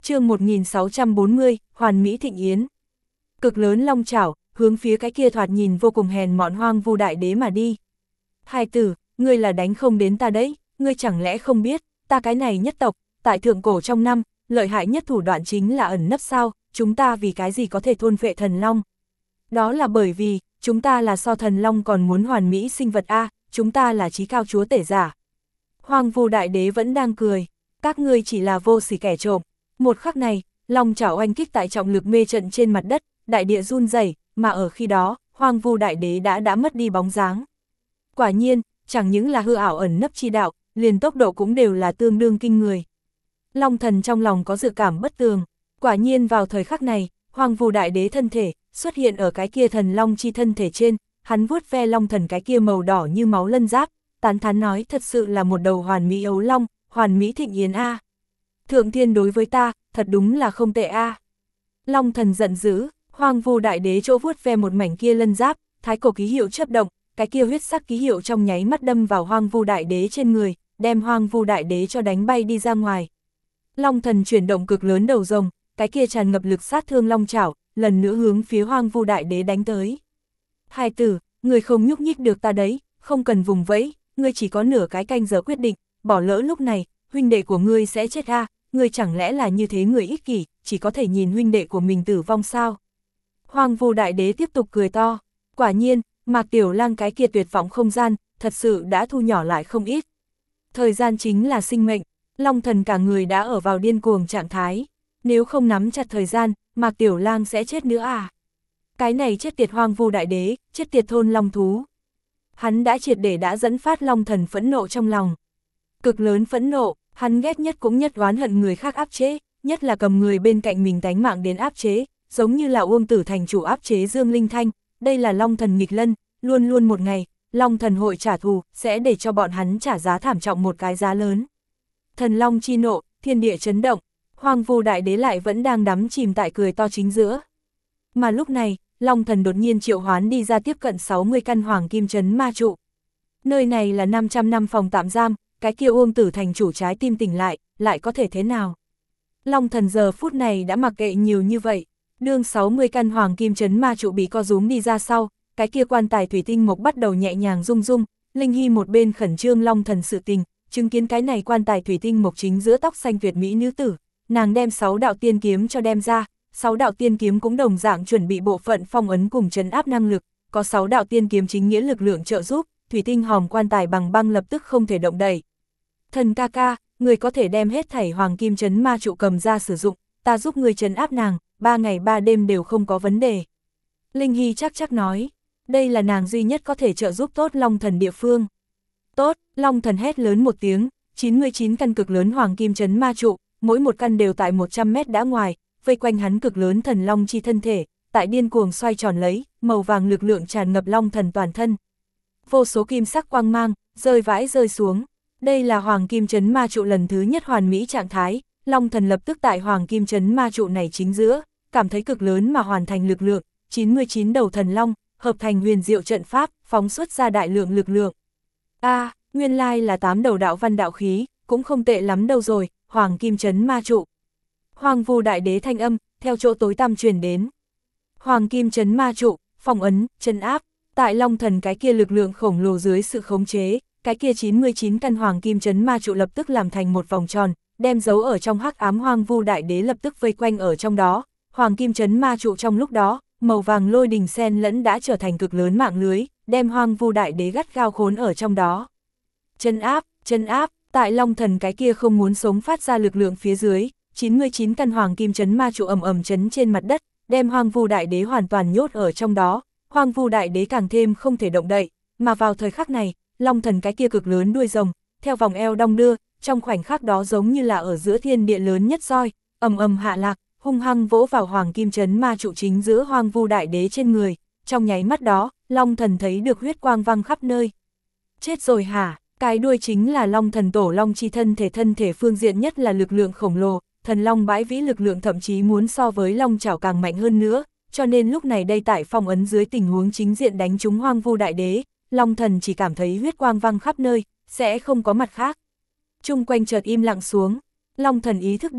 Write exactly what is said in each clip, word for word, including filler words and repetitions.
Chương một nghìn sáu trăm bốn mươi, Hoàn Mỹ Thịnh Yến. Cực lớn long chảo, hướng phía cái kia thoạt nhìn vô cùng hèn mọn Hoang Vu Đại Đế mà đi. Hai tử, ngươi là đánh không đến ta đấy, ngươi chẳng lẽ không biết, ta cái này nhất tộc, tại thượng cổ trong năm, lợi hại nhất thủ đoạn chính là ẩn nấp sao, chúng ta vì cái gì có thể thôn phệ thần long? Đó là bởi vì, chúng ta là so thần long còn muốn hoàn mỹ sinh vật A, chúng ta là chí cao chúa tể giả. Hoang Vu Đại Đế vẫn đang cười, các ngươi chỉ là vô sỉ kẻ trộm. Một khắc này, long chảo oanh kích tại trọng lực mê trận trên mặt đất, đại địa run rẩy, mà ở khi đó, Hoang Vu Đại Đế đã đã mất đi bóng dáng. Quả nhiên, chẳng những là hư ảo ẩn nấp chi đạo, liền tốc độ cũng đều là tương đương kinh người. Long thần trong lòng có dự cảm bất tường, quả nhiên vào thời khắc này, Hoang Vu Đại Đế thân thể xuất hiện ở cái kia thần long chi thân thể trên, hắn vuốt ve long thần cái kia màu đỏ như máu lân giáp, tán thán nói thật sự là một đầu hoàn mỹ ấu long, hoàn mỹ thịnh yến a. Thượng thiên đối với ta, thật đúng là không tệ a. Long thần giận dữ, Hoang Vu Đại Đế chỗ vuốt ve một mảnh kia lân giáp, thái cổ ký hiệu chớp động, cái kia huyết sắc ký hiệu trong nháy mắt đâm vào Hoang Vu Đại Đế trên người, đem Hoang Vu Đại Đế cho đánh bay đi ra ngoài. Long thần chuyển động cực lớn đầu rồng, cái kia tràn ngập lực sát thương long chảo, lần nữa hướng phía Hoang Vu Đại Đế đánh tới. Hai tử, người không nhúc nhích được ta đấy, không cần vùng vẫy, ngươi chỉ có nửa cái canh giờ quyết định, bỏ lỡ lúc này, huynh đệ của ngươi sẽ chết a, ngươi chẳng lẽ là như thế người ích kỷ, chỉ có thể nhìn huynh đệ của mình tử vong sao? Hoang Vu Đại Đế tiếp tục cười to, quả nhiên, Mạc Tiểu Lang cái kia tuyệt vọng không gian, thật sự đã thu nhỏ lại không ít. Thời gian chính là sinh mệnh, Long thần cả người đã ở vào điên cuồng trạng thái, nếu không nắm chặt thời gian, Mạc Tiểu Lang sẽ chết nữa à? Cái này chết tiệt Hoang Vu Đại Đế, chết tiệt thôn long thú. Hắn đã triệt để đã dẫn phát long thần phẫn nộ trong lòng. Cực lớn phẫn nộ, hắn ghét nhất cũng nhất oán hận người khác áp chế, nhất là cầm người bên cạnh mình tánh mạng đến áp chế, giống như là Uông Tử thành chủ áp chế Dương Linh Thanh, đây là long thần nghịch lân, luôn luôn một ngày, long thần hội trả thù, sẽ để cho bọn hắn trả giá thảm trọng một cái giá lớn. Thần long chi nộ, thiên địa chấn động, Hoang Vu Đại Đế lại vẫn đang đắm chìm tại cười to chính giữa. Mà lúc này, long thần đột nhiên triệu hoán đi ra tiếp cận sáu mươi căn hoàng kim trấn ma trụ. Nơi này là năm trăm năm phòng tạm giam, cái kia Uông Tử thành chủ trái tim tỉnh lại, lại có thể thế nào? Long thần giờ phút này đã mặc kệ nhiều như vậy, đương sáu mươi căn hoàng kim trấn ma trụ bị co rúm đi ra sau, cái kia quan tài thủy tinh mộc bắt đầu nhẹ nhàng rung rung, Linh Hy một bên khẩn trương long thần sự tình, chứng kiến cái này quan tài thủy tinh mộc chính giữa tóc xanh tuyệt mỹ nữ tử, nàng đem sáu đạo tiên kiếm cho đem ra, sáu đạo tiên kiếm cũng đồng dạng chuẩn bị bộ phận phong ấn cùng trấn áp năng lực, có sáu đạo tiên kiếm chính nghĩa lực lượng trợ giúp, thủy tinh hòm quan tài bằng băng lập tức không thể động đậy. Thần ca ca, người có thể đem hết thảy hoàng kim trấn ma trụ cầm ra sử dụng, ta giúp người trấn áp nàng, ba ngày ba đêm đều không có vấn đề. Linh Hy chắc chắc nói, đây là nàng duy nhất có thể trợ giúp tốt long thần địa phương. Tốt, long thần hét lớn một tiếng, chín mươi chín căn cực lớn hoàng kim trấn ma trụ, mỗi một căn đều tại một trăm mét đã ngoài, vây quanh hắn cực lớn thần long chi thân thể, tại điên cuồng xoay tròn lấy, màu vàng lực lượng tràn ngập long thần toàn thân. Vô số kim sắc quang mang, rơi vãi rơi xuống. Đây là hoàng kim trấn ma trụ lần thứ nhất hoàn mỹ trạng thái, long thần lập tức tại hoàng kim trấn ma trụ này chính giữa, cảm thấy cực lớn mà hoàn thành lực lượng, chín mươi chín đầu thần long, hợp thành huyền diệu trận pháp, phóng xuất ra đại lượng lực lượng. A, à, nguyên lai là tám đầu đạo văn đạo khí, cũng không tệ lắm đâu rồi, hoàng kim trấn ma trụ. Hoang Vu Đại Đế thanh âm, theo chỗ tối tăm truyền đến. Hoàng kim trấn ma trụ, phong ấn, trấn áp, tại long thần cái kia lực lượng khổng lồ dưới sự khống chế, cái kia chín mươi chín căn hoàng kim trấn ma trụ lập tức làm thành một vòng tròn, đem giấu ở trong hắc ám Hoang Vu Đại Đế lập tức vây quanh ở trong đó. Hoàng kim trấn ma trụ trong lúc đó, màu vàng lôi đình sen lẫn đã trở thành cực lớn mạng lưới, đem Hoang Vu Đại Đế gắt gao khốn ở trong đó. Trấn áp, trấn áp, tại long thần cái kia không muốn sống phát ra lực lượng phía dưới, chín mươi chín căn hoàng kim trấn ma trụ ầm ầm trấn trên mặt đất, đem Hoang Vu Đại Đế hoàn toàn nhốt ở trong đó. Hoang Vu Đại Đế càng thêm không thể động đậy, mà vào thời khắc này, long thần cái kia cực lớn đuôi rồng, theo vòng eo đong đưa, trong khoảnh khắc đó giống như là ở giữa thiên địa lớn nhất roi, ầm ầm hạ lạc, hung hăng vỗ vào hoàng kim trấn ma trụ chính giữa Hoang Vu Đại Đế trên người. Trong nháy mắt đó, long thần thấy được huyết quang văng khắp nơi. Chết rồi hả? Cái đuôi chính là long thần tổ long chi thân thể, thân thể phương diện nhất là lực lượng khổng lồ, thần long bãi vĩ lực lượng thậm chí muốn so với long chảo càng mạnh hơn nữa, cho nên lúc này đây tại phong ấn dưới tình huống chính diện đánh trúng Hoang Vu Đại Đế, long thần chỉ cảm thấy huyết quang văng khắp nơi, sẽ không có mặt khác. Chung quanh chợt im lặng xuống, long thần ý thức được,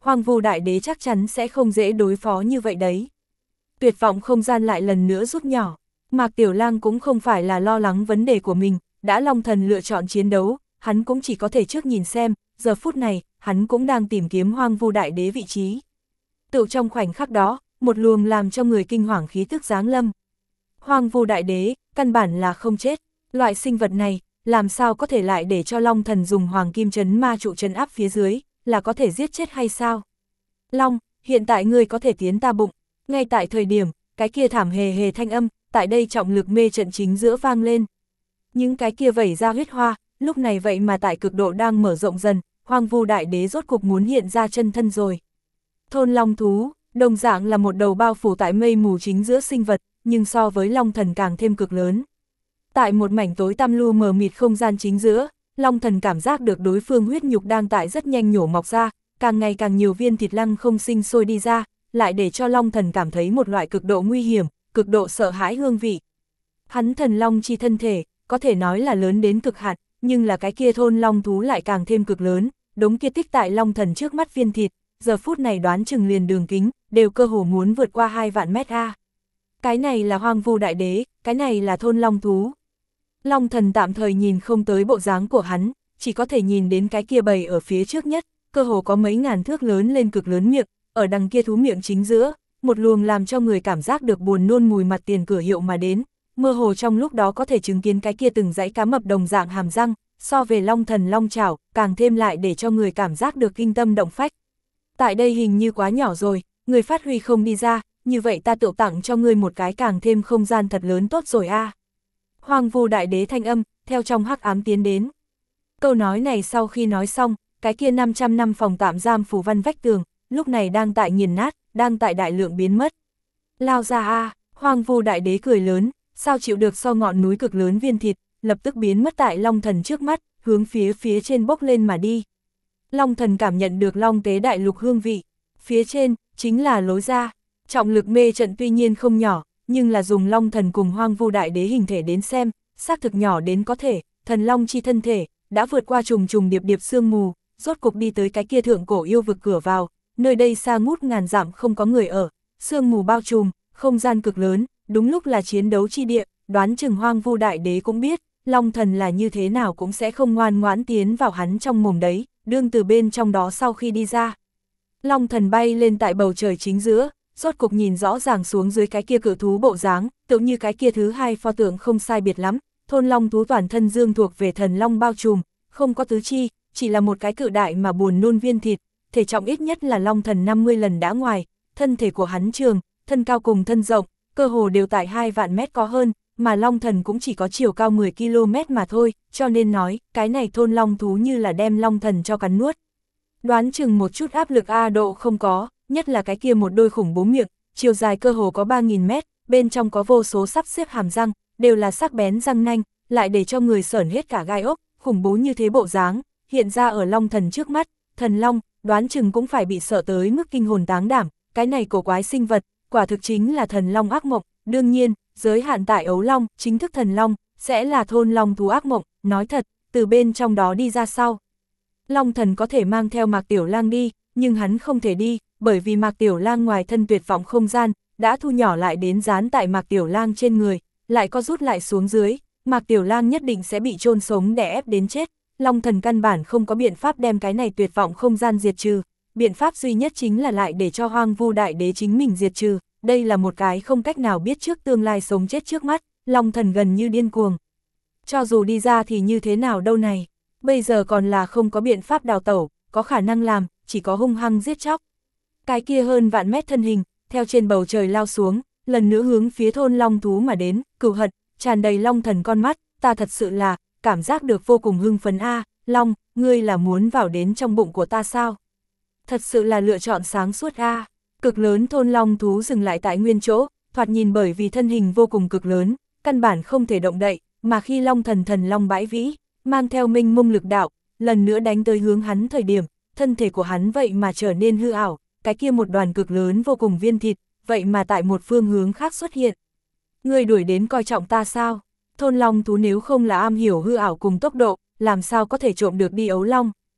Hoang Vu Đại Đế chắc chắn sẽ không dễ đối phó như vậy đấy. Tuyệt vọng không gian lại lần nữa rút nhỏ, Mạc Tiểu Lang cũng không phải là lo lắng vấn đề của mình, đã Long Thần lựa chọn chiến đấu, hắn cũng chỉ có thể trước nhìn xem, giờ phút này, hắn cũng đang tìm kiếm Hoang Vu Đại Đế vị trí. Tự trong khoảnh khắc đó, một luồng làm cho người kinh hoàng khí tức giáng lâm. Hoang Vu Đại Đế, căn bản là không chết, loại sinh vật này, làm sao có thể lại để cho Long Thần dùng Hoàng Kim Trấn Ma trụ trấn áp phía dưới, là có thể giết chết hay sao? Long, hiện tại ngươi có thể tiến ta bụng. Ngay tại thời điểm, cái kia thảm hề hề thanh âm, tại đây trọng lực mê trận chính giữa vang lên. Những cái kia vẩy ra huyết hoa, lúc này vậy mà tại cực độ đang mở rộng dần, Hoang Vu Đại Đế rốt cục muốn hiện ra chân thân rồi. Thôn Long thú, đồng dạng là một đầu bao phủ tại mây mù chính giữa sinh vật, nhưng so với Long Thần càng thêm cực lớn. Tại một mảnh tối tăm lu mờ mịt không gian chính giữa, Long Thần cảm giác được đối phương huyết nhục đang tại rất nhanh nhổ mọc ra, càng ngày càng nhiều viên thịt lăng không sinh sôi đi ra, lại để cho Long Thần cảm thấy một loại cực độ nguy hiểm, cực độ sợ hãi hương vị. Hắn thần long chi thân thể, có thể nói là lớn đến cực hạn, nhưng là cái kia thôn long thú lại càng thêm cực lớn, đống kia tích tại Long Thần trước mắt viên thịt, giờ phút này đoán chừng liền đường kính, đều cơ hồ muốn vượt qua hai vạn mét a. Cái này là Hoang Vu Đại Đế, cái này là thôn long thú. Long Thần tạm thời nhìn không tới bộ dáng của hắn, chỉ có thể nhìn đến cái kia bầy ở phía trước nhất, cơ hồ có mấy ngàn thước lớn lên cực lớn miệng, ở đằng kia thú miệng chính giữa, một luồng làm cho người cảm giác được buồn nôn mùi mặt tiền cửa hiệu mà đến, mơ hồ trong lúc đó có thể chứng kiến cái kia từng dãy cá mập đồng dạng hàm răng, so về Long Thần long chảo, càng thêm lại để cho người cảm giác được kinh tâm động phách. Tại đây hình như quá nhỏ rồi, người phát huy không đi ra, như vậy ta tự tặng cho ngươi một cái càng thêm không gian thật lớn tốt rồi a. À. Hoang Vu Đại Đế thanh âm, theo trong hắc ám tiến đến. Câu nói này sau khi nói xong, cái kia năm trăm năm phòng tạm giam phù văn vách tường, lúc này đang tại nghiền nát, đang tại đại lượng biến mất. Lao ra a, à, Hoang Vu Đại Đế cười lớn, sao chịu được so ngọn núi cực lớn viên thịt, lập tức biến mất tại Long Thần trước mắt, hướng phía phía trên bốc lên mà đi. Long Thần cảm nhận được Long Tế Đại Lục hương vị, phía trên, chính là lối ra. Trọng lực mê trận tuy nhiên không nhỏ, nhưng là dùng Long Thần cùng Hoang Vu Đại Đế hình thể đến xem, xác thực nhỏ đến có thể, thần long chi thân thể, đã vượt qua trùng trùng điệp điệp sương mù, rốt cục đi tới cái kia thượng cổ yêu vực cửa vào, nơi đây xa ngút ngàn dặm không có người ở, sương mù bao trùm, không gian cực lớn, đúng lúc là chiến đấu chi địa, đoán chừng Hoang Vu Đại Đế cũng biết, Long Thần là như thế nào cũng sẽ không ngoan ngoãn tiến vào hắn trong mồm đấy, đương từ bên trong đó sau khi đi ra. Long Thần bay lên tại bầu trời chính giữa, rốt cục nhìn rõ ràng xuống dưới cái kia cự thú bộ dáng, tự như cái kia thứ hai pho tượng không sai biệt lắm, thôn long thú toàn thân dương thuộc về thần long bao trùm, không có tứ chi, chỉ là một cái cự đại mà buồn nôn viên thịt, thể trọng ít nhất là Long Thần năm mươi lần đã ngoài, thân thể của hắn trường, thân cao cùng thân rộng, cơ hồ đều tại hai vạn mét có hơn, mà Long Thần cũng chỉ có chiều cao mười ki lô mét mà thôi, cho nên nói, cái này thôn long thú như là đem Long Thần cho cắn nuốt. Đoán chừng một chút áp lực A độ không có, nhất là cái kia một đôi khủng bố miệng, chiều dài cơ hồ có ba nghìn mét, bên trong có vô số sắp xếp hàm răng, đều là sắc bén răng nanh, lại để cho người sởn hết cả gai ốc, khủng bố như thế bộ dáng, hiện ra ở Long Thần trước mắt, thần long, đoán chừng cũng phải bị sợ tới mức kinh hồn táng đảm, cái này cổ quái sinh vật, quả thực chính là thần long ác mộng, đương nhiên, giới hạn tại ấu long, chính thức thần long, sẽ là thôn long thú ác mộng, nói thật, từ bên trong đó đi ra sau. Long Thần có thể mang theo Mạc Tiểu Lang đi, nhưng hắn không thể đi, bởi vì Mạc Tiểu Lang ngoài thân tuyệt vọng không gian, đã thu nhỏ lại đến dán tại Mạc Tiểu Lang trên người, lại có rút lại xuống dưới, Mạc Tiểu Lang nhất định sẽ bị chôn sống đè ép đến chết. Long Thần căn bản không có biện pháp đem cái này tuyệt vọng không gian diệt trừ, biện pháp duy nhất chính là lại để cho Hoang Vu Đại Đế chính mình diệt trừ, đây là một cái không cách nào biết trước tương lai sống chết trước mắt, Long Thần gần như điên cuồng. Cho dù đi ra thì như thế nào đâu này, bây giờ còn là không có biện pháp đào tẩu, có khả năng làm, chỉ có hung hăng giết chóc. Cái kia hơn vạn mét thân hình, theo trên bầu trời lao xuống, lần nữa hướng phía thôn long thú mà đến, cừu hận, tràn đầy Long Thần con mắt, ta thật sự là, cảm giác được vô cùng hưng phấn a, Long, ngươi là muốn vào đến trong bụng của ta sao? Thật sự là lựa chọn sáng suốt a. Cực lớn thôn long thú dừng lại tại nguyên chỗ, thoạt nhìn bởi vì thân hình vô cùng cực lớn, căn bản không thể động đậy, mà khi Long Thần thần long bãi vĩ, mang theo minh mông lực đạo, lần nữa đánh tới hướng hắn thời điểm, thân thể của hắn vậy mà trở nên hư ảo, cái kia một đoàn cực lớn vô cùng viên thịt, vậy mà tại một phương hướng khác xuất hiện. Ngươi đuổi đến coi trọng ta sao? Thôn long thú nếu không là am hiểu hư ảo cùng tốc độ, làm sao có thể trộm được đi ấu long?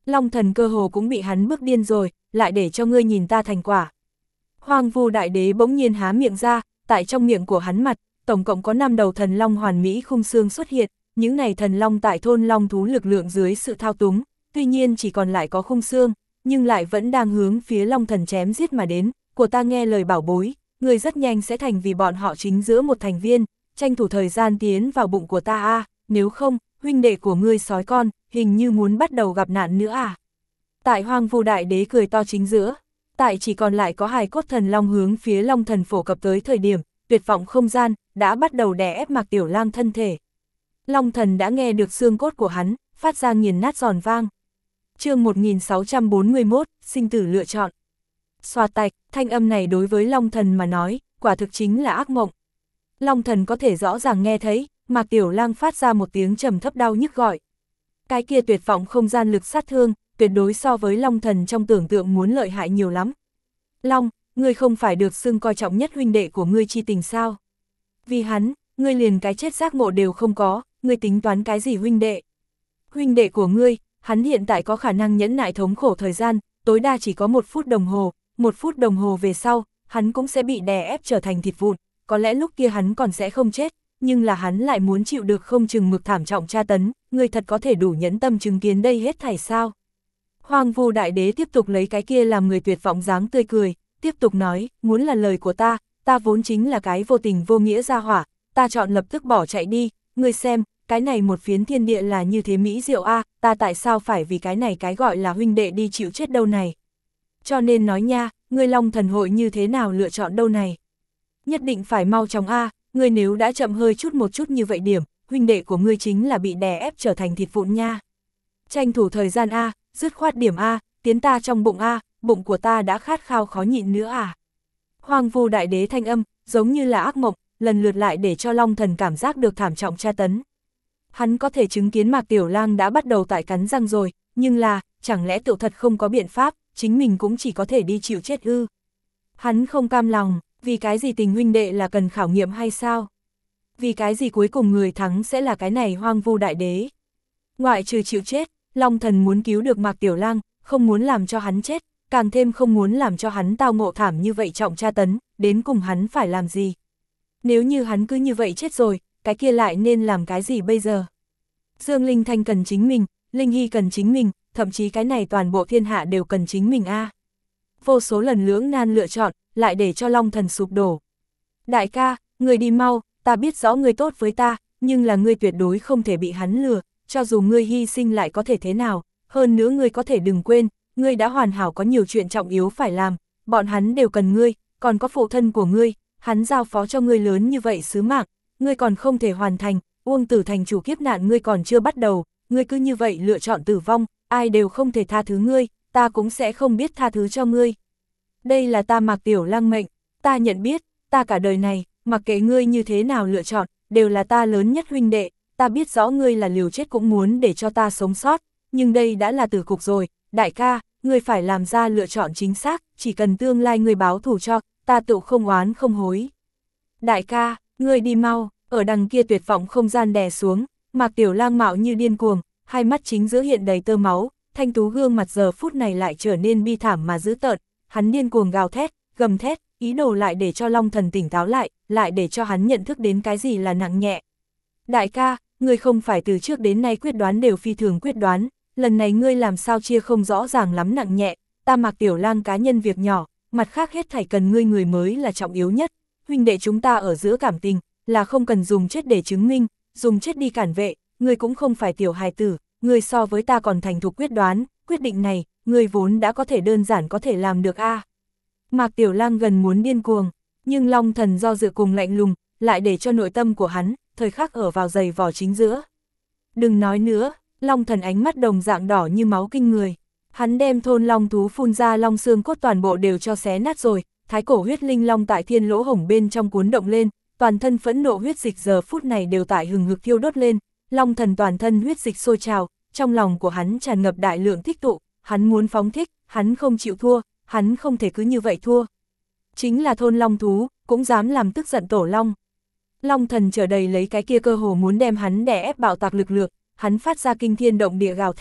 Long thần cơ hồ cũng bị hắn bức điên rồi, lại để cho ngươi nhìn ta thành quả. Hoang Vu Đại Đế bỗng nhiên há miệng ra, tại trong miệng của hắn mặt, tổng cộng có năm đầu thần long hoàn mỹ khung xương xuất hiện, những này thần long tại thôn long thú lực lượng dưới sự thao túng, tuy nhiên chỉ còn lại có khung xương, nhưng lại vẫn đang hướng phía long thần chém giết mà đến, của ta nghe lời bảo bối, người rất nhanh sẽ thành vì bọn họ chính giữa một thành viên, tranh thủ thời gian tiến vào bụng của ta a, nếu không, huynh đệ của ngươi sói con, hình như muốn bắt đầu gặp nạn nữa à. Tại Hoang Vu Đại Đế cười to chính giữa, tại chỉ còn lại có hài cốt thần long hướng phía long thần phổ cập tới thời điểm, tuyệt vọng không gian, đã bắt đầu đè ép Mạc Tiểu Lang thân thể. Long thần đã nghe được xương cốt của hắn, phát ra nghiền nát giòn vang. Chương một nghìn sáu trăm bốn mươi mốt, sinh tử lựa chọn. Xoa tạch, thanh âm này đối với Long thần mà nói, quả thực chính là ác mộng. Long thần có thể rõ ràng nghe thấy, Mạc Tiểu Lang phát ra một tiếng trầm thấp đau nhức gọi. Cái kia tuyệt vọng không gian lực sát thương, tuyệt đối so với Long thần trong tưởng tượng muốn lợi hại nhiều lắm. Long, ngươi không phải được xưng coi trọng nhất huynh đệ của ngươi chi tình sao? Vì hắn, ngươi liền cái chết giác ngộ đều không có, ngươi tính toán cái gì huynh đệ? Huynh đệ của ngươi, hắn hiện tại có khả năng nhẫn nại thống khổ thời gian, tối đa chỉ có một phút đồng hồ, một phút đồng hồ về sau, hắn cũng sẽ bị đè ép trở thành thịt vụn, có lẽ lúc kia hắn còn sẽ không chết, nhưng là hắn lại muốn chịu được không chừng mực thảm trọng tra tấn, ngươi thật có thể đủ nhẫn tâm chứng kiến đây hết thảy sao? Hoang Vu Đại Đế tiếp tục lấy cái kia làm người tuyệt vọng dáng tươi cười, tiếp tục nói, muốn là lời của ta, ta vốn chính là cái vô tình vô nghĩa gia hỏa, ta chọn lập tức bỏ chạy đi, ngươi xem, cái này một phiến thiên địa là như thế mỹ diệu a, ta tại sao phải vì cái này cái gọi là huynh đệ đi chịu chết đâu này. Cho nên nói nha, ngươi Long thần hội như thế nào lựa chọn đâu này. Nhất định phải mau chóng a, ngươi nếu đã chậm hơi chút một chút như vậy điểm, huynh đệ của ngươi chính là bị đè ép trở thành thịt vụn nha. Tranh thủ thời gian a, dứt khoát điểm a, tiến ta trong bụng a, bụng của ta đã khát khao khó nhịn nữa à. Hoang Vu Đại Đế thanh âm, giống như là ác mộng, lần lượt lại để cho Long thần cảm giác được thảm trọng tra tấn. Hắn có thể chứng kiến Mạc Tiểu Lang đã bắt đầu tại cắn răng rồi, nhưng là, chẳng lẽ tự thật không có biện pháp, chính mình cũng chỉ có thể đi chịu chết ư. Hắn không cam lòng, vì cái gì tình huynh đệ là cần khảo nghiệm hay sao? Vì cái gì cuối cùng người thắng sẽ là cái này Hoang Vu Đại Đế? Ngoại trừ chịu chết, Long thần muốn cứu được Mạc Tiểu Lang, không muốn làm cho hắn chết, càng thêm không muốn làm cho hắn tao ngộ thảm như vậy trọng tra tấn, đến cùng hắn phải làm gì? Nếu như hắn cứ như vậy chết rồi, cái kia lại nên làm cái gì bây giờ? Dương Linh Thanh cần chính mình, Linh Hy cần chính mình, thậm chí cái này toàn bộ thiên hạ đều cần chính mình a. À. Vô số lần lưỡng nan lựa chọn, lại để cho Long thần sụp đổ. Đại ca, người đi mau, ta biết rõ ngươi tốt với ta, nhưng là ngươi tuyệt đối không thể bị hắn lừa, cho dù ngươi hy sinh lại có thể thế nào, hơn nữa ngươi có thể đừng quên, ngươi đã hoàn hảo có nhiều chuyện trọng yếu phải làm, bọn hắn đều cần ngươi, còn có phụ thân của ngươi, hắn giao phó cho ngươi lớn như vậy sứ mạng, ngươi còn không thể hoàn thành, Uông Tử Thành chủ kiếp nạn ngươi còn chưa bắt đầu, ngươi cứ như vậy lựa chọn tử vong, ai đều không thể tha thứ ngươi, ta cũng sẽ không biết tha thứ cho ngươi. Đây là ta Mạc Tiểu Lang mệnh, ta nhận biết, ta cả đời này, mặc kệ ngươi như thế nào lựa chọn, đều là ta lớn nhất huynh đệ, ta biết rõ ngươi là liều chết cũng muốn để cho ta sống sót, nhưng đây đã là tử cục rồi, đại ca, ngươi phải làm ra lựa chọn chính xác, chỉ cần tương lai ngươi báo thù cho, ta tự không oán không hối. Đại ca, ngươi đi mau, ở đằng kia tuyệt vọng không gian đè xuống, Mạc Tiểu Lang mạo như điên cuồng, hai mắt chính giữa hiện đầy tơ máu, thanh tú gương mặt giờ phút này lại trở nên bi thảm mà dữ tợn, hắn điên cuồng gào thét, gầm thét, ý đồ lại để cho Long thần tỉnh táo lại, lại để cho hắn nhận thức đến cái gì là nặng nhẹ. Đại ca, ngươi không phải từ trước đến nay quyết đoán đều phi thường quyết đoán, lần này ngươi làm sao chia không rõ ràng lắm nặng nhẹ, ta Mạc Tiểu Lang cá nhân việc nhỏ, mặt khác hết thảy cần ngươi người mới là trọng yếu nhất, huynh đệ chúng ta ở giữa cảm tình, là không cần dùng chết để chứng minh, dùng chết đi cản vệ, ngươi cũng không phải tiểu hài tử, ngươi so với ta còn thành thục quyết đoán, quyết định này, ngươi vốn đã có thể đơn giản có thể làm được a. À. Mạc Tiểu Lang gần muốn điên cuồng, nhưng Long thần do dự cùng lạnh lùng, lại để cho nội tâm của hắn, thời khắc ở vào giày vò chính giữa. Đừng nói nữa, Long thần ánh mắt đồng dạng đỏ như máu kinh người. Hắn đem thôn long thú phun ra long xương cốt toàn bộ đều cho xé nát rồi, thái cổ huyết linh long tại thiên lỗ hổng bên trong cuốn động lên, toàn thân phẫn nộ huyết dịch giờ phút này đều tại hừng hực thiêu đốt lên, Long thần toàn thân huyết dịch sôi trào, trong lòng của hắn tràn ngập đại lượng thích tụ, hắn muốn phóng thích, hắn không chịu thua, hắn không thể cứ như vậy thua. Chính là thôn long thú, cũng dám làm tức giận tổ long. Long thần chờ đầy lấy cái kia cơ hồ muốn đem hắn đè ép bạo tạc lực lượng, hắn phát ra kinh thiên động địa gào thét,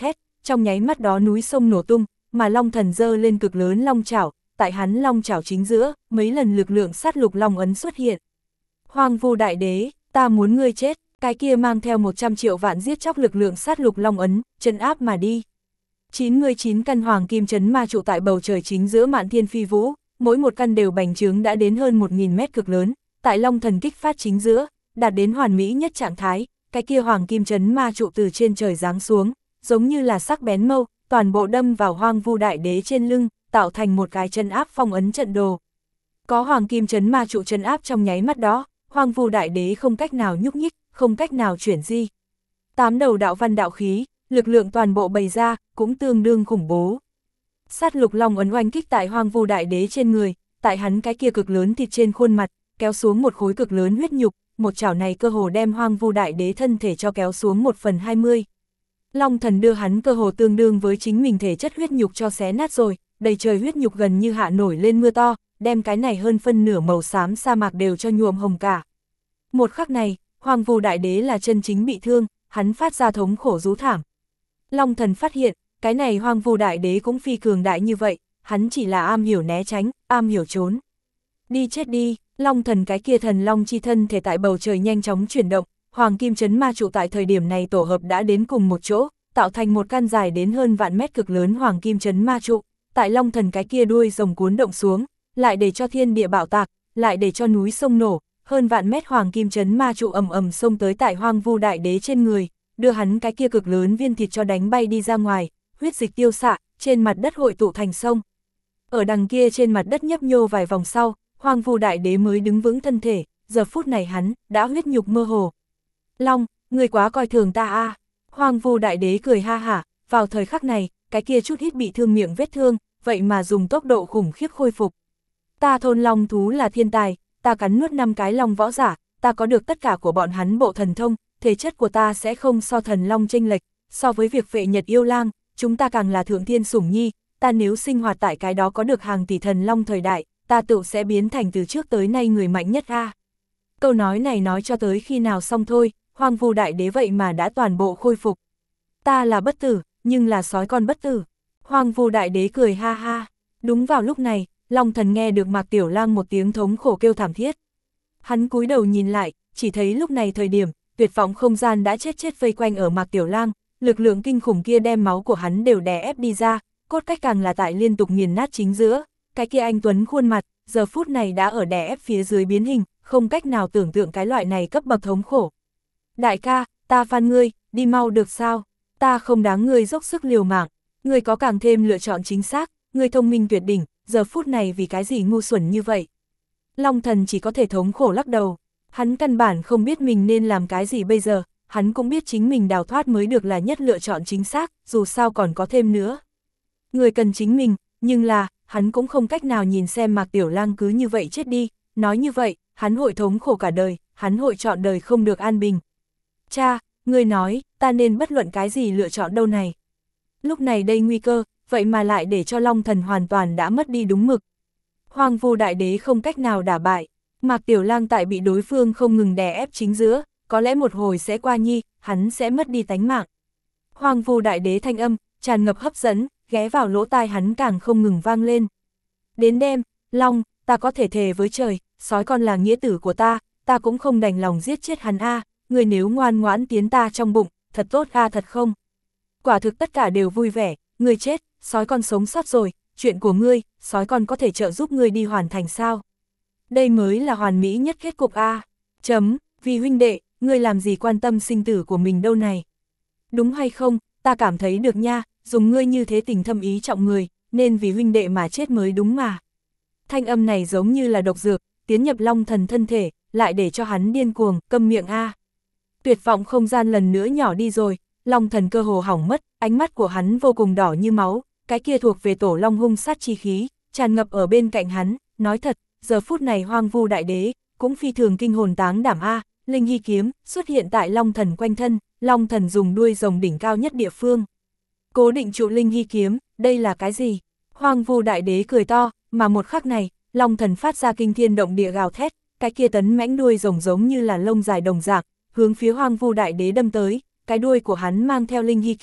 trong nháy mắt đó núi sông nổ tung, mà Long Thần giơ lên cực lớn long chảo, tại hắn long chảo chính giữa, mấy lần lực lượng sát lục long ấn xuất hiện. Hoang Vu Đại Đế, ta muốn ngươi chết, cái kia mang theo một trăm triệu vạn giết chóc lực lượng sát lục long ấn, trấn áp mà đi. chín mươi chín căn hoàng kim chấn ma trụ tại bầu trời chính giữa mạn thiên phi vũ, mỗi một căn đều bành trướng đã đến hơn một nghìn mét cực lớn, tại Long Thần kích phát chính giữa, đạt đến hoàn mỹ nhất trạng thái, cái kia hoàng kim chấn ma trụ từ trên trời giáng xuống, giống như là sắc bén mâu, toàn bộ đâm vào Hoang Vu Đại Đế trên lưng, tạo thành một cái chân áp phong ấn trận đồ. Có hoàng kim chấn ma trụ chân áp trong nháy mắt đó, Hoang Vu Đại Đế không cách nào nhúc nhích, không cách nào chuyển di. Tám đầu đạo văn đạo khí, lực lượng toàn bộ bày ra, cũng tương đương khủng bố. Sát lục long ấn oanh kích tại Hoang Vu Đại Đế trên người, tại hắn cái kia cực lớn thịt trên khuôn mặt, kéo xuống một khối cực lớn huyết nhục, một chảo này cơ hồ đem Hoang Vu Đại Đế thân thể cho kéo xuống một phần hai mươi. Long Thần đưa hắn cơ hồ tương đương với chính mình thể chất huyết nhục cho xé nát rồi, đầy trời huyết nhục gần như hạ nổi lên mưa to, đem cái này hơn phân nửa màu xám sa mạc đều cho nhuộm hồng cả. Một khắc này, Hoang Vu Đại Đế là chân chính bị thương, hắn phát ra thống khổ rú thảm. Long Thần phát hiện, cái này Hoang Vu Đại Đế cũng phi cường đại như vậy, hắn chỉ là am hiểu né tránh, am hiểu trốn. Đi chết đi, Long Thần cái kia thần long chi thân thể tại bầu trời nhanh chóng chuyển động, hoàng kim chấn ma trụ tại thời điểm này tổ hợp đã đến cùng một chỗ, tạo thành một căn dài đến hơn vạn mét cực lớn hoàng kim chấn ma trụ, tại Long Thần cái kia đuôi rồng cuốn động xuống, lại để cho thiên địa bạo tạc, lại để cho núi sông nổ, hơn vạn mét hoàng kim chấn ma trụ ầm ầm xông tới tại Hoang Vu Đại Đế trên người, đưa hắn cái kia cực lớn viên thịt cho đánh bay đi ra ngoài, huyết dịch tiêu xạ, trên mặt đất hội tụ thành sông. Ở đằng kia trên mặt đất nhấp nhô vài vòng sau, Hoang Vu Đại Đế mới đứng vững thân thể, giờ phút này hắn đã huyết nhục mơ hồ. Long, người quá coi thường ta a. À. Hoang Vu Đại Đế cười ha hả, vào thời khắc này, cái kia chút ít bị thương miệng vết thương, vậy mà dùng tốc độ khủng khiếp khôi phục. Ta thôn long thú là thiên tài, ta cắn nuốt năm cái long võ giả, ta có được tất cả của bọn hắn bộ thần thông, thể chất của ta sẽ không so thần long chênh lệch, so với việc vệ nhật yêu lang, chúng ta càng là thượng thiên sủng nhi, ta nếu sinh hoạt tại cái đó có được hàng tỷ thần long thời đại, ta tự sẽ biến thành từ trước tới nay người mạnh nhất a. Câu nói này nói cho tới khi nào xong thôi, Hoang Vu Đại Đế vậy mà đã toàn bộ khôi phục. Ta là bất tử, nhưng là sói con bất tử. Hoang Vu Đại Đế cười ha ha. Đúng vào lúc này, Long Thần nghe được Mạc Tiểu Lang một tiếng thống khổ kêu thảm thiết. Hắn cúi đầu nhìn lại, chỉ thấy lúc này thời điểm, tuyệt vọng không gian đã chết chết vây quanh ở Mạc Tiểu Lang, lực lượng kinh khủng kia đem máu của hắn đều đè ép đi ra, cốt cách càng là tại liên tục nghiền nát chính giữa, cái kia anh tuấn khuôn mặt, giờ phút này đã ở đè ép phía dưới biến hình, không cách nào tưởng tượng cái loại này cấp bậc thống khổ. Đại ca, ta van ngươi, đi mau được sao? Ta không đáng ngươi dốc sức liều mạng, ngươi có càng thêm lựa chọn chính xác, ngươi thông minh tuyệt đỉnh, giờ phút này vì cái gì ngu xuẩn như vậy? Long Thần chỉ có thể thống khổ lắc đầu, hắn căn bản không biết mình nên làm cái gì bây giờ, hắn cũng biết chính mình đào thoát mới được là nhất lựa chọn chính xác, dù sao còn có thêm nữa. Người cần chính mình, nhưng là, hắn cũng không cách nào nhìn xem Mạc Tiểu Lang cứ như vậy chết đi, nói như vậy, hắn hội thống khổ cả đời, hắn hội chọn đời không được an bình. Cha, ngươi nói, ta nên bất luận cái gì lựa chọn đâu này. Lúc này đây nguy cơ, vậy mà lại để cho Long Thần hoàn toàn đã mất đi đúng mực. Hoang Vu Đại Đế không cách nào đả bại, Mạc Tiểu Lang tại bị đối phương không ngừng đè ép chính giữa, có lẽ một hồi sẽ qua nhi, hắn sẽ mất đi tánh mạng. Hoang Vu Đại Đế thanh âm, tràn ngập hấp dẫn, ghé vào lỗ tai hắn càng không ngừng vang lên. Đến đêm, Long, ta có thể thề với trời, sói con là nghĩa tử của ta, ta cũng không đành lòng giết chết hắn a, người nếu ngoan ngoãn tiến ta trong bụng, thật tốt a thật không? Quả thực tất cả đều vui vẻ, ngươi chết, sói con sống sót rồi, chuyện của ngươi, sói con có thể trợ giúp ngươi đi hoàn thành sao? Đây mới là hoàn mỹ nhất kết cục a. Chấm, vì huynh đệ, ngươi làm gì quan tâm sinh tử của mình đâu này? Đúng hay không, ta cảm thấy được nha, dùng ngươi như thế tình thâm ý trọng người, nên vì huynh đệ mà chết mới đúng mà. Thanh âm này giống như là độc dược, tiến nhập Long Thần thân thể, lại để cho hắn điên cuồng, câm miệng a. Tuyệt vọng không gian lần nữa nhỏ đi rồi, Long Thần cơ hồ hỏng mất, ánh mắt của hắn vô cùng đỏ như máu, cái kia thuộc về tổ long hung sát chi khí, tràn ngập ở bên cạnh hắn, nói thật, giờ phút này Hoang Vu Đại Đế, cũng phi thường kinh hồn táng đảm a, linh hy kiếm xuất hiện tại Long Thần quanh thân, Long Thần dùng đuôi rồng đỉnh cao nhất địa phương. Cố định trụ linh hy kiếm, đây là cái gì? Hoang Vu Đại Đế cười to, mà một khắc này, Long Thần phát ra kinh thiên động địa gào thét, cái kia tấn mãnh đuôi rồng giống như là lông dài đồng dạng, hướng phía Hoang Vu Đại Đế đâm tới, cái đuôi của hắn mang theo linh hy kiếm,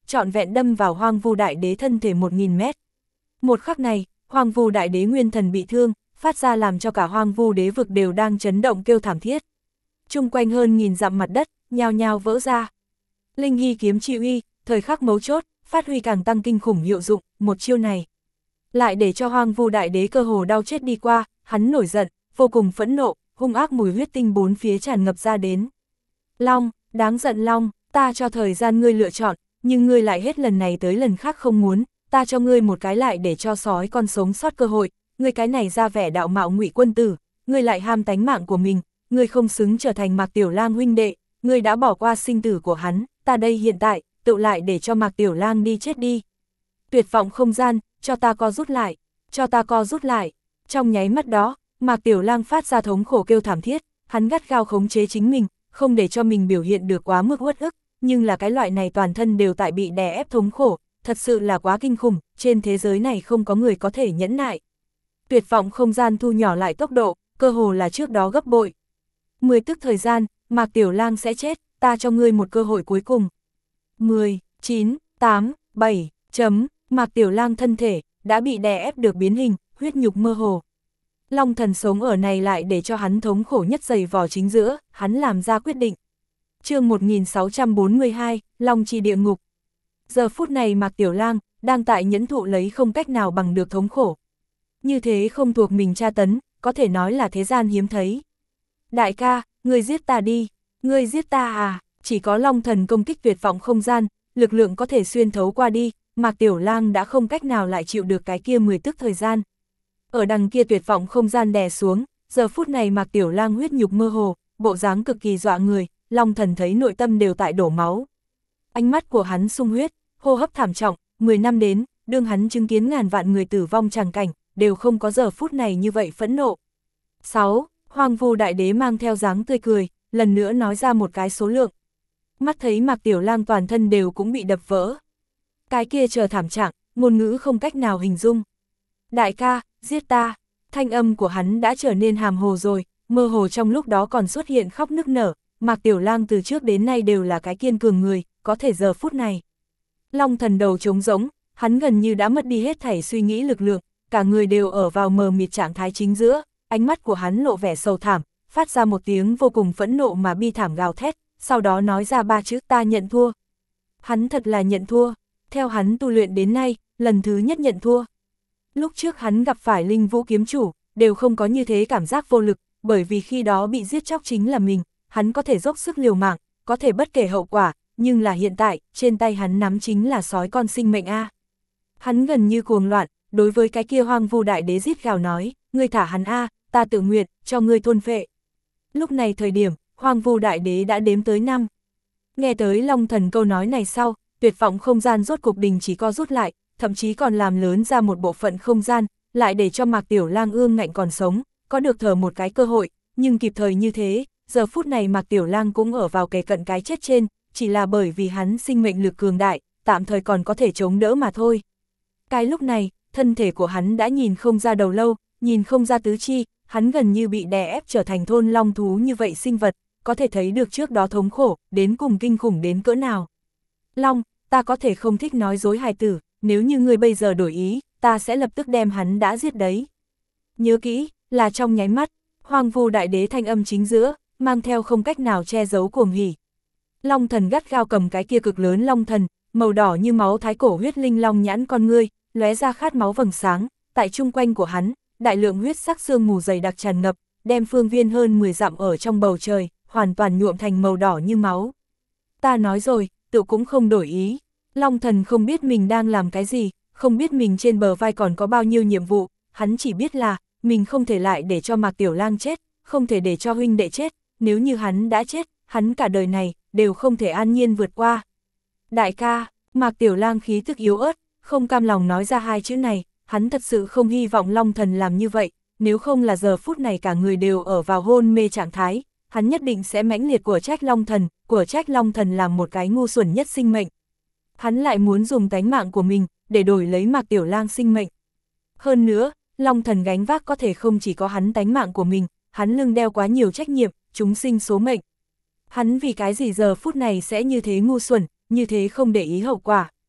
trọn vẹn đâm vào Hoang Vu Đại Đế thân thể một nghìn mét. Một khắc này, Hoang Vu Đại Đế nguyên thần bị thương, phát ra làm cho cả Hoang Vu đế vực đều đang chấn động kêu thảm thiết. Chung quanh hơn nghìn dặm mặt đất, nhao nhao vỡ ra. Linh Hy kiếm chi uy, thời khắc mấu chốt, phát huy càng tăng kinh khủng hiệu dụng, một chiêu này lại để cho Hoang Vu Đại Đế cơ hồ đau chết đi qua, hắn nổi giận, vô cùng phẫn nộ, hung ác mùi huyết tinh bốn phía tràn ngập ra đến. Long, đáng giận Long, ta cho thời gian ngươi lựa chọn, nhưng ngươi lại hết lần này tới lần khác không muốn, ta cho ngươi một cái lại để cho sói con sống sót cơ hội, ngươi cái này ra vẻ đạo mạo ngụy quân tử, ngươi lại ham tánh mạng của mình, ngươi không xứng trở thành Mạc Tiểu Lang huynh đệ, ngươi đã bỏ qua sinh tử của hắn, ta đây hiện tại, tự lại để cho Mạc Tiểu Lang đi chết đi. Tuyệt vọng không gian, cho ta co rút lại, cho ta co rút lại. Trong nháy mắt đó, Mạc Tiểu Lang phát ra thống khổ kêu thảm thiết, hắn gắt gao khống chế chính mình, không để cho mình biểu hiện được quá mức uất ức, nhưng là cái loại này toàn thân đều tại bị đè ép thống khổ, thật sự là quá kinh khủng, trên thế giới này không có người có thể nhẫn nại. Tuyệt vọng không gian thu nhỏ lại tốc độ, cơ hồ là trước đó gấp bội. Mười tức thời gian, Mạc Tiểu Lang sẽ chết, ta cho ngươi một cơ hội cuối cùng. mười, chín, tám, bảy, chấm, Mạc Tiểu Lang thân thể, đã bị đè ép được biến hình, huyết nhục mơ hồ. Long thần sống ở này lại để cho hắn thống khổ nhất giày vò chính giữa, hắn làm ra quyết định. Chương một nghìn sáu trăm bốn mươi hai, Long Chi Địa Ngục. Giờ phút này Mạc Tiểu Lang đang tại nhẫn thụ lấy không cách nào bằng được thống khổ. Như thế không thuộc mình tra tấn, có thể nói là thế gian hiếm thấy. Đại ca, ngươi giết ta đi, ngươi giết ta à, chỉ có Long thần công kích tuyệt vọng không gian, lực lượng có thể xuyên thấu qua đi, Mạc Tiểu Lang đã không cách nào lại chịu được cái kia mười tức thời gian. Ở đằng kia tuyệt vọng không gian đè xuống, giờ phút này Mạc Tiểu Lang huyết nhục mơ hồ, bộ dáng cực kỳ dọa người, Long thần thấy nội tâm đều tại đổ máu. Ánh mắt của hắn sung huyết, hô hấp thảm trọng, mười năm đến, đương hắn chứng kiến ngàn vạn người tử vong tràng cảnh, đều không có giờ phút này như vậy phẫn nộ. sáu. Hoang Vu Đại Đế mang theo dáng tươi cười, lần nữa nói ra một cái số lượng. Mắt thấy Mạc Tiểu Lang toàn thân đều cũng bị đập vỡ. Cái kia chờ thảm trạng, ngôn ngữ không cách nào hình dung. Đại ca, giết ta, thanh âm của hắn đã trở nên hàm hồ rồi, mơ hồ trong lúc đó còn xuất hiện khóc nức nở, Mạc Tiểu Lang từ trước đến nay đều là cái kiên cường người, có thể giờ phút này. Long thần đầu trống rỗng, hắn gần như đã mất đi hết thảy suy nghĩ lực lượng, cả người đều ở vào mờ mịt trạng thái chính giữa, ánh mắt của hắn lộ vẻ sầu thảm, phát ra một tiếng vô cùng phẫn nộ mà bi thảm gào thét, sau đó nói ra ba chữ ta nhận thua. Hắn thật là nhận thua, theo hắn tu luyện đến nay, lần thứ nhất nhận thua. Lúc trước hắn gặp phải Linh Vũ kiếm chủ, đều không có như thế cảm giác vô lực, bởi vì khi đó bị giết chóc chính là mình, hắn có thể dốc sức liều mạng, có thể bất kể hậu quả, nhưng là hiện tại, trên tay hắn nắm chính là sói con sinh mệnh a. Hắn gần như cuồng loạn, đối với cái kia Hoang Vu Đại Đế rít gào nói, ngươi thả hắn a, ta tự nguyện, cho ngươi thôn phệ. Lúc này thời điểm, Hoang Vu Đại Đế đã đếm tới năm. Nghe tới Long thần câu nói này sau, tuyệt vọng không gian rốt cục đình chỉ co rút lại, thậm chí còn làm lớn ra một bộ phận không gian, lại để cho Mạc Tiểu Lang ương ngạnh còn sống, có được thở một cái cơ hội, nhưng kịp thời như thế, giờ phút này Mạc Tiểu Lang cũng ở vào kề cận cái chết trên, chỉ là bởi vì hắn sinh mệnh lực cường đại, tạm thời còn có thể chống đỡ mà thôi. Cái lúc này, thân thể của hắn đã nhìn không ra đầu lâu, nhìn không ra tứ chi, hắn gần như bị đè ép trở thành thôn long thú như vậy sinh vật, có thể thấy được trước đó thống khổ, đến cùng kinh khủng đến cỡ nào. Long, ta có thể không thích nói dối hài tử, nếu như ngươi bây giờ đổi ý, ta sẽ lập tức đem hắn đã giết đấy. Nhớ kỹ, là trong nháy mắt, Hoang Vu Đại Đế thanh âm chính giữa, mang theo không cách nào che giấu cuồng hỉ. Long thần gắt gao cầm cái kia cực lớn long thần, màu đỏ như máu thái cổ huyết linh long nhãn con ngươi, lóe ra khát máu vầng sáng, tại chung quanh của hắn, đại lượng huyết sắc sương mù dày đặc tràn ngập, đem phương viên hơn mười dặm ở trong bầu trời, hoàn toàn nhuộm thành màu đỏ như máu. Ta nói rồi, tự cũng không đổi ý. Long thần không biết mình đang làm cái gì, không biết mình trên bờ vai còn có bao nhiêu nhiệm vụ, hắn chỉ biết là, mình không thể lại để cho Mạc Tiểu Lang chết, không thể để cho huynh đệ chết, nếu như hắn đã chết, hắn cả đời này, đều không thể an nhiên vượt qua. Đại ca, Mạc Tiểu Lang khí tức yếu ớt, không cam lòng nói ra hai chữ này, hắn thật sự không hy vọng Long thần làm như vậy, nếu không là giờ phút này cả người đều ở vào hôn mê trạng thái, hắn nhất định sẽ mãnh liệt của trách Long thần, của trách Long thần làm một cái ngu xuẩn nhất sinh mệnh. Hắn lại muốn dùng tánh mạng của mình, để đổi lấy Mạc Tiểu Lang sinh mệnh. Hơn nữa, Long thần gánh vác có thể không chỉ có hắn tánh mạng của mình, hắn lưng đeo quá nhiều trách nhiệm, chúng sinh số mệnh. Hắn vì cái gì giờ phút này sẽ như thế ngu xuẩn, như thế không để ý hậu quả.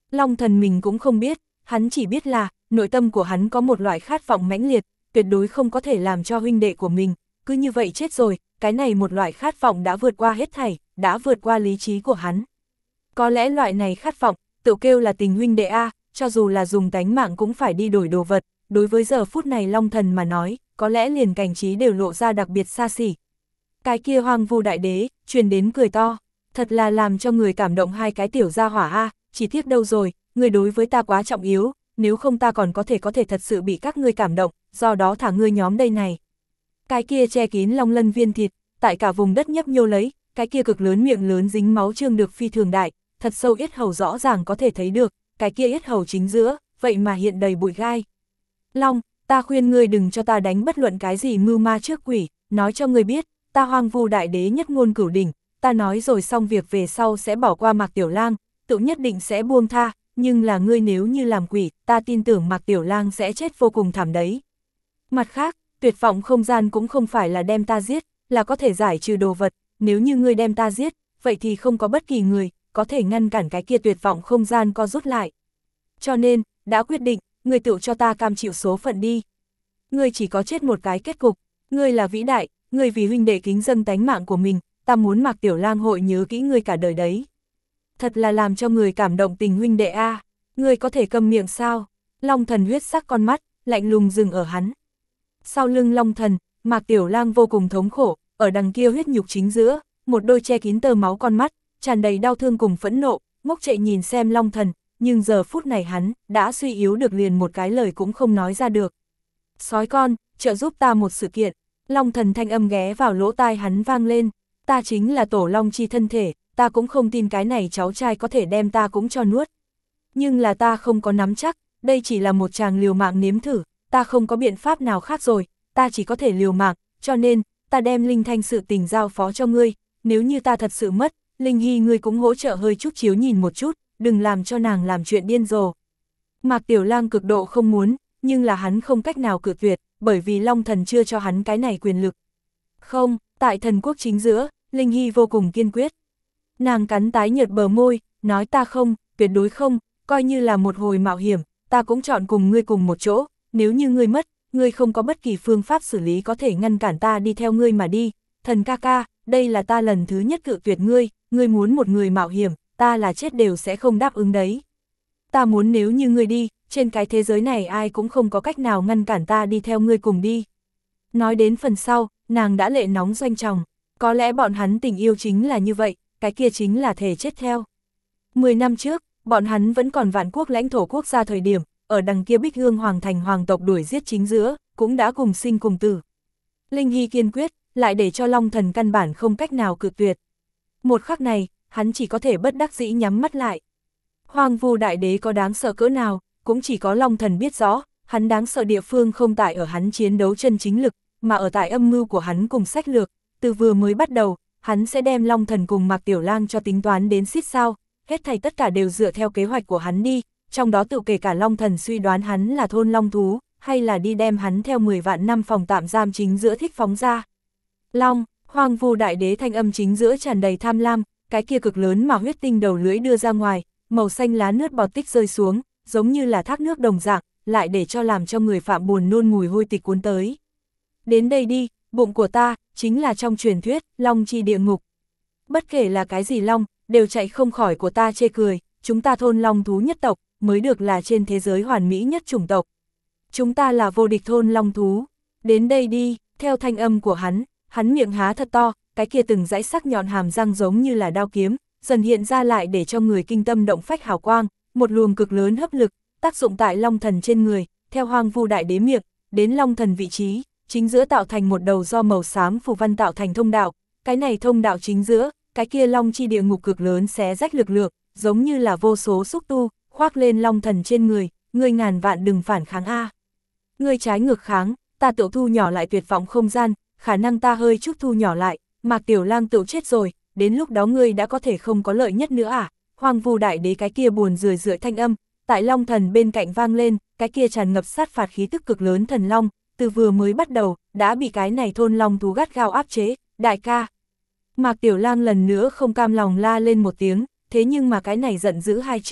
Long Thần mình cũng không biết, hắn chỉ biết là, nội tâm của hắn có một loại khát vọng mãnh liệt, tuyệt đối không có thể làm cho huynh đệ của mình, cứ như vậy chết rồi, cái này một loại khát vọng đã vượt qua hết thảy, đã vượt qua lý trí của hắn. Có lẽ loại này khát vọng, tự kêu là tình huynh đệ A, cho dù là dùng tánh mạng cũng phải đi đổi đồ vật, đối với giờ phút này Long Thần mà nói, có lẽ liền cảnh trí đều lộ ra đặc biệt xa xỉ. Cái kia Hoang Vu Đại Đế, truyền đến cười to, thật là làm cho người cảm động hai cái tiểu gia hỏa A, chỉ tiếc đâu rồi, người đối với ta quá trọng yếu, nếu không ta còn có thể có thể thật sự bị các ngươi cảm động, do đó thả ngươi nhóm đây này. Cái kia che kín long lân viên thịt, tại cả vùng đất nhấp nhô lấy, cái kia cực lớn miệng lớn dính máu trương được phi thường đại, thật sâu yết hầu rõ ràng có thể thấy được, cái kia yết hầu chính giữa, vậy mà hiện đầy bụi gai. Long, ta khuyên ngươi đừng cho ta đánh bất luận cái gì mưu ma trước quỷ, nói cho ngươi biết, ta Hoang Vu Đại Đế nhất ngôn cửu đỉnh, ta nói rồi xong việc về sau sẽ bỏ qua Mạc Tiểu Lang, tự nhất định sẽ buông tha, nhưng là ngươi nếu như làm quỷ, ta tin tưởng Mạc Tiểu Lang sẽ chết vô cùng thảm đấy. Mặt khác, tuyệt vọng không gian cũng không phải là đem ta giết, là có thể giải trừ đồ vật, nếu như ngươi đem ta giết, vậy thì không có bất kỳ người, có thể ngăn cản cái kia tuyệt vọng không gian co rút lại. Cho nên, đã quyết định, ngươi tự cho ta cam chịu số phận đi. Ngươi chỉ có chết một cái kết cục, ngươi là vĩ đại, ngươi vì huynh đệ kính dâng tánh mạng của mình, ta muốn Mạc Tiểu Lang hội nhớ kỹ ngươi cả đời đấy. Thật là làm cho người cảm động tình huynh đệ a, ngươi có thể câm miệng sao? Long Thần huyết sắc con mắt, lạnh lùng dừng ở hắn. Sau lưng Long Thần, Mạc Tiểu Lang vô cùng thống khổ, ở đằng kia huyết nhục chính giữa, một đôi che kín tơ máu con mắt, tràn đầy đau thương cùng phẫn nộ, ngốc trệ nhìn xem Long Thần, nhưng giờ phút này hắn, đã suy yếu được liền một cái lời cũng không nói ra được. Sói con, trợ giúp ta một sự kiện, Long Thần thanh âm ghé vào lỗ tai hắn vang lên, ta chính là tổ long chi thân thể, ta cũng không tin cái này cháu trai có thể đem ta cũng cho nuốt. Nhưng là ta không có nắm chắc, đây chỉ là một chàng liều mạng nếm thử, ta không có biện pháp nào khác rồi, ta chỉ có thể liều mạng, cho nên, ta đem Linh Thanh sự tình giao phó cho ngươi, nếu như ta thật sự mất, Linh Hy ngươi cũng hỗ trợ hơi chút chiếu nhìn một chút, đừng làm cho nàng làm chuyện điên rồ. Mạc Tiểu Lang cực độ không muốn, nhưng là hắn không cách nào cự tuyệt, bởi vì Long Thần chưa cho hắn cái này quyền lực. Không, tại thần quốc chính giữa, Linh Hy vô cùng kiên quyết. Nàng cắn tái nhợt bờ môi, nói ta không, tuyệt đối không, coi như là một hồi mạo hiểm, ta cũng chọn cùng ngươi cùng một chỗ, nếu như ngươi mất, ngươi không có bất kỳ phương pháp xử lý có thể ngăn cản ta đi theo ngươi mà đi. Thần ca ca, đây là ta lần thứ nhất cự tuyệt ngươi, ngươi muốn một người mạo hiểm, ta là chết đều sẽ không đáp ứng đấy. Ta muốn nếu như ngươi đi, trên cái thế giới này ai cũng không có cách nào ngăn cản ta đi theo ngươi cùng đi. Nói đến phần sau, nàng đã lệ nóng doanh tròng, có lẽ bọn hắn tình yêu chính là như vậy, cái kia chính là thể chết theo. Mười năm trước, bọn hắn vẫn còn vạn quốc lãnh thổ quốc gia thời điểm, ở đằng kia Bích Hương Hoàng thành hoàng tộc đuổi giết chính giữa, cũng đã cùng sinh cùng tử. Linh Hy kiên quyết, lại để cho Long Thần căn bản không cách nào cự tuyệt. Một khắc này, hắn chỉ có thể bất đắc dĩ nhắm mắt lại. Hoang Vu Đại Đế có đáng sợ cỡ nào, cũng chỉ có Long Thần biết rõ, hắn đáng sợ địa phương không tại ở hắn chiến đấu chân chính lực, mà ở tại âm mưu của hắn cùng sách lược, từ vừa mới bắt đầu, hắn sẽ đem Long Thần cùng Mạc Tiểu Lang cho tính toán đến xít sao, hết thảy tất cả đều dựa theo kế hoạch của hắn đi, trong đó tự kể cả Long Thần suy đoán hắn là thôn long thú, hay là đi đem hắn theo mười vạn năm phòng tạm giam chính giữa thích phóng ra. Long, Hoang Vu Đại Đế thanh âm chính giữa tràn đầy tham lam, cái kia cực lớn mà huyết tinh đầu lưỡi đưa ra ngoài, màu xanh lá nước bọt tích rơi xuống, giống như là thác nước đồng dạng, lại để cho làm cho người phạm buồn nôn mùi hôi tịch cuốn tới. Đến đây đi, bụng của ta, chính là trong truyền thuyết, long chi địa ngục. Bất kể là cái gì long, đều chạy không khỏi của ta chê cười, chúng ta thôn long thú nhất tộc, mới được là trên thế giới hoàn mỹ nhất chủng tộc. Chúng ta là vô địch thôn long thú. Đến đây đi, theo thanh âm của hắn, hắn miệng há thật to, cái kia từng dãy sắc nhọn hàm răng giống như là đao kiếm, dần hiện ra lại để cho người kinh tâm động phách hào quang, một luồng cực lớn hấp lực, tác dụng tại Long Thần trên người, theo Hoang Vu Đại Đế miệng, đến Long Thần vị trí, chính giữa tạo thành một đầu do màu xám phù văn tạo thành thông đạo, cái này thông đạo chính giữa, cái kia Long chi địa ngục cực lớn xé rách lực lượng, giống như là vô số xúc tu, khoác lên Long Thần trên người, ngươi ngàn vạn đừng phản kháng a. Ngươi trái ngược kháng, ta tự thu nhỏ lại tuyệt vọng không gian, khả năng ta hơi chút thu nhỏ lại, Mạc Tiểu Lang tự chết rồi, đến lúc đó ngươi đã có thể không có lợi nhất nữa à? Hoang Vu Đại Đế cái kia buồn rười rượi thanh âm, tại Long Thần bên cạnh vang lên, cái kia tràn ngập sát phạt khí tức cực lớn thần long, từ vừa mới bắt đầu, đã bị cái này thôn long thú gắt gao áp chế, đại ca. Mạc Tiểu Lang lần nữa không cam lòng la lên một tiếng, thế nhưng mà cái này giận dữ hai chữ,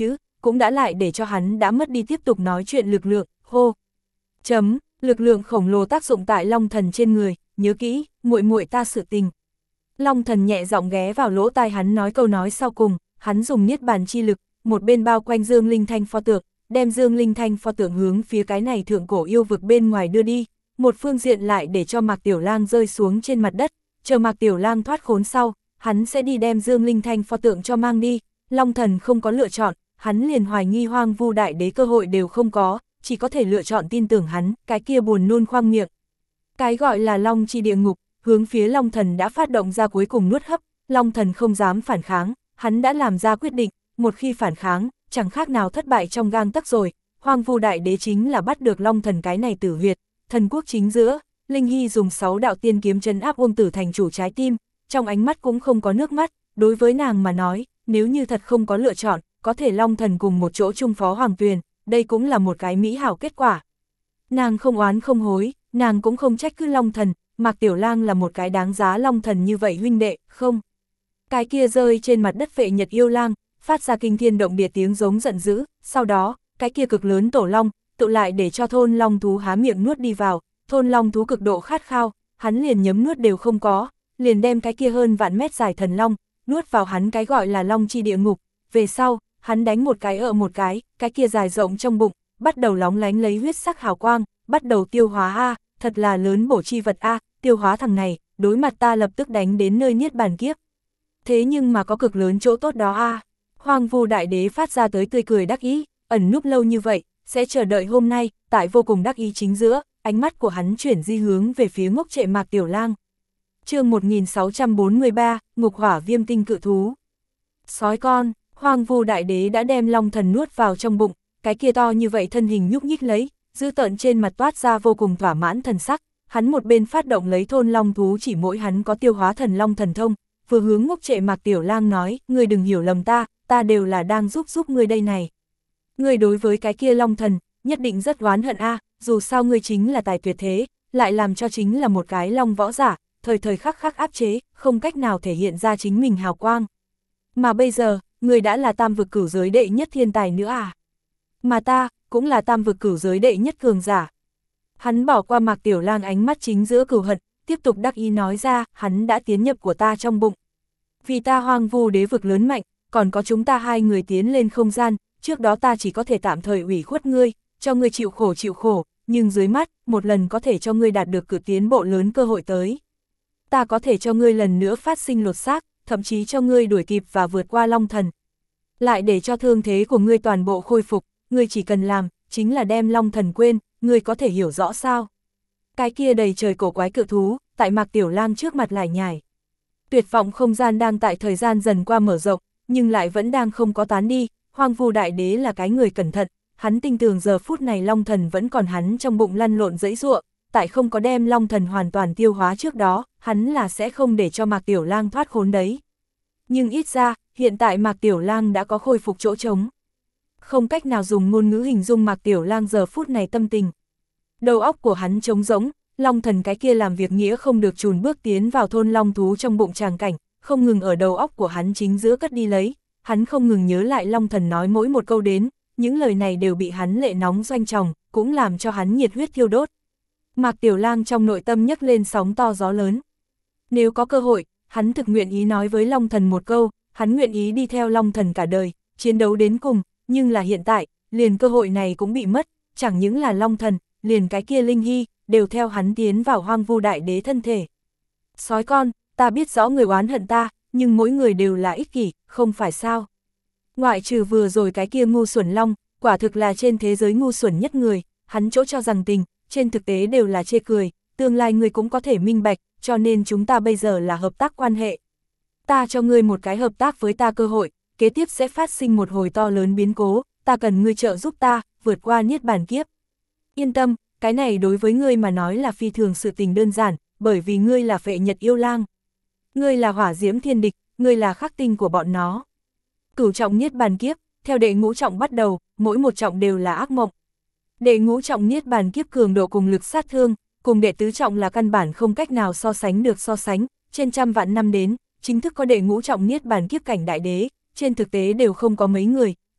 cũng đã lại để cho hắn đã mất đi tiếp tục nói chuyện lực lượng, hô. Chấm, lực lượng khổng lồ tác dụng tại Long Thần trên người, nhớ kỹ, muội muội ta sự tình. Long Thần nhẹ giọng ghé vào lỗ tai hắn nói câu nói sau cùng, hắn dùng niết bàn chi lực, một bên bao quanh Dương Linh Thanh pho tượng, đem Dương Linh Thanh pho tượng hướng phía cái này thượng cổ yêu vực bên ngoài đưa đi, một phương diện lại để cho Mạc Tiểu Lang rơi xuống trên mặt đất, chờ Mạc Tiểu Lang thoát khốn sau, hắn sẽ đi đem Dương Linh Thanh pho tượng cho mang đi. Long Thần không có lựa chọn, hắn liền hoài nghi Hoang Vu Đại Đế cơ hội đều không có, chỉ có thể lựa chọn tin tưởng hắn, cái kia buồn nôn khoang miệng. Cái gọi là Long chi địa ngục, hướng phía Long Thần đã phát động ra cuối cùng nuốt hấp, Long Thần không dám phản kháng, hắn đã làm ra quyết định, một khi phản kháng, chẳng khác nào thất bại trong gang tấc rồi. Hoang Vu Đại Đế chính là bắt được Long Thần cái này tử huyệt, thần quốc chính giữa, Linh Hy dùng sáu đạo tiên kiếm trấn áp Uông Tử Thành chủ trái tim, trong ánh mắt cũng không có nước mắt, đối với nàng mà nói, nếu như thật không có lựa chọn, có thể Long Thần cùng một chỗ chung phó Hoàng Tuyền, đây cũng là một cái mỹ hảo kết quả. Nàng không oán không hối, nàng cũng không trách cứ Long Thần, Mạc Tiểu Lang là một cái đáng giá Long Thần như vậy huynh đệ, không. Cái kia rơi trên mặt đất Phệ Nhật yêu lang, phát ra kinh thiên động địa tiếng giống giận dữ, sau đó, cái kia cực lớn tổ long, tự lại để cho thôn long thú há miệng nuốt đi vào, thôn long thú cực độ khát khao, hắn liền nhấm nuốt đều không có, liền đem cái kia hơn vạn mét dài thần long, nuốt vào hắn cái gọi là long chi địa ngục, về sau, hắn đánh một cái ợ một cái, cái kia dài rộng trong bụng, bắt đầu lóng lánh lấy huyết sắc hào quang, bắt đầu tiêu hóa a, thật là lớn bổ chi vật a, tiêu hóa thằng này, đối mặt ta lập tức đánh đến nơi niết bàn kiếp. Thế nhưng mà có cực lớn chỗ tốt đó a. Hoang Vu Đại Đế phát ra tới tươi cười đắc ý, ẩn núp lâu như vậy, sẽ chờ đợi hôm nay, tại vô cùng đắc ý chính giữa, ánh mắt của hắn chuyển di hướng về phía ngốc trệ Mạc Tiểu Lang. Chương một nghìn sáu trăm bốn mươi ba, Ngục Hỏa Viêm Tinh Cự Thú. Sói con, Hoang Vu Đại Đế đã đem Long Thần nuốt vào trong bụng, cái kia to như vậy thân hình nhúc nhích lấy, dữ tợn trên mặt toát ra vô cùng thỏa mãn thần sắc, hắn một bên phát động lấy thôn long thú chỉ mỗi hắn có tiêu hóa thần long thần thông, vừa hướng ngốc trệ Mạc Tiểu Lang nói, ngươi đừng hiểu lầm ta, ta đều là đang giúp giúp ngươi đây này. Ngươi đối với cái kia Long Thần, nhất định rất oán hận a, dù sao ngươi chính là tài tuyệt thế, lại làm cho chính là một cái long võ giả, thời thời khắc khắc áp chế, không cách nào thể hiện ra chính mình hào quang. Mà bây giờ, ngươi đã là tam vực cửu giới đệ nhất thiên tài nữa à? Mà ta, cũng là tam vực cửu giới đệ nhất cường giả. Hắn bỏ qua Mạc Tiểu Lang ánh mắt chính giữa cửu hận, tiếp tục đắc ý nói ra, hắn đã tiến nhập của ta trong bụng. Vì ta Hoang Vu đế vực lớn mạnh, còn có chúng ta hai người tiến lên không gian, trước đó ta chỉ có thể tạm thời ủy khuất ngươi, cho ngươi chịu khổ chịu khổ, nhưng dưới mắt, một lần có thể cho ngươi đạt được cự tiến bộ lớn cơ hội tới. Ta có thể cho ngươi lần nữa phát sinh lột xác, thậm chí cho ngươi đuổi kịp và vượt qua Long Thần. Lại để cho thương thế của ngươi toàn bộ khôi phục, ngươi chỉ cần làm, chính là đem Long Thần quên, ngươi có thể hiểu rõ sao? Cái kia đầy trời cổ quái cự thú, tại Mạc Tiểu Lang trước mặt lải nhải. Tuyệt vọng không gian đang tại thời gian dần qua mở rộng, nhưng lại vẫn đang không có tán đi. Hoang Vu Đại Đế là cái người cẩn thận, hắn tin tưởng giờ phút này Long Thần vẫn còn hắn trong bụng lăn lộn dẫy giụa, tại không có đem Long Thần hoàn toàn tiêu hóa trước đó, hắn là sẽ không để cho Mạc Tiểu Lang thoát khốn đấy. Nhưng ít ra, hiện tại Mạc Tiểu Lang đã có khôi phục chỗ trống. Không cách nào dùng ngôn ngữ hình dung Mạc Tiểu Lang giờ phút này tâm tình. Đầu óc của hắn trống rỗng, Long Thần cái kia làm việc nghĩa không được chùn bước tiến vào thôn long thú trong bụng tràng cảnh, không ngừng ở đầu óc của hắn chính giữa cất đi lấy, hắn không ngừng nhớ lại Long Thần nói mỗi một câu đến, những lời này đều bị hắn lệ nóng doanh tròng, cũng làm cho hắn nhiệt huyết thiêu đốt. Mạc Tiểu Lang trong nội tâm nhấc lên sóng to gió lớn. Nếu có cơ hội, hắn thực nguyện ý nói với Long Thần một câu, hắn nguyện ý đi theo Long Thần cả đời, chiến đấu đến cùng, nhưng là hiện tại, liền cơ hội này cũng bị mất, chẳng những là Long Thần, liền cái kia Linh Hy, đều theo hắn tiến vào Hoang Vu Đại Đế thân thể. Sói con, ta biết rõ người oán hận ta, nhưng mỗi người đều là ích kỷ, không phải sao? Ngoại trừ vừa rồi cái kia ngu xuẩn long, quả thực là trên thế giới ngu xuẩn nhất người, hắn chỗ cho rằng tình, trên thực tế đều là chê cười, tương lai người cũng có thể minh bạch, cho nên chúng ta bây giờ là hợp tác quan hệ. Ta cho ngươi một cái hợp tác với ta cơ hội, kế tiếp sẽ phát sinh một hồi to lớn biến cố, ta cần ngươi trợ giúp ta, vượt qua niết bàn kiếp. Yên tâm, cái này đối với ngươi mà nói là phi thường sự tình đơn giản, bởi vì ngươi là Phệ Nhật yêu lang. Ngươi là hỏa diễm thiên địch, ngươi là khắc tinh của bọn nó. Cửu trọng niết bàn kiếp, theo đệ ngũ trọng bắt đầu, mỗi một trọng đều là ác mộng. Đệ ngũ trọng niết bàn kiếp cường độ cùng lực sát thương, cùng đệ tứ trọng là căn bản không cách nào so sánh được so sánh, trên trăm vạn năm đến, chính thức có đệ ngũ trọng niết bàn kiếp cảnh đại đế, trên thực tế đều không có mấy người,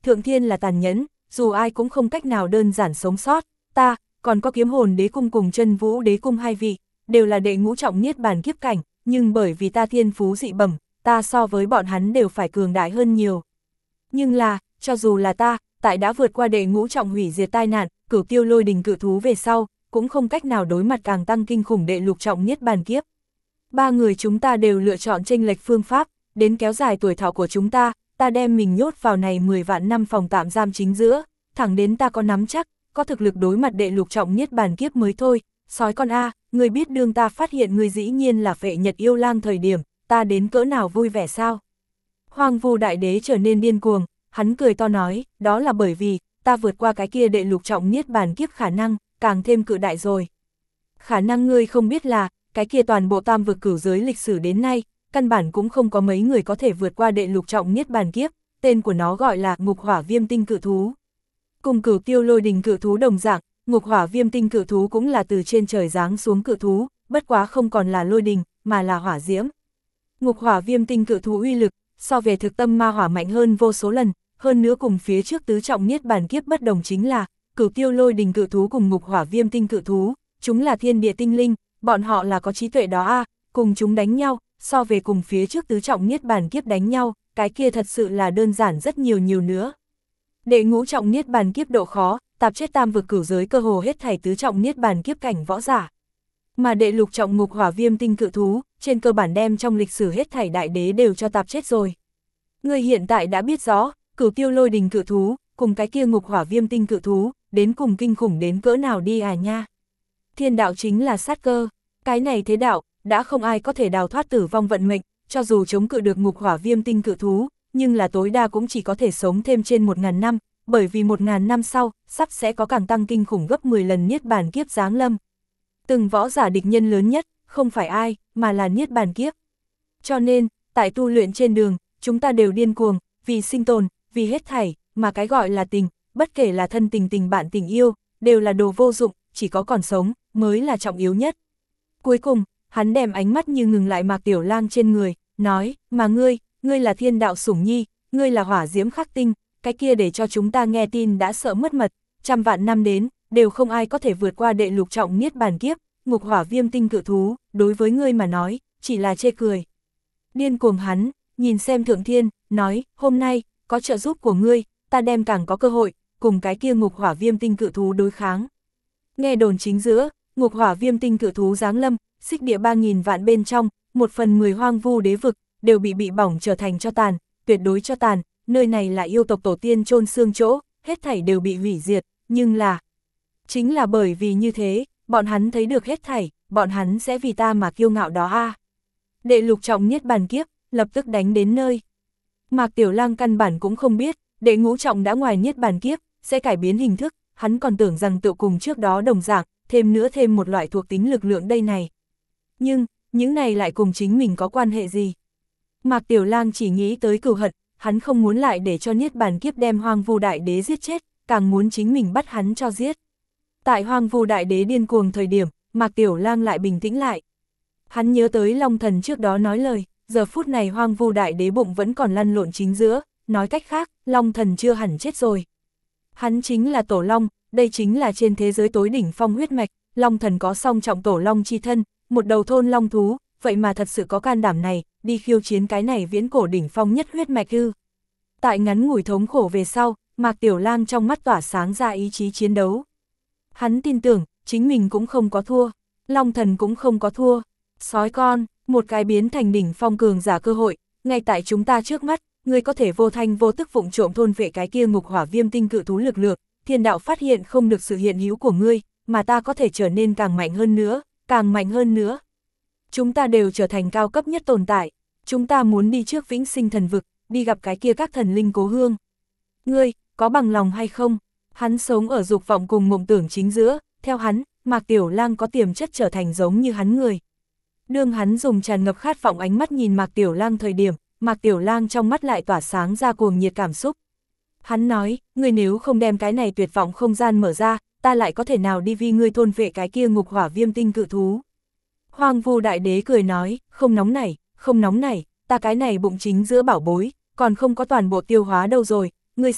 thượng thiên là tàn nhẫn, dù ai cũng không cách nào đơn giản sống sót, ta, còn có kiếm hồn đế cung cùng chân vũ đế cung hai vị, đều là đệ ngũ trọng niết bàn kiếp cảnh, nhưng bởi vì ta thiên phú dị bẩm, ta so với bọn hắn đều phải cường đại hơn nhiều. Nhưng là, cho dù là ta, tại đã vượt qua đệ ngũ trọng hủy diệt tai nạn, cửu tiêu lôi đình cự thú về sau, cũng không cách nào đối mặt càng tăng kinh khủng đệ lục trọng niết bàn kiếp. Ba người chúng ta đều lựa chọn chênh lệch phương pháp, đến kéo dài tuổi thọ của chúng ta, ta đem mình nhốt vào này mười vạn năm phòng tạm giam chính giữa, thẳng đến ta có nắm chắc, có thực lực đối mặt đệ lục trọng niết bàn kiếp mới thôi. Sói con a, người biết đương ta phát hiện người dĩ nhiên là Phệ Nhật yêu lang thời điểm, ta đến cỡ nào vui vẻ sao? Hoang Vu đại đế trở nên điên cuồng, hắn cười to nói, đó là bởi vì, ta vượt qua cái kia đệ lục trọng niết bàn kiếp khả năng, càng thêm cự đại rồi. Khả năng ngươi không biết là, cái kia toàn bộ tam vực cửu giới lịch sử đến nay, căn bản cũng không có mấy người có thể vượt qua đệ lục trọng niết bàn kiếp, tên của nó gọi là ngục hỏa viêm tinh cự thú. Cùng cửu tiêu lôi đình cự thú đồng dạng, ngục hỏa viêm tinh cự thú cũng là từ trên trời giáng xuống cự thú, bất quá không còn là lôi đình, mà là hỏa diễm. Ngục hỏa viêm tinh cự thú uy lực, so về thực tâm ma hỏa mạnh hơn vô số lần, hơn nữa cùng phía trước tứ trọng niết bàn kiếp bất đồng chính là, cửu tiêu lôi đình cự thú cùng ngục hỏa viêm tinh cự thú, chúng là thiên địa tinh linh, bọn họ là có trí tuệ đó a, à, cùng chúng đánh nhau, so về cùng phía trước tứ trọng niết bàn kiếp đánh nhau, cái kia thật sự là đơn giản rất nhiều nhiều nữa. Đệ ngũ trọng niết bàn kiếp độ khó, tạp chết tam vực cửu giới cơ hồ hết thảy tứ trọng niết bàn kiếp cảnh võ giả. Mà đệ lục trọng ngục hỏa viêm tinh cự thú, trên cơ bản đem trong lịch sử hết thảy đại đế đều cho tạp chết rồi. Người hiện tại đã biết rõ, cửu tiêu lôi đình cự thú, cùng cái kia ngục hỏa viêm tinh cự thú, đến cùng kinh khủng đến cỡ nào đi à nha. Thiên đạo chính là sát cơ, cái này thế đạo, đã không ai có thể đào thoát tử vong vận mệnh, cho dù chống cự được ngục hỏa viêm tinh cự thú, nhưng là tối đa cũng chỉ có thể sống thêm trên một ngàn năm, bởi vì một ngàn năm sau, sắp sẽ có càng tăng kinh khủng gấp mười lần niết bàn kiếp giáng lâm. Từng võ giả địch nhân lớn nhất, không phải ai, mà là niết bàn kiếp. Cho nên, tại tu luyện trên đường, chúng ta đều điên cuồng, vì sinh tồn, vì hết thảy, mà cái gọi là tình, bất kể là thân tình tình bạn tình yêu, đều là đồ vô dụng, chỉ có còn sống, mới là trọng yếu nhất. Cuối cùng, hắn đem ánh mắt như ngừng lại Mạc Tiểu Lang trên người, nói, mà ngươi, ngươi là thiên đạo sủng nhi, ngươi là hỏa diễm khắc tinh, cái kia để cho chúng ta nghe tin đã sợ mất mật, trăm vạn năm đến, đều không ai có thể vượt qua đệ lục trọng niết bàn kiếp, ngục hỏa viêm tinh cự thú, đối với ngươi mà nói, chỉ là chê cười. Điên cuồng hắn, nhìn xem thượng thiên, nói, hôm nay, có trợ giúp của ngươi, ta đem càng có cơ hội, cùng cái kia ngục hỏa viêm tinh cự thú đối kháng. Nghe đồn chính giữa, ngục hỏa viêm tinh cự thú giáng lâm, xích địa ba nghìn vạn bên trong, một phần mười hoang vu đế vực, đều bị bị bỏng trở thành cho tàn, tuyệt đối cho tàn, nơi này là yêu tộc tổ tiên chôn xương chỗ, hết thảy đều bị hủy diệt, nhưng là... Chính là bởi vì như thế, bọn hắn thấy được hết thảy, bọn hắn sẽ vì ta mà kiêu ngạo đó a. À. Đệ lục trọng niết bàn kiếp, lập tức đánh đến nơi. Mạc Tiểu Lang căn bản cũng không biết, đệ ngũ trọng đã ngoài niết bàn kiếp, sẽ cải biến hình thức, hắn còn tưởng rằng tự cùng trước đó đồng dạng, thêm nữa thêm một loại thuộc tính lực lượng đây này. Nhưng, những này lại cùng chính mình có quan hệ gì? Mạc Tiểu Lang chỉ nghĩ tới cừu hận, hắn không muốn lại để cho niết bàn kiếp đem Hoang Vu đại đế giết chết, càng muốn chính mình bắt hắn cho giết. Tại Hoang Vu đại đế điên cuồng thời điểm, Mạc Tiểu Lang lại bình tĩnh lại. Hắn nhớ tới Long Thần trước đó nói lời, giờ phút này Hoang Vu đại đế bụng vẫn còn lăn lộn chính giữa, nói cách khác, Long Thần chưa hẳn chết rồi. Hắn chính là Tổ Long, đây chính là trên thế giới tối đỉnh phong huyết mạch, Long Thần có song trọng Tổ Long chi thân, một đầu thôn long thú, vậy mà thật sự có can đảm này, đi khiêu chiến cái này viễn cổ đỉnh phong nhất huyết mạch ư. Tại ngắn ngủi thống khổ về sau, Mạc Tiểu Lang trong mắt tỏa sáng ra ý chí chiến đấu. Hắn tin tưởng, chính mình cũng không có thua, Long Thần cũng không có thua. Sói con, một cái biến thành đỉnh phong cường giả cơ hội, ngay tại chúng ta trước mắt, ngươi có thể vô thanh vô tức vụng trộm thôn vệ cái kia ngục hỏa viêm tinh cự thú lực lượng, thiên đạo phát hiện không được sự hiện hữu của ngươi, mà ta có thể trở nên càng mạnh hơn nữa, càng mạnh hơn nữa. Chúng ta đều trở thành cao cấp nhất tồn tại, chúng ta muốn đi trước vĩnh sinh thần vực, đi gặp cái kia các thần linh cố hương. Ngươi, có bằng lòng hay không? Hắn sống ở dục vọng cùng mộng tưởng chính giữa, theo hắn, Mạc Tiểu Lang có tiềm chất trở thành giống như hắn người. Đương hắn dùng tràn ngập khát vọng ánh mắt nhìn Mạc Tiểu Lang thời điểm, Mạc Tiểu Lang trong mắt lại tỏa sáng ra cuồng nhiệt cảm xúc. Hắn nói, ngươi nếu không đem cái này tuyệt vọng không gian mở ra, ta lại có thể nào đi vì ngươi thôn vệ cái kia ngục hỏa viêm tinh cự thú. Hoang Vu đại đế cười nói, không nóng nảy, không nóng nảy, ta cái này bụng chính giữa bảo bối, còn không có toàn bộ tiêu hóa đâu rồi, ngươi xem,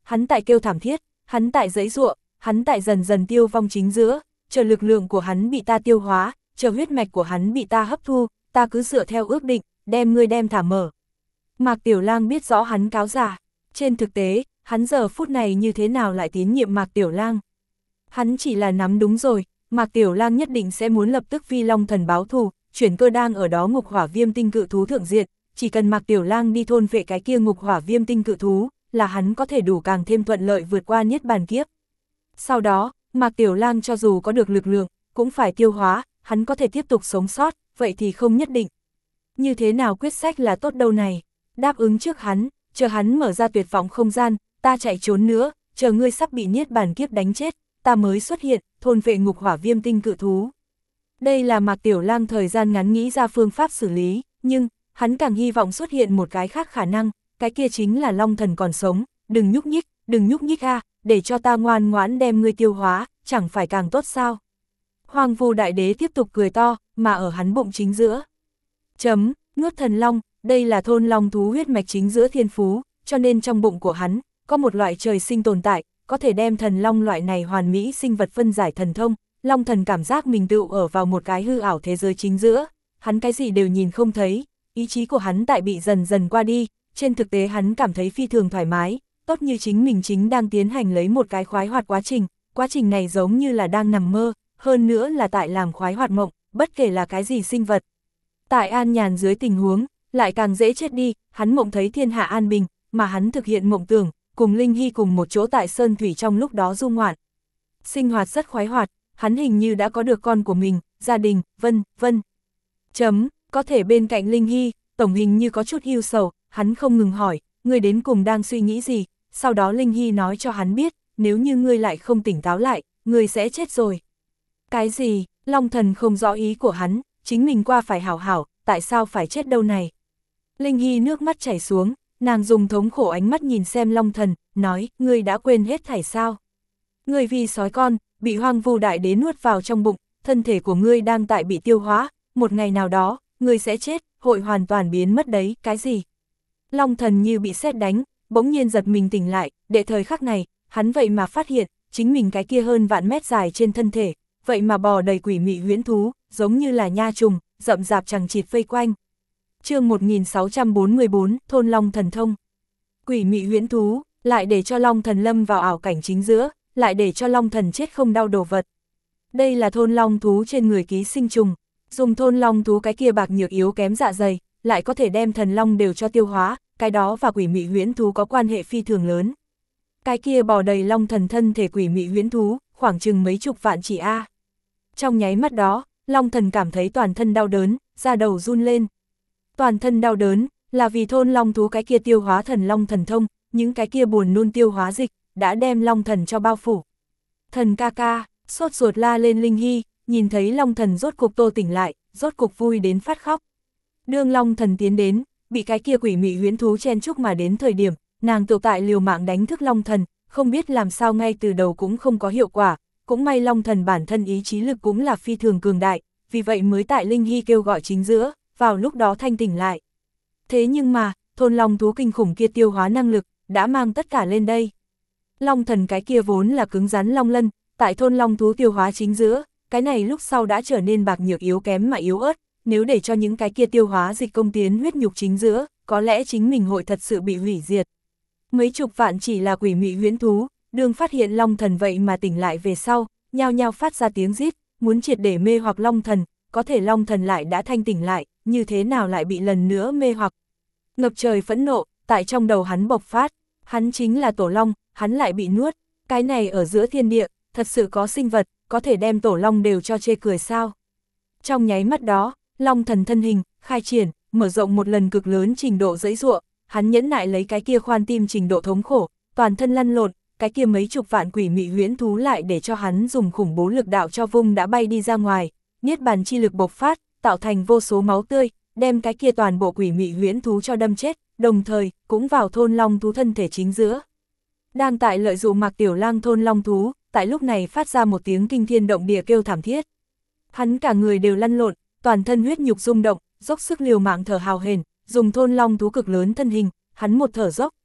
hắn tại kêu thảm thiết, hắn tại giãy giụa, hắn tại dần dần tiêu vong chính giữa, chờ lực lượng của hắn bị ta tiêu hóa, chờ huyết mạch của hắn bị ta hấp thu, ta cứ dựa theo ước định, đem ngươi đem thả mở. Mạc Tiểu Lang biết rõ hắn cáo giả, trên thực tế, hắn giờ phút này như thế nào lại tín nhiệm Mạc Tiểu Lang. Hắn chỉ là nắm đúng rồi, Mạc Tiểu Lang nhất định sẽ muốn lập tức vi Long Thần báo thù, chuyển cơ đang ở đó ngục hỏa viêm tinh cự thú thượng diện, chỉ cần Mạc Tiểu Lang đi thôn vệ cái kia ngục hỏa viêm tinh cự thú, là hắn có thể đủ càng thêm thuận lợi vượt qua niết bàn kiếp. Sau đó, Mạc Tiểu Lang cho dù có được lực lượng, cũng phải tiêu hóa, hắn có thể tiếp tục sống sót, vậy thì không nhất định. Như thế nào quyết sách là tốt đâu này, đáp ứng trước hắn, chờ hắn mở ra tuyệt vọng không gian, ta chạy trốn nữa, chờ ngươi sắp bị niết bàn kiếp đánh chết, ta mới xuất hiện, thôn vệ ngục hỏa viêm tinh cự thú. Đây là Mạc Tiểu Lang thời gian ngắn nghĩ ra phương pháp xử lý, nhưng, hắn càng hy vọng xuất hiện một cái khác khả năng, cái kia chính là Long Thần còn sống, đừng nhúc nhích, đừng nhúc nhích a, để cho ta ngoan ngoãn đem ngươi tiêu hóa, chẳng phải càng tốt sao. Hoang Vu Đại Đế tiếp tục cười to, mà ở hắn bụng chính giữa. Chấm, nuốt thần long, đây là thôn long thú huyết mạch chính giữa thiên phú, cho nên trong bụng của hắn, có một loại trời sinh tồn tại, có thể đem thần long loại này hoàn mỹ sinh vật phân giải thần thông. Long Thần cảm giác mình tựu ở vào một cái hư ảo thế giới chính giữa, hắn cái gì đều nhìn không thấy, ý chí của hắn tại bị dần dần qua đi, trên thực tế hắn cảm thấy phi thường thoải mái, tốt như chính mình chính đang tiến hành lấy một cái khoái hoạt quá trình, quá trình này giống như là đang nằm mơ, hơn nữa là tại làm khoái hoạt mộng, bất kể là cái gì sinh vật. Tại an nhàn dưới tình huống, lại càng dễ chết đi, hắn mộng thấy thiên hạ an bình, mà hắn thực hiện mộng tưởng, cùng Linh Hy cùng một chỗ tại Sơn Thủy trong lúc đó du ngoạn. Sinh hoạt rất khoái hoạt, hắn hình như đã có được con của mình, gia đình, vân, vân. Chấm, có thể bên cạnh Linh Hy, tổng hình như có chút ưu sầu, hắn không ngừng hỏi, ngươi đến cùng đang suy nghĩ gì, sau đó Linh Hy nói cho hắn biết, nếu như ngươi lại không tỉnh táo lại, ngươi sẽ chết rồi. Cái gì, Long Thần không rõ ý của hắn, chính mình qua phải hảo hảo, tại sao phải chết đâu này. Linh Hy nước mắt chảy xuống, nàng dùng thống khổ ánh mắt nhìn xem Long Thần, nói, ngươi đã quên hết thảy sao. Ngươi vì sói con, bị Hoang Vu Đại Đế nuốt vào trong bụng, thân thể của ngươi đang tại bị tiêu hóa, một ngày nào đó, ngươi sẽ chết, hội hoàn toàn biến mất đấy, cái gì? Long Thần như bị sét đánh, bỗng nhiên giật mình tỉnh lại, để thời khắc này, hắn vậy mà phát hiện, chính mình cái kia hơn vạn mét dài trên thân thể, vậy mà bò đầy quỷ mị huyễn thú, giống như là nha trùng, rậm rạp chằng chịt vây quanh. Chương một nghìn sáu trăm bốn mươi bốn, Thôn Long Thần Thông. Quỷ mị huyễn thú, lại để cho Long Thần lâm vào ảo cảnh chính giữa, lại để cho Long Thần chết không đau đồ vật. Đây là thôn long thú trên người ký sinh trùng, dùng thôn long thú cái kia bạc nhược yếu kém dạ dày, lại có thể đem thần long đều cho tiêu hóa, cái đó và quỷ mị huyễn thú có quan hệ phi thường lớn. Cái kia bò đầy Long Thần thân thể quỷ mị huyễn thú, khoảng chừng mấy chục vạn chỉ a. Trong nháy mắt đó, Long Thần cảm thấy toàn thân đau đớn, da đầu run lên. Toàn thân đau đớn, là vì thôn long thú cái kia tiêu hóa thần long thần thông, những cái kia buồn nôn tiêu hóa dịch, đã đem Long Thần cho bao phủ. Thần ca ca, sốt ruột la lên Linh Hy, nhìn thấy Long Thần rốt cục tô tỉnh lại, rốt cục vui đến phát khóc. Đương Long Thần tiến đến, bị cái kia quỷ mị huyễn thú chen chúc mà đến thời điểm, nàng tự tại liều mạng đánh thức Long Thần, không biết làm sao ngay từ đầu cũng không có hiệu quả, cũng may Long Thần bản thân ý chí lực cũng là phi thường cường đại, vì vậy mới tại Linh Hy kêu gọi chính giữa, vào lúc đó thanh tỉnh lại. Thế nhưng mà, thôn long thú kinh khủng kia tiêu hóa năng lực, đã mang tất cả lên đây. Long Thần cái kia vốn là cứng rắn long lân, tại thôn long thú tiêu hóa chính giữa, cái này lúc sau đã trở nên bạc nhược yếu kém mà yếu ớt, nếu để cho những cái kia tiêu hóa dịch công tiến huyết nhục chính giữa, có lẽ chính mình hội thật sự bị hủy diệt. Mấy chục vạn chỉ là quỷ mị huyễn thú, đương phát hiện Long Thần vậy mà tỉnh lại về sau, nhao nhao phát ra tiếng rít, muốn triệt để mê hoặc Long Thần, có thể Long Thần lại đã thanh tỉnh lại, như thế nào lại bị lần nữa mê hoặc. Ngập trời phẫn nộ, tại trong đầu hắn bộc phát, hắn chính là Tổ Long, hắn lại bị nuốt, cái này ở giữa thiên địa, thật sự có sinh vật, có thể đem Tổ Long đều cho chê cười sao. Trong nháy mắt đó, Long Thần thân hình, khai triển, mở rộng một lần cực lớn trình độ dãy dụa, hắn nhẫn nại lấy cái kia khoan tim trình độ thống khổ, toàn thân lăn lộn, cái kia mấy chục vạn quỷ mị huyễn thú lại để cho hắn dùng khủng bố lực đạo cho vung đã bay đi ra ngoài, niết bàn chi lực bộc phát, tạo thành vô số máu tươi, đem cái kia toàn bộ quỷ mị huyễn thú cho đâm chết, đồng thời, cũng vào thôn long thú thân thể chính giữa. Đang tại lợi dụng Mạc Tiểu Lang thôn long thú, tại lúc này phát ra một tiếng kinh thiên động địa kêu thảm thiết. Hắn cả người đều lăn lộn, toàn thân huyết nhục rung động, dốc sức liều mạng thở hào hển, dùng thôn long thú cực lớn thân hình, hắn một thở dốc,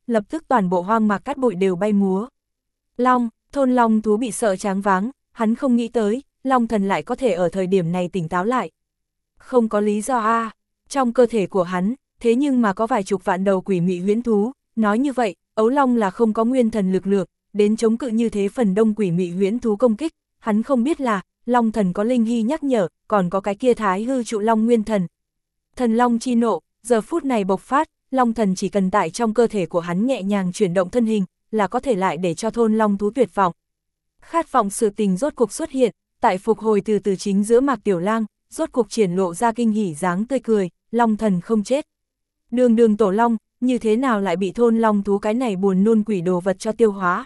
lập tức toàn bộ hoang mạc cát bụi đều bay múa. Long, thôn long thú bị sợ choáng váng, hắn không nghĩ tới, long thần lại có thể ở thời điểm này tỉnh táo lại. Không có lý do a, trong cơ thể của hắn, thế nhưng mà có vài chục vạn đầu quỷ mị huyễn thú, nói như vậy, ấu long là không có nguyên thần lực lượng, đến chống cự như thế phần đông quỷ mị huyễn thú công kích, hắn không biết là, long thần có linh hy nhắc nhở, còn có cái kia thái hư trụ long nguyên thần. Thần long chi nộ, giờ phút này bộc phát, long thần chỉ cần tại trong cơ thể của hắn nhẹ nhàng chuyển động thân hình, là có thể lại để cho thôn long thú tuyệt vọng. Khát vọng sự tình rốt cuộc xuất hiện, tại phục hồi từ từ chính giữa Mạc Tiểu Lang, rốt cuộc triển lộ ra kinh hỉ dáng tươi cười, long thần không chết. Đường đường tổ long, như thế nào lại bị thôn long thú cái này buồn nôn quỷ đồ vật cho tiêu hóa?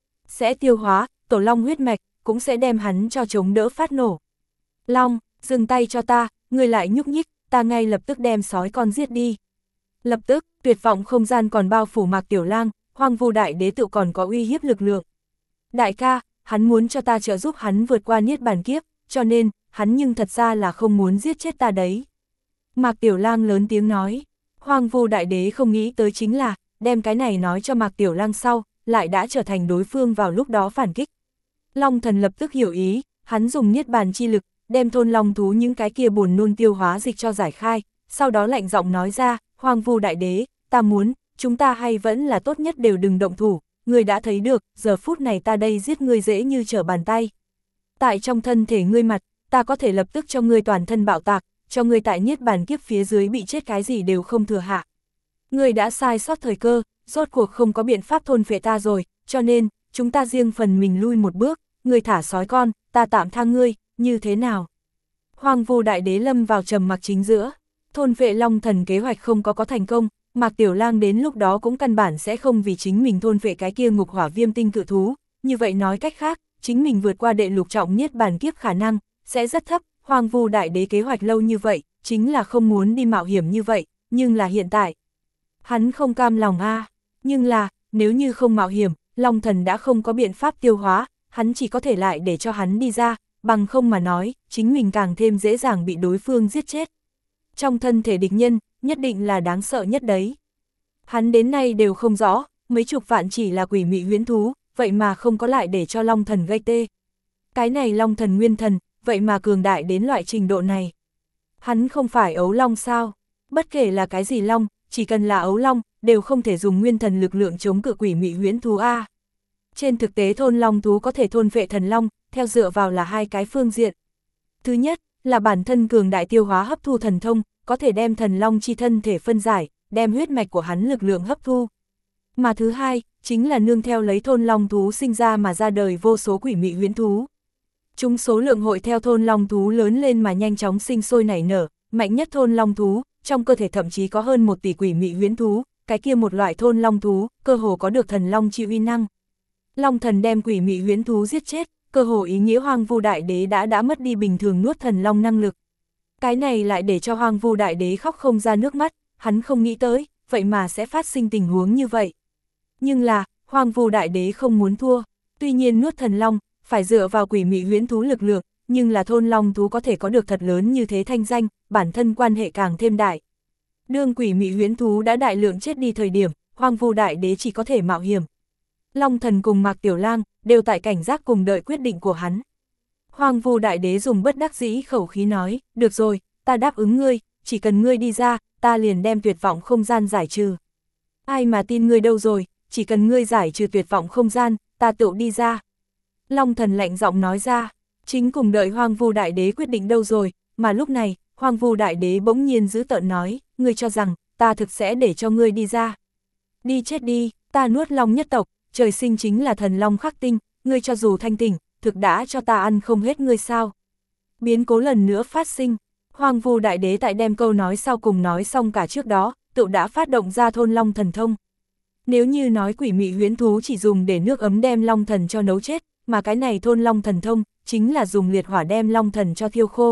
Sẽ tiêu hóa, tổ long huyết mạch, cũng sẽ đem hắn cho chống đỡ phát nổ. Long, dừng tay cho ta, người lại nhúc nhích, ta ngay lập tức đem sói con giết đi. Lập tức, tuyệt vọng không gian còn bao phủ Mạc Tiểu Lang, Hoang Vu Đại Đế tự còn có uy hiếp lực lượng. Đại ca, hắn muốn cho ta trợ giúp hắn vượt qua niết bàn kiếp, cho nên, hắn nhưng thật ra là không muốn giết chết ta đấy. Mạc Tiểu Lang lớn tiếng nói, Hoang Vu Đại Đế không nghĩ tới chính là, đem cái này nói cho Mạc Tiểu Lang sau, lại đã trở thành đối phương vào lúc đó phản kích. Long thần lập tức hiểu ý, hắn dùng niết bàn chi lực, đem thôn long thú những cái kia buồn nôn tiêu hóa dịch cho giải khai, sau đó lạnh giọng nói ra, Hoang Vu Đại Đế, ta muốn, chúng ta hay vẫn là tốt nhất đều đừng động thủ, ngươi đã thấy được, giờ phút này ta đây giết ngươi dễ như trở bàn tay. Tại trong thân thể ngươi mặt, ta có thể lập tức cho ngươi toàn thân bạo tạc, cho ngươi tại niết bàn kiếp phía dưới bị chết cái gì đều không thừa hạ. Ngươi đã sai sót thời cơ, rốt cuộc không có biện pháp thôn phệ ta rồi, cho nên, chúng ta riêng phần mình lui một bước, ngươi thả sói con, ta tạm tha ngươi, như thế nào? Hoang Vu Đại Đế lâm vào trầm mặc chính giữa, thôn phệ long thần kế hoạch không có có thành công, Mạc Tiểu Lang đến lúc đó cũng căn bản sẽ không vì chính mình thôn phệ cái kia ngục hỏa viêm tinh cự thú, như vậy nói cách khác, chính mình vượt qua đệ lục trọng niết bàn kiếp khả năng, sẽ rất thấp, Hoang Vu Đại Đế kế hoạch lâu như vậy, chính là không muốn đi mạo hiểm như vậy, nhưng là hiện tại, hắn không cam lòng a, nhưng là, nếu như không mạo hiểm, long thần đã không có biện pháp tiêu hóa, hắn chỉ có thể lại để cho hắn đi ra, bằng không mà nói, chính mình càng thêm dễ dàng bị đối phương giết chết. Trong thân thể địch nhân, nhất định là đáng sợ nhất đấy. Hắn đến nay đều không rõ, mấy chục vạn chỉ là quỷ mị huyễn thú, vậy mà không có lại để cho long thần gây tê. Cái này long thần nguyên thần, vậy mà cường đại đến loại trình độ này. Hắn không phải ấu long sao? Bất kể là cái gì long, chỉ cần là ấu long, đều không thể dùng nguyên thần lực lượng chống cự quỷ mị huyễn thú a. Trên thực tế thôn long thú có thể thôn vệ thần long, theo dựa vào là hai cái phương diện. Thứ nhất, là bản thân cường đại tiêu hóa hấp thu thần thông, có thể đem thần long chi thân thể phân giải, đem huyết mạch của hắn lực lượng hấp thu. Mà thứ hai, chính là nương theo lấy thôn long thú sinh ra mà ra đời vô số quỷ mị huyễn thú. Chúng số lượng hội theo thôn long thú lớn lên mà nhanh chóng sinh sôi nảy nở, mạnh nhất thôn long thú, trong cơ thể thậm chí có hơn một tỷ quỷ mị huyễn thú, cái kia một loại thôn long thú, cơ hồ có được thần long chi uy năng. Long thần đem quỷ mị huyễn thú giết chết, cơ hồ ý nghĩa Hoang Vu Đại Đế đã đã mất đi bình thường nuốt thần long năng lực. Cái này lại để cho Hoang Vu Đại Đế khóc không ra nước mắt, hắn không nghĩ tới, vậy mà sẽ phát sinh tình huống như vậy. Nhưng là, Hoang Vu Đại Đế không muốn thua, tuy nhiên nuốt thần long, phải dựa vào quỷ mị huyễn thú lực lượng, nhưng là thôn long thú có thể có được thật lớn như thế thanh danh, bản thân quan hệ càng thêm đại. Đương quỷ mị huyễn thú đã đại lượng chết đi thời điểm, Hoang Vu Đại Đế chỉ có thể mạo hiểm. Long thần cùng Mạc Tiểu Lang đều tại cảnh giác cùng đợi quyết định của hắn. Hoang Vu Đại Đế dùng bất đắc dĩ khẩu khí nói, được rồi, ta đáp ứng ngươi, chỉ cần ngươi đi ra, ta liền đem tuyệt vọng không gian giải trừ. Ai mà tin ngươi đâu rồi, chỉ cần ngươi giải trừ tuyệt vọng không gian, ta tự đi ra. Long thần lạnh giọng nói ra, chính cùng đợi Hoang Vu Đại Đế quyết định đâu rồi, mà lúc này, Hoang Vu Đại Đế bỗng nhiên giữ tợn nói, ngươi cho rằng, ta thực sẽ để cho ngươi đi ra. Đi chết đi, ta nuốt long nhất tộc, trời sinh chính là thần long khắc tinh, ngươi cho dù thanh tỉnh, thực đã cho ta ăn không hết ngươi sao. Biến cố lần nữa phát sinh, Hoang Vu Đại Đế tại đem câu nói sau cùng nói xong cả trước đó, tự đã phát động ra thôn long thần thông. Nếu như nói quỷ mị huyễn thú chỉ dùng để nước ấm đem long thần cho nấu chết, mà cái này thôn long thần thông, chính là dùng liệt hỏa đem long thần cho thiêu khô.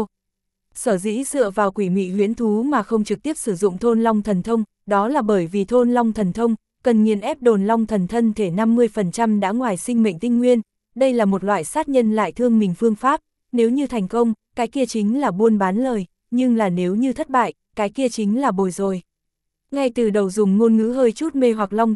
Sở dĩ dựa vào quỷ mị huyễn thú mà không trực tiếp sử dụng thôn long thần thông, đó là bởi vì thôn long thần thông, cần nghiền ép đồn long thần thân thể năm mươi phần trăm đã ngoài sinh mệnh tinh nguyên, đây là một loại sát nhân lại thương mình phương pháp, nếu như thành công, cái kia chính là buôn bán lời, nhưng là nếu như thất bại, cái kia chính là bồi rồi. Ngay từ đầu dùng ngôn ngữ hơi chút mê hoặc long thần,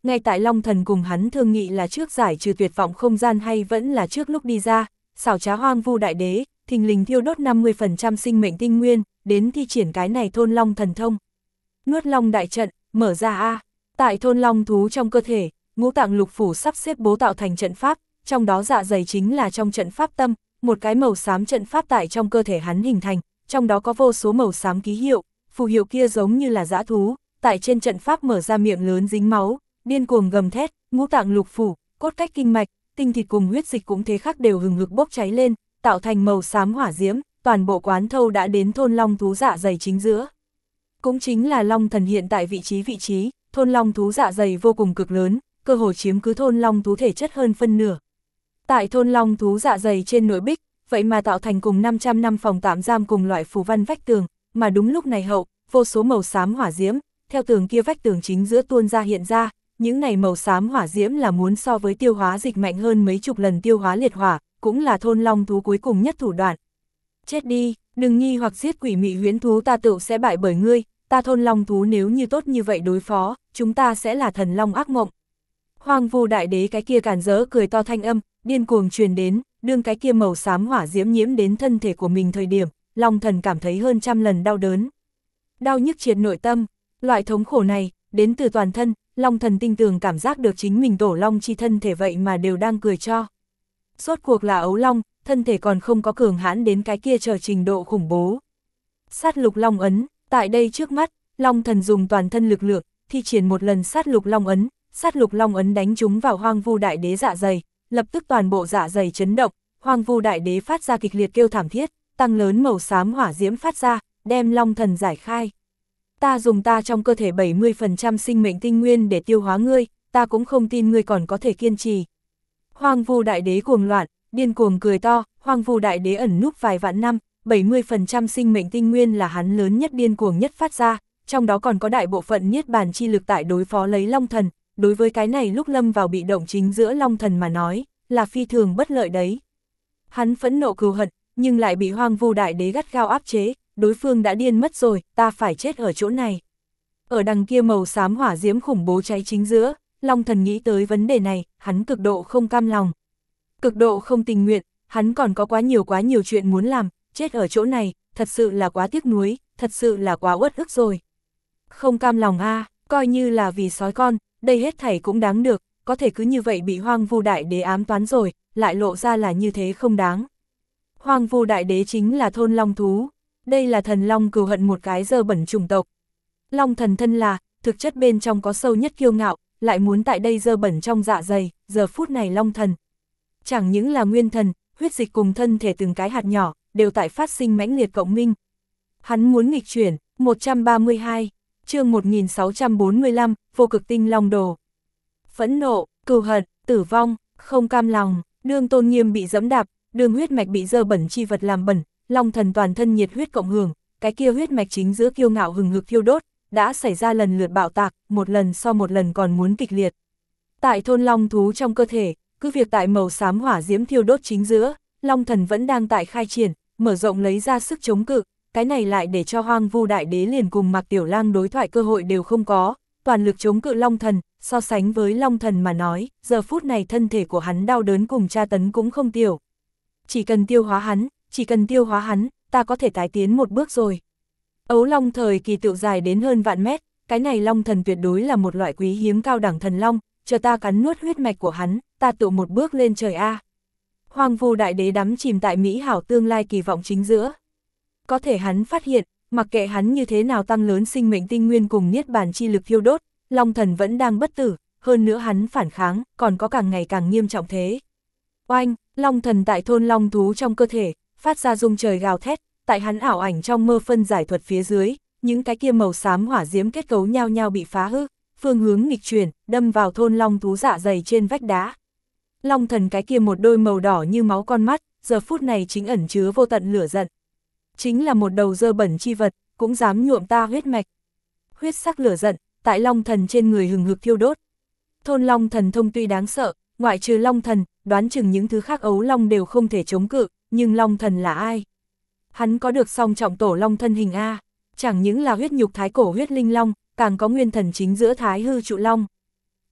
ngay tại Long Thần cùng hắn thương nghị là trước giải trừ tuyệt vọng không gian hay vẫn là trước lúc đi ra, xảo trá Hoang Vu Đại Đế, thình lình thiêu đốt năm mươi phần trăm sinh mệnh tinh nguyên, đến thi triển cái này thôn long thần thông. Nuốt long đại trận, mở ra a. Tại thôn long thú trong cơ thể, ngũ tạng lục phủ sắp xếp bố tạo thành trận pháp, trong đó dạ dày chính là trong trận pháp tâm, một cái màu xám trận pháp tại trong cơ thể hắn hình thành, trong đó có vô số màu xám ký hiệu, phù hiệu kia giống như là dã thú, tại trên trận pháp mở ra miệng lớn dính máu, điên cuồng gầm thét, ngũ tạng lục phủ, cốt cách kinh mạch, tinh thịt cùng huyết dịch cũng thế khắc đều hừng hực bốc cháy lên, tạo thành màu xám hỏa diễm, toàn bộ quán thâu đã đến thôn long thú dạ dày chính giữa. Cũng chính là Long Thần hiện tại vị trí vị trí, thôn long thú dạ dày vô cùng cực lớn, cơ hồ chiếm cứ thôn long thú thể chất hơn phân nửa. Tại thôn long thú dạ dày trên nội bích, vậy mà tạo thành cùng năm trăm năm phòng tạm giam cùng loại phù văn vách tường, mà đúng lúc này hậu, vô số màu xám hỏa diễm, theo tường kia vách tường chính giữa tuôn ra hiện ra, những này màu xám hỏa diễm là muốn so với tiêu hóa dịch mạnh hơn mấy chục lần tiêu hóa liệt hỏa, cũng là thôn long thú cuối cùng nhất thủ đoạn. Chết đi, đừng nghi hoặc giết quỷ mị huyễn thú, ta tự sẽ bại bởi ngươi, ta thôn long thú nếu như tốt như vậy đối phó, chúng ta sẽ là thần long ác mộng. Hoang Vu Đại Đế cái kia càn rỡ cười to thanh âm, điên cuồng truyền đến, đương cái kia màu xám hỏa diễm nhiễm đến thân thể của mình thời điểm, Long Thần cảm thấy hơn trăm lần đau đớn. Đau nhức triệt nội tâm, loại thống khổ này, đến từ toàn thân, Long Thần tinh tường cảm giác được chính mình tổ long chi thân thể vậy mà đều đang cười cho. Rốt cuộc là ấu long, thân thể còn không có cường hãn đến cái kia chờ trình độ khủng bố. Sát lục long ấn, tại đây trước mắt, Long Thần dùng toàn thân lực lượng, thi triển một lần sát lục long ấn, sát lục long ấn đánh trúng vào Hoang Vu Đại Đế dạ dày, lập tức toàn bộ dạ dày chấn động, Hoang Vu Đại Đế phát ra kịch liệt kêu thảm thiết, tăng lớn màu xám hỏa diễm phát ra, đem Long Thần giải khai. Ta dùng ta trong cơ thể bảy mươi phần trăm sinh mệnh tinh nguyên để tiêu hóa ngươi, ta cũng không tin ngươi còn có thể kiên trì. Hoang Vu Đại Đế cuồng loạn, điên cuồng cười to, Hoang Vu Đại Đế ẩn núp vài vạn năm, bảy mươi phần trăm sinh mệnh tinh nguyên là hắn lớn nhất điên cuồng nhất phát ra, trong đó còn có đại bộ phận niết bàn chi lực tại đối phó lấy Long Thần, đối với cái này lúc lâm vào bị động chính giữa Long Thần mà nói, là phi thường bất lợi đấy. Hắn phẫn nộ cừu hận, nhưng lại bị Hoang Vu Đại Đế gắt gao áp chế, đối phương đã điên mất rồi, ta phải chết ở chỗ này. Ở đằng kia màu xám hỏa diễm khủng bố cháy chính giữa, Long Thần nghĩ tới vấn đề này, hắn cực độ không cam lòng. Cực độ không tình nguyện, hắn còn có quá nhiều quá nhiều chuyện muốn làm, chết ở chỗ này, thật sự là quá tiếc nuối, thật sự là quá uất ức rồi. Không cam lòng a, à, coi như là vì sói con, đây hết thảy cũng đáng được, có thể cứ như vậy bị Hoang Vu Đại Đế ám toán rồi, lại lộ ra là như thế không đáng. Hoang Vu Đại Đế chính là thôn long thú, đây là thần long cừu hận một cái dơ bẩn chủng tộc. Long thần thân là, thực chất bên trong có sâu nhất kiêu ngạo, lại muốn tại đây dơ bẩn trong dạ dày, giờ phút này Long thần. Chẳng những là nguyên thần, huyết dịch cùng thân thể từng cái hạt nhỏ, đều tại phát sinh mãnh liệt cộng minh. Hắn muốn nghịch chuyển, một trăm ba mươi hai, chương một nghìn sáu trăm bốn mươi lăm, vô cực tinh long đồ. Phẫn nộ, cừu hận, tử vong, không cam lòng, đương tôn nghiêm bị dẫm đạp, đương huyết mạch bị dơ bẩn chi vật làm bẩn, Long thần toàn thân nhiệt huyết cộng hưởng, cái kia huyết mạch chính giữa kiêu ngạo hừng hực thiêu đốt, đã xảy ra lần lượt bạo tạc, một lần so một lần còn muốn kịch liệt. Tại thôn long thú trong cơ thể, cứ việc tại màu xám hỏa diễm thiêu đốt chính giữa, Long thần vẫn đang tại khai triển, mở rộng lấy ra sức chống cự, cái này lại để cho Hoang Vu Đại Đế liền cùng Mạc Tiểu Lang đối thoại cơ hội đều không có, toàn lực chống cự Long thần, so sánh với Long thần mà nói, giờ phút này thân thể của hắn đau đớn cùng tra tấn cũng không tiểu. Chỉ cần tiêu hóa hắn, chỉ cần tiêu hóa hắn, ta có thể tái tiến một bước rồi. Ấu long thời kỳ tựu dài đến hơn vạn mét, cái này long thần tuyệt đối là một loại quý hiếm cao đẳng thần long, chờ ta cắn nuốt huyết mạch của hắn, ta tựu một bước lên trời a. Hoang Vu Đại Đế đắm chìm tại mỹ hảo tương lai kỳ vọng chính giữa. Có thể hắn phát hiện, mặc kệ hắn như thế nào tăng lớn sinh mệnh tinh nguyên cùng niết bàn chi lực thiêu đốt, long thần vẫn đang bất tử, hơn nữa hắn phản kháng, còn có càng ngày càng nghiêm trọng thế. Oanh, long thần tại thôn long thú trong cơ thể, phát ra rung trời gào thét, tại hắn ảo ảnh trong mơ phân giải thuật phía dưới, những cái kia màu xám hỏa diễm kết cấu nhao nhao bị phá hư, phương hướng nghịch chuyển, đâm vào thôn long thú dạ dày trên vách đá. Long thần cái kia một đôi màu đỏ như máu con mắt, giờ phút này chính ẩn chứa vô tận lửa giận. Chính là một đầu dơ bẩn chi vật, cũng dám nhuộm ta huyết mạch. Huyết sắc lửa giận, tại long thần trên người hừng hực thiêu đốt. Thôn long thần thông tuy đáng sợ, ngoại trừ long thần, đoán chừng những thứ khác ấu long đều không thể chống cự, nhưng long thần là ai? Hắn có được song trọng tổ long thân hình A, chẳng những là huyết nhục thái cổ huyết linh long, càng có nguyên thần chính giữa thái hư trụ long.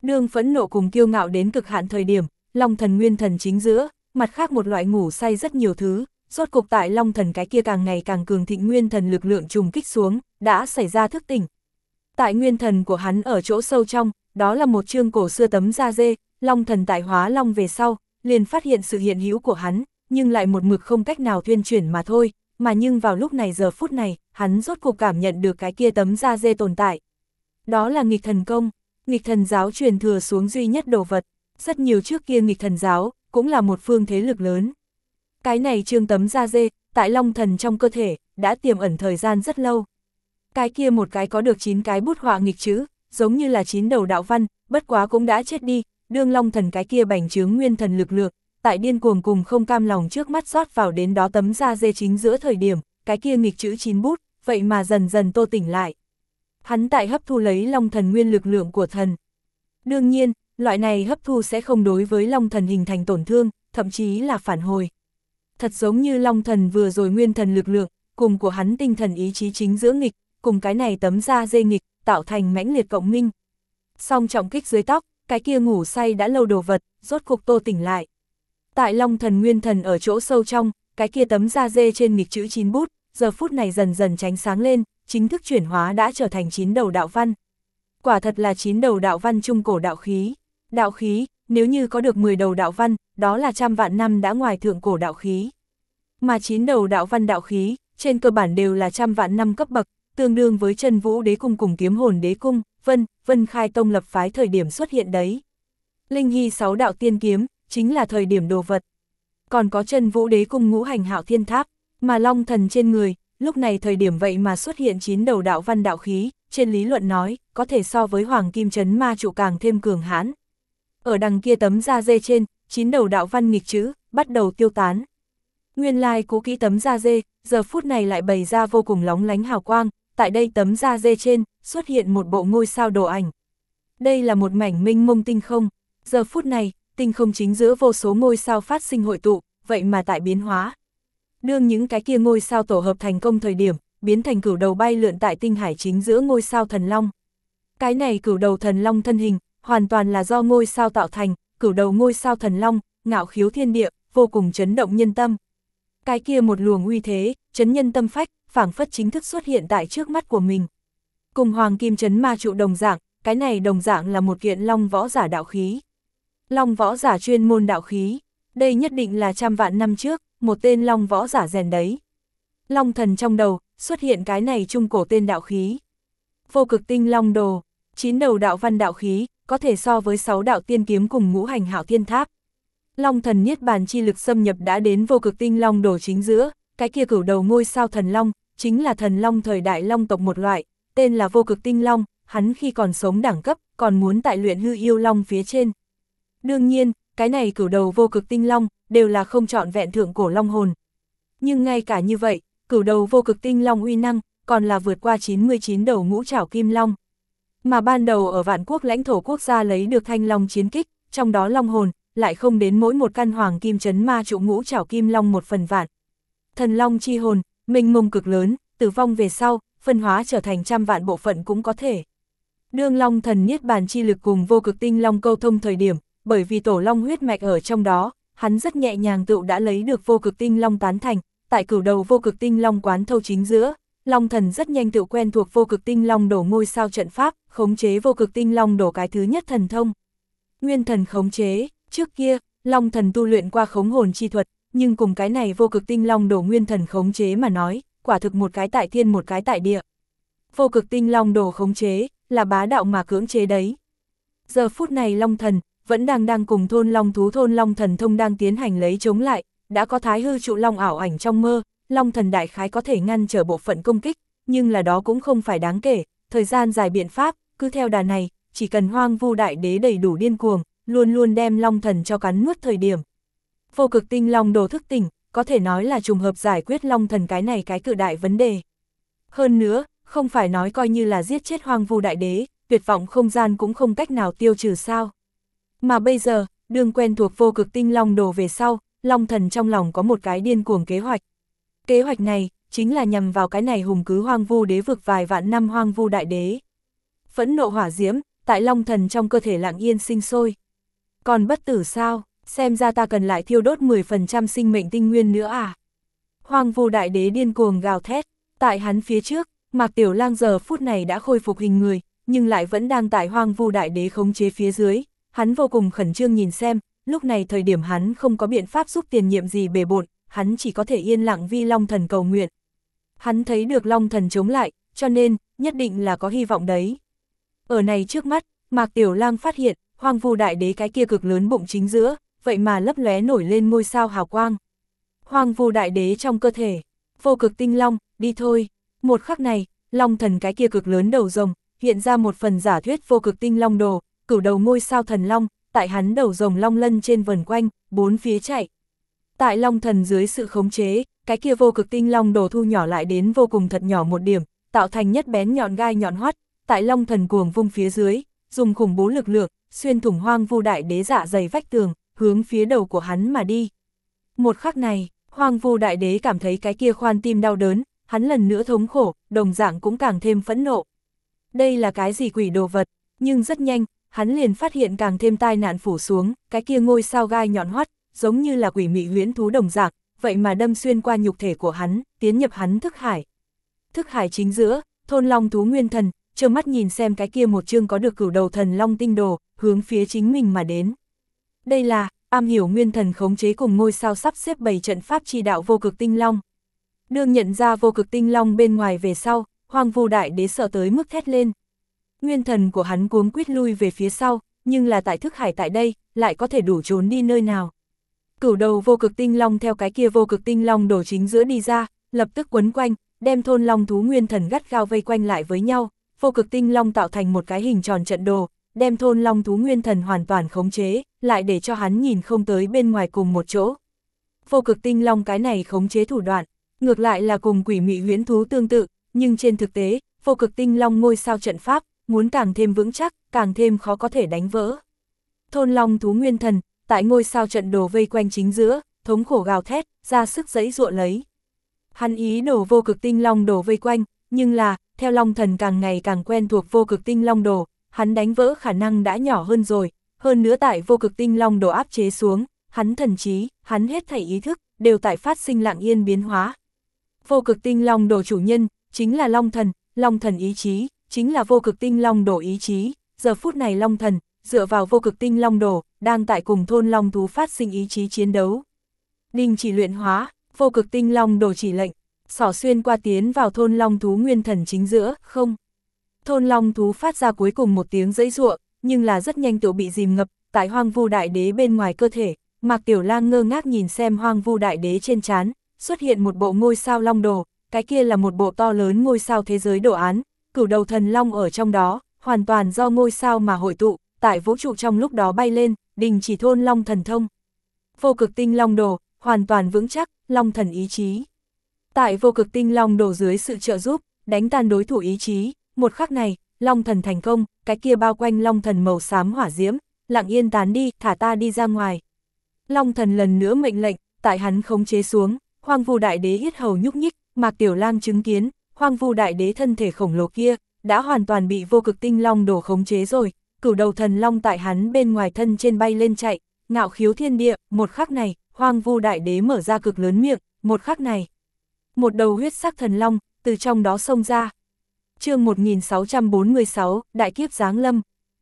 Đương phẫn nộ cùng kiêu ngạo đến cực hạn thời điểm, Long Thần nguyên thần chính giữa, mặt khác một loại ngủ say rất nhiều thứ, rốt cục tại Long Thần cái kia càng ngày càng cường thịnh nguyên thần lực lượng trùng kích xuống, đã xảy ra thức tỉnh. Tại nguyên thần của hắn ở chỗ sâu trong, đó là một chương cổ xưa tấm da dê, Long Thần tại hóa long về sau, liền phát hiện sự hiện hữu của hắn, nhưng lại một mực không cách nào tuyên chuyển mà thôi, mà nhưng vào lúc này giờ phút này, hắn rốt cuộc cảm nhận được cái kia tấm da dê tồn tại. Đó là nghịch thần công, nghịch thần giáo truyền thừa xuống duy nhất đồ vật, rất nhiều trước kia nghịch thần giáo, cũng là một phương thế lực lớn. Cái này trương tấm da dê, tại Long Thần trong cơ thể, đã tiềm ẩn thời gian rất lâu. Cái kia một cái có được chín cái bút họa nghịch chữ, giống như là chín đầu đạo văn, bất quá cũng đã chết đi, đương Long Thần cái kia bành trướng nguyên thần lực lượng, tại điên cuồng cùng không cam lòng trước mắt rót vào đến đó tấm da dê chính giữa thời điểm, cái kia nghịch chữ chín bút, vậy mà dần dần tô tỉnh lại. Hắn tại hấp thu lấy Long Thần nguyên lực lượng của thần. Đương nhiên, loại này hấp thu sẽ không đối với Long Thần hình thành tổn thương, thậm chí là phản hồi. Thật giống như Long Thần vừa rồi nguyên thần lực lượng, cùng của hắn tinh thần ý chí chính giữa nghịch, cùng cái này tấm da dê nghịch, tạo thành mãnh liệt cộng minh. Song trọng kích dưới tóc, cái kia ngủ say đã lâu đồ vật, rốt cục tô tỉnh lại. Tại Long Thần nguyên thần ở chỗ sâu trong, cái kia tấm da dê trên nghịch chữ chín bút, giờ phút này dần dần tránh sáng lên, chính thức chuyển hóa đã trở thành chín đầu đạo văn. Quả thật là chín đầu đạo văn trung cổ đạo khí. Đạo khí, nếu như có được mười đầu đạo văn, đó là trăm vạn năm đã ngoài thượng cổ đạo khí. Mà chín đầu đạo văn đạo khí, trên cơ bản đều là trăm vạn năm cấp bậc, tương đương với Chân Vũ Đế Cung cùng Kiếm Hồn Đế Cung, Vân, Vân Khai Tông lập phái thời điểm xuất hiện đấy. Linh Hy sáu đạo tiên kiếm, chính là thời điểm đồ vật. Còn có Chân Vũ Đế Cung ngũ hành hạo thiên tháp, mà Long Thần trên người, lúc này thời điểm vậy mà xuất hiện chín đầu đạo văn đạo khí, trên lý luận nói, có thể so với Hoàng Kim Trấn Ma trụ càng thêm cường hãn. Ở đằng kia tấm da dê trên, chín đầu đạo văn nghịch chữ, bắt đầu tiêu tán. Nguyên lai cố kỹ tấm da dê, giờ phút này lại bày ra vô cùng lóng lánh hào quang, tại đây tấm da dê trên, xuất hiện một bộ ngôi sao đồ ảnh. Đây là một mảnh minh mông tinh không, giờ phút này, tinh không chính giữa vô số ngôi sao phát sinh hội tụ, vậy mà tại biến hóa. Đương những cái kia ngôi sao tổ hợp thành công thời điểm, biến thành cửu đầu bay lượn tại tinh hải chính giữa ngôi sao thần long. Cái này cửu đầu thần long thân hình, hoàn toàn là do ngôi sao tạo thành, cửu đầu ngôi sao thần long, ngạo khiếu thiên địa, vô cùng chấn động nhân tâm. Cái kia một luồng uy thế, chấn nhân tâm phách, phảng phất chính thức xuất hiện tại trước mắt của mình. Cùng Hoàng Kim Trấn Ma trụ đồng dạng, cái này đồng dạng là một kiện long võ giả đạo khí. Long võ giả chuyên môn đạo khí, đây nhất định là trăm vạn năm trước, một tên long võ giả rèn đấy. Long Thần trong đầu, xuất hiện cái này trung cổ tên đạo khí. Vô cực tinh long đồ, chín đầu đạo văn đạo khí, có thể so với sáu đạo tiên kiếm cùng ngũ hành hạo thiên tháp. Long Thần niết bàn chi lực xâm nhập đã đến vô cực tinh long đồ chính giữa, cái kia cửu đầu ngôi sao thần long, chính là thần long thời đại long tộc một loại, tên là vô cực tinh long, hắn khi còn sống đẳng cấp, còn muốn tại luyện hư yêu long phía trên. Đương nhiên, cái này cửu đầu vô cực tinh long, đều là không trọn vẹn thượng cổ long hồn. Nhưng ngay cả như vậy, cửu đầu vô cực tinh long uy năng, còn là vượt qua chín mươi chín đầu ngũ trảo kim long. Mà ban đầu ở vạn quốc lãnh thổ quốc gia lấy được thanh long chiến kích, trong đó long hồn, lại không đến mỗi một căn Hoàng Kim Trấn Ma trụ ngũ trảo kim long một phần vạn. Thần long chi hồn, mênh mông cực lớn, tử vong về sau, phân hóa trở thành trăm vạn bộ phận cũng có thể. Đương Long Thần niết bàn chi lực cùng vô cực tinh long câu thông thời điểm, bởi vì tổ long huyết mạch ở trong đó, hắn rất nhẹ nhàng tựu đã lấy được vô cực tinh long tán thành, tại cửu đầu vô cực tinh long quán thâu chính giữa, Long Thần rất nhanh tựu quen thuộc vô cực tinh long đổ ngôi sao trận pháp, khống chế vô cực tinh long đổ cái thứ nhất thần thông. Nguyên thần khống chế, trước kia, Long Thần tu luyện qua khống hồn chi thuật, nhưng cùng cái này vô cực tinh long đổ nguyên thần khống chế mà nói, quả thực một cái tại thiên một cái tại địa. Vô cực tinh long đổ khống chế, là bá đạo mà cưỡng chế đấy. Giờ phút này Long Thần, vẫn đang đang cùng thôn long thú thôn long thần thông đang tiến hành lấy chống lại, đã có thái hư trụ long ảo ảnh trong mơ, Long Thần đại khái có thể ngăn trở bộ phận công kích, nhưng là đó cũng không phải đáng kể, thời gian dài biện pháp, cứ theo đà này, chỉ cần Hoang Vu Đại Đế đầy đủ điên cuồng, luôn luôn đem Long Thần cho cắn nuốt thời điểm. Vô cực tinh long đồ thức tỉnh, có thể nói là trùng hợp giải quyết Long Thần cái này cái cự đại vấn đề. Hơn nữa, không phải nói coi như là giết chết Hoang Vu Đại Đế, tuyệt vọng không gian cũng không cách nào tiêu trừ sao. Mà bây giờ, đương quen thuộc vô cực tinh long đồ về sau, Long Thần trong lòng có một cái điên cuồng kế hoạch. Kế hoạch này, chính là nhằm vào cái này hùng cứ Hoang Vu Đế vực vài vạn năm Hoang Vu Đại Đế. Phẫn nộ hỏa diễm, tại Long Thần trong cơ thể lặng yên sinh sôi. Còn bất tử sao, xem ra ta cần lại thiêu đốt mười phần trăm sinh mệnh tinh nguyên nữa à. Hoang Vu Đại Đế điên cuồng gào thét, tại hắn phía trước, Mạc Tiểu Lang giờ phút này đã khôi phục hình người, nhưng lại vẫn đang tại Hoang Vu Đại Đế khống chế phía dưới, hắn vô cùng khẩn trương nhìn xem, lúc này thời điểm hắn không có biện pháp giúp tiền nhiệm gì bề bộn, hắn chỉ có thể yên lặng vi Long Thần cầu nguyện. Hắn thấy được Long Thần chống lại, cho nên, nhất định là có hy vọng đấy. Ở này trước mắt, Mạc Tiểu Lang phát hiện, Hoang Vu Đại Đế cái kia cực lớn bụng chính giữa, vậy mà lấp lóe nổi lên ngôi sao hào quang. Hoang Vu Đại Đế trong cơ thể, vô cực tinh long, đi thôi. Một khắc này, Long Thần cái kia cực lớn đầu rồng, hiện ra một phần giả thuyết vô cực tinh long đồ, cửu đầu ngôi sao thần long, tại hắn đầu rồng long lân trên vần quanh, bốn phía chạy. Tại Long Thần dưới sự khống chế, cái kia vô cực tinh long đồ thu nhỏ lại đến vô cùng thật nhỏ một điểm, tạo thành nhất bén nhọn gai nhọn hoắt, tại Long Thần cuồng vung phía dưới, dùng khủng bố lực lượng, xuyên thủng Hoang Vu Đại Đế dạ dày vách tường, hướng phía đầu của hắn mà đi. Một khắc này, Hoang Vu Đại Đế cảm thấy cái kia khoan tim đau đớn, hắn lần nữa thống khổ, đồng dạng cũng càng thêm phẫn nộ. Đây là cái gì quỷ đồ vật, nhưng rất nhanh, hắn liền phát hiện càng thêm tai nạn phủ xuống, cái kia ngôi sao gai nhọn hoắt, giống như là quỷ mị huyễn thú đồng dạng, vậy mà đâm xuyên qua nhục thể của hắn, tiến nhập hắn thức hải. Thức hải chính giữa, thôn long thú nguyên thần, trơ mắt nhìn xem cái kia một chương có được cửu đầu thần long tinh đồ, hướng phía chính mình mà đến. Đây là, am hiểu nguyên thần khống chế cùng ngôi sao sắp xếp bảy trận pháp chi đạo vô cực tinh long. Đương nhận ra vô cực tinh long bên ngoài về sau, Hoang Vu Đại Đế sợ tới mức thét lên. Nguyên thần của hắn cuống quýt lui về phía sau, nhưng là tại thức hải tại đây, lại có thể đủ trốn đi nơi nào. Cửu đầu vô cực tinh long theo cái kia vô cực tinh long đổ chính giữa đi ra, lập tức quấn quanh, đem thôn long thú nguyên thần gắt gao vây quanh lại với nhau, vô cực tinh long tạo thành một cái hình tròn trận đồ, đem thôn long thú nguyên thần hoàn toàn khống chế, lại để cho hắn nhìn không tới bên ngoài cùng một chỗ. Vô cực tinh long cái này khống chế thủ đoạn, ngược lại là cùng quỷ mị huyễn thú tương tự, nhưng trên thực tế, vô cực tinh long ngôi sao trận pháp, muốn càng thêm vững chắc, càng thêm khó có thể đánh vỡ. Thôn long thú nguyên thần, tại ngôi sao trận đồ vây quanh chính giữa, thống khổ gào thét, ra sức giãy giụa lấy. Hắn ý đồ vô cực tinh long đồ vây quanh, nhưng là, theo Long Thần càng ngày càng quen thuộc vô cực tinh long đồ, hắn đánh vỡ khả năng đã nhỏ hơn rồi, hơn nữa tại vô cực tinh long đồ áp chế xuống, hắn thần trí, hắn hết thảy ý thức, đều tại phát sinh lặng yên biến hóa. Vô cực tinh long đồ chủ nhân, chính là Long Thần, Long Thần ý chí, chính là vô cực tinh long đồ ý chí, giờ phút này Long Thần, dựa vào vô cực tinh long đồ, đang tại cùng thôn long thú phát sinh ý chí chiến đấu. Đình chỉ luyện hóa, vô cực tinh long đồ chỉ lệnh, xỏ xuyên qua tiến vào thôn long thú nguyên thần chính giữa, không. Thôn long thú phát ra cuối cùng một tiếng giãy giụa, nhưng là rất nhanh tự bị dìm ngập, tại Hoang Vu Đại Đế bên ngoài cơ thể, Mạc Tiểu Lang ngơ ngác nhìn xem Hoang Vu Đại Đế trên trán, xuất hiện một bộ ngôi sao long đồ, cái kia là một bộ to lớn ngôi sao thế giới đồ án, cửu đầu thần long ở trong đó, hoàn toàn do ngôi sao mà hội tụ, tại vũ trụ trong lúc đó bay lên, đình chỉ thôn long thần thông. Vô cực tinh long đồ, hoàn toàn vững chắc, Long Thần ý chí. Tại vô cực tinh long đồ dưới sự trợ giúp, đánh tan đối thủ ý chí, một khắc này, Long Thần thành công, cái kia bao quanh Long Thần màu xám hỏa diễm, lặng yên tán đi, thả ta đi ra ngoài. Long Thần lần nữa mệnh lệnh, tại hắn khống chế xuống, Hoang Vu Đại Đế yết hầu nhúc nhích, Mạc Tiểu Lang chứng kiến, Hoang Vu Đại Đế thân thể khổng lồ kia, đã hoàn toàn bị vô cực tinh long đồ khống chế rồi, cửu đầu thần long tại hắn bên ngoài thân trên bay lên chạy, ngạo khiếu thiên địa, một khắc này, Hoang Vu Đại Đế mở ra cực lớn miệng, một khắc này. Một đầu huyết sắc thần long, từ trong đó xông ra. Chương một nghìn sáu trăm bốn mươi sáu, Đại kiếp giáng lâm.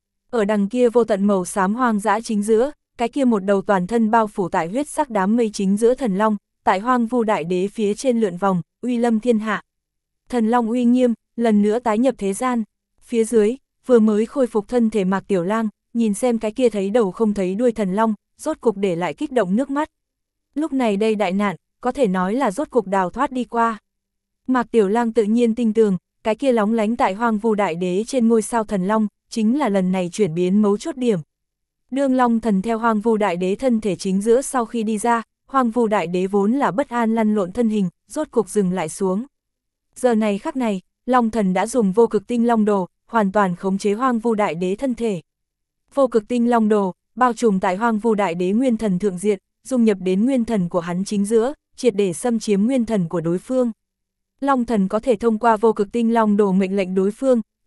Ở đằng kia vô tận màu xám hoang dã chính giữa, cái kia một đầu toàn thân bao phủ tại huyết sắc đám mây chính giữa thần long, tại Hoang Vu Đại Đế phía trên lượn vòng, uy lâm thiên hạ. Thần long uy nghiêm, lần nữa tái nhập thế gian. Phía dưới, vừa mới khôi phục thân thể Mạc Tiểu Lang, nhìn xem cái kia thấy đầu không thấy đuôi thần long, rốt cục để lại kích động nước mắt. Lúc này đây đại nạn, có thể nói là rốt cục đào thoát đi qua. Mạc Tiểu Lang tự nhiên tin tưởng, cái kia lóng lánh tại Hoang Vu Đại Đế trên ngôi sao thần long, chính là lần này chuyển biến mấu chốt điểm. Đương Long Thần theo Hoang Vu Đại Đế thân thể chính giữa sau khi đi ra, Hoang Vu Đại Đế vốn là bất an lăn lộn thân hình, rốt cục dừng lại xuống. Giờ này khắc này, Long Thần đã dùng vô cực tinh long đồ, hoàn toàn khống chế Hoang Vu Đại Đế thân thể. Vô cực tinh long đồ, bao trùm tại Hoang Vu Đại Đế nguyên thần thượng diện, dung nhập đến nguyên thần của hắn chính giữa, triệt để xâm chiếm nguyên thần của đối phương. Long Thần có thể thông qua vô cực tinh long đồ mệnh lệnh đối phương,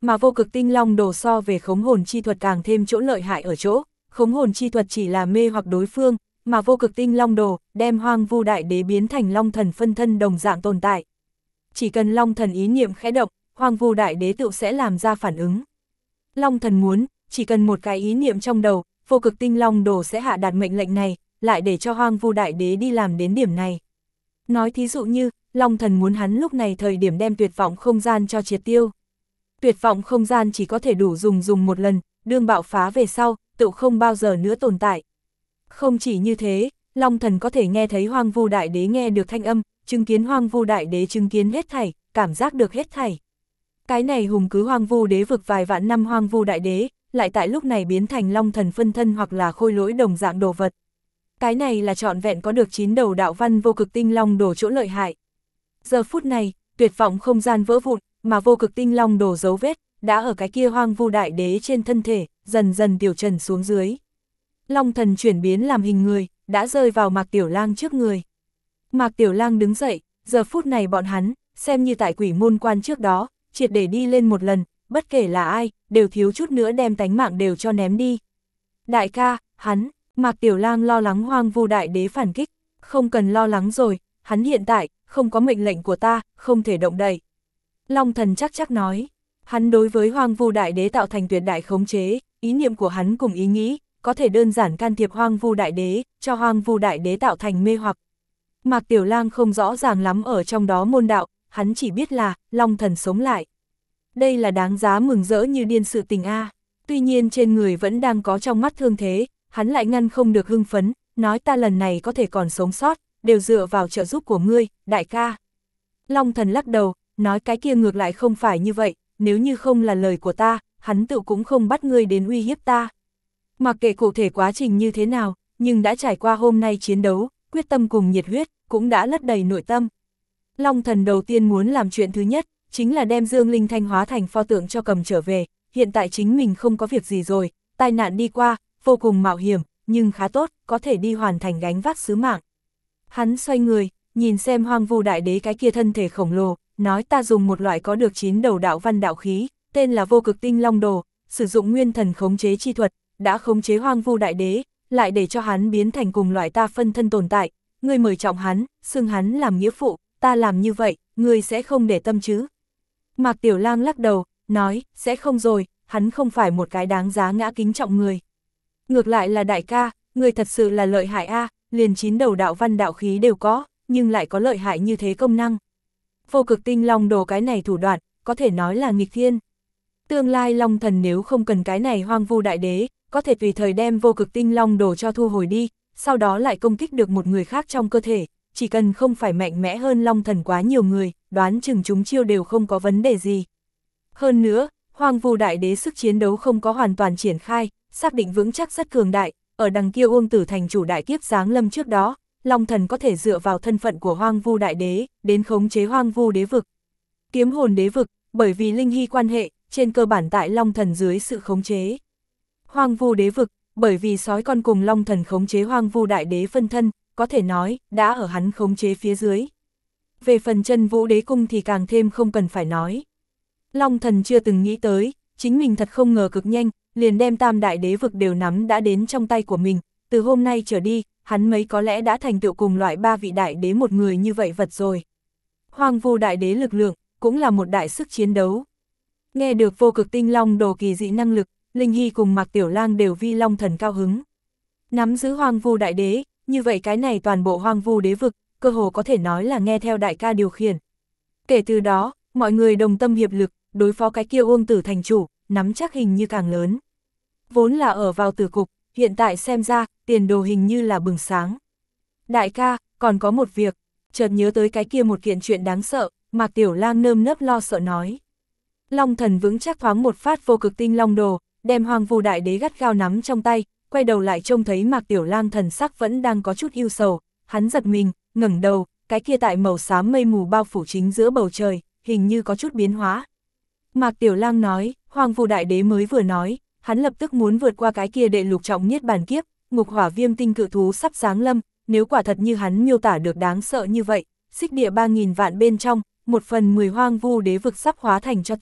mà vô cực tinh long đồ so về khống hồn chi thuật càng thêm chỗ lợi hại ở chỗ, khống hồn chi thuật chỉ là mê hoặc đối phương, mà vô cực tinh long đồ đem Hoang Vu Đại Đế biến thành long thần phân thân đồng dạng tồn tại. Chỉ cần long thần ý niệm khẽ động, Hoang Vu Đại Đế tự sẽ làm ra phản ứng. Long thần muốn, chỉ cần một cái ý niệm trong đầu, vô cực tinh long đồ sẽ hạ đạt mệnh lệnh này, lại để cho Hoang Vu Đại Đế đi làm đến điểm này. Nói thí dụ như, long thần muốn hắn lúc này thời điểm đem tuyệt vọng không gian cho triệt tiêu. Tuyệt vọng không gian chỉ có thể đủ dùng dùng một lần, đương bạo phá về sau, tự không bao giờ nữa tồn tại. Không chỉ như thế, long thần có thể nghe thấy Hoang Vu Đại Đế nghe được thanh âm, chứng kiến Hoang Vu Đại Đế chứng kiến hết thảy, cảm giác được hết thảy. Cái này hùng cứ Hoang Vu đế vực vài vạn năm Hoang Vu Đại Đế, lại tại lúc này biến thành long thần phân thân hoặc là khôi lỗi đồng dạng đồ vật. Cái này là trọn vẹn có được chín đầu đạo văn vô cực tinh long đồ chỗ lợi hại. Giờ phút này, tuyệt vọng không gian vỡ vụn, mà vô cực tinh long đồ dấu vết, đã ở cái kia Hoang Vu Đại Đế trên thân thể, dần dần tiểu trần xuống dưới. Long thần chuyển biến làm hình người, đã rơi vào Mạc Tiểu Lang trước người. Mạc Tiểu Lang đứng dậy, giờ phút này bọn hắn, xem như tại quỷ môn quan trước đó, triệt để đi lên một lần, bất kể là ai, đều thiếu chút nữa đem tánh mạng đều cho ném đi. Đại ca, hắn, Mạc Tiểu Lang lo lắng Hoang Vu Đại Đế phản kích, không cần lo lắng rồi, hắn hiện tại, không có mệnh lệnh của ta, không thể động đậy. Long thần chắc chắc nói, hắn đối với Hoang Vu Đại Đế tạo thành tuyệt đại khống chế, ý niệm của hắn cùng ý nghĩ, có thể đơn giản can thiệp Hoang Vu Đại Đế, cho Hoang Vu Đại Đế tạo thành mê hoặc. Mạc Tiểu Lang không rõ ràng lắm ở trong đó môn đạo, hắn chỉ biết là, long thần sống lại. Đây là đáng giá mừng rỡ như điên sự tình a. Tuy nhiên trên người vẫn đang có trong mắt thương thế, hắn lại ngăn không được hưng phấn, nói ta lần này có thể còn sống sót, đều dựa vào trợ giúp của ngươi, đại ca. Long thần lắc đầu, nói cái kia ngược lại không phải như vậy, nếu như không là lời của ta, hắn tự cũng không bắt ngươi đến uy hiếp ta. Mặc kệ cụ thể quá trình như thế nào, nhưng đã trải qua hôm nay chiến đấu, quyết tâm cùng nhiệt huyết, cũng đã lấp đầy nội tâm. Long thần đầu tiên muốn làm chuyện thứ nhất, chính là đem Dương Linh Thanh hóa thành pho tượng cho cầm trở về, hiện tại chính mình không có việc gì rồi, tai nạn đi qua, vô cùng mạo hiểm, nhưng khá tốt, có thể đi hoàn thành gánh vác sứ mạng. Hắn xoay người, nhìn xem Hoang Vu Đại Đế cái kia thân thể khổng lồ, nói ta dùng một loại có được chín đầu đạo văn đạo khí, tên là vô cực tinh long đồ, sử dụng nguyên thần khống chế chi thuật, đã khống chế Hoang Vu Đại Đế, lại để cho hắn biến thành cùng loại ta phân thân tồn tại, ngươi mời trọng hắn, xưng hắn làm nghĩa phụ, ta làm như vậy, ngươi sẽ không để tâm chứ. Mạc Tiểu Lang lắc đầu, nói, sẽ không rồi, hắn không phải một cái đáng giá ngã kính trọng người. Ngược lại là đại ca, ngươi thật sự là lợi hại a, liền chín đầu đạo văn đạo khí đều có, nhưng lại có lợi hại như thế công năng. Vô cực tinh long đồ cái này thủ đoạn, có thể nói là nghịch thiên. Tương lai long thần nếu không cần cái này Hoang Vu Đại Đế, có thể tùy thời đem vô cực tinh long đồ cho thu hồi đi, sau đó lại công kích được một người khác trong cơ thể, chỉ cần không phải mạnh mẽ hơn long thần quá nhiều người, đoán chừng chúng chiêu đều không có vấn đề gì. Hơn nữa, Hoang Vu Đại Đế sức chiến đấu không có hoàn toàn triển khai, xác định vững chắc rất cường đại, ở đằng kia Uông Tử thành chủ đại kiếp giáng lâm trước đó, long thần có thể dựa vào thân phận của Hoang Vu Đại Đế, đến khống chế Hoang Vu đế vực. Kiếm hồn đế vực, bởi vì linh hy quan hệ, trên cơ bản tại long thần dưới sự khống chế. Hoang Vu đế vực, bởi vì sói con cùng long thần khống chế Hoang Vu Đại Đế phân thân, có thể nói, đã ở hắn khống chế phía dưới. Về phần chân vũ đế cung thì càng thêm không cần phải nói. Long thần chưa từng nghĩ tới, chính mình thật không ngờ cực nhanh, liền đem tam đại đế vực đều nắm đã đến trong tay của mình, từ hôm nay trở đi, hắn mấy có lẽ đã thành tựu cùng loại ba vị đại đế một người như vậy vật rồi. Hoang Vu Đại Đế lực lượng, cũng là một đại sức chiến đấu. Nghe được vô cực tinh long đồ kỳ dị năng lực, Linh Hy cùng Mạc Tiểu Lang đều vi long thần cao hứng. Nắm giữ Hoang Vu Đại Đế, như vậy cái này toàn bộ Hoang Vu đế vực, cơ hồ có thể nói là nghe theo đại ca điều khiển. Kể từ đó, mọi người đồng tâm hiệp lực, đối phó cái kia Uông Tử thành chủ, nắm chắc hình như càng lớn. Vốn là ở vào tử cục, hiện tại xem ra, tiền đồ hình như là bừng sáng. Đại ca, còn có một việc, chợt nhớ tới cái kia một kiện chuyện đáng sợ, Mạc Tiểu Lang nơm nớp lo sợ nói. Long thần vững chắc thoáng một phát vô cực tinh long đồ, đem Hoang Vu Đại Đế gắt gao nắm trong tay, quay đầu lại trông thấy Mạc Tiểu Lang thần sắc vẫn đang có chút ưu sầu, hắn giật mình, ngẩng đầu, cái kia tại màu xám mây mù bao phủ chính giữa bầu trời, hình như có chút biến hóa. Mạc Tiểu Lang nói, Hoang Vu Đại Đế mới vừa nói, hắn lập tức muốn vượt qua cái kia đệ lục trọng niết bàn kiếp, ngục hỏa viêm tinh cự thú sắp giáng lâm, nếu quả thật như hắn miêu tả được đáng sợ như vậy, xích địa ba nghìn vạn bên trong, một phần mười Hoang Vu đế vực sắp hóa thành cho tàn,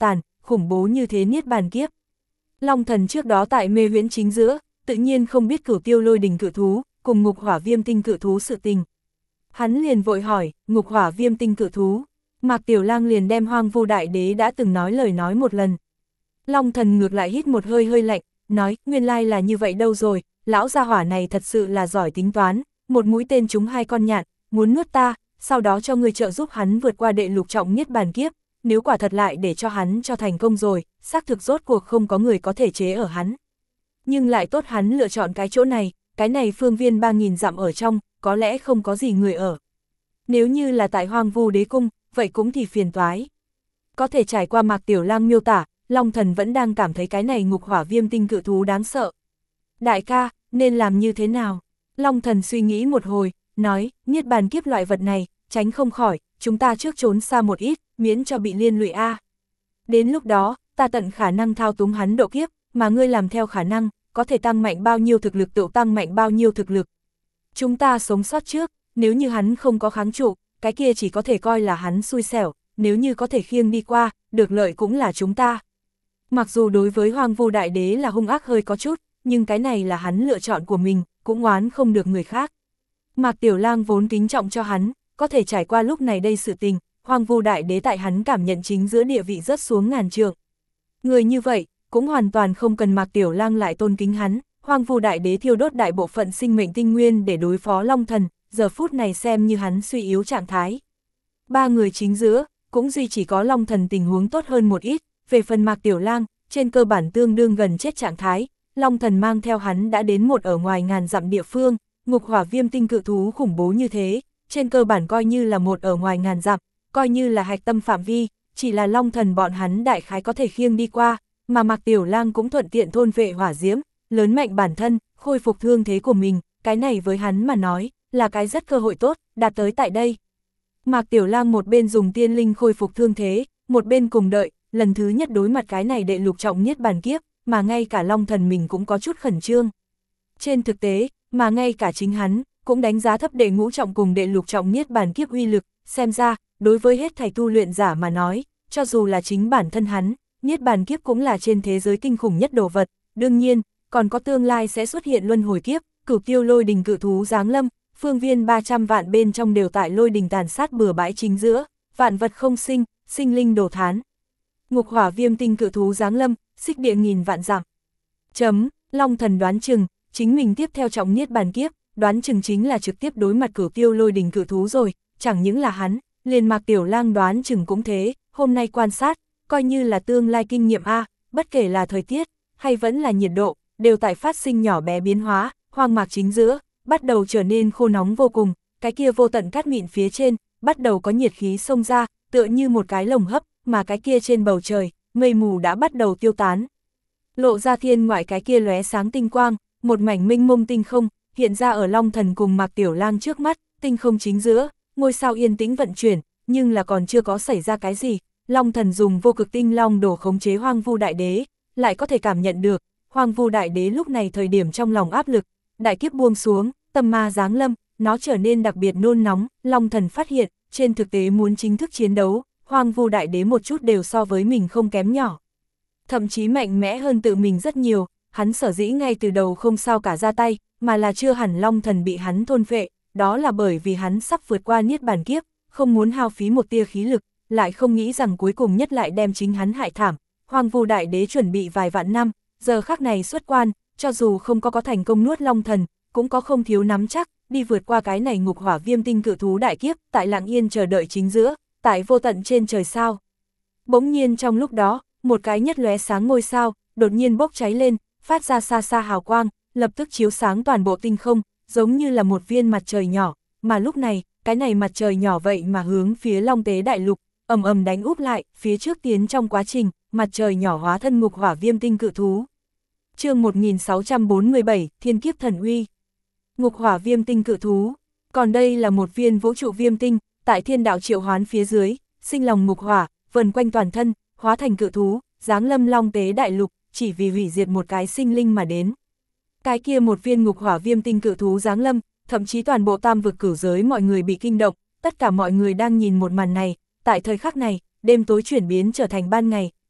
khủng bố như thế niết bàn kiếp. Long thần trước đó tại mê huyễn chính giữa, tự nhiên không biết Cửu Tiêu Lôi Đình cự thú, cùng ngục hỏa viêm tinh cự thú sự tình. Hắn liền vội hỏi, ngục hỏa viêm tinh cự thú. Mạc Tiểu Lang liền đem Hoang Vu Đại Đế đã từng nói lời nói một lần. Long thần ngược lại hít một hơi hơi lạnh, nói, nguyên lai là như vậy đâu rồi, lão gia hỏa này thật sự là giỏi tính toán, một mũi tên trúng hai con nhạn, muốn nuốt ta, sau đó cho người trợ giúp hắn vượt qua đệ lục trọng niết bàn kiếp, nếu quả thật lại để cho hắn cho thành công rồi, xác thực rốt cuộc không có người có thể chế ở hắn. Nhưng lại tốt hắn lựa chọn cái chỗ này, cái này phương viên ba nghìn dặm ở trong, có lẽ không có gì người ở. Nếu như là tại Hoang Vu Đế Cung, vậy cũng thì phiền toái. Có thể trải qua Mạc Tiểu Lang miêu tả, Long thần vẫn đang cảm thấy cái này ngục hỏa viêm tinh cự thú đáng sợ. Đại ca, nên làm như thế nào? Long thần suy nghĩ một hồi, nói, niết bàn kiếp loại vật này, tránh không khỏi, chúng ta trước trốn xa một ít, miễn cho bị liên lụy a. Đến lúc đó, ta tận khả năng thao túng hắn độ kiếp, mà ngươi làm theo khả năng, có thể tăng mạnh bao nhiêu thực lực tự tăng mạnh bao nhiêu thực lực. Chúng ta sống sót trước, nếu như hắn không có kháng trụ, cái kia chỉ có thể coi là hắn xui xẻo, nếu như có thể khiêng đi qua, được lợi cũng là chúng ta. Mặc dù đối với Hoang Vu Đại Đế là hung ác hơi có chút, nhưng cái này là hắn lựa chọn của mình, cũng oán không được người khác. Mạc Tiểu Lang vốn kính trọng cho hắn, có thể trải qua lúc này đây sự tình, Hoang Vu Đại Đế tại hắn cảm nhận chính giữa địa vị rớt xuống ngàn trượng. Người như vậy, cũng hoàn toàn không cần Mạc Tiểu Lang lại tôn kính hắn, Hoang Vu Đại Đế thiêu đốt đại bộ phận sinh mệnh tinh nguyên để đối phó Long thần, giờ phút này xem như hắn suy yếu trạng thái. Ba người chính giữa, cũng duy chỉ có Long thần tình huống tốt hơn một ít, về phần Mạc Tiểu Lang, trên cơ bản tương đương gần chết trạng thái, Long thần mang theo hắn đã đến một ở ngoài ngàn dặm địa phương, ngục hỏa viêm tinh cự thú khủng bố như thế, trên cơ bản coi như là một ở ngoài ngàn dặm, coi như là hạch tâm phạm vi, chỉ là Long thần bọn hắn đại khái có thể khiêng đi qua, mà Mạc Tiểu Lang cũng thuận tiện thôn vệ hỏa diễm, lớn mạnh bản thân, khôi phục thương thế của mình, cái này với hắn mà nói, là cái rất cơ hội tốt, đạt tới tại đây. Mạc Tiểu Lang một bên dùng tiên linh khôi phục thương thế, một bên cùng đợi, lần thứ nhất đối mặt cái này đệ lục trọng niết bàn kiếp, mà ngay cả Long thần mình cũng có chút khẩn trương. Trên thực tế, mà ngay cả chính hắn, cũng đánh giá thấp đệ ngũ trọng cùng đệ lục trọng niết bàn kiếp uy lực, xem ra, đối với hết thảy tu luyện giả mà nói, cho dù là chính bản thân hắn, niết bàn kiếp cũng là trên thế giới kinh khủng nhất đồ vật, đương nhiên, còn có tương lai sẽ xuất hiện luân hồi kiếp, Cửu Tiêu Lôi Đình cự thú giáng lâm, phương viên ba trăm vạn bên trong đều tại lôi đình tàn sát bừa bãi chính giữa, vạn vật không sinh, sinh linh đổ thán. Ngục hỏa viêm tinh cự thú giáng lâm, xích địa nghìn vạn dặm. Chấm, Long thần đoán chừng, chính mình tiếp theo trọng niết bàn kiếp, đoán chừng chính là trực tiếp đối mặt Cửu Tiêu Lôi Đình cự thú rồi, chẳng những là hắn, liền Mạc Tiểu Lang đoán chừng cũng thế, hôm nay quan sát, coi như là tương lai kinh nghiệm A, bất kể là thời tiết, hay vẫn là nhiệt độ, đều tại phát sinh nhỏ bé biến hóa, hoang mạc chính giữa, bắt đầu trở nên khô nóng vô cùng, cái kia vô tận cát mịn phía trên, bắt đầu có nhiệt khí xông ra, tựa như một cái lồng hấp, mà cái kia trên bầu trời, mây mù đã bắt đầu tiêu tán. Lộ ra thiên ngoại cái kia lóe sáng tinh quang, một mảnh minh mông tinh không, hiện ra ở Long thần cùng Mạc Tiểu Lang trước mắt, tinh không chính giữa, ngôi sao yên tĩnh vận chuyển, nhưng là còn chưa có xảy ra cái gì. Long thần dùng vô cực tinh long đổ khống chế Hoang Vu Đại Đế, lại có thể cảm nhận được, Hoang Vu Đại Đế lúc này thời điểm trong lòng áp lực, đại kiếp buông xuống, tâm ma giáng lâm, nó trở nên đặc biệt nôn nóng, Long thần phát hiện, trên thực tế muốn chính thức chiến đấu, Hoang Vu Đại Đế một chút đều so với mình không kém nhỏ. Thậm chí mạnh mẽ hơn tự mình rất nhiều, hắn sở dĩ ngay từ đầu không sao cả ra tay, mà là chưa hẳn Long thần bị hắn thôn phệ, đó là bởi vì hắn sắp vượt qua niết bàn kiếp, không muốn hao phí một tia khí lực, lại không nghĩ rằng cuối cùng nhất lại đem chính hắn hại thảm. Hoang Vu Đại Đế chuẩn bị vài vạn năm, giờ khắc này xuất quan, cho dù không có có thành công nuốt Long thần, cũng có không thiếu nắm chắc, đi vượt qua cái này ngục hỏa viêm tinh cự thú đại kiếp, tại lặng yên chờ đợi chính giữa, tại vô tận trên trời sao. Bỗng nhiên trong lúc đó, một cái nhất lóe sáng ngôi sao, đột nhiên bốc cháy lên, phát ra xa xa hào quang, lập tức chiếu sáng toàn bộ tinh không, giống như là một viên mặt trời nhỏ, mà lúc này, cái này mặt trời nhỏ vậy mà hướng phía Long Tế Đại Lục, ầm ầm đánh úp lại, phía trước tiến trong quá trình, mặt trời nhỏ hóa thân ngục hỏa viêm tinh cự thú. Chương một nghìn sáu trăm bốn mươi bảy, Thiên Kiếp Thần Uy. Ngục hỏa viêm tinh cự thú, còn đây là một viên vũ trụ viêm tinh, tại thiên đạo triệu hoán phía dưới, sinh lòng ngục hỏa, vần quanh toàn thân, hóa thành cự thú, giáng lâm Long Tế Đại Lục, chỉ vì hủy diệt một cái sinh linh mà đến. Cái kia một viên ngục hỏa viêm tinh cự thú giáng lâm, thậm chí toàn bộ tam vực cửu giới mọi người bị kinh động, tất cả mọi người đang nhìn một màn này, tại thời khắc này, đêm tối chuyển biến trở thành ban ngày,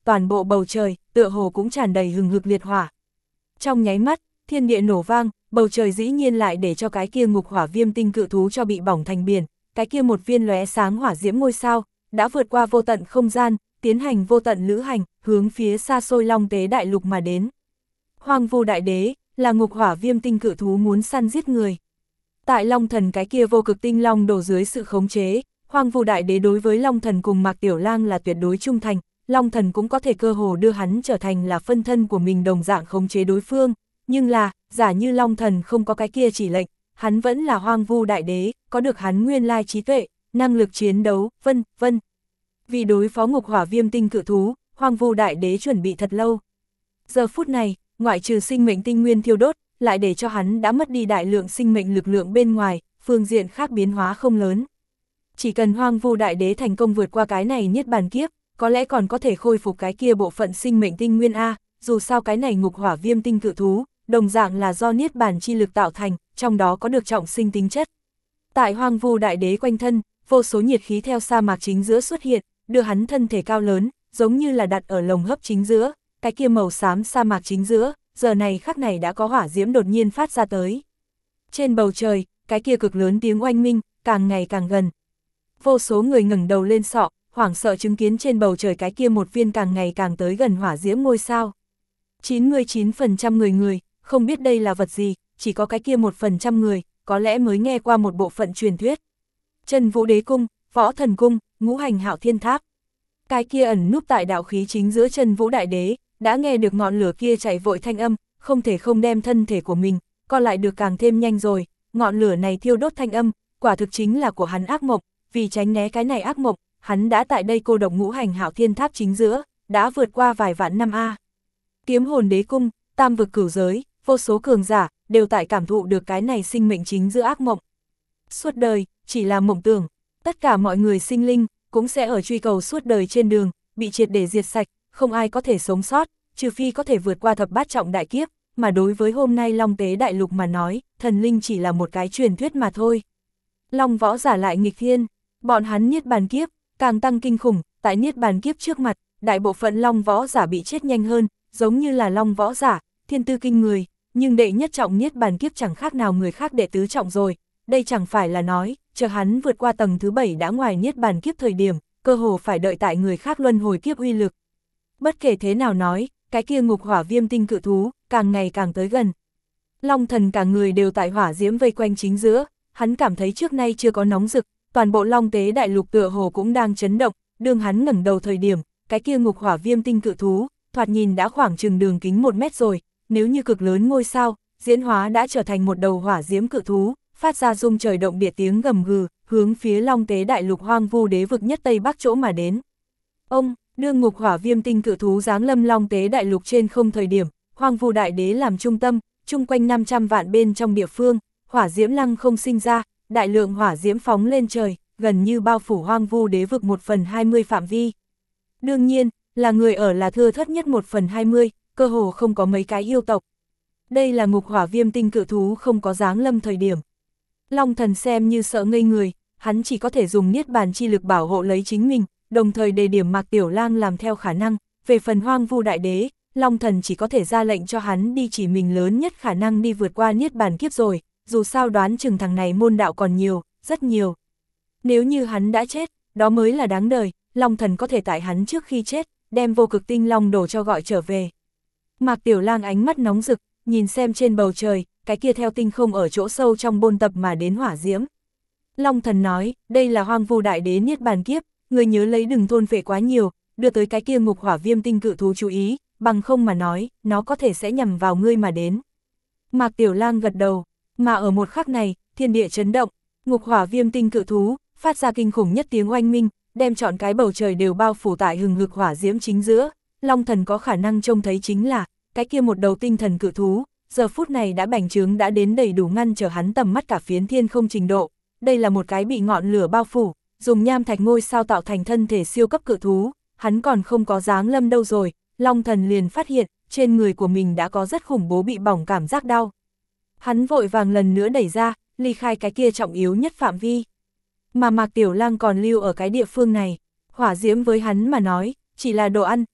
toàn bộ bầu trời, tựa hồ cũng tràn đầy hừng hực liệt hỏa. Trong nháy mắt, thiên địa nổ vang, bầu trời dĩ nhiên lại để cho cái kia ngục hỏa viêm tinh cự thú cho bị bỏng thành biển, cái kia một viên lóe sáng hỏa diễm ngôi sao, đã vượt qua vô tận không gian, tiến hành vô tận lữ hành, hướng phía xa xôi Long Tế Đại Lục mà đến. Hoang Vu Đại Đế, là ngục hỏa viêm tinh cự thú muốn săn giết người. Tại Long Thần cái kia vô cực tinh long đổ dưới sự khống chế, Hoang Vu Đại Đế đối với Long Thần cùng Mạc Tiểu Lang là tuyệt đối trung thành, Long Thần cũng có thể cơ hồ đưa hắn trở thành là phân thân của mình đồng dạng khống chế đối phương, nhưng là, giả như Long Thần không có cái kia chỉ lệnh, hắn vẫn là Hoang Vu Đại Đế, có được hắn nguyên lai trí tuệ, năng lực chiến đấu, vân vân. Vì đối phó ngục hỏa viêm tinh cự thú, Hoang Vu Đại Đế chuẩn bị thật lâu. Giờ phút này, ngoại trừ sinh mệnh tinh nguyên thiêu đốt, lại để cho hắn đã mất đi đại lượng sinh mệnh lực lượng bên ngoài, phương diện khác biến hóa không lớn. Chỉ cần Hoang Vu Đại Đế thành công vượt qua cái này niết bàn kiếp, có lẽ còn có thể khôi phục cái kia bộ phận sinh mệnh tinh nguyên A, dù sao cái này ngục hỏa viêm tinh cự thú, đồng dạng là do niết bàn chi lực tạo thành, trong đó có được trọng sinh tính chất. Tại Hoang Vu Đại Đế quanh thân, vô số nhiệt khí theo sa mạc chính giữa xuất hiện, đưa hắn thân thể cao lớn, giống như là đặt ở lồng hấp chính giữa, cái kia màu xám sa mạc chính giữa, giờ này khắc này đã có hỏa diễm đột nhiên phát ra tới. Trên bầu trời, cái kia cực lớn tiếng oanh minh, càng ngày càng gần. Vô số người ngẩng đầu lên sọ, hoảng sợ chứng kiến trên bầu trời cái kia một viên càng ngày càng tới gần hỏa diễm ngôi sao. chín mươi chín phần trăm người người, không biết đây là vật gì, chỉ có cái kia một phần trăm người, có lẽ mới nghe qua một bộ phận truyền thuyết. Chân Vũ Đế Cung, Võ Thần Cung, Ngũ Hành Hạo Thiên Tháp. Cái kia ẩn núp tại đạo khí chính giữa Chân Vũ Đại Đế, đã nghe được ngọn lửa kia chạy vội thanh âm, không thể không đem thân thể của mình, co lại được càng thêm nhanh rồi, ngọn lửa này thiêu đốt thanh âm, quả thực chính là của hắn ác mộng, vì tránh né cái này ác mộng, hắn đã tại đây cô độc Ngũ Hành Hạo Thiên Tháp chính giữa, đã vượt qua vài vạn năm A. Kiếm Hồn Đế Cung, Tam vực cửu giới, vô số cường giả, đều tại cảm thụ được cái này sinh mệnh chính giữa ác mộng. Suốt đời, chỉ là mộng tưởng, tất cả mọi người sinh linh, cũng sẽ ở truy cầu suốt đời trên đường, bị triệt để diệt sạch, không ai có thể sống sót, trừ phi có thể vượt qua thập bát trọng đại kiếp, mà đối với hôm nay Long Tế Đại Lục mà nói, thần linh chỉ là một cái truyền thuyết mà thôi. Long võ giả lại nghịch thiên, bọn hắn niết bàn kiếp, càng tăng kinh khủng, tại niết bàn kiếp trước mặt, đại bộ phận long võ giả bị chết nhanh hơn, giống như là long võ giả, thiên tư kinh người, nhưng đệ nhất trọng niết bàn kiếp chẳng khác nào người khác đệ tứ trọng rồi, đây chẳng phải là nói, chờ hắn vượt qua tầng thứ bảy đã ngoài niết bàn kiếp thời điểm, cơ hồ phải đợi tại người khác luân hồi kiếp uy lực. Bất kể thế nào nói, cái kia ngục hỏa viêm tinh cự thú, càng ngày càng tới gần. Long Thần cả người đều tại hỏa diễm vây quanh chính giữa, hắn cảm thấy trước nay chưa có nóng rực, toàn bộ Long Tế Đại Lục tựa hồ cũng đang chấn động, đương hắn ngẩng đầu thời điểm, cái kia ngục hỏa viêm tinh cự thú, thoạt nhìn đã khoảng chừng đường kính một mét rồi, nếu như cực lớn ngôi sao, diễn hóa đã trở thành một đầu hỏa diễm cự thú, phát ra rung trời động địa tiếng gầm gừ, hướng phía Long Tế Đại Lục Hoang Vu Đế vực nhất tây bắc chỗ mà đến. Ông, đương ngục hỏa viêm tinh cự thú giáng lâm Long Tế Đại Lục trên không thời điểm, Hoang Vu Đại Đế làm trung tâm, chung quanh năm trăm vạn bên trong địa phương, hỏa diễm lăng không sinh ra, đại lượng hỏa diễm phóng lên trời, gần như bao phủ Hoang Vu Đế vực một phần hai mươi phạm vi. Đương nhiên, là người ở là thưa thất nhất một phần hai mươi, cơ hồ không có mấy cái yêu tộc. Đây là ngục hỏa viêm tinh cự thú không có giáng lâm thời điểm. Long Thần xem như sợ ngây người, hắn chỉ có thể dùng niết bàn chi lực bảo hộ lấy chính mình, đồng thời đề điểm Mạc Tiểu Lang làm theo khả năng. Về phần Hoang Vu Đại Đế, Long Thần chỉ có thể ra lệnh cho hắn đi chỉ mình lớn nhất khả năng đi vượt qua niết bàn kiếp rồi, dù sao đoán chừng thằng này môn đạo còn nhiều, rất nhiều. Nếu như hắn đã chết, đó mới là đáng đời, Long Thần có thể tại hắn trước khi chết, đem vô cực tinh long đồ cho gọi trở về. Mạc Tiểu Lang ánh mắt nóng rực, nhìn xem trên bầu trời, cái kia theo tinh không ở chỗ sâu trong bôn tập mà đến hỏa diễm. Long Thần nói, đây là Hoang Vu Đại Đế niết bàn kiếp, người nhớ lấy đừng thôn phệ quá nhiều, đưa tới cái kia ngục hỏa viêm tinh cự thú chú ý, bằng không mà nói, nó có thể sẽ nhằm vào ngươi mà đến. Mạc Tiểu Lang gật đầu, mà ở một khắc này, thiên địa chấn động, ngục hỏa viêm tinh cự thú, phát ra kinh khủng nhất tiếng oanh minh, đem trọn cái bầu trời đều bao phủ tại hừng hực hỏa diễm chính giữa. Long Thần có khả năng trông thấy chính là, cái kia một đầu tinh thần cự thú, giờ phút này đã bành trướng đã đến đầy đủ ngăn trở hắn tầm mắt cả phiến thiên không trình độ. Đây là một cái bị ngọn lửa bao phủ, dùng nham thạch ngôi sao tạo thành thân thể siêu cấp cự thú, hắn còn không có giáng lâm đâu rồi, Long Thần liền phát hiện, trên người của mình đã có rất khủng bố bị bỏng cảm giác đau. Hắn vội vàng lần nữa đẩy ra, ly khai cái kia trọng yếu nhất phạm vi. Mà Mạc Tiểu Lang còn lưu ở cái địa phương này, hỏa diễm với hắn mà nói, chỉ là đồ ăn,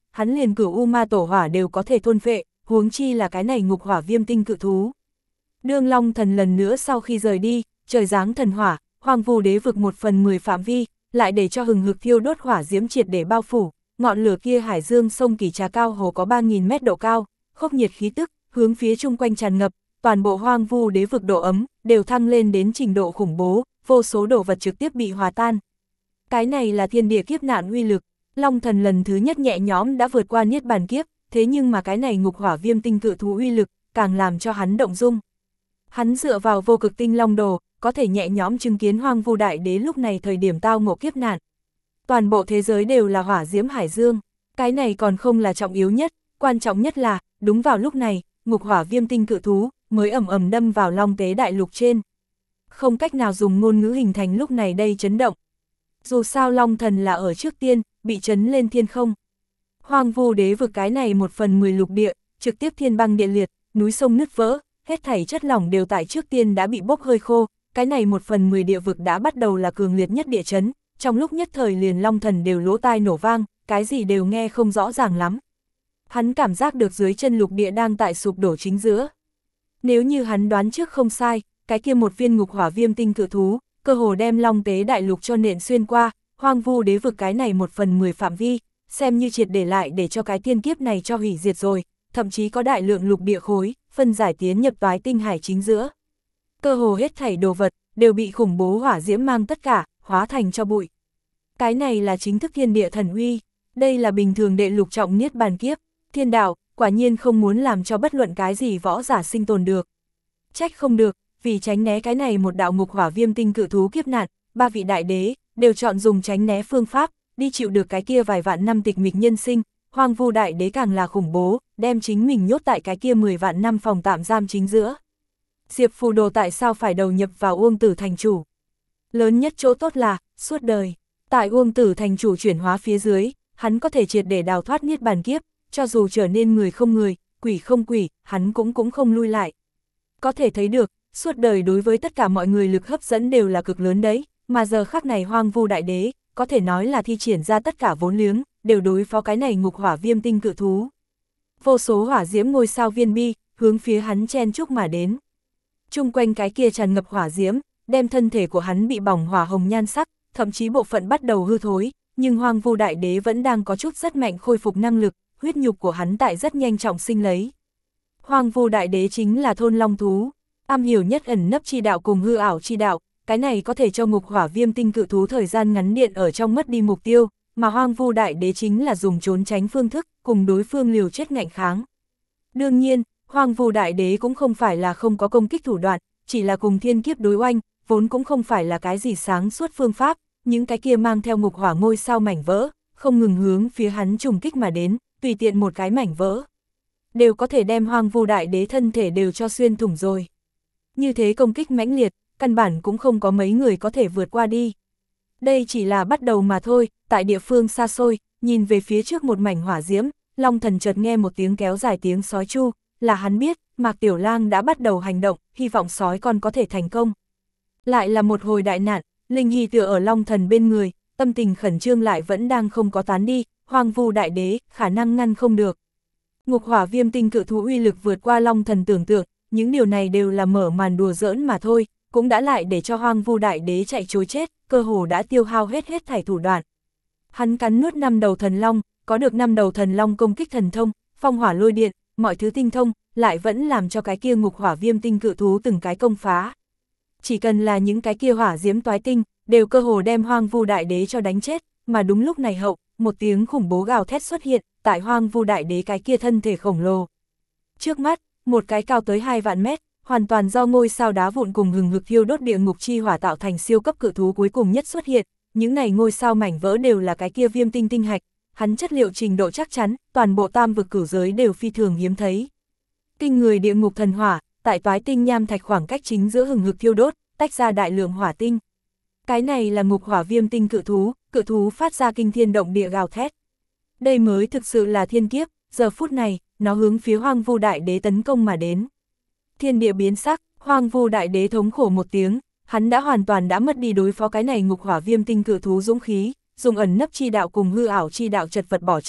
hắn liền cửu u ma tổ hỏa đều có thể thôn phệ, huống chi là cái này ngục hỏa viêm tinh cự thú. Đương Long Thần lần nữa sau khi rời đi, trời giáng thần hỏa, hoang vu đế vực một phần mười phạm vi, lại để cho hừng hực thiêu đốt hỏa diễm triệt để bao phủ, ngọn lửa kia hải dương sông Kỳ Trà cao hồ có ba nghìn mét độ cao, khốc nhiệt khí tức, hướng phía chung quanh tràn ngập, toàn bộ hoang vu đế vực độ ấm, đều thăng lên đến trình độ khủng bố, vô số đồ vật trực tiếp bị hòa tan. Cái này là thiên địa kiếp nạn uy lực, Long Thần lần thứ nhất nhẹ nhõm đã vượt qua niết bàn kiếp, thế nhưng mà cái này ngục hỏa viêm tinh cự thú uy lực, càng làm cho hắn động dung. Hắn dựa vào vô cực tinh long đồ, có thể nhẹ nhõm chứng kiến hoang vu đại đế lúc này thời điểm tao ngộ kiếp nạn. Toàn bộ thế giới đều là hỏa diễm hải dương, cái này còn không là trọng yếu nhất, quan trọng nhất là, đúng vào lúc này, ngục hỏa viêm tinh cự thú, mới ầm ầm đâm vào long tế đại lục trên. Không cách nào dùng ngôn ngữ hình thành lúc này đây chấn động. Dù sao Long Thần là ở trước tiên, bị chấn lên thiên không. Hoang vu đế vực cái này một phần mười lục địa, trực tiếp thiên băng địa liệt, núi sông nứt vỡ, hết thảy chất lỏng đều tại trước tiên đã bị bốc hơi khô, cái này một phần mười địa vực đã bắt đầu là cường liệt nhất địa chấn, trong lúc nhất thời liền Long Thần đều lỗ tai nổ vang, cái gì đều nghe không rõ ràng lắm. Hắn cảm giác được dưới chân lục địa đang tại sụp đổ chính giữa. Nếu như hắn đoán trước không sai, cái kia một viên ngục hỏa viêm tinh cự thú, cơ hồ đem long tế đại lục cho nện xuyên qua, hoang vu đế vực cái này một phần mười phạm vi, xem như triệt để lại để cho cái thiên kiếp này cho hủy diệt rồi, thậm chí có đại lượng lục địa khối, phân giải tiến nhập toái tinh hải chính giữa. Cơ hồ hết thảy đồ vật, đều bị khủng bố hỏa diễm mang tất cả, hóa thành cho bụi. Cái này là chính thức thiên địa thần uy, đây là bình thường đệ lục trọng niết bàn kiếp, thiên đạo, quả nhiên không muốn làm cho bất luận cái gì võ giả sinh tồn được. Trách không được, vì tránh né cái này một đạo ngục hỏa viêm tinh cự thú kiếp nạn, ba vị đại đế, đều chọn dùng tránh né phương pháp, đi chịu được cái kia vài vạn năm tịch mịch nhân sinh, hoang vu đại đế càng là khủng bố, đem chính mình nhốt tại cái kia mười vạn năm phòng tạm giam chính giữa. Diệp Phù Đồ tại sao phải đầu nhập vào Uông Tử thành chủ? Lớn nhất chỗ tốt là, suốt đời, tại Uông Tử thành chủ chuyển hóa phía dưới, hắn có thể triệt để đào thoát niết bàn kiếp, cho dù trở nên người không người, quỷ không quỷ, hắn cũng cũng không lui lại. Có thể thấy được, suốt đời đối với tất cả mọi người lực hấp dẫn đều là cực lớn đấy, mà giờ khắc này hoang vu đại đế, có thể nói là thi triển ra tất cả vốn liếng, đều đối phó cái này ngục hỏa viêm tinh cự thú. Vô số hỏa diễm ngôi sao viên bi, hướng phía hắn chen chúc mà đến. Chung quanh cái kia tràn ngập hỏa diễm, đem thân thể của hắn bị bỏng hỏa hồng nhan sắc, thậm chí bộ phận bắt đầu hư thối, nhưng hoang vu đại đế vẫn đang có chút rất mạnh khôi phục năng lực, huyết nhục của hắn tại rất nhanh trọng sinh lấy. Hoang vu đại đế chính là thôn long thú, am hiểu nhất ẩn nấp chi đạo cùng hư ảo chi đạo, cái này có thể cho ngục hỏa viêm tinh cự thú thời gian ngắn điện ở trong mất đi mục tiêu, mà hoang vu đại đế chính là dùng trốn tránh phương thức, cùng đối phương liều chết ngạnh kháng. Đương nhiên, hoang vu đại đế cũng không phải là không có công kích thủ đoạn, chỉ là cùng thiên kiếp đối oanh, vốn cũng không phải là cái gì sáng suốt phương pháp, những cái kia mang theo ngục hỏa ngôi sao mảnh vỡ, không ngừng hướng phía hắn trùng kích mà đến, tùy tiện một cái mảnh vỡ, đều có thể đem hoang vu đại đế thân thể đều cho xuyên thủng rồi. Như thế công kích mãnh liệt, căn bản cũng không có mấy người có thể vượt qua đi. Đây chỉ là bắt đầu mà thôi, tại địa phương xa xôi, nhìn về phía trước một mảnh hỏa diễm, Long Thần chợt nghe một tiếng kéo dài tiếng sói chu, là hắn biết, Mạc Tiểu Lang đã bắt đầu hành động, hy vọng sói con có thể thành công. Lại là một hồi đại nạn, Linh Hy tựa ở Long Thần bên người, tâm tình khẩn trương lại vẫn đang không có tán đi, hoang vu đại đế, khả năng ngăn không được. Ngục hỏa viêm tinh cự thú uy lực vượt qua Long Thần tưởng tượng, những điều này đều là mở màn đùa giỡn mà thôi, cũng đã lại để cho hoang vu đại đế chạy trối chết, cơ hồ đã tiêu hao hết hết thảy thủ đoạn. Hắn cắn nuốt năm đầu thần long, có được năm đầu thần long công kích thần thông, phong hỏa lôi điện, mọi thứ tinh thông, lại vẫn làm cho cái kia ngục hỏa viêm tinh cự thú từng cái công phá. Chỉ cần là những cái kia hỏa diễm toái tinh, đều cơ hồ đem hoang vu đại đế cho đánh chết, mà đúng lúc này hậu, một tiếng khủng bố gào thét xuất hiện, tại hoang vu đại đế cái kia thân thể khổng lồ. Trước mắt, một cái cao tới hai vạn mét, hoàn toàn do ngôi sao đá vụn cùng hừng hực thiêu đốt địa ngục chi hỏa tạo thành siêu cấp cự thú cuối cùng nhất xuất hiện, những này ngôi sao mảnh vỡ đều là cái kia viêm tinh tinh hạch, hắn chất liệu trình độ chắc chắn, toàn bộ tam vực cửu giới đều phi thường hiếm thấy. Kinh người địa ngục thần hỏa, tại toái tinh nham thạch khoảng cách chính giữa hừng hực thiêu đốt, tách ra đại lượng hỏa tinh. Cái này là ngục hỏa viêm tinh cự thú, cự thú phát ra kinh thiên động địa gào thét. Đây mới thực sự là thiên kiếp, giờ phút này, nó hướng phía hoang vu đại đế tấn công mà đến. Thiên địa biến sắc, hoang vu đại đế thống khổ một tiếng, hắn đã hoàn toàn đã mất đi đối phó cái này ngục hỏa viêm tinh cự thú dũng khí, dùng ẩn nấp chi đạo cùng hư ảo chi đạo chật vật bỏ chạy,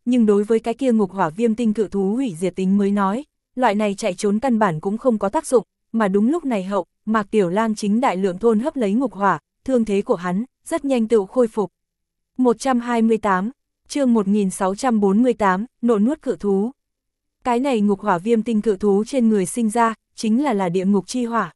nhưng đối với cái kia ngục hỏa viêm tinh cự thú hủy diệt tính mới nói, loại này chạy trốn căn bản cũng không có tác dụng, mà đúng lúc này hậu, Mạc Tiểu Lang chính đại lượng thôn hấp lấy ngục hỏa, thương thế của hắn, rất nhanh tự khôi phục. một trăm hai mươi tám, chương một nghìn sáu trăm bốn mươi tám, nộ nuốt cự thú. Cái này ngục hỏa viêm tinh cự thú trên người sinh ra, chính là là địa ngục chi hỏa.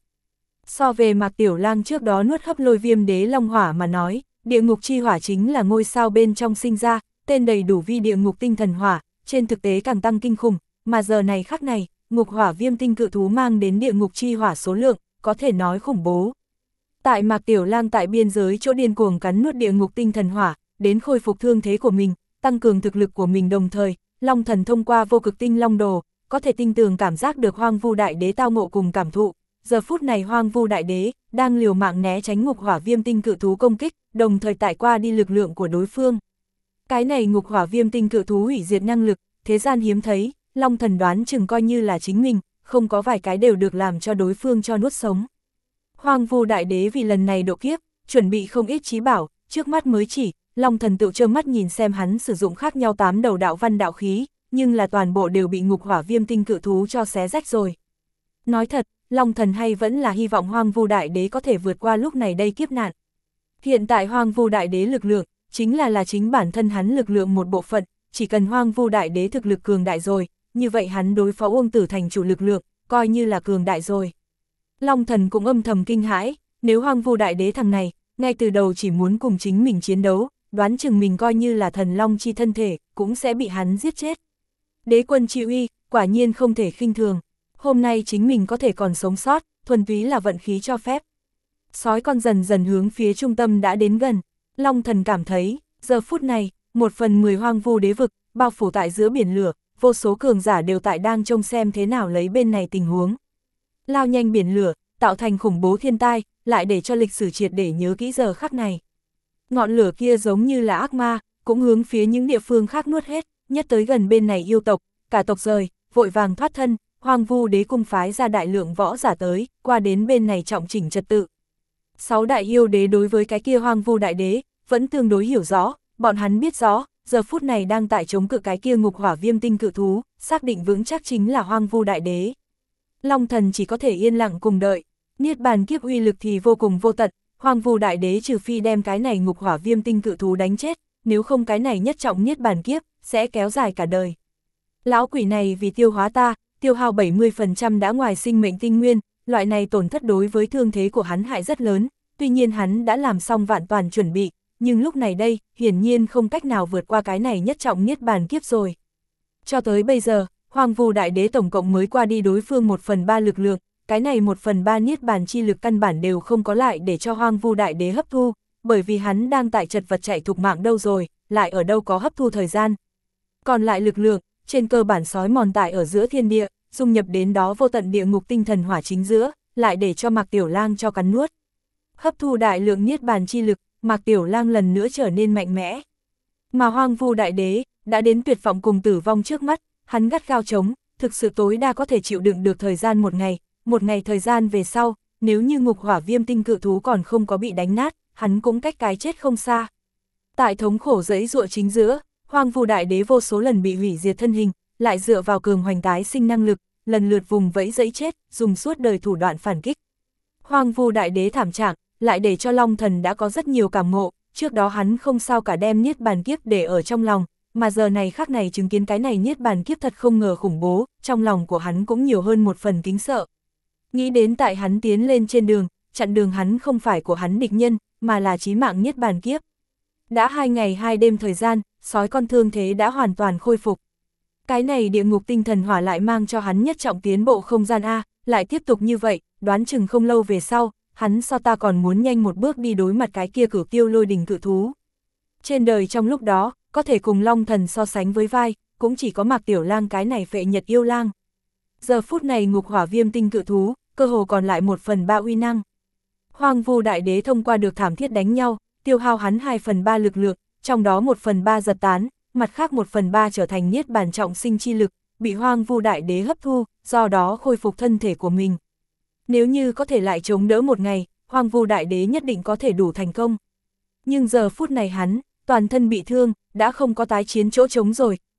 So về Mạc Tiểu Lang trước đó nuốt hấp lôi viêm đế long hỏa mà nói, địa ngục chi hỏa chính là ngôi sao bên trong sinh ra, tên đầy đủ vi địa ngục tinh thần hỏa, trên thực tế càng tăng kinh khủng, mà giờ này khắc này, ngục hỏa viêm tinh cự thú mang đến địa ngục chi hỏa số lượng, có thể nói khủng bố. Tại Mạc Tiểu Lang tại biên giới chỗ điên cuồng cắn nuốt địa ngục tinh thần hỏa, đến khôi phục thương thế của mình, tăng cường thực lực của mình đồng thời, Long Thần thông qua vô cực tinh long đồ, có thể tinh tường cảm giác được Hoang Vu Đại Đế tao ngộ cùng cảm thụ. Giờ phút này Hoang Vu Đại Đế đang liều mạng né tránh ngục hỏa viêm tinh cự thú công kích, đồng thời tải qua đi lực lượng của đối phương. Cái này ngục hỏa viêm tinh cự thú hủy diệt năng lực, thế gian hiếm thấy, Long Thần đoán chừng coi như là chính mình, không có vài cái đều được làm cho đối phương cho nuốt sống. Hoang Vu Đại Đế vì lần này độ kiếp, chuẩn bị không ít trí bảo, trước mắt mới chỉ, Long Thần tự trơ mắt nhìn xem hắn sử dụng khác nhau tám đầu đạo văn đạo khí, nhưng là toàn bộ đều bị ngục hỏa viêm tinh cự thú cho xé rách rồi. Nói thật, Long Thần hay vẫn là hy vọng Hoang Vu Đại Đế có thể vượt qua lúc này đây kiếp nạn. Hiện tại Hoang Vu Đại Đế lực lượng, chính là là chính bản thân hắn lực lượng một bộ phận, chỉ cần Hoang Vu Đại Đế thực lực cường đại rồi, như vậy hắn đối phó Uông Tử Thành chủ lực lượng, coi như là cường đại rồi. Long Thần cũng âm thầm kinh hãi, nếu Hoang Vu Đại Đế thằng này, ngay từ đầu chỉ muốn cùng chính mình chiến đấu, đoán chừng mình coi như là thần long chi thân thể, cũng sẽ bị hắn giết chết. Đế quân chi uy, quả nhiên không thể khinh thường. Hôm nay chính mình có thể còn sống sót, thuần túy là vận khí cho phép. Sói con dần dần hướng phía trung tâm đã đến gần. Long Thần cảm thấy, giờ phút này, một phần mười hoang vu đế vực, bao phủ tại giữa biển lửa, vô số cường giả đều tại đang trông xem thế nào lấy bên này tình huống. Lao nhanh biển lửa, tạo thành khủng bố thiên tai, lại để cho lịch sử triệt để nhớ kỹ giờ khắc này. Ngọn lửa kia giống như là ác ma, cũng hướng phía những địa phương khác nuốt hết, nhất tới gần bên này yêu tộc, cả tộc rời, vội vàng thoát thân, Hoang Vu Đế cung phái ra đại lượng võ giả tới, qua đến bên này trọng chỉnh trật tự. Sáu đại yêu đế đối với cái kia Hoang Vu Đại Đế, vẫn tương đối hiểu rõ, bọn hắn biết rõ, giờ phút này đang tại chống cự cái kia ngục hỏa viêm tinh cự thú, xác định vững chắc chính là Hoang Vu Đại Đế. Long Thần chỉ có thể yên lặng cùng đợi, niết bàn kiếp uy lực thì vô cùng vô tận, Hoang Vu Đại Đế trừ phi đem cái này ngục hỏa viêm tinh cự thú đánh chết, nếu không cái này nhất trọng niết bàn kiếp, sẽ kéo dài cả đời. Lão quỷ này vì tiêu hóa ta, tiêu hao bảy mươi phần trăm đã ngoài sinh mệnh tinh nguyên, loại này tổn thất đối với thương thế của hắn hại rất lớn, tuy nhiên hắn đã làm xong vạn toàn chuẩn bị, nhưng lúc này đây, hiển nhiên không cách nào vượt qua cái này nhất trọng niết bàn kiếp rồi. Cho tới bây giờ, Hoang Vu Đại Đế tổng cộng mới qua đi đối phương một phần ba lực lượng, cái này một phần ba niết bàn chi lực căn bản đều không có lại để cho Hoang Vu Đại Đế hấp thu, bởi vì hắn đang tại chật vật chạy thục mạng đâu rồi, lại ở đâu có hấp thu thời gian. Còn lại lực lượng, trên cơ bản sói mòn tại ở giữa thiên địa, dung nhập đến đó vô tận địa ngục tinh thần hỏa chính giữa, lại để cho Mạc Tiểu Lang cho cắn nuốt. Hấp thu đại lượng niết bàn chi lực, Mạc Tiểu Lang lần nữa trở nên mạnh mẽ. Mà Hoang Vu Đại Đế, đã đến tuyệt vọng cùng tử vong trước mắt, hắn gắt gao chống, thực sự tối đa có thể chịu đựng được thời gian một ngày, một ngày thời gian về sau, nếu như ngục hỏa viêm tinh cự thú còn không có bị đánh nát, hắn cũng cách cái chết không xa. Tại thống khổ giấy ruộng chính giữa, Hoang Vu Đại Đế vô số lần bị hủy diệt thân hình, lại dựa vào cường hoành tái sinh năng lực, lần lượt vùng vẫy dẫy chết, dùng suốt đời thủ đoạn phản kích. Hoang Vu Đại Đế thảm trạng, lại để cho Long Thần đã có rất nhiều cảm ngộ, trước đó hắn không sao cả đem niết bàn kiếp để ở trong lòng, mà giờ này khắc này chứng kiến cái này niết bàn kiếp thật không ngờ khủng bố, trong lòng của hắn cũng nhiều hơn một phần kính sợ. Nghĩ đến tại hắn tiến lên trên đường, chặn đường hắn không phải của hắn địch nhân, mà là chí mạng niết bàn kiếp. Đã hai ngày hai đêm thời gian, sói con thương thế đã hoàn toàn khôi phục. Cái này địa ngục tinh thần hỏa lại mang cho hắn nhất trọng tiến bộ không gian A, lại tiếp tục như vậy, đoán chừng không lâu về sau, hắn so ta còn muốn nhanh một bước đi đối mặt cái kia cửu tiêu lôi đình cự thú. Trên đời trong lúc đó, có thể cùng Long Thần so sánh với vai, cũng chỉ có Mạc Tiểu Lang cái này phệ nhật yêu lang. Giờ phút này ngục hỏa viêm tinh cự thú, cơ hồ còn lại một phần ba uy năng. Hoang Vu Đại Đế thông qua được thảm thiết đánh nhau, tiêu hao hắn hai phần ba lực lượng, trong đó một phần ba giật tán, mặt khác một phần ba trở thành niết bàn trọng sinh chi lực, bị Hoang Vu Đại Đế hấp thu, do đó khôi phục thân thể của mình. Nếu như có thể lại chống đỡ một ngày, Hoang Vu Đại Đế nhất định có thể đủ thành công. Nhưng giờ phút này hắn, toàn thân bị thương, đã không có tái chiến chỗ trống rồi,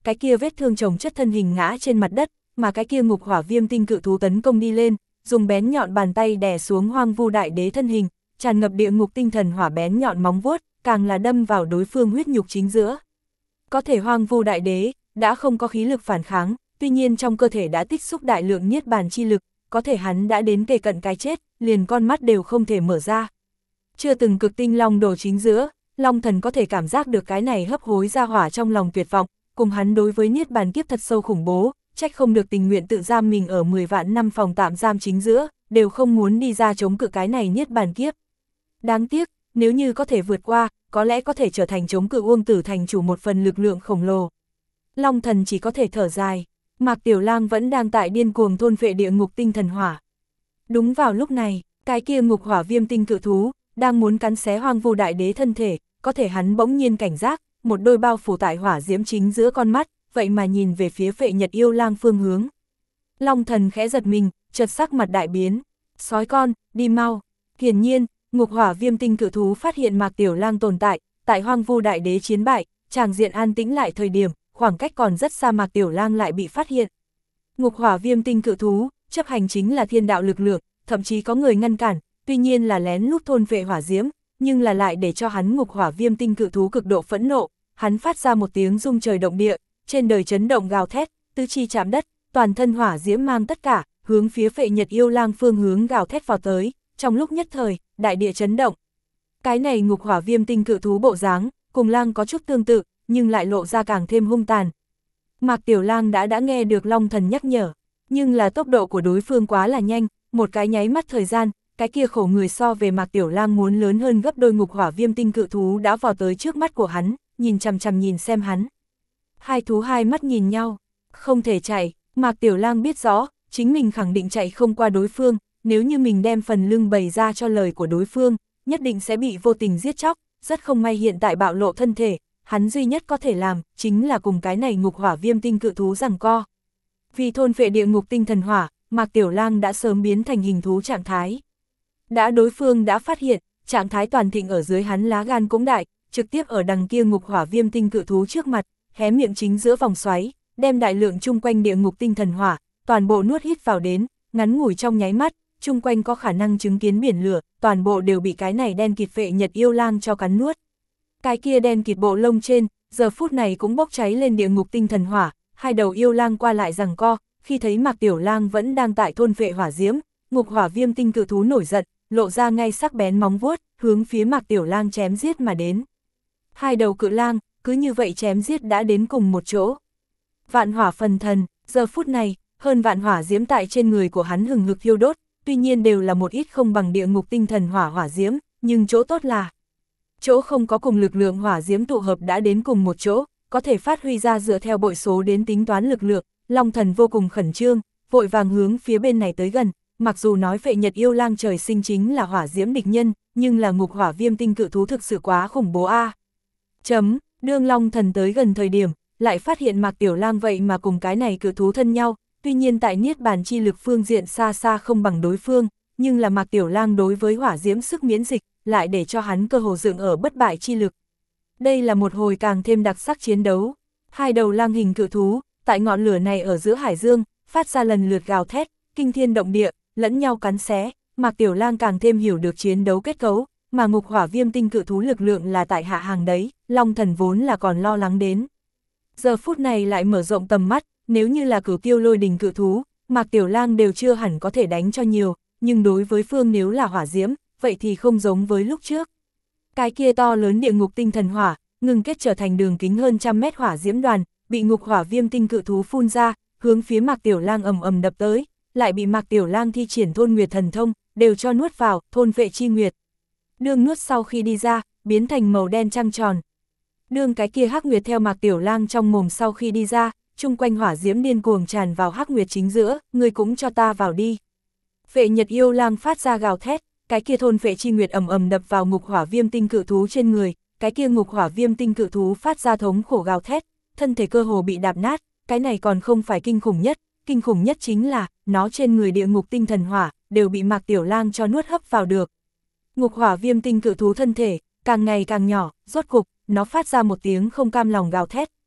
cái kia vết thương chồng chất thân hình ngã trên mặt đất, mà cái kia ngục hỏa viêm tinh cự thú tấn công đi lên, dùng bén nhọn bàn tay đè xuống Hoang Vu Đại Đế thân hình, tràn ngập địa ngục tinh thần hỏa bén nhọn móng vuốt, càng là đâm vào đối phương huyết nhục chính giữa. Có thể Hoang Vu Đại Đế đã không có khí lực phản kháng, tuy nhiên trong cơ thể đã tích xúc đại lượng niết bàn chi lực, có thể hắn đã đến kề cận cái chết, liền con mắt đều không thể mở ra. Chưa từng cực tinh long đồ chính giữa, Long Thần có thể cảm giác được cái này hấp hối ra hỏa trong lòng tuyệt vọng, cùng hắn đối với niết bàn kiếp thật sâu khủng bố, trách không được tình nguyện tự giam mình ở mười vạn năm phòng tạm giam chính giữa, đều không muốn đi ra chống cự cái này niết bàn kiếp. Đáng tiếc, nếu như có thể vượt qua, có lẽ có thể trở thành chống cự Uông Tử Thành chủ một phần lực lượng khổng lồ. Long Thần chỉ có thể thở dài, Mạc Tiểu Lang vẫn đang tại điên cuồng thôn phệ địa ngục tinh thần hỏa. Đúng vào lúc này, cái kia ngục hỏa viêm tinh cự thú, đang muốn cắn xé Hoang Vu Đại Đế thân thể, có thể hắn bỗng nhiên cảnh giác, một đôi bao phủ tại hỏa diễm chính giữa con mắt, vậy mà nhìn về phía Phệ Nhật Yêu Lang phương hướng. Long Thần khẽ giật mình, chợt sắc mặt đại biến, sói con, đi mau. Hiển nhiên, ngục hỏa viêm tinh cự thú phát hiện Mạc Tiểu Lang tồn tại, tại Hoang Vu Đại Đế chiến bại, tràng diện an tĩnh lại thời điểm, khoảng cách còn rất xa Mạc Tiểu Lang lại bị phát hiện. Ngục hỏa viêm tinh cự thú, chấp hành chính là thiên đạo lực lượng, thậm chí có người ngăn cản, tuy nhiên là lén lút thôn vệ hỏa diễm, nhưng là lại để cho hắn ngục hỏa viêm tinh cự thú cực độ phẫn nộ, hắn phát ra một tiếng rung trời động địa, trên đời chấn động gào thét, tứ chi chạm đất, toàn thân hỏa diễm mang tất cả, hướng phía Phệ Nhật Yêu Lang phương hướng gào thét vào tới, trong lúc nhất thời, đại địa chấn động. Cái này ngục hỏa viêm tinh cự thú bộ dáng, cùng lang có chút tương tự, nhưng lại lộ ra càng thêm hung tàn. Mạc Tiểu Lang đã đã nghe được Long Thần nhắc nhở, nhưng là tốc độ của đối phương quá là nhanh, một cái nháy mắt thời gian, cái kia khổ người so về Mạc Tiểu Lang muốn lớn hơn gấp đôi ngục hỏa viêm tinh cự thú đã vào tới trước mắt của hắn, nhìn chằm chằm nhìn xem hắn. Hai thú hai mắt nhìn nhau, không thể chạy, Mạc Tiểu Lang biết rõ, chính mình khẳng định chạy không qua đối phương, nếu như mình đem phần lưng bày ra cho lời của đối phương, nhất định sẽ bị vô tình giết chóc, rất không may hiện tại bạo lộ thân thể, hắn duy nhất có thể làm, chính là cùng cái này ngục hỏa viêm tinh cự thú giằng co. Vì thôn phệ địa ngục tinh thần hỏa, Mạc Tiểu Lang đã sớm biến thành hình thú trạng thái. Đã đối phương đã phát hiện, trạng thái toàn thịnh ở dưới hắn lá gan cũng đại, trực tiếp ở đằng kia ngục hỏa viêm tinh cự thú trước mặt, hé miệng chính giữa vòng xoáy, đem đại lượng chung quanh địa ngục tinh thần hỏa, toàn bộ nuốt hít vào đến, ngắn ngủi trong nháy mắt, chung quanh có khả năng chứng kiến biển lửa, toàn bộ đều bị cái này đen kịt Phệ Nhật Yêu Lang cho cắn nuốt. Cái kia đen kịt bộ lông trên, giờ phút này cũng bốc cháy lên địa ngục tinh thần hỏa, hai đầu yêu lang qua lại giằng co, khi thấy Mạc Tiểu Lang vẫn đang tại thôn phệ hỏa diễm, ngục hỏa viêm tinh cự thú nổi giận, lộ ra ngay sắc bén móng vuốt, hướng phía Mạc Tiểu Lang chém giết mà đến. Hai đầu cự lang, cứ như vậy chém giết đã đến cùng một chỗ. Vạn hỏa phần thần, giờ phút này, hơn vạn hỏa diễm tại trên người của hắn hừng hực thiêu đốt, tuy nhiên đều là một ít không bằng địa ngục tinh thần hỏa hỏa diễm, nhưng chỗ tốt là chỗ không có cùng lực lượng hỏa diễm tụ hợp đã đến cùng một chỗ, có thể phát huy ra dựa theo bội số đến tính toán lực lượng. Long Thần vô cùng khẩn trương, vội vàng hướng phía bên này tới gần, mặc dù nói Phệ Nhật Yêu Lang trời sinh chính là hỏa diễm địch nhân, nhưng là ngục hỏa viêm tinh cự thú thực sự quá khủng bố a. À. Chấm, đương Long Thần tới gần thời điểm, lại phát hiện Mạc Tiểu Lang vậy mà cùng cái này cự thú thân nhau, tuy nhiên tại niết bàn chi lực phương diện xa xa không bằng đối phương, nhưng là Mạc Tiểu Lang đối với hỏa diễm sức miễn dịch, lại để cho hắn cơ hồ dựng ở bất bại chi lực. Đây là một hồi càng thêm đặc sắc chiến đấu. Hai đầu lang hình cự thú, tại ngọn lửa này ở giữa hải dương, phát ra lần lượt gào thét, kinh thiên động địa, lẫn nhau cắn xé, Mạc Tiểu Lang càng thêm hiểu được chiến đấu kết cấu, mà ngục hỏa viêm tinh cự thú lực lượng là tại hạ hàng đấy, Long Thần vốn là còn lo lắng đến. Giờ phút này lại mở rộng tầm mắt, nếu như là Cửu Tiêu Lôi Đình cự thú, Mạc Tiểu Lang đều chưa hẳn có thể đánh cho nhiều, nhưng đối với phương nếu là hỏa diễm, vậy thì không giống với lúc trước. Cái kia to lớn địa ngục tinh thần hỏa, ngừng kết trở thành đường kính hơn trăm mét hỏa diễm đoàn, bị ngục hỏa viêm tinh cự thú phun ra, hướng phía Mạc Tiểu Lang ầm ầm đập tới, lại bị Mạc Tiểu Lang thi triển thôn nguyệt thần thông, đều cho nuốt vào, thôn vệ chi nguyệt. Đương nuốt sau khi đi ra, biến thành màu đen trăng tròn. Đương cái kia hắc nguyệt theo Mạc Tiểu Lang trong mồm sau khi đi ra, chung quanh hỏa diễm điên cuồng tràn vào hắc nguyệt chính giữa, người cũng cho ta vào đi. Phệ Nhật Yêu Lang phát ra gào thét, cái kia thôn phệ chi nguyệt ầm ầm đập vào ngục hỏa viêm tinh cự thú trên người, cái kia ngục hỏa viêm tinh cự thú phát ra thống khổ gào thét, thân thể cơ hồ bị đạp nát, cái này còn không phải kinh khủng nhất, kinh khủng nhất chính là, nó trên người địa ngục tinh thần hỏa, đều bị Mạc Tiểu Lang cho nuốt hấp vào được. Ngục hỏa viêm tinh cự thú thân thể, càng ngày càng nhỏ, rốt cục, nó phát ra một tiếng không cam lòng gào thét,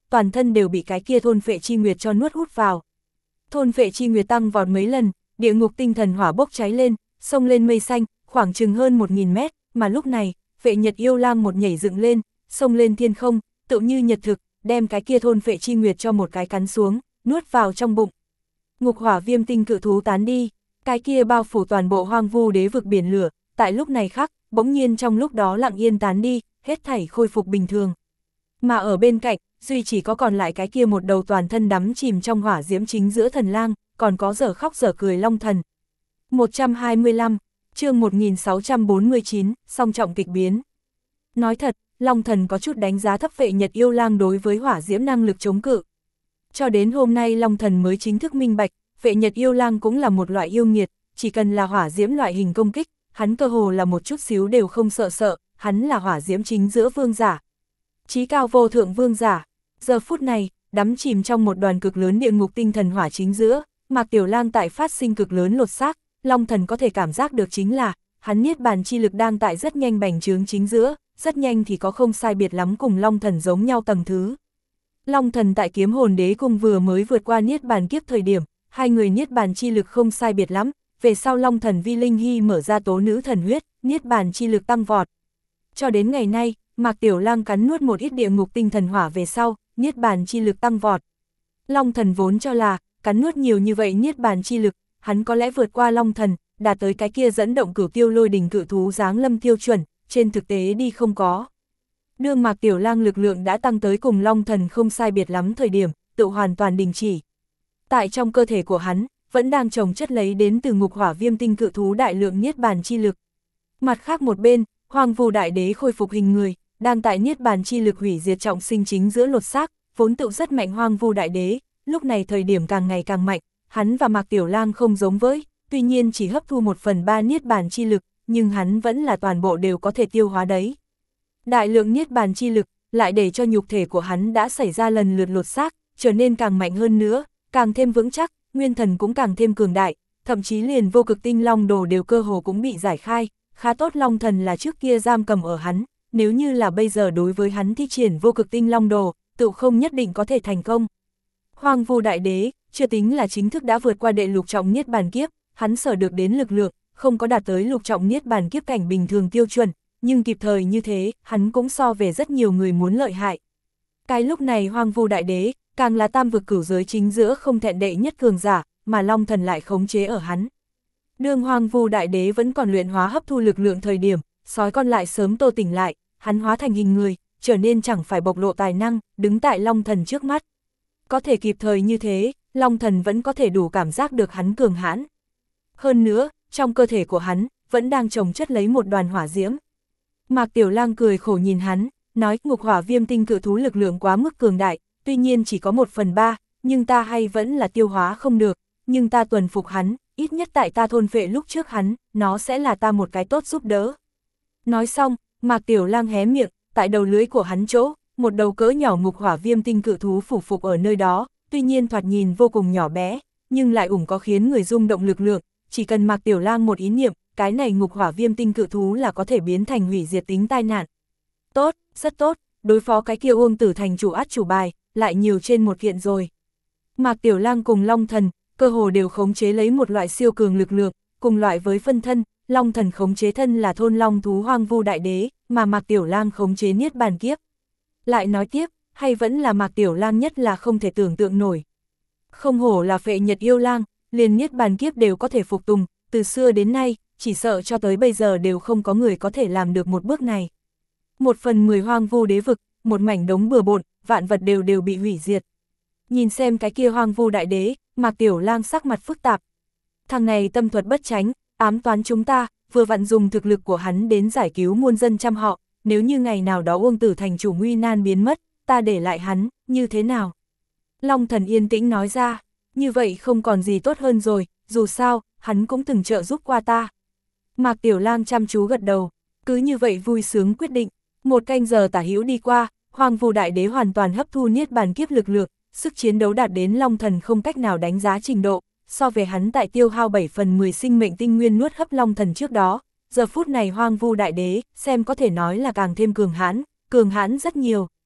toàn thân đều bị cái kia thôn phệ chi nguyệt cho nuốt hút vào. Thôn phệ chi nguyệt tăng vọt mấy lần, địa ngục tinh thần hỏa bốc cháy lên, xông lên mây xanh, khoảng chừng hơn một nghìn mét, mà lúc này, Phệ Nhật Yêu Lang một nhảy dựng lên, xông lên thiên không, tự như nhật thực, đem cái kia thôn phệ chi nguyệt cho một cái cắn xuống, nuốt vào trong bụng. Ngục hỏa viêm tinh cự thú tán đi, cái kia bao phủ toàn bộ hoang vu đế vực biển lửa, tại lúc này khác, bỗng nhiên trong lúc đó lặng yên tán đi, hết thảy khôi phục bình thường. Mà ở bên cạnh, duy chỉ có còn lại cái kia một đầu toàn thân đắm chìm trong hỏa diễm chính giữa thần lang, còn có dở khóc dở cười long thần. một trăm hai mươi lăm, chương một nghìn sáu trăm bốn mươi chín, song trọng kịch biến. Nói thật, long thần có chút đánh giá thấp Phệ Nhật Yêu Lang đối với hỏa diễm năng lực chống cự. Cho đến hôm nay long thần mới chính thức minh bạch, Phệ Nhật Yêu Lang cũng là một loại yêu nghiệt, chỉ cần là hỏa diễm loại hình công kích, hắn cơ hồ là một chút xíu đều không sợ sợ, hắn là hỏa diễm chính giữa vương giả. Chí cao vô thượng vương giả, giờ phút này, đắm chìm trong một đoàn cực lớn địa ngục tinh thần hỏa chính giữa, Mạc Tiểu Lang tại phát sinh cực lớn lột xác, long thần có thể cảm giác được chính là, hắn niết bàn chi lực đang tại rất nhanh bành trướng chính giữa, rất nhanh thì có không sai biệt lắm cùng long thần giống nhau tầng thứ. Long thần tại kiếm hồn đế cung vừa mới vượt qua niết bàn kiếp thời điểm, hai người niết bàn chi lực không sai biệt lắm, về sau long thần vi linh hy mở ra tố nữ thần huyết, niết bàn chi lực tăng vọt. Cho đến ngày nay, Mạc Tiểu Lang cắn nuốt một ít địa ngục tinh thần hỏa về sau, niết bàn chi lực tăng vọt. Long thần vốn cho là, cắn nuốt nhiều như vậy niết bàn chi lực, hắn có lẽ vượt qua long thần, đạt tới cái kia dẫn động cửu tiêu lôi đình cự thú giáng lâm tiêu chuẩn, trên thực tế đi không có. Đương Mạc Tiểu Lang lực lượng đã tăng tới cùng long thần không sai biệt lắm thời điểm, tự hoàn toàn đình chỉ. Tại trong cơ thể của hắn, vẫn đang trồng chất lấy đến từ ngục hỏa viêm tinh cự thú đại lượng niết bàn chi lực. Mặt khác một bên, Hoang Vu Đại Đế khôi phục hình người, đang tại niết bàn chi lực hủy diệt trọng sinh chính giữa lột xác, vốn tự rất mạnh Hoang Vu Đại Đế, lúc này thời điểm càng ngày càng mạnh, hắn và Mạc Tiểu Lang không giống với, tuy nhiên chỉ hấp thu một phần ba niết bàn chi lực, nhưng hắn vẫn là toàn bộ đều có thể tiêu hóa đấy. Đại lượng niết bàn chi lực, lại để cho nhục thể của hắn đã xảy ra lần lượt lột xác, trở nên càng mạnh hơn nữa, càng thêm vững chắc, nguyên thần cũng càng thêm cường đại, thậm chí liền vô cực tinh long đồ đều cơ hồ cũng bị giải khai, khá tốt long thần là trước kia giam cầm ở hắn, nếu như là bây giờ đối với hắn thi triển vô cực tinh long đồ, tự không nhất định có thể thành công. Hoang Vu Đại Đế, chưa tính là chính thức đã vượt qua đệ lục trọng niết bàn kiếp, hắn sở được đến lực lượng, không có đạt tới lục trọng niết bàn kiếp cảnh bình thường tiêu chuẩn, nhưng kịp thời như thế, hắn cũng so về rất nhiều người muốn lợi hại. Cái lúc này Hoang Vu Đại Đế, càng là tam vực cửu giới chính giữa không thẹn đệ nhất cường giả, mà long thần lại khống chế ở hắn. Đương Hoang Vu Đại Đế vẫn còn luyện hóa hấp thu lực lượng thời điểm, sói con lại sớm tô tỉnh lại, hắn hóa thành hình người, trở nên chẳng phải bộc lộ tài năng, đứng tại long thần trước mắt. Có thể kịp thời như thế, long thần vẫn có thể đủ cảm giác được hắn cường hãn. Hơn nữa, trong cơ thể của hắn, vẫn đang trồng chất lấy một đoàn hỏa diễm. Mạc Tiểu Lang cười khổ nhìn hắn, nói ngục hỏa viêm tinh cự thú lực lượng quá mức cường đại, tuy nhiên chỉ có một phần ba, nhưng ta hay vẫn là tiêu hóa không được, nhưng ta tuần phục hắn, ít nhất tại ta thôn phệ lúc trước hắn, nó sẽ là ta một cái tốt giúp đỡ. Nói xong, Mạc Tiểu Lang hé miệng, tại đầu lưỡi của hắn chỗ, một đầu cỡ nhỏ ngục hỏa viêm tinh cự thú phủ phục ở nơi đó, tuy nhiên thoạt nhìn vô cùng nhỏ bé, nhưng lại ủng có khiến người rung động lực lượng, chỉ cần Mạc Tiểu Lang một ý niệm, cái này ngục hỏa viêm tinh cự thú là có thể biến thành hủy diệt tính tai nạn. Tốt, rất tốt, đối phó cái kia Uông Tử Thành chủ át chủ bài, lại nhiều trên một kiện rồi. Mạc Tiểu Lang cùng Long Thần, cơ hồ đều khống chế lấy một loại siêu cường lực lượng, cùng loại với phân thân, Long Thần khống chế thân là thôn long thú Hoang Vu Đại Đế, mà Mạc Tiểu Lang khống chế niết bàn kiếp. Lại nói tiếp, hay vẫn là Mạc Tiểu Lang nhất là không thể tưởng tượng nổi. Không hổ là Phệ Nhật Yêu Lang, liền niết bàn kiếp đều có thể phục tùng, từ xưa đến nay, chỉ sợ cho tới bây giờ đều không có người có thể làm được một bước này. Một phần mười hoang vu đế vực, một mảnh đống bừa bộn, vạn vật đều đều bị hủy diệt. Nhìn xem cái kia Hoang Vu Đại Đế, Mạc Tiểu Lang sắc mặt phức tạp. Thằng này tâm thuật bất tránh, ám toán chúng ta, vừa vặn dùng thực lực của hắn đến giải cứu muôn dân trăm họ, nếu như ngày nào đó Uông Tử Thành chủ nguy nan biến mất, ta để lại hắn, như thế nào? Long Thần yên tĩnh nói ra, như vậy không còn gì tốt hơn rồi, dù sao, hắn cũng từng trợ giúp qua ta. Mạc Tiểu Lang chăm chú gật đầu, cứ như vậy vui sướng quyết định, một canh giờ tả hữu đi qua, Hoang Vu Đại Đế hoàn toàn hấp thu niết bàn kiếp lực lượng, sức chiến đấu đạt đến Long Thần không cách nào đánh giá trình độ, so về hắn tại tiêu hao bảy phần mười sinh mệnh tinh nguyên nuốt hấp Long Thần trước đó, giờ phút này Hoang Vu Đại Đế, xem có thể nói là càng thêm cường hãn, cường hãn rất nhiều.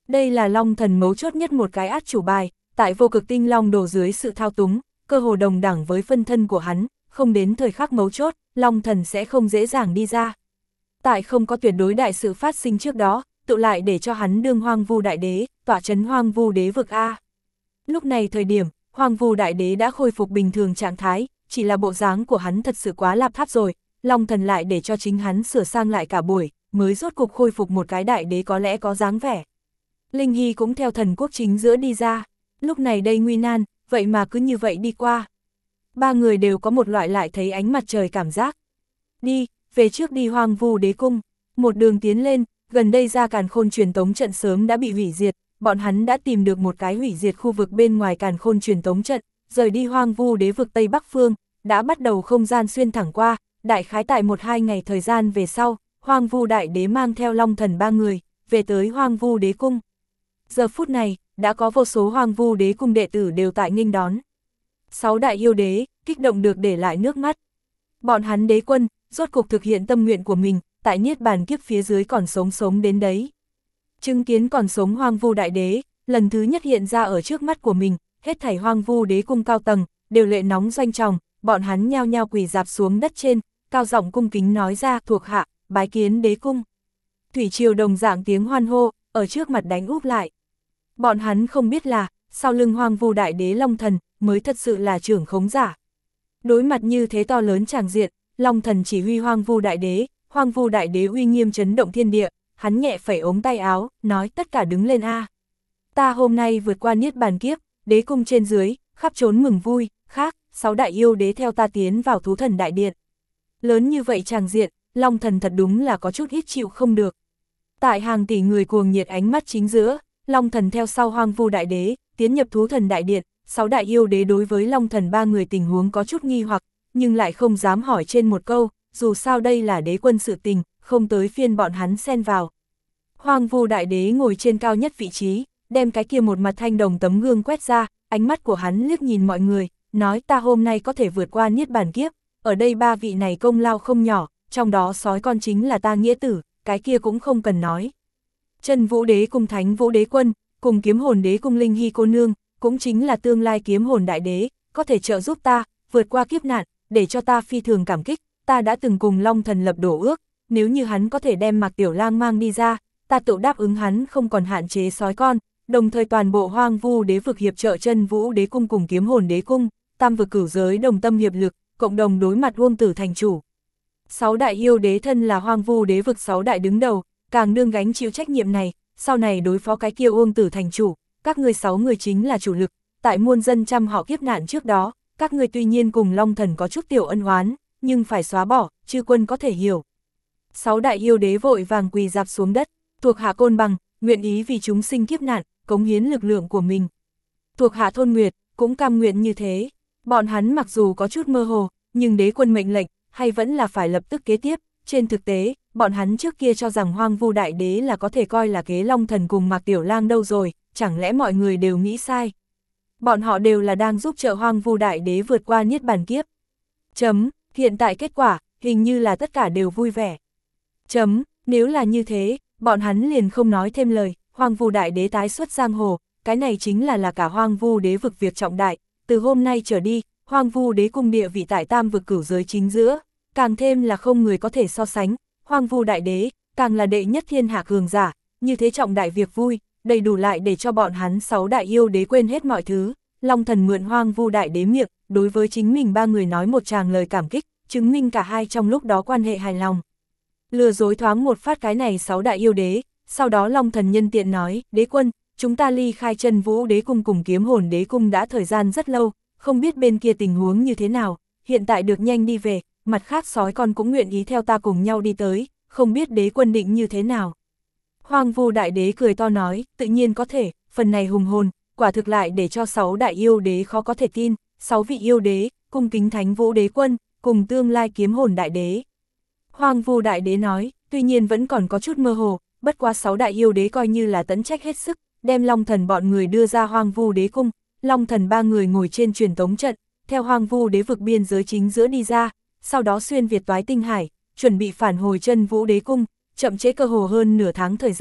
Đây là Long Thần mấu chốt nhất một cái át chủ bài, tại vô cực tinh long đồ dưới sự thao túng, cơ hồ đồng đẳng với phân thân của hắn, không đến thời khắc mấu chốt, Long Thần sẽ không dễ dàng đi ra. Tại không có tuyệt đối đại sự phát sinh trước đó, tự lại để cho hắn đương Hoang Vu Đại Đế, tỏa chấn Hoang Vu Đế vực A. Lúc này thời điểm, Hoang Vu Đại Đế đã khôi phục bình thường trạng thái, chỉ là bộ dáng của hắn thật sự quá lạp tháp rồi, Long Thần lại để cho chính hắn sửa sang lại cả buổi, mới rốt cục khôi phục một cái đại đế có lẽ có dáng vẻ. Linh Hy cũng theo thần quốc chính giữa đi ra, lúc này đây nguy nan, vậy mà cứ như vậy đi qua. Ba người đều có một loại lại thấy ánh mặt trời cảm giác. Đi, về trước đi Hoang Vu Đế cung, một đường tiến lên, gần đây ra Càn Khôn truyền tống trận sớm đã bị hủy diệt, bọn hắn đã tìm được một cái hủy diệt khu vực bên ngoài Càn Khôn truyền tống trận, rời đi Hoang Vu Đế vực Tây Bắc phương, đã bắt đầu không gian xuyên thẳng qua, đại khái tại một hai ngày thời gian về sau, Hoang Vu Đại Đế mang theo Long Thần ba người, về tới Hoang Vu Đế cung. Giờ phút này, đã có vô số Hoang Vu Đế cung đệ tử đều tại nghênh đón. Sáu đại yêu đế, kích động được để lại nước mắt. Bọn hắn đế quân, rốt cục thực hiện tâm nguyện của mình, tại niết bàn kiếp phía dưới còn sống sống đến đấy. Chứng kiến còn sống Hoang Vu Đại Đế, lần thứ nhất hiện ra ở trước mắt của mình, hết thảy Hoang Vu Đế cung cao tầng, đều lệ nóng doanh tròng, bọn hắn nhao nhao quỳ dạp xuống đất trên, cao giọng cung kính nói ra thuộc hạ, bái kiến đế cung. Thủy triều đồng dạng tiếng hoan hô, ở trước mặt đánh úp lại. Bọn hắn không biết là, sau lưng Hoang Vu Đại Đế Long Thần, mới thật sự là trưởng khống giả. Đối mặt như thế to lớn tràng diện, Long Thần chỉ huy Hoang Vu Đại Đế, Hoang Vu Đại Đế uy nghiêm chấn động thiên địa, hắn nhẹ phẩy ống tay áo, nói tất cả đứng lên a. Ta hôm nay vượt qua niết bàn kiếp, đế cung trên dưới, khắp trốn mừng vui, khác, sáu đại yêu đế theo ta tiến vào thú thần đại điện. Lớn như vậy tràng diện, Long Thần thật đúng là có chút ít chịu không được. Tại hàng tỷ người cuồng nhiệt ánh mắt chính giữa, Long Thần theo sau Hoang Vu Đại Đế, tiến nhập thú thần đại điện, sáu đại yêu đế đối với Long Thần ba người tình huống có chút nghi hoặc, nhưng lại không dám hỏi trên một câu, dù sao đây là đế quân sự tình, không tới phiên bọn hắn xen vào. Hoang Vu Đại Đế ngồi trên cao nhất vị trí, đem cái kia một mặt thanh đồng tấm gương quét ra, ánh mắt của hắn liếc nhìn mọi người, nói ta hôm nay có thể vượt qua niết bàn kiếp, ở đây ba vị này công lao không nhỏ, trong đó sói con chính là ta nghĩa tử, cái kia cũng không cần nói. Chân Vũ Đế cùng Thánh Vũ Đế quân, cùng Kiếm Hồn Đế cung Linh Hy cô nương, cũng chính là tương lai Kiếm Hồn Đại Đế, có thể trợ giúp ta, vượt qua kiếp nạn, để cho ta phi thường cảm kích, ta đã từng cùng Long Thần lập đổ ước, nếu như hắn có thể đem Mạc Tiểu Lang mang đi ra, ta tự đáp ứng hắn không còn hạn chế sói con, đồng thời toàn bộ Hoang Vu Đế vực hiệp trợ Chân Vũ Đế cung cùng Kiếm Hồn Đế cung, tam vực cửu giới đồng tâm hiệp lực, cộng đồng đối mặt Uông Tử thành chủ. Sáu đại yêu đế thân là Hoang Vu Đế vực sáu đại đứng đầu, càng đương gánh chịu trách nhiệm này, sau này đối phó cái kia Uông Tử thành chủ, các ngươi sáu người chính là chủ lực, tại muôn dân trăm họ kiếp nạn trước đó, các ngươi tuy nhiên cùng Long Thần có chút tiểu ân oán, nhưng phải xóa bỏ, chư quân có thể hiểu. Sáu đại yêu đế vội vàng quỳ dạp xuống đất, thuộc hạ Côn Bằng, nguyện ý vì chúng sinh kiếp nạn, cống hiến lực lượng của mình. Thuộc hạ Thôn Nguyệt, cũng cam nguyện như thế. Bọn hắn mặc dù có chút mơ hồ, nhưng đế quân mệnh lệnh, hay vẫn là phải lập tức kế tiếp. Trên thực tế, bọn hắn trước kia cho rằng Hoang Vu Đại Đế là có thể coi là kế Long Thần cùng Mạc Tiểu Lang đâu rồi, chẳng lẽ mọi người đều nghĩ sai. Bọn họ đều là đang giúp trợ Hoang Vu Đại Đế vượt qua niết bàn kiếp. Chấm, hiện tại kết quả, hình như là tất cả đều vui vẻ. Chấm, nếu là như thế, bọn hắn liền không nói thêm lời, Hoang Vu Đại Đế tái xuất giang hồ, cái này chính là là cả Hoang Vu Đế vực việc trọng đại, từ hôm nay trở đi, Hoang Vu Đế cung địa vị tại tam vực cửu giới chính giữa, càng thêm là không người có thể so sánh, Hoang Vu Đại Đế, càng là đệ nhất thiên hạ cường giả, như thế trọng đại việc vui, đầy đủ lại để cho bọn hắn sáu đại yêu đế quên hết mọi thứ. Long Thần mượn Hoang Vu Đại Đế miệng, đối với chính mình ba người nói một tràng lời cảm kích, chứng minh cả hai trong lúc đó quan hệ hài lòng. Lừa dối thoáng một phát cái này sáu đại yêu đế, sau đó Long Thần nhân tiện nói, đế quân, chúng ta ly khai Chân Vũ Đế cung cùng Kiếm Hồn Đế cung đã thời gian rất lâu, không biết bên kia tình huống như thế nào, hiện tại được nhanh đi về, mặt khác sói con cũng nguyện ý theo ta cùng nhau đi tới, không biết đế quân định như thế nào. Hoang Vu Đại Đế cười to nói, tự nhiên có thể, phần này hùng hồn, quả thực lại để cho sáu đại yêu đế khó có thể tin, sáu vị yêu đế, cung kính Thánh Vũ Đế quân, cùng tương lai Kiếm Hồn Đại Đế. Hoang Vu Đại Đế nói, tuy nhiên vẫn còn có chút mơ hồ, bất quá sáu đại yêu đế coi như là tấn trách hết sức, đem Long Thần bọn người đưa ra Hoang Vu Đế cung, Long Thần ba người ngồi trên truyền tống trận, theo Hoang Vu Đế vực biên giới chính giữa đi ra, sau đó xuyên Việt toái tinh hải, chuẩn bị phản hồi Chân Vũ Đế cung, chậm trễ cơ hồ hơn nửa tháng thời gian,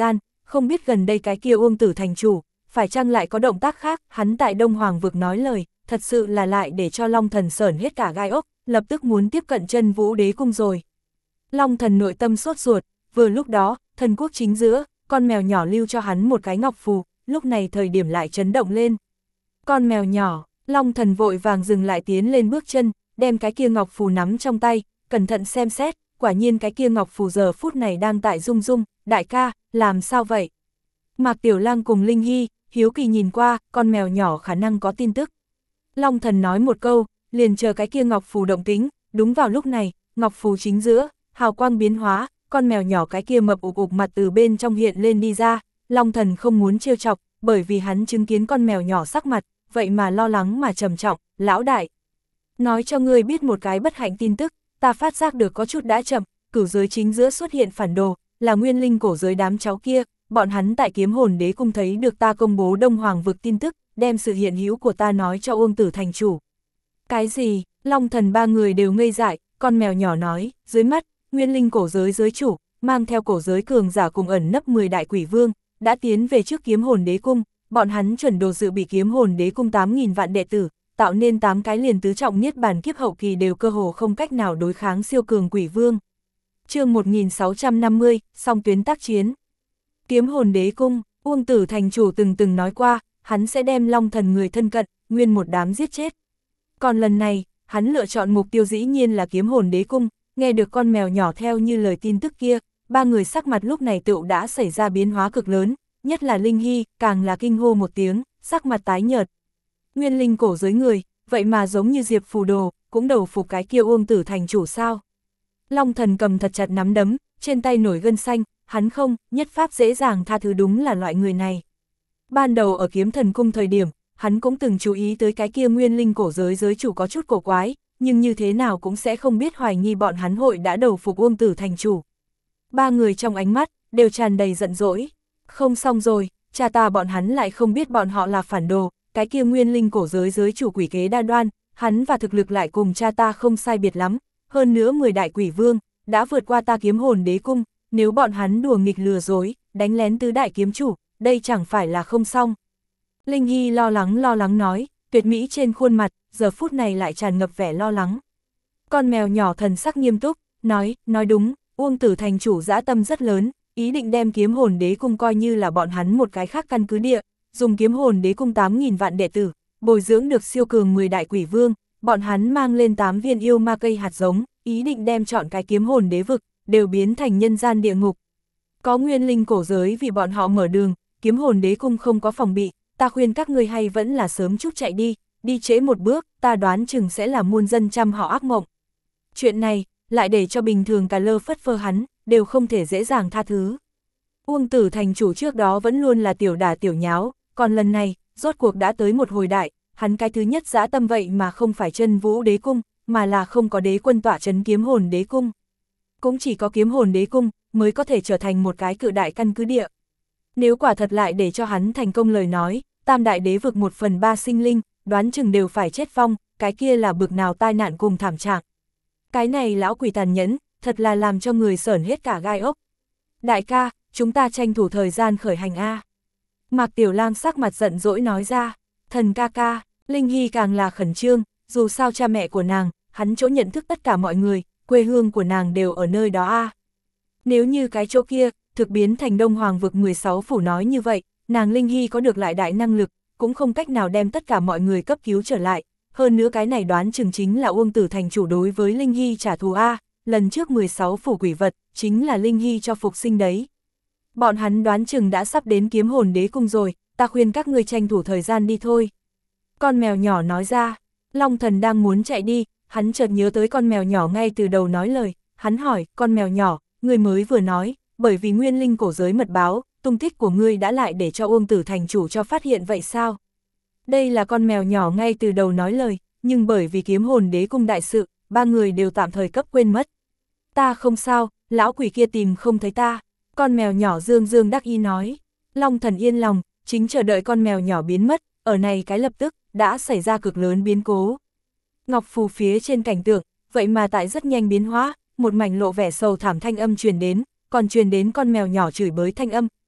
không biết gần đây cái kia Uông Tử thành chủ, phải chăng lại có động tác khác, hắn tại Đông Hoàng vực nói lời, thật sự là lại để cho Long Thần sởn hết cả gai ốc, lập tức muốn tiếp cận Chân Vũ Đế cung rồi. Long Thần nội tâm sốt ruột, vừa lúc đó, thần quốc chính giữa, con mèo nhỏ lưu cho hắn một cái ngọc phù, lúc này thời điểm lại chấn động lên. Con mèo nhỏ, Long Thần vội vàng dừng lại tiến lên bước chân, đem cái kia ngọc phù nắm trong tay, cẩn thận xem xét, quả nhiên cái kia ngọc phù giờ phút này đang tại rung rung, đại ca, làm sao vậy? Mạc Tiểu Lang cùng Linh Hy, hiếu kỳ nhìn qua, con mèo nhỏ khả năng có tin tức. Long Thần nói một câu, liền chờ cái kia ngọc phù động tĩnh, đúng vào lúc này, ngọc phù chính giữa, hào quang biến hóa, con mèo nhỏ cái kia mập ục ục mặt từ bên trong hiện lên đi ra, Long Thần không muốn trêu chọc, bởi vì hắn chứng kiến con mèo nhỏ sắc mặt, vậy mà lo lắng mà trầm trọng, lão đại. Nói cho ngươi biết một cái bất hạnh tin tức, ta phát giác được có chút đã chậm, cửu giới chính giữa xuất hiện phản đồ, là nguyên linh cổ giới đám cháu kia, bọn hắn tại Kiếm Hồn Đế cung thấy được ta công bố Đông Hoàng vực tin tức, đem sự hiện hữu của ta nói cho Uông Tử thành chủ. Cái gì? Long Thần ba người đều ngây dại, con mèo nhỏ nói, dưới mắt, nguyên linh cổ giới giới chủ, mang theo cổ giới cường giả cùng ẩn nấp mười đại quỷ vương, đã tiến về trước Kiếm Hồn Đế cung, bọn hắn chuẩn đồ dự bị Kiếm Hồn Đế cung tám nghìn vạn đệ tử, tạo nên tám cái liền tứ trọng niết bàn kiếp hậu kỳ đều cơ hồ không cách nào đối kháng siêu cường quỷ vương. Chương một nghìn sáu trăm năm mươi, song tuyến tác chiến. Kiếm Hồn Đế cung, Uông Tử thành chủ từng từng nói qua, hắn sẽ đem Long Thần người thân cận, nguyên một đám giết chết. Còn lần này, hắn lựa chọn mục tiêu dĩ nhiên là Kiếm Hồn Đế cung, nghe được con mèo nhỏ theo như lời tin tức kia, ba người sắc mặt lúc này tựu đã xảy ra biến hóa cực lớn, nhất là Linh Hy, càng là kinh hô một tiếng, sắc mặt tái nhợt. Nguyên linh cổ giới người, vậy mà giống như Diệp Phù Đồ, cũng đầu phục cái kia Uông Tử thành chủ sao? Long Thần cầm thật chặt nắm đấm, trên tay nổi gân xanh, hắn không, nhất pháp dễ dàng tha thứ đúng là loại người này. Ban đầu ở Kiếm Thần cung thời điểm, hắn cũng từng chú ý tới cái kia nguyên linh cổ giới giới chủ có chút cổ quái, nhưng như thế nào cũng sẽ không biết hoài nghi bọn hắn hội đã đầu phục Uông Tử thành chủ. Ba người trong ánh mắt, đều tràn đầy giận dỗi. Không xong rồi, cha ta bọn hắn lại không biết bọn họ là phản đồ, cái kia nguyên linh cổ giới giới chủ quỷ kế đa đoan, hắn và thực lực lại cùng cha ta không sai biệt lắm, hơn nữa mười đại quỷ vương, đã vượt qua ta Kiếm Hồn Đế cung, nếu bọn hắn đùa nghịch lừa dối, đánh lén tứ đại kiếm chủ, đây chẳng phải là không xong. Linh Hy lo lắng lo lắng nói, tuyệt mỹ trên khuôn mặt, giờ phút này lại tràn ngập vẻ lo lắng. Con mèo nhỏ thần sắc nghiêm túc, nói, nói đúng, Uông Tử thành chủ dã tâm rất lớn, ý định đem Kiếm Hồn Đế cung coi như là bọn hắn một cái khác căn cứ địa, dùng Kiếm Hồn Đế cung tám nghìn vạn đệ tử, bồi dưỡng được siêu cường mười đại quỷ vương, bọn hắn mang lên tám viên yêu ma cây hạt giống, ý định đem chọn cái Kiếm Hồn Đế vực, đều biến thành nhân gian địa ngục. Có nguyên linh cổ giới vì bọn họ mở đường, Kiếm Hồn Đế cung không có phòng bị, ta khuyên các ngươi hay vẫn là sớm chút chạy đi, đi trễ một bước, ta đoán chừng sẽ là muôn dân trăm họ ác mộng. Chuyện này, lại để cho bình thường cả lơ phất phơ hắn, đều không thể dễ dàng tha thứ. Uông Tử thành chủ trước đó vẫn luôn là tiểu đả tiểu nháo, còn lần này, rốt cuộc đã tới một hồi đại, hắn cái thứ nhất dã tâm vậy mà không phải Chân Vũ Đế cung, mà là không có đế quân tỏa trấn Kiếm Hồn Đế cung. Cũng chỉ có Kiếm Hồn Đế cung mới có thể trở thành một cái cự đại căn cứ địa. Nếu quả thật lại để cho hắn thành công lời nói, tam đại đế vực một phần ba sinh linh, đoán chừng đều phải chết vong, cái kia là bực nào tai nạn cùng thảm trạng. Cái này lão quỷ tàn nhẫn, thật là làm cho người sởn hết cả gai ốc. Đại ca, chúng ta tranh thủ thời gian khởi hành a. Mạc Tiểu Lang sắc mặt giận dỗi nói ra, thần ca ca, Linh Hy càng là khẩn trương, dù sao cha mẹ của nàng, hắn chỗ nhận thức tất cả mọi người, quê hương của nàng đều ở nơi đó a. Nếu như cái chỗ kia, thực biến thành Đông Hoàng vực mười sáu phủ nói như vậy, nàng Linh Hy có được lại đại năng lực, cũng không cách nào đem tất cả mọi người cấp cứu trở lại, hơn nữa cái này đoán chừng chính là Uông Tử thành chủ đối với Linh Hy trả thù a, lần trước mười sáu phủ quỷ vật, chính là Linh Hy cho phục sinh đấy. Bọn hắn đoán chừng đã sắp đến Kiếm Hồn Đế cung rồi, ta khuyên các ngươi tranh thủ thời gian đi thôi. Con mèo nhỏ nói ra, Long Thần đang muốn chạy đi, hắn chợt nhớ tới con mèo nhỏ ngay từ đầu nói lời, hắn hỏi, con mèo nhỏ, ngươi mới vừa nói, bởi vì nguyên linh cổ giới mật báo, tung tích của ngươi đã lại để cho Uông Tử thành chủ cho phát hiện vậy sao? Đây là con mèo nhỏ ngay từ đầu nói lời, nhưng bởi vì Kiếm Hồn Đế cung đại sự, ba người đều tạm thời cấp quên mất. Ta không sao, lão quỷ kia tìm không thấy ta. Con mèo nhỏ dương dương đắc ý nói. Long Thần yên lòng, chính chờ đợi con mèo nhỏ biến mất, ở này cái lập tức, đã xảy ra cực lớn biến cố. Ngọc phù phía trên cảnh tượng, vậy mà tại rất nhanh biến hóa, một mảnh lộ vẻ sầu thảm thanh âm truyền đến, còn truyền đến con mèo nhỏ chửi bới thanh âm,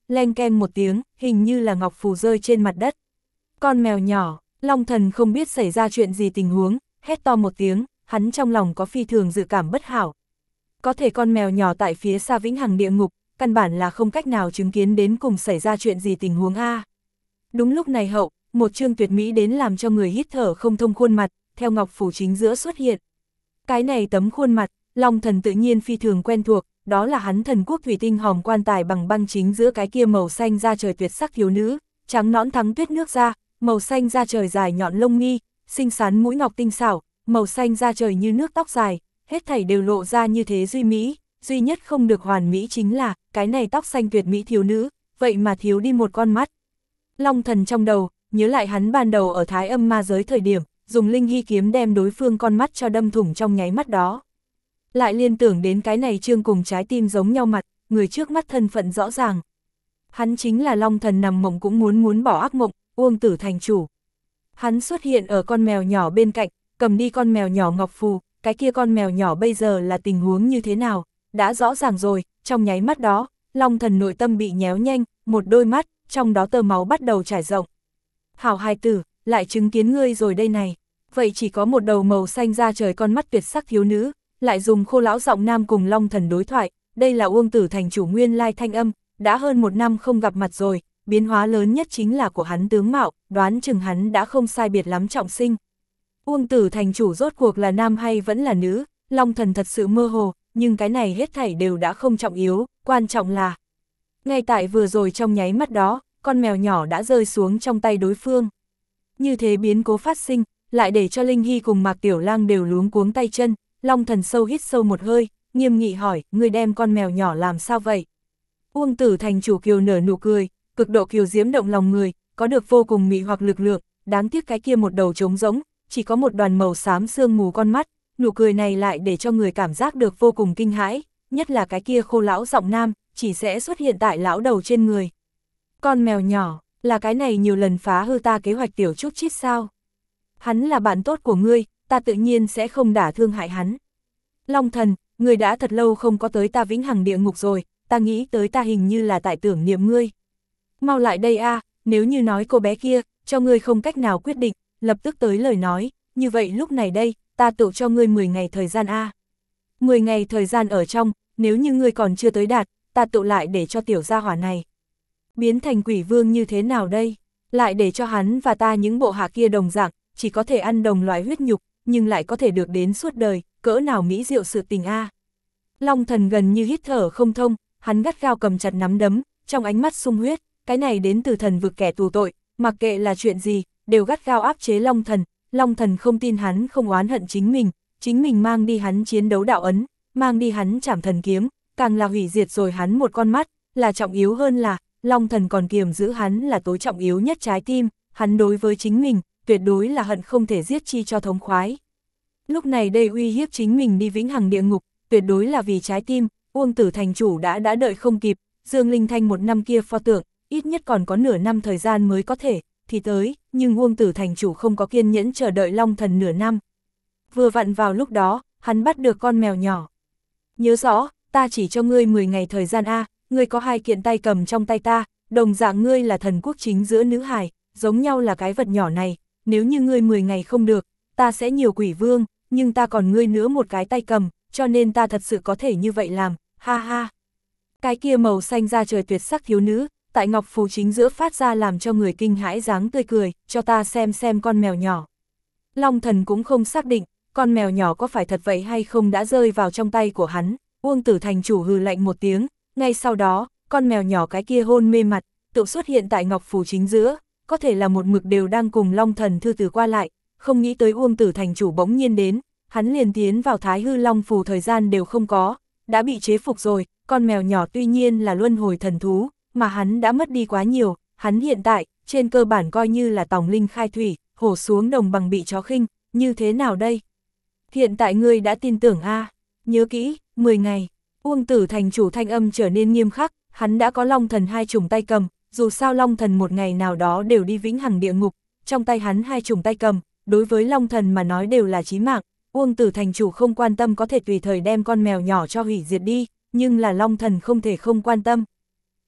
leng keng một tiếng, hình như là ngọc phù rơi trên mặt đất. Con mèo nhỏ, Long Thần không biết xảy ra chuyện gì tình huống, hét to một tiếng, hắn trong lòng có phi thường dự cảm bất hảo. Có thể con mèo nhỏ tại phía xa vĩnh hằng địa ngục, căn bản là không cách nào chứng kiến đến cùng xảy ra chuyện gì tình huống A. Đúng lúc này hậu, một chương tuyệt mỹ đến làm cho người hít thở không thông khuôn mặt, theo ngọc phủ chính giữa xuất hiện. Cái này tấm khuôn mặt, Long Thần tự nhiên phi thường quen thuộc, đó là hắn thần quốc thủy tinh hòm quan tài bằng băng chính giữa cái kia màu xanh da trời tuyệt sắc thiếu nữ, trắng nõn thắng tuyết nước da, màu xanh da trời dài nhọn lông mi, xinh xắn mũi ngọc tinh xảo, màu xanh da trời như nước tóc dài, hết thảy đều lộ ra như thế duy mỹ, duy nhất không được hoàn mỹ chính là, cái này tóc xanh tuyệt mỹ thiếu nữ, vậy mà thiếu đi một con mắt. Long Thần trong đầu, nhớ lại hắn ban đầu ở Thái Âm ma giới thời điểm, dùng linh hy kiếm đem đối phương con mắt cho đâm thủng trong nháy mắt đó. Lại liên tưởng đến cái này trương cùng trái tim giống nhau mặt, người trước mắt thân phận rõ ràng. Hắn chính là Long Thần nằm mộng cũng muốn muốn bỏ ác mộng, Uông Tử thành chủ. Hắn xuất hiện ở con mèo nhỏ bên cạnh, cầm đi con mèo nhỏ ngọc phù, cái kia con mèo nhỏ bây giờ là tình huống như thế nào, đã rõ ràng rồi, trong nháy mắt đó, Long Thần nội tâm bị nhéo nhanh, một đôi mắt, trong đó tơ máu bắt đầu trải rộng. Hảo hài tử, lại chứng kiến ngươi rồi đây này, vậy chỉ có một đầu màu xanh da trời con mắt tuyệt sắc thiếu nữ, lại dùng khô lão giọng nam cùng Long Thần đối thoại, đây là Uông Tử thành chủ nguyên lai thanh âm, đã hơn một năm không gặp mặt rồi, biến hóa lớn nhất chính là của hắn tướng mạo, đoán chừng hắn đã không sai biệt lắm trọng sinh. Uông Tử thành chủ rốt cuộc là nam hay vẫn là nữ, Long Thần thật sự mơ hồ, nhưng cái này hết thảy đều đã không trọng yếu, quan trọng là ngay tại vừa rồi trong nháy mắt đó, con mèo nhỏ đã rơi xuống trong tay đối phương. Như thế biến cố phát sinh, lại để cho Linh Hy cùng Mạc Tiểu Lang đều luống cuống tay chân, Long Thần sâu hít sâu một hơi, nghiêm nghị hỏi, ngươi đem con mèo nhỏ làm sao vậy? Uông Tử thành chủ kiều nở nụ cười, cực độ kiều diễm động lòng người, có được vô cùng mị hoặc lực lượng, đáng tiếc cái kia một đầu trống rỗng, chỉ có một đoàn màu xám sương mù con mắt, nụ cười này lại để cho người cảm giác được vô cùng kinh hãi, nhất là cái kia khô lão giọng nam, chỉ sẽ xuất hiện tại lão đầu trên người. Con mèo nhỏ, là cái này nhiều lần phá hư ta kế hoạch tiểu Trúc Chít sao? Hắn là bạn tốt của ngươi, ta tự nhiên sẽ không đả thương hại hắn. Long Thần, ngươi đã thật lâu không có tới ta vĩnh hằng địa ngục rồi, ta nghĩ tới ta hình như là tại tưởng niệm ngươi. Mau lại đây a, à, nếu như nói cô bé kia, cho ngươi không cách nào quyết định, lập tức tới lời nói, như vậy lúc này đây, ta tự cho ngươi mười ngày thời gian a. À. mười ngày thời gian ở trong, nếu như ngươi còn chưa tới đạt, ta tự lại để cho tiểu gia hỏa này biến thành quỷ vương như thế nào đây? Lại để cho hắn và ta những bộ hạ kia đồng dạng, chỉ có thể ăn đồng loại huyết nhục, nhưng lại có thể được đến suốt đời, cỡ nào mỹ diệu sự tình a. À. Long Thần gần như hít thở không thông, hắn gắt gao cầm chặt nắm đấm, trong ánh mắt sung huyết, cái này đến từ thần vực kẻ tù tội, mặc kệ là chuyện gì, đều gắt gao áp chế Long Thần. Long Thần không tin hắn không oán hận chính mình, chính mình mang đi hắn chiến đấu đạo ấn, mang đi hắn trảm thần kiếm, càng là hủy diệt rồi hắn một con mắt, là trọng yếu hơn là, Long Thần còn kiềm giữ hắn là tối trọng yếu nhất trái tim, hắn đối với chính mình, tuyệt đối là hận không thể giết chi cho thống khoái. Lúc này đây uy hiếp chính mình đi vĩnh hằng địa ngục, tuyệt đối là vì trái tim, Uông Tử thành chủ đã đã đợi không kịp, Dương Linh Thanh một năm kia pho tượng, ít nhất còn có nửa năm thời gian mới có thể, thì tới, nhưng Uông Tử thành chủ không có kiên nhẫn chờ đợi Long Thần nửa năm. Vừa vặn vào lúc đó, hắn bắt được con mèo nhỏ. Nhớ rõ, ta chỉ cho ngươi mười ngày thời gian a, ngươi có hai kiện tay cầm trong tay ta, đồng dạng ngươi là thần quốc chính giữa nữ hài, giống nhau là cái vật nhỏ này, nếu như ngươi mười ngày không được, ta sẽ nhiều quỷ vương, nhưng ta còn ngươi nữa một cái tay cầm, cho nên ta thật sự có thể như vậy làm, ha ha. Cái kia màu xanh da trời tuyệt sắc thiếu nữ, tại ngọc phù chính giữa phát ra làm cho người kinh hãi dáng tươi cười, cho ta xem xem con mèo nhỏ. Long Thần cũng không xác định, con mèo nhỏ có phải thật vậy hay không đã rơi vào trong tay của hắn, Uông Tử thành chủ hừ lạnh một tiếng, ngay sau đó, con mèo nhỏ cái kia hôn mê mặt, tự xuất hiện tại ngọc phù chính giữa, có thể là một mực đều đang cùng Long Thần thư từ qua lại, không nghĩ tới Uông Tử thành chủ bỗng nhiên đến, hắn liền tiến vào Thái Hư Long phù thời gian đều không có, đã bị chế phục rồi, con mèo nhỏ tuy nhiên là luân hồi thần thú, mà hắn đã mất đi quá nhiều, hắn hiện tại, trên cơ bản coi như là tòng linh khai thủy, hổ xuống đồng bằng bị chó khinh, như thế nào đây? Hiện tại ngươi đã tin tưởng a, à? Nhớ kỹ, mười ngày, Uông Tử thành chủ thanh âm trở nên nghiêm khắc, hắn đã có Long Thần hai chủng tay cầm, dù sao Long Thần một ngày nào đó đều đi vĩnh hằng địa ngục, trong tay hắn hai chủng tay cầm, đối với Long Thần mà nói đều là chí mạng, Uông Tử thành chủ không quan tâm có thể tùy thời đem con mèo nhỏ cho hủy diệt đi, nhưng là Long Thần không thể không quan tâm.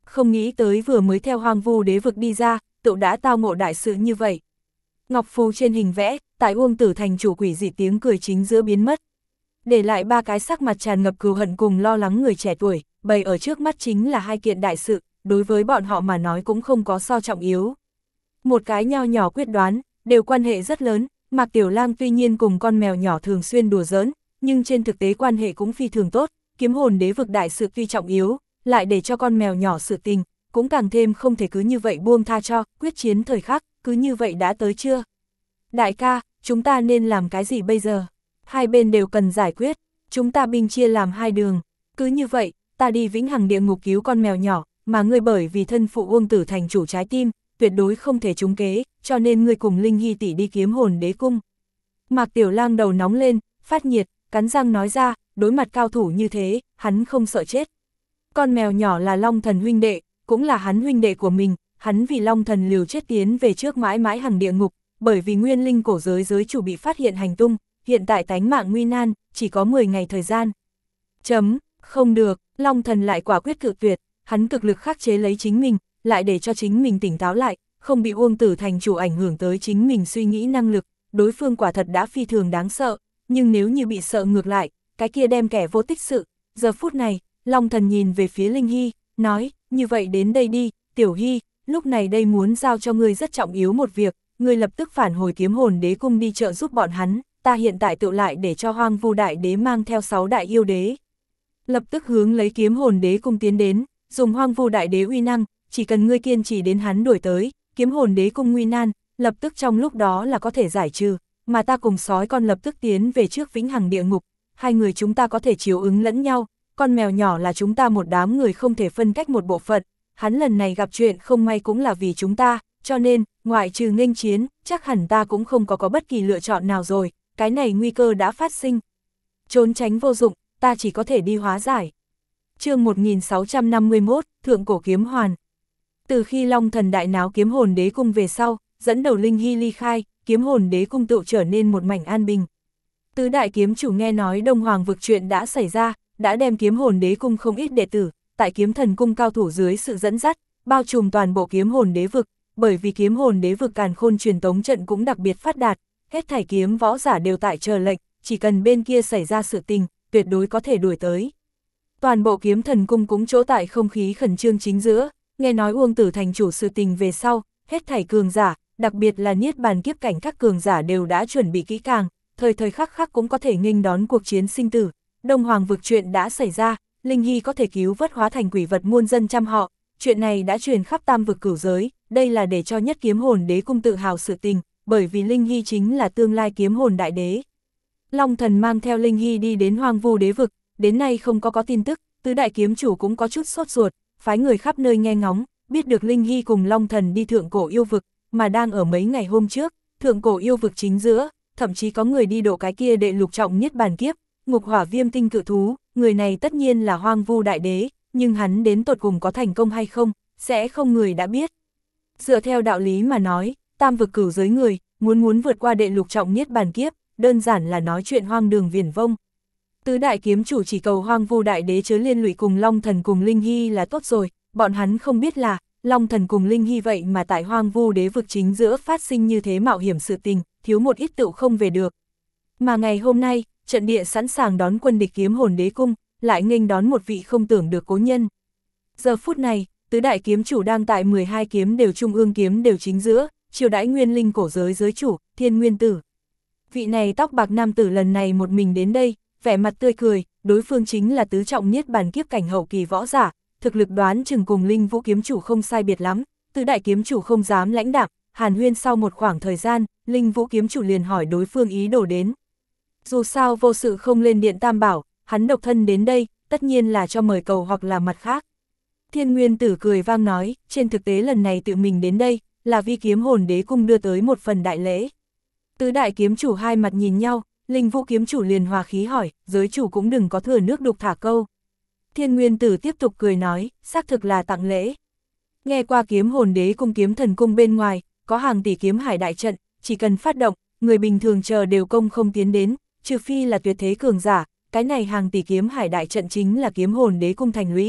Không nghĩ tới vừa mới theo Hoang Vu Đế vực đi ra, tự đã tao ngộ đại sự như vậy. Ngọc phù trên hình vẽ, tại Uông Tử Thành chủ quỷ dị tiếng cười chính giữa biến mất. Để lại ba cái sắc mặt tràn ngập cừu hận cùng lo lắng người trẻ tuổi, bày ở trước mắt chính là hai kiện đại sự, đối với bọn họ mà nói cũng không có so trọng yếu. Một cái nho nhỏ quyết đoán, đều quan hệ rất lớn, Mạc Tiểu Lang tuy nhiên cùng con mèo nhỏ thường xuyên đùa giỡn, nhưng trên thực tế quan hệ cũng phi thường tốt, kiếm hồn đế vực đại sự tuy trọng yếu, lại để cho con mèo nhỏ sự tình, cũng càng thêm không thể cứ như vậy buông tha cho, quyết chiến thời khắc, cứ như vậy đã tới chưa? Đại ca, chúng ta nên làm cái gì bây giờ? Hai bên đều cần giải quyết, chúng ta binh chia làm hai đường, cứ như vậy, ta đi vĩnh hằng địa ngục cứu con mèo nhỏ, mà ngươi bởi vì thân phụ Uông Tử Thành chủ trái tim, tuyệt đối không thể trúng kế, cho nên ngươi cùng Linh Hy tỷ đi kiếm hồn đế cung. Mạc Tiểu Lang đầu nóng lên, phát nhiệt, cắn răng nói ra, đối mặt cao thủ như thế, hắn không sợ chết. Con mèo nhỏ là Long Thần huynh đệ, cũng là hắn huynh đệ của mình, hắn vì Long Thần liều chết tiến về trước mãi mãi hằng địa ngục, bởi vì nguyên linh cổ giới giới chủ bị phát hiện hành tung, hiện tại tánh mạng nguy nan, chỉ có mười ngày thời gian. Chấm, không được, Long Thần lại quả quyết cự tuyệt, hắn cực lực khắc chế lấy chính mình, lại để cho chính mình tỉnh táo lại, không bị Uông Tử Thành chủ ảnh hưởng tới chính mình suy nghĩ năng lực, đối phương quả thật đã phi thường đáng sợ, nhưng nếu như bị sợ ngược lại, cái kia đem kẻ vô tích sự. Giờ phút này, Long Thần nhìn về phía Linh Hy, nói, như vậy đến đây đi, Tiểu Hy, lúc này đây muốn giao cho ngươi rất trọng yếu một việc, ngươi lập tức phản hồi kiếm hồn đế cung đi trợ giúp bọn hắn, ta hiện tại tự lại để cho Hoang Vu Đại Đế mang theo sáu đại yêu đế. Lập tức hướng lấy kiếm hồn đế cung tiến đến, dùng Hoang Vu Đại Đế uy năng, chỉ cần ngươi kiên trì đến hắn đuổi tới, kiếm hồn đế cung nguy nan, lập tức trong lúc đó là có thể giải trừ, mà ta cùng sói con lập tức tiến về trước vĩnh hằng địa ngục, hai người chúng ta có thể chiếu ứng lẫn nhau, con mèo nhỏ là chúng ta một đám người không thể phân cách một bộ phận, hắn lần này gặp chuyện không may cũng là vì chúng ta, cho nên, ngoại trừ nghênh chiến, chắc hẳn ta cũng không có có bất kỳ lựa chọn nào rồi, cái này nguy cơ đã phát sinh. Trốn tránh vô dụng, ta chỉ có thể đi hóa giải. Chương một nghìn sáu trăm năm mươi mốt, Thượng Cổ Kiếm Hoàn. Từ khi Long Thần đại náo kiếm hồn đế cung về sau, dẫn đầu Linh Hy ly khai, kiếm hồn đế cung tự trở nên một mảnh an bình. Tứ đại kiếm chủ nghe nói Đông Hoàng vực chuyện đã xảy ra, đã đem kiếm hồn đế cung không ít đệ tử, tại kiếm thần cung cao thủ dưới sự dẫn dắt, bao trùm toàn bộ kiếm hồn đế vực, bởi vì kiếm hồn đế vực càn khôn truyền tống trận cũng đặc biệt phát đạt, hết thảy kiếm võ giả đều tại chờ lệnh, chỉ cần bên kia xảy ra sự tình, tuyệt đối có thể đuổi tới. Toàn bộ kiếm thần cung cũng chỗ tại không khí khẩn trương chính giữa, nghe nói Uông Tử Thành chủ sự tình về sau, hết thảy cường giả, đặc biệt là niết bàn kiếp cảnh các cường giả đều đã chuẩn bị kỹ càng, thời thời khắc khắc cũng có thể nghênh đón cuộc chiến sinh tử. Đông Hoàng vực chuyện đã xảy ra, Linh Hy có thể cứu vớt hóa thành quỷ vật muôn dân trăm họ, chuyện này đã truyền khắp tam vực cửu giới, đây là để cho nhất kiếm hồn đế cung tự hào sự tình, bởi vì Linh Hy chính là tương lai kiếm hồn đại đế. Long Thần mang theo Linh Hy đi đến Hoang Vu đế vực, đến nay không có có tin tức, tứ đại kiếm chủ cũng có chút sốt ruột, phái người khắp nơi nghe ngóng, biết được Linh Hy cùng Long Thần đi thượng cổ yêu vực, mà đang ở mấy ngày hôm trước, thượng cổ yêu vực chính giữa, thậm chí có người đi độ cái kia đệ lục trọng niết bàn kiếp, ngục hỏa viêm tinh cự thú, người này tất nhiên là Hoang Vu đại đế, nhưng hắn đến tột cùng có thành công hay không, sẽ không người đã biết. Dựa theo đạo lý mà nói, tam vực cửu giới người, muốn muốn vượt qua đệ lục trọng niết bàn kiếp, đơn giản là nói chuyện hoang đường viển vông. Tứ đại kiếm chủ chỉ cầu Hoang Vu đại đế chớ liên lụy cùng Long Thần cùng Linh Hy là tốt rồi, bọn hắn không biết là, Long Thần cùng Linh Hy vậy mà tại Hoang Vu đế vực chính giữa phát sinh như thế mạo hiểm sự tình, thiếu một ít tựu không về được. Mà ngày hôm nay, trận địa sẵn sàng đón quân địch kiếm hồn đế cung, lại nghênh đón một vị không tưởng được cố nhân. Giờ phút này, tứ đại kiếm chủ đang tại mười hai kiếm đều trung ương kiếm đều chính giữa, chiêu đãi nguyên linh cổ giới giới chủ, Thiên Nguyên Tử. Vị này tóc bạc nam tử lần này một mình đến đây, vẻ mặt tươi cười, đối phương chính là tứ trọng niết bàn kiếp cảnh hậu kỳ võ giả, thực lực đoán chừng cùng Linh Vũ kiếm chủ không sai biệt lắm, tứ đại kiếm chủ không dám lãnh đạm, hàn huyên sau một khoảng thời gian, Linh Vũ kiếm chủ liền hỏi đối phương ý đồ đến. Dù sao vô sự không lên điện tam bảo, hắn độc thân đến đây, tất nhiên là cho mời cầu hoặc là mặt khác. Thiên Nguyên Tử cười vang nói, trên thực tế lần này tự mình đến đây, là vì kiếm hồn đế cung đưa tới một phần đại lễ. Tứ đại kiếm chủ hai mặt nhìn nhau, Linh Vũ kiếm chủ liền hòa khí hỏi, giới chủ cũng đừng có thừa nước đục thả câu. Thiên Nguyên Tử tiếp tục cười nói, xác thực là tặng lễ. Nghe qua kiếm hồn đế cung kiếm thần cung bên ngoài, có hàng tỷ kiếm hải đại trận, chỉ cần phát động, người bình thường chờ đều công không tiến đến, trừ phi là tuyệt thế cường giả, cái này hàng tỷ kiếm hải đại trận chính là kiếm hồn đế cung thành lũy.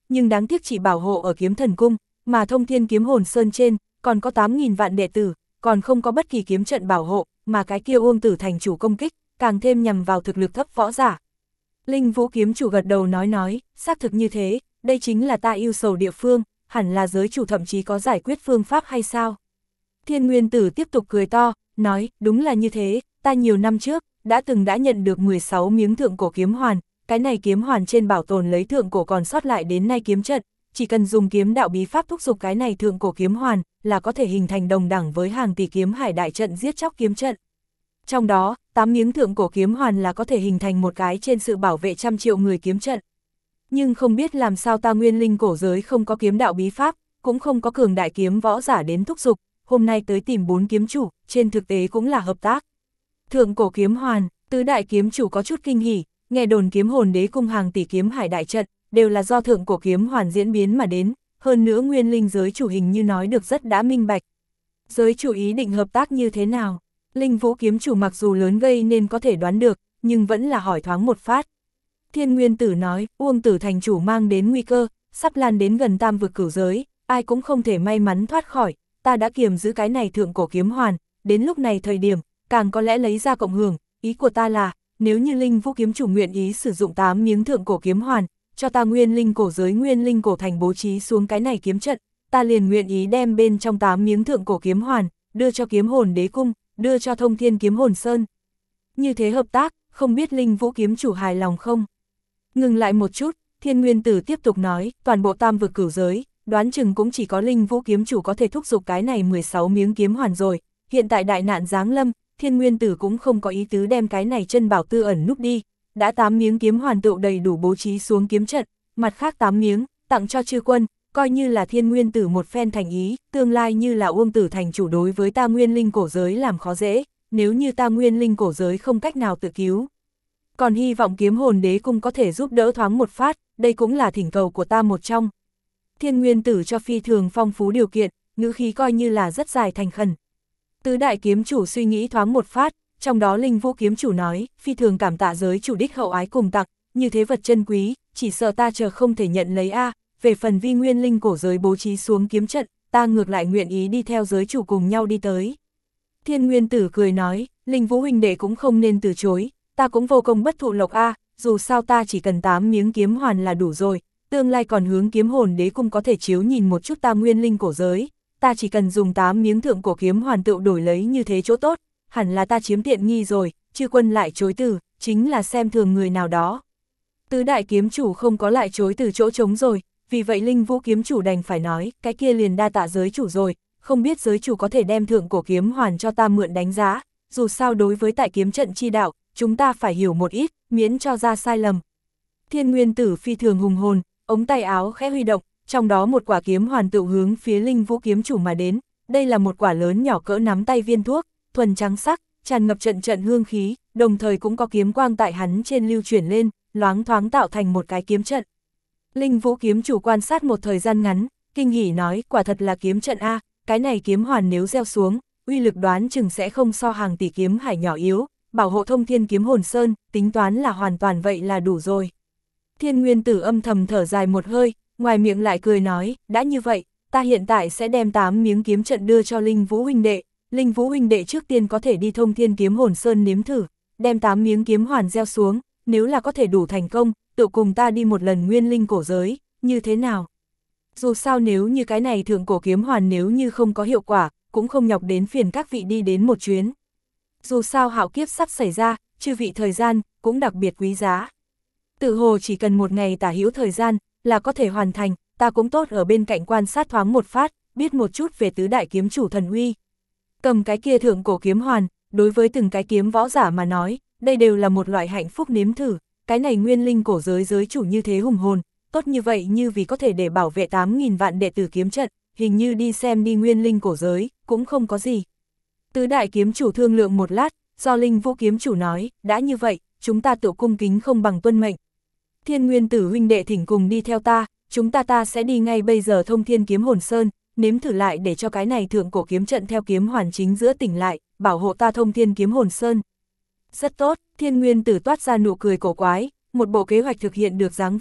nhưng đáng tiếc chỉ bảo hộ ở Kiếm Thần Cung, mà Thông Thiên Kiếm Hồn Sơn trên, còn có tám nghìn vạn đệ tử, còn không có bất kỳ kiếm trận bảo hộ, mà cái kia Uông Tử thành chủ công kích, càng thêm nhằm vào thực lực thấp võ giả. Linh Vũ kiếm chủ gật đầu nói nói, xác thực như thế, đây chính là ta yêu sầu địa phương, hẳn là giới chủ thậm chí có giải quyết phương pháp hay sao? Thiên Nguyên Tử tiếp tục cười to, nói, đúng là như thế, ta nhiều năm trước, đã từng đã nhận được mười sáu miếng thượng cổ kiếm hoàn, cái này kiếm hoàn trên bảo tồn lấy thượng cổ còn sót lại đến nay kiếm trận, chỉ cần dùng kiếm đạo bí pháp thúc giục cái này thượng cổ kiếm hoàn, là có thể hình thành đồng đẳng với hàng tỷ kiếm hải đại trận giết chóc kiếm trận. Trong đó, tám miếng thượng cổ kiếm hoàn là có thể hình thành một cái trên sự bảo vệ trăm triệu người kiếm trận. Nhưng không biết làm sao ta nguyên linh cổ giới không có kiếm đạo bí pháp, cũng không có cường đại kiếm võ giả đến thúc giục, hôm nay tới tìm bốn kiếm chủ, trên thực tế cũng là hợp tác. Thượng cổ kiếm hoàn, tứ đại kiếm chủ có chút kinh hỉ, nghe đồn kiếm hồn đế cung hàng tỷ kiếm hải đại trận, đều là do thượng cổ kiếm hoàn diễn biến mà đến, hơn nữa nguyên linh giới chủ hình như nói được rất đã minh bạch. Giới chủ ý định hợp tác như thế nào? Linh Vũ kiếm chủ mặc dù lớn gây nên có thể đoán được, nhưng vẫn là hỏi thoáng một phát. Thiên Nguyên Tử nói, Uông Tử thành chủ mang đến nguy cơ, sắp lan đến gần tam vực cửu giới, ai cũng không thể may mắn thoát khỏi, ta đã kiềm giữ cái này thượng cổ kiếm hoàn, đến lúc này thời điểm, càng có lẽ lấy ra cộng hưởng, ý của ta là, nếu như Linh Vũ kiếm chủ nguyện ý sử dụng tám miếng thượng cổ kiếm hoàn, cho ta nguyên linh cổ giới nguyên linh cổ thành bố trí xuống cái này kiếm trận, ta liền nguyện ý đem bên trong tám miếng thượng cổ kiếm hoàn, đưa cho kiếm hồn đế cung, đưa cho Thông Thiên Kiếm Hồn Sơn. Như thế hợp tác, không biết Linh Vũ kiếm chủ hài lòng không? Ngừng lại một chút, Thiên Nguyên Tử tiếp tục nói, toàn bộ tam vực cửu giới, đoán chừng cũng chỉ có Linh Vũ kiếm chủ có thể thúc giục cái này mười sáu miếng kiếm hoàn rồi, hiện tại đại nạn giáng lâm, Thiên Nguyên Tử cũng không có ý tứ đem cái này chân bảo tư ẩn núp đi, đã tám miếng kiếm hoàn tựu đầy đủ bố trí xuống kiếm trận, mặt khác tám miếng, tặng cho chư quân, coi như là Thiên Nguyên Tử một phen thành ý, tương lai như là Uông Tử thành chủ đối với ta nguyên linh cổ giới làm khó dễ, nếu như ta nguyên linh cổ giới không cách nào tự cứu. Còn hy vọng kiếm hồn đế cung có thể giúp đỡ thoáng một phát, đây cũng là thỉnh cầu của ta một trong. Thiên Nguyên Tử cho phi thường phong phú điều kiện, ngữ khí coi như là rất dài thành khẩn. Tứ đại kiếm chủ suy nghĩ thoáng một phát, trong đó Linh Vũ kiếm chủ nói, phi thường cảm tạ giới chủ đích hậu ái cùng tặng, như thế vật chân quý, chỉ sợ ta chờ không thể nhận lấy a. Về phần vi nguyên linh cổ giới bố trí xuống kiếm trận, ta ngược lại nguyện ý đi theo giới chủ cùng nhau đi tới. Thiên Nguyên Tử cười nói, Linh Vũ huynh đệ cũng không nên từ chối, ta cũng vô công bất thụ lộc a, dù sao ta chỉ cần tám miếng kiếm hoàn là đủ rồi, tương lai còn hướng kiếm hồn đế cung có thể chiếu nhìn một chút ta nguyên linh cổ giới, ta chỉ cần dùng tám miếng thượng cổ kiếm hoàn tựu đổi lấy như thế chỗ tốt, hẳn là ta chiếm tiện nghi rồi, chư quân lại chối từ, chính là xem thường người nào đó. Tứ đại kiếm chủ không có lại chối từ chỗ trống rồi, vì vậy Linh Vũ kiếm chủ đành phải nói, cái kia liền đa tạ giới chủ rồi, không biết giới chủ có thể đem thượng cổ kiếm hoàn cho ta mượn đánh giá, dù sao đối với tại kiếm trận chi đạo, chúng ta phải hiểu một ít, miễn cho ra sai lầm. Thiên Nguyên Tử phi thường hùng hồn, ống tay áo khẽ huy động, trong đó một quả kiếm hoàn tựu hướng phía Linh Vũ kiếm chủ mà đến, đây là một quả lớn nhỏ cỡ nắm tay viên thuốc, thuần trắng sắc, tràn ngập trận trận hương khí, đồng thời cũng có kiếm quang tại hắn trên lưu chuyển lên, loáng thoáng tạo thành một cái kiếm trận. Linh Vũ kiếm chủ quan sát một thời gian ngắn, kinh hỉ nói, quả thật là kiếm trận a, cái này kiếm hoàn nếu gieo xuống, uy lực đoán chừng sẽ không so hàng tỷ kiếm hải nhỏ yếu, bảo hộ Thông Thiên Kiếm Hồn Sơn, tính toán là hoàn toàn vậy là đủ rồi. Thiên Nguyên Tử âm thầm thở dài một hơi, ngoài miệng lại cười nói, đã như vậy, ta hiện tại sẽ đem tám miếng kiếm trận đưa cho Linh Vũ huynh đệ, Linh Vũ huynh đệ trước tiên có thể đi Thông Thiên Kiếm Hồn Sơn nếm thử, đem tám miếng kiếm hoàn gieo xuống, nếu là có thể đủ thành công, tự cùng ta đi một lần nguyên linh cổ giới, như thế nào? Dù sao nếu như cái này thượng cổ kiếm hoàn nếu như không có hiệu quả, cũng không nhọc đến phiền các vị đi đến một chuyến. Dù sao hạo kiếp sắp xảy ra, chư vị thời gian, cũng đặc biệt quý giá. Tự hồ chỉ cần một ngày tả hữu thời gian, là có thể hoàn thành, ta cũng tốt ở bên cạnh quan sát thoáng một phát, biết một chút về tứ đại kiếm chủ thần uy. Cầm cái kia thượng cổ kiếm hoàn, đối với từng cái kiếm võ giả mà nói, đây đều là một loại hạnh phúc nếm thử, cái này nguyên linh cổ giới giới chủ như thế hùng hồn, tốt như vậy như vì có thể để bảo vệ tám nghìn vạn đệ tử kiếm trận, hình như đi xem đi nguyên linh cổ giới, cũng không có gì. Tứ đại kiếm chủ thương lượng một lát, do Linh Vũ kiếm chủ nói, đã như vậy, chúng ta tự cung kính không bằng tuân mệnh. Thiên Nguyên Tử huynh đệ thỉnh cùng đi theo ta, chúng ta ta sẽ đi ngay bây giờ Thông Thiên Kiếm Hồn Sơn, nếm thử lại để cho cái này thượng cổ kiếm trận theo kiếm hoàn chính giữa tỉnh lại, bảo hộ ta Thông Thiên Kiếm Hồn Sơn. Rất tốt, Thiên Nguyên Tử toát ra nụ cười cổ quái, một bộ kế hoạch thực hiện được dáng vẻ,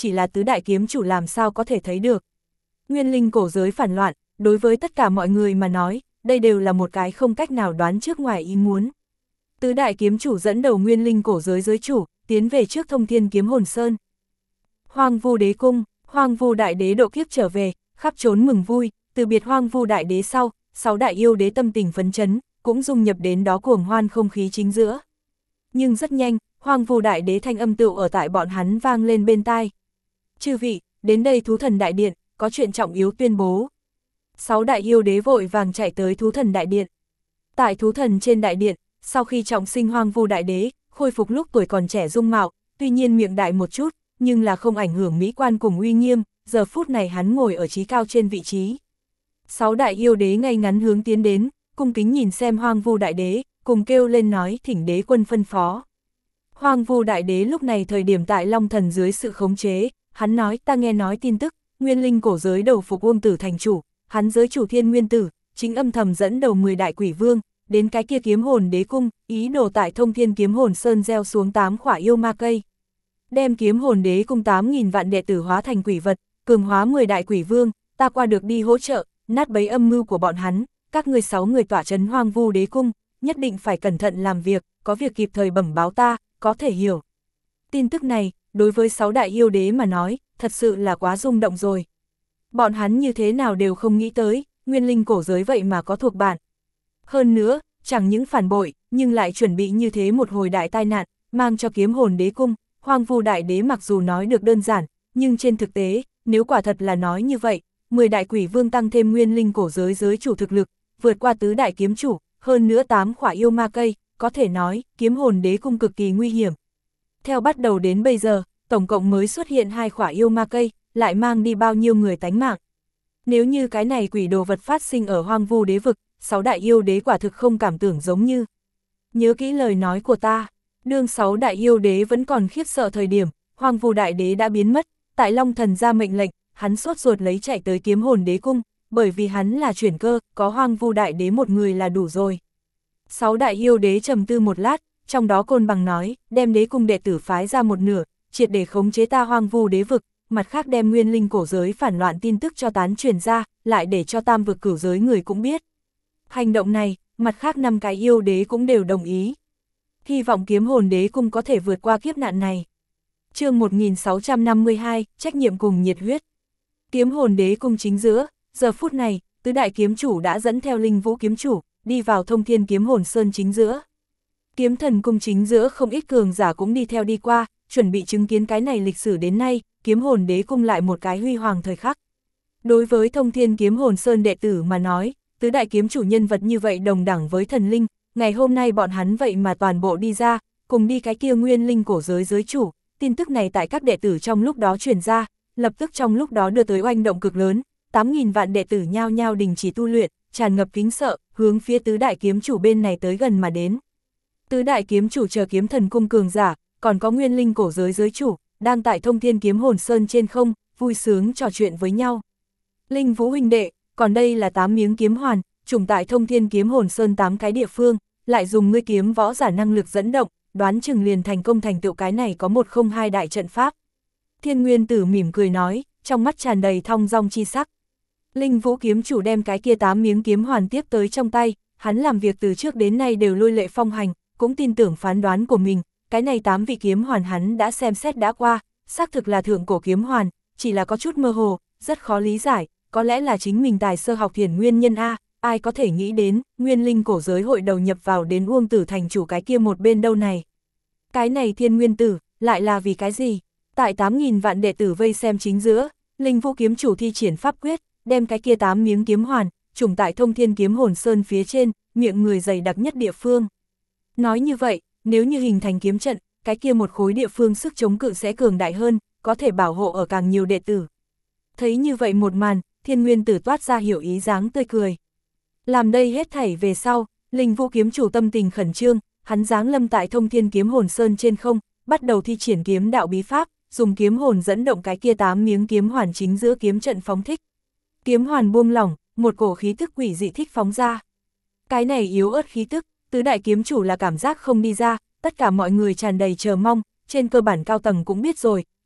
chỉ là tứ đại kiếm chủ làm sao có thể thấy được. Nguyên linh cổ giới phản loạn, đối với tất cả mọi người mà nói, đây đều là một cái không cách nào đoán trước ngoài ý muốn. Tứ đại kiếm chủ dẫn đầu nguyên linh cổ giới giới chủ, tiến về trước Thông Thiên Kiếm Hồn Sơn. Hoang Vu Đế Cung, Hoang Vu Đại Đế độ kiếp trở về, khắp trốn mừng vui, từ biệt Hoang Vu Đại Đế sau, sáu đại yêu đế tâm tình phấn chấn, cũng dung nhập đến đó cuồng hoan không khí chính giữa. Nhưng rất nhanh, Hoang Vu Đại Đế thanh âm tựu ở tại bọn hắn vang lên bên tai. Chư vị, đến đây Thú Thần Đại Điện, có chuyện trọng yếu tuyên bố. Sáu đại yêu đế vội vàng chạy tới Thú Thần Đại Điện. Tại Thú Thần trên Đại Điện, sau khi trọng sinh Hoang Vu Đại Đế, khôi phục lúc tuổi còn trẻ dung mạo, tuy nhiên miệng đại một chút, nhưng là không ảnh hưởng mỹ quan cùng uy nghiêm, giờ phút này hắn ngồi ở trí cao trên vị trí. Sáu đại yêu đế ngay ngắn hướng tiến đến, cung kính nhìn xem Hoang Vu Đại Đế, cùng kêu lên nói thỉnh đế quân phân phó. Hoang Vu Đại Đế lúc này thời điểm tại Long Thần dưới sự khống chế, hắn nói ta nghe nói tin tức, nguyên linh cổ giới đầu phục Uông Tử thành chủ, hắn giới chủ Thiên Nguyên Tử, chính âm thầm dẫn đầu mười đại quỷ vương, đến cái kia kiếm hồn đế cung, ý đồ tại Thông Thiên Kiếm Hồn Sơn gieo xuống tám khỏa yêu ma cây. Đem kiếm hồn đế cung tám nghìn vạn đệ tử hóa thành quỷ vật, cường hóa mười đại quỷ vương, ta qua được đi hỗ trợ, nát bấy âm mưu của bọn hắn, các ngươi sáu người tỏa trấn Hoang Vu Đế cung, nhất định phải cẩn thận làm việc, có việc kịp thời bẩm báo ta, có thể hiểu. Tin tức này, đối với sáu đại yêu đế mà nói, thật sự là quá rung động rồi. Bọn hắn như thế nào đều không nghĩ tới, nguyên linh cổ giới vậy mà có thuộc bản. Hơn nữa, chẳng những phản bội, nhưng lại chuẩn bị như thế một hồi đại tai nạn, mang cho kiếm hồn đế cung. Hoang Vu Đại Đế mặc dù nói được đơn giản, nhưng trên thực tế, nếu quả thật là nói như vậy, mười đại quỷ vương tăng thêm nguyên linh cổ giới giới chủ thực lực, vượt qua tứ đại kiếm chủ, hơn nữa tám khỏa yêu ma cây, có thể nói, kiếm hồn đế cung cực kỳ nguy hiểm. Theo bắt đầu đến bây giờ, tổng cộng mới xuất hiện hai khỏa yêu ma cây, lại mang đi bao nhiêu người tánh mạng. Nếu như cái này quỷ đồ vật phát sinh ở Hoang Vu đế vực, sáu đại yêu đế quả thực không cảm tưởng giống như. Nhớ kỹ lời nói của ta. Đương sáu đại yêu đế vẫn còn khiếp sợ thời điểm, Hoang Vu Đại Đế đã biến mất, tại Long Thần ra mệnh lệnh, hắn sốt ruột lấy chạy tới kiếm hồn đế cung, bởi vì hắn là chuyển cơ, có Hoang Vu Đại Đế một người là đủ rồi. Sáu đại yêu đế trầm tư một lát, trong đó Côn Bằng nói, đem đế cung đệ tử phái ra một nửa, triệt để khống chế ta Hoang Vu đế vực, mặt khác đem nguyên linh cổ giới phản loạn tin tức cho tán truyền ra, lại để cho tam vực cửu giới người cũng biết. Hành động này, mặt khác năm cái yêu đế cũng đều đồng ý. Hy vọng kiếm hồn đế cung có thể vượt qua kiếp nạn này. Chương một nghìn sáu trăm năm mươi hai, trách nhiệm cùng nhiệt huyết. Kiếm hồn đế cung chính giữa, giờ phút này, tứ đại kiếm chủ đã dẫn theo Linh Vũ kiếm chủ, đi vào Thông Thiên Kiếm Hồn Sơn chính giữa. Kiếm thần cung chính giữa không ít cường giả cũng đi theo đi qua, chuẩn bị chứng kiến cái này lịch sử đến nay, kiếm hồn đế cung lại một cái huy hoàng thời khắc. Đối với Thông Thiên Kiếm Hồn Sơn đệ tử mà nói, tứ đại kiếm chủ nhân vật như vậy đồng đẳng với thần linh, ngày hôm nay bọn hắn vậy mà toàn bộ đi ra, cùng đi cái kia nguyên linh cổ giới giới chủ, tin tức này tại các đệ tử trong lúc đó truyền ra, lập tức trong lúc đó đưa tới oanh động cực lớn, tám nghìn vạn đệ tử nhao nhao đình chỉ tu luyện, tràn ngập kính sợ, hướng phía tứ đại kiếm chủ bên này tới gần mà đến. Tứ đại kiếm chủ chờ kiếm thần cung cường giả, còn có nguyên linh cổ giới giới chủ, đang tại Thông Thiên Kiếm Hồn Sơn trên không, vui sướng trò chuyện với nhau. Linh Vũ huynh đệ, còn đây là tám miếng kiếm hoàn, trùng tại Thông Thiên Kiếm Hồn Sơn tám cái địa phương, lại dùng ngươi kiếm võ giả năng lực dẫn động, đoán chừng liền thành công thành tựu cái này có một không hai đại trận pháp. Thiên Nguyên Tử mỉm cười nói, trong mắt tràn đầy thong dong chi sắc. Linh Vũ kiếm chủ đem cái kia tám miếng kiếm hoàn tiếp tới trong tay, hắn làm việc từ trước đến nay đều lôi lệ phong hành, cũng tin tưởng phán đoán của mình, cái này tám vị kiếm hoàn hắn đã xem xét đã qua, xác thực là thượng cổ kiếm hoàn, chỉ là có chút mơ hồ, rất khó lý giải, có lẽ là chính mình tài sơ học thiền nguyên nhân a, ai có thể nghĩ đến, nguyên linh cổ giới hội đầu nhập vào đến Uông Tử thành chủ cái kia một bên đâu này. Cái này Thiên Nguyên Tử, lại là vì cái gì? Tại tám nghìn vạn đệ tử vây xem chính giữa, Linh Vũ kiếm chủ thi triển pháp quyết, đem cái kia tám miếng kiếm hoàn, trùng tại Thông Thiên Kiếm Hồn Sơn phía trên, miệng người dày đặc nhất địa phương. Nói như vậy, nếu như hình thành kiếm trận, cái kia một khối địa phương sức chống cự sẽ cường đại hơn, có thể bảo hộ ở càng nhiều đệ tử. Thấy như vậy một màn, Thiên Nguyên Tử toát ra hiểu ý dáng tươi cười. Làm đây hết thảy về sau, Linh Vũ kiếm chủ tâm tình khẩn trương, hắn giáng lâm tại Thông Thiên Kiếm Hồn Sơn trên không, bắt đầu thi triển kiếm đạo bí pháp, dùng kiếm hồn dẫn động cái kia tám miếng kiếm hoàn chính giữa kiếm trận phóng thích. Kiếm hoàn buông lỏng, một cổ khí tức quỷ dị thích phóng ra. Cái này yếu ớt khí tức, tứ đại kiếm chủ là cảm giác không đi ra, tất cả mọi người tràn đầy chờ mong, trên cơ bản cao tầng cũng biết rồi,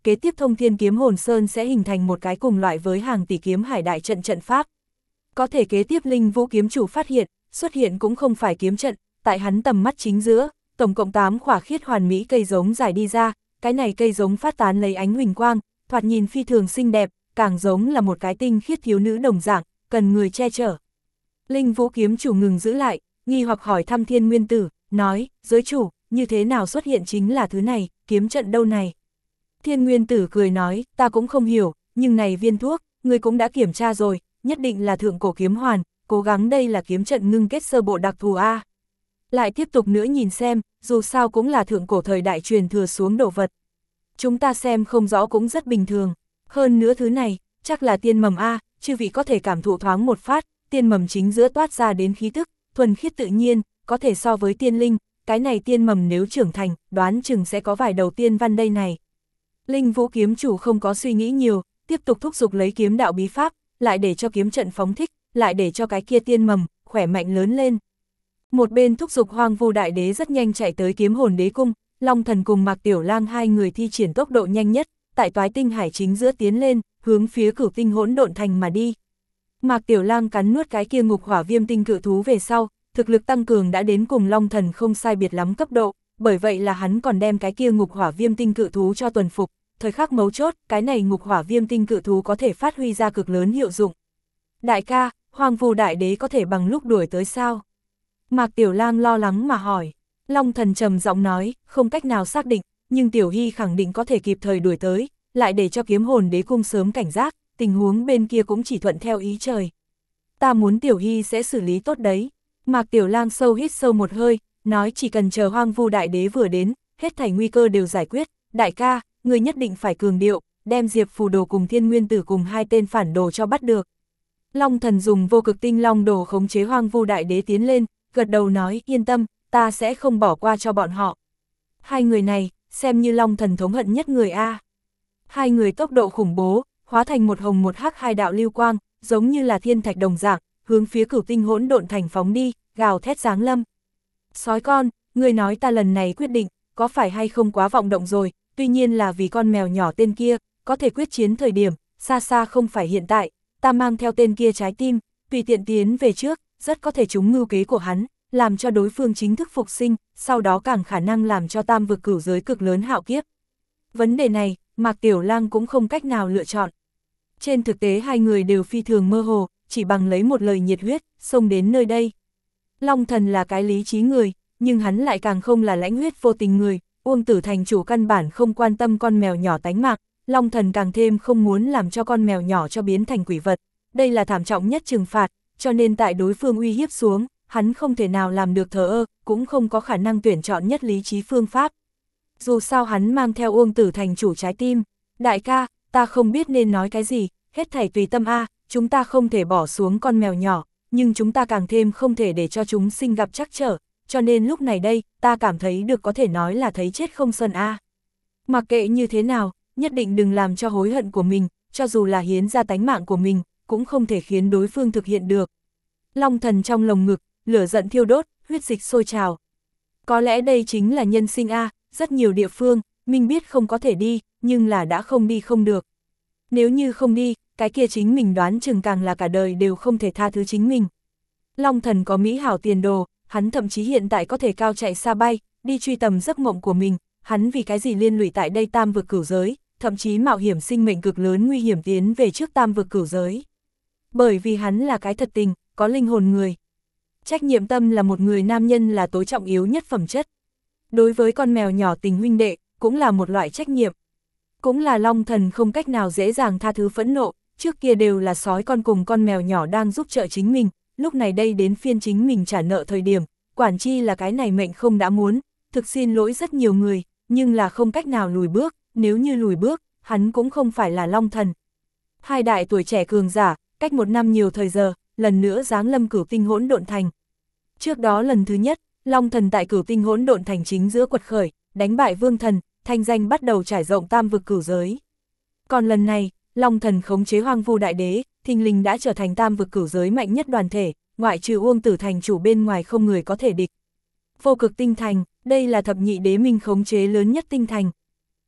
kế tiếp Thông Thiên Kiếm Hồn Sơn sẽ hình thành một cái cùng loại với hàng tỷ kiếm hải đại trận trận pháp. Có thể kế tiếp Linh Vũ kiếm chủ phát hiện, xuất hiện cũng không phải kiếm trận, tại hắn tầm mắt chính giữa, tổng cộng tám khỏa khiết hoàn mỹ cây giống dài đi ra, cái này cây giống phát tán lấy ánh huỳnh quang, thoạt nhìn phi thường xinh đẹp, càng giống là một cái tinh khiết thiếu nữ đồng dạng, cần người che chở. Linh Vũ kiếm chủ ngừng giữ lại, nghi hoặc hỏi thăm Thiên Nguyên Tử, nói, giới chủ, như thế nào xuất hiện chính là thứ này, kiếm trận đâu này? Thiên Nguyên Tử cười nói, ta cũng không hiểu, nhưng này viên thuốc, người cũng đã kiểm tra rồi, nhất định là thượng cổ kiếm hoàn, cố gắng đây là kiếm trận ngưng kết sơ bộ đặc thù A. Lại tiếp tục nữa nhìn xem, dù sao cũng là thượng cổ thời đại truyền thừa xuống đồ vật. Chúng ta xem không rõ cũng rất bình thường, hơn nữa thứ này, chắc là tiên mầm A, chư vị có thể cảm thụ thoáng một phát, tiên mầm chính giữa toát ra đến khí tức, thuần khiết tự nhiên, có thể so với tiên linh, cái này tiên mầm nếu trưởng thành, đoán chừng sẽ có vài đầu tiên văn đây này. Linh Vũ kiếm chủ không có suy nghĩ nhiều, tiếp tục thúc giục lấy kiếm đạo bí pháp, lại để cho kiếm trận phóng thích, lại để cho cái kia tiên mầm, khỏe mạnh lớn lên. Một bên thúc giục Hoang Vu Đại Đế rất nhanh chạy tới Kiếm Hồn Đế Cung, Long Thần cùng Mạc Tiểu Lang hai người thi triển tốc độ nhanh nhất, tại Toái Tinh Hải chính giữa tiến lên, hướng phía Cửu Tinh Hỗn Độn Thành mà đi. Mạc Tiểu Lang cắn nuốt cái kia ngục hỏa viêm tinh cự thú về sau, thực lực tăng cường đã đến cùng Long Thần không sai biệt lắm cấp độ, bởi vậy là hắn còn đem cái kia ngục hỏa viêm tinh cự thú cho tuần phục, thời khắc mấu chốt, cái này ngục hỏa viêm tinh cự thú có thể phát huy ra cực lớn hiệu dụng. Đại ca, Hoang Vu Đại Đế có thể bằng lúc đuổi tới sao? Mạc Tiểu Lang lo lắng mà hỏi. Long Thần trầm giọng nói, không cách nào xác định, nhưng Tiểu Hy khẳng định có thể kịp thời đuổi tới, lại để cho Kiếm Hồn Đế Cung sớm cảnh giác, tình huống bên kia cũng chỉ thuận theo ý trời. Ta muốn Tiểu Hy sẽ xử lý tốt đấy. Mạc Tiểu Lang sâu hít sâu một hơi, nói chỉ cần chờ Hoang Vu Đại Đế vừa đến, hết thảy nguy cơ đều giải quyết. Đại ca, người nhất định phải cường điệu, đem Diệp Phù Đồ cùng Thiên Nguyên Tử cùng hai tên phản đồ cho bắt được. Long Thần dùng vô cực tinh long đồ khống chế Hoang Vu Đại Đế tiến lên, gật đầu nói, yên tâm, ta sẽ không bỏ qua cho bọn họ. Hai người này, xem như Long Thần thống hận nhất người A. Hai người tốc độ khủng bố, hóa thành một hồng một hắc hai đạo lưu quang, giống như là thiên thạch đồng dạng, hướng phía Cửu Tinh Hỗn Độn Thành phóng đi, gào thét giáng lâm. Sói con, người nói ta lần này quyết định, có phải hay không quá vọng động rồi, tuy nhiên là vì con mèo nhỏ tên kia, có thể quyết chiến thời điểm, xa xa không phải hiện tại, ta mang theo tên kia trái tim, tùy tiện tiến về trước, rất có thể trúng mưu kế của hắn, làm cho đối phương chính thức phục sinh, sau đó càng khả năng làm cho tam vực cửu giới cực lớn hạo kiếp. Vấn đề này, Mạc Tiểu Lang cũng không cách nào lựa chọn. Trên thực tế hai người đều phi thường mơ hồ, chỉ bằng lấy một lời nhiệt huyết, xông đến nơi đây. Long Thần là cái lý trí người, nhưng hắn lại càng không là lãnh huyết vô tình người, Uông Tử thành chủ căn bản không quan tâm con mèo nhỏ tánh mạng, Long Thần càng thêm không muốn làm cho con mèo nhỏ cho biến thành quỷ vật, đây là thảm trọng nhất trừng phạt, cho nên tại đối phương uy hiếp xuống, hắn không thể nào làm được thờ ơ, cũng không có khả năng tuyển chọn nhất lý trí phương pháp. Dù sao hắn mang theo Uông Tử thành chủ trái tim, đại ca, ta không biết nên nói cái gì, hết thảy tùy tâm a, chúng ta không thể bỏ xuống con mèo nhỏ, nhưng chúng ta càng thêm không thể để cho chúng sinh gặp trắc trở, cho nên lúc này đây, ta cảm thấy được có thể nói là thấy chết không sờn a. Mặc kệ như thế nào, nhất định đừng làm cho hối hận của mình, cho dù là hiến ra tánh mạng của mình, cũng không thể khiến đối phương thực hiện được. Long Thần trong lồng ngực, lửa giận thiêu đốt, huyết dịch sôi trào. Có lẽ đây chính là nhân sinh a, rất nhiều địa phương, mình biết không có thể đi, nhưng là đã không đi không được. Nếu như không đi, cái kia chính mình đoán chừng càng là cả đời đều không thể tha thứ chính mình. Long Thần có mỹ hảo tiền đồ, hắn thậm chí hiện tại có thể cao chạy xa bay, đi truy tầm giấc mộng của mình, hắn vì cái gì liên lụy tại đây tam vực cửu giới, thậm chí mạo hiểm sinh mệnh cực lớn nguy hiểm tiến về trước tam vực cửu giới. Bởi vì hắn là cái thật tình, có linh hồn người. Trách nhiệm tâm là một người nam nhân là tối trọng yếu nhất phẩm chất. Đối với con mèo nhỏ tình huynh đệ, cũng là một loại trách nhiệm. Cũng là Long Thần không cách nào dễ dàng tha thứ phẫn nộ, trước kia đều là sói con cùng con mèo nhỏ đang giúp trợ chính mình, lúc này đây đến phiên chính mình trả nợ thời điểm, quản chi là cái này mệnh không đã muốn, thực xin lỗi rất nhiều người, nhưng là không cách nào lùi bước, nếu như lùi bước, hắn cũng không phải là Long Thần. Hai đại tuổi trẻ cường giả, cách một năm nhiều thời giờ, lần nữa giáng lâm Cửu Tinh Hỗn Độn Thành. Trước đó lần thứ nhất, Long Thần tại Cửu Tinh Hỗn Độn Thành chính giữa quật khởi, đánh bại Vương Thần, thanh danh bắt đầu trải rộng tam vực cửu giới. Còn lần này, Long Thần khống chế Hoang Vu Đại Đế, thình lình đã trở thành tam vực cửu giới mạnh nhất đoàn thể, ngoại trừ Uông Tử thành chủ bên ngoài không người có thể địch. Vô cực tinh thành, đây là thập nhị đế minh khống chế lớn nhất tinh thành.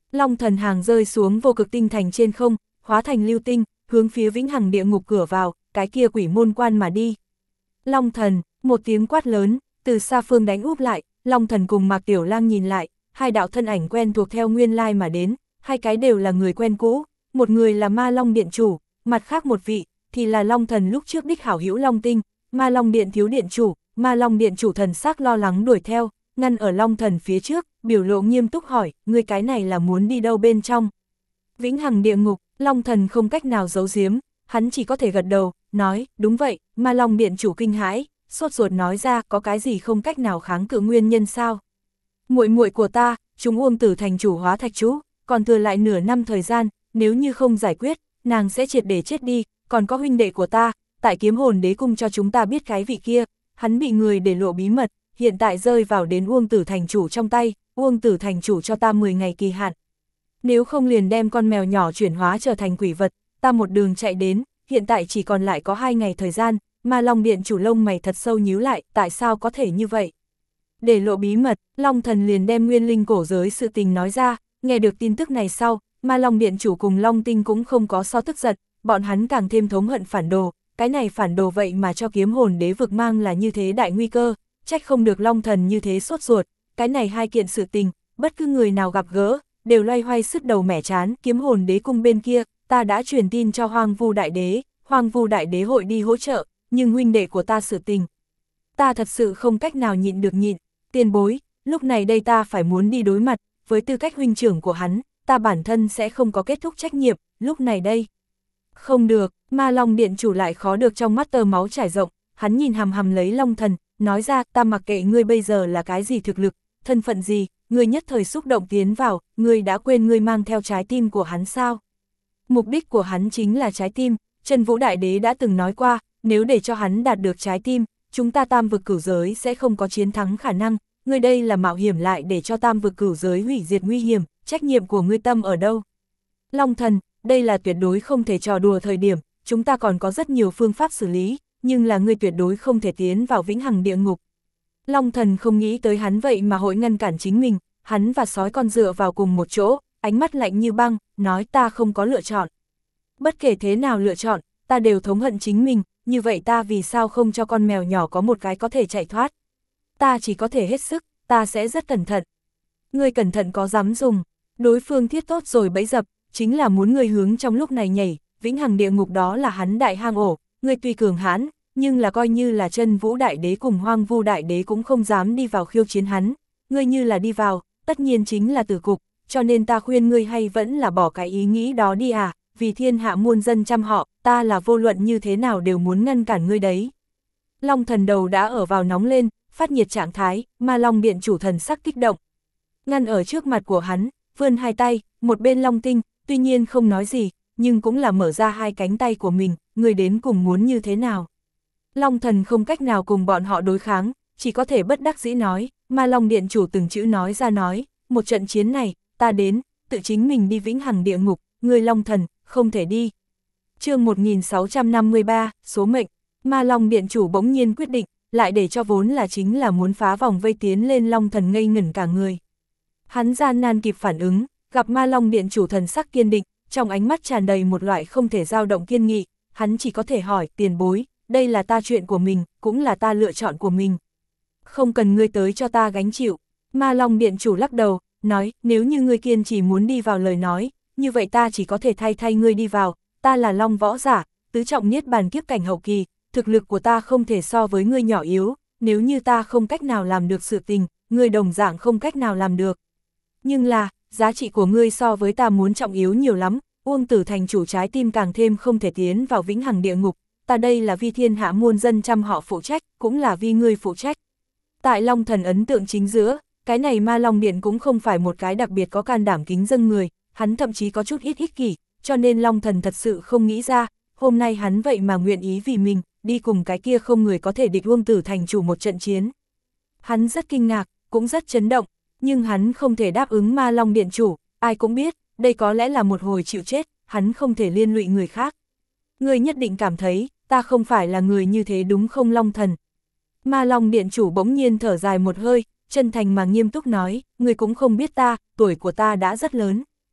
Long thần hàng rơi xuống vô cực tinh thành trên không, hóa thành lưu tinh, hướng phía vĩnh hằng địa ngục cửa vào, cái kia quỷ môn quan mà đi. Long thần, một tiếng quát lớn, từ xa phương đánh úp lại, Long thần cùng Mạc Tiểu Lang nhìn lại, hai đạo thân ảnh quen thuộc theo nguyên lai mà đến, hai cái đều là người quen cũ, một người là Ma Long Điện chủ, mặt khác một vị, thì là Long thần lúc trước đích hảo hữu Long Tinh, Ma Long Điện thiếu điện chủ, Ma Long Điện chủ thần sắc lo lắng đuổi theo, ngăn ở Long thần phía trước, biểu lộ nghiêm túc hỏi, người cái này là muốn đi đâu bên trong? Vĩnh hằng địa ngục, Long thần không cách nào giấu giếm, hắn chỉ có thể gật đầu, nói, đúng vậy, Ma Long Điện chủ kinh hãi, sốt ruột nói ra, có cái gì không cách nào kháng cự nguyên nhân sao? Muội muội của ta, chúng Uông Tử thành chủ hóa thạch chú, còn thừa lại nửa năm thời gian, nếu như không giải quyết, nàng sẽ triệt để chết đi, còn có huynh đệ của ta, tại Kiếm Hồn Đế cung cho chúng ta biết cái vị kia, hắn bị người để lộ bí mật, hiện tại rơi vào đến Uông Tử thành chủ trong tay, Uông Tử thành chủ cho ta mười ngày kỳ hạn. Nếu không liền đem con mèo nhỏ chuyển hóa trở thành quỷ vật, ta một đường chạy đến, hiện tại chỉ còn lại có hai ngày thời gian, Ma Long Điện chủ lông mày thật sâu nhíu lại, tại sao có thể như vậy? Để lộ bí mật, Long thần liền đem nguyên linh cổ giới sự tình nói ra, nghe được tin tức này sau, Ma Long Điện chủ cùng Long Tinh cũng không có so tức giận, bọn hắn càng thêm thống hận phản đồ, cái này phản đồ vậy mà cho Kiếm Hồn Đế vực mang là như thế đại nguy cơ, trách không được Long thần như thế sốt ruột, cái này hai kiện sự tình, bất cứ người nào gặp gỡ, đều loay hoay sứt đầu mẻ chán. Kiếm Hồn Đế cung bên kia, ta đã truyền tin cho Hoang Vu Đại Đế, Hoang Vu Đại Đế hội đi hỗ trợ, nhưng huynh đệ của ta sự tình, ta thật sự không cách nào nhịn được nhịn, tiền bối, lúc này đây ta phải muốn đi đối mặt, với tư cách huynh trưởng của hắn, ta bản thân sẽ không có kết thúc trách nhiệm, lúc này đây. Không được, Ma Long Điện chủ lại khó được trong mắt tơ máu trải rộng, hắn nhìn hằm hằm lấy Long thần, nói ra, ta mặc kệ ngươi bây giờ là cái gì thực lực, thân phận gì, ngươi nhất thời xúc động tiến vào, ngươi đã quên ngươi mang theo trái tim của hắn sao? Mục đích của hắn chính là trái tim, Chân Vũ Đại Đế đã từng nói qua, nếu để cho hắn đạt được trái tim, chúng ta tam vực cửu giới sẽ không có chiến thắng khả năng, ngươi đây là mạo hiểm lại để cho tam vực cửu giới hủy diệt nguy hiểm, trách nhiệm của ngươi tâm ở đâu? Long thần, đây là tuyệt đối không thể trò đùa thời điểm, chúng ta còn có rất nhiều phương pháp xử lý, nhưng là ngươi tuyệt đối không thể tiến vào vĩnh hằng địa ngục. Long thần không nghĩ tới hắn vậy mà hội ngăn cản chính mình, hắn và sói con dựa vào cùng một chỗ, ánh mắt lạnh như băng, nói ta không có lựa chọn. Bất kể thế nào lựa chọn, ta đều thống hận chính mình, như vậy ta vì sao không cho con mèo nhỏ có một cái có thể chạy thoát? Ta chỉ có thể hết sức, ta sẽ rất cẩn thận. Ngươi cẩn thận có dám dùng, đối phương thiết tốt rồi bẫy dập, chính là muốn ngươi hướng trong lúc này nhảy, vĩnh hằng địa ngục đó là hắn đại hang ổ, ngươi tuy cường hãn, nhưng là coi như là Chân Vũ Đại Đế cùng Hoang Vu Đại Đế cũng không dám đi vào khiêu chiến hắn, ngươi như là đi vào, tất nhiên chính là tử cục, cho nên ta khuyên ngươi hay vẫn là bỏ cái ý nghĩ đó đi à, vì thiên hạ muôn dân trăm họ, ta là vô luận như thế nào đều muốn ngăn cản ngươi đấy. Long thần đầu đã ở vào nóng lên, phát nhiệt trạng thái, Ma Long Điện chủ thần sắc kích động. Ngăn ở trước mặt của hắn, vươn hai tay, một bên Long Tinh, tuy nhiên không nói gì, nhưng cũng là mở ra hai cánh tay của mình, người đến cùng muốn như thế nào. Long thần không cách nào cùng bọn họ đối kháng, chỉ có thể bất đắc dĩ nói, Ma Long Điện chủ từng chữ nói ra nói, một trận chiến này, ta đến, tự chính mình đi vĩnh hằng địa ngục, người Long thần, không thể đi. Chương một nghìn sáu trăm năm mươi ba, số mệnh, Ma Long Điện chủ bỗng nhiên quyết định, lại để cho vốn là chính là muốn phá vòng vây tiến lên Long thần ngây ngẩn cả người. Hắn gian nan kịp phản ứng, gặp Ma Long Điện chủ thần sắc kiên định, trong ánh mắt tràn đầy một loại không thể dao động kiên nghị, hắn chỉ có thể hỏi, tiền bối, đây là ta chuyện của mình, cũng là ta lựa chọn của mình. Không cần ngươi tới cho ta gánh chịu. Ma Long Điện chủ lắc đầu, nói, nếu như ngươi kiên chỉ muốn đi vào lời nói, như vậy ta chỉ có thể thay thay ngươi đi vào, ta là Long võ giả, tứ trọng niết bàn kiếp cảnh hậu kỳ, thực lực của ta không thể so với ngươi nhỏ yếu, nếu như ta không cách nào làm được sự tình, ngươi đồng dạng không cách nào làm được. Nhưng là, giá trị của ngươi so với ta muốn trọng yếu nhiều lắm, Uông Tử thành chủ trái tim càng thêm không thể tiến vào vĩnh hằng địa ngục, ta đây là vì thiên hạ muôn dân trăm họ phụ trách, cũng là vì ngươi phụ trách. Tại Long thần ấn tượng chính giữa, cái này Ma Long Điện cũng không phải một cái đặc biệt có can đảm kính dâng người, hắn thậm chí có chút ít ích kỷ, cho nên Long thần thật sự không nghĩ ra, hôm nay hắn vậy mà nguyện ý vì mình, đi cùng cái kia không người có thể địch Uông Tử thành chủ một trận chiến. Hắn rất kinh ngạc, cũng rất chấn động, nhưng hắn không thể đáp ứng Ma Long Điện chủ, ai cũng biết, đây có lẽ là một hồi chịu chết, hắn không thể liên lụy người khác. Người nhất định cảm thấy, ta không phải là người như thế đúng không Long thần? Ma Long Điện chủ bỗng nhiên thở dài một hơi, chân thành mà nghiêm túc nói, người cũng không biết ta, tuổi của ta đã rất lớn.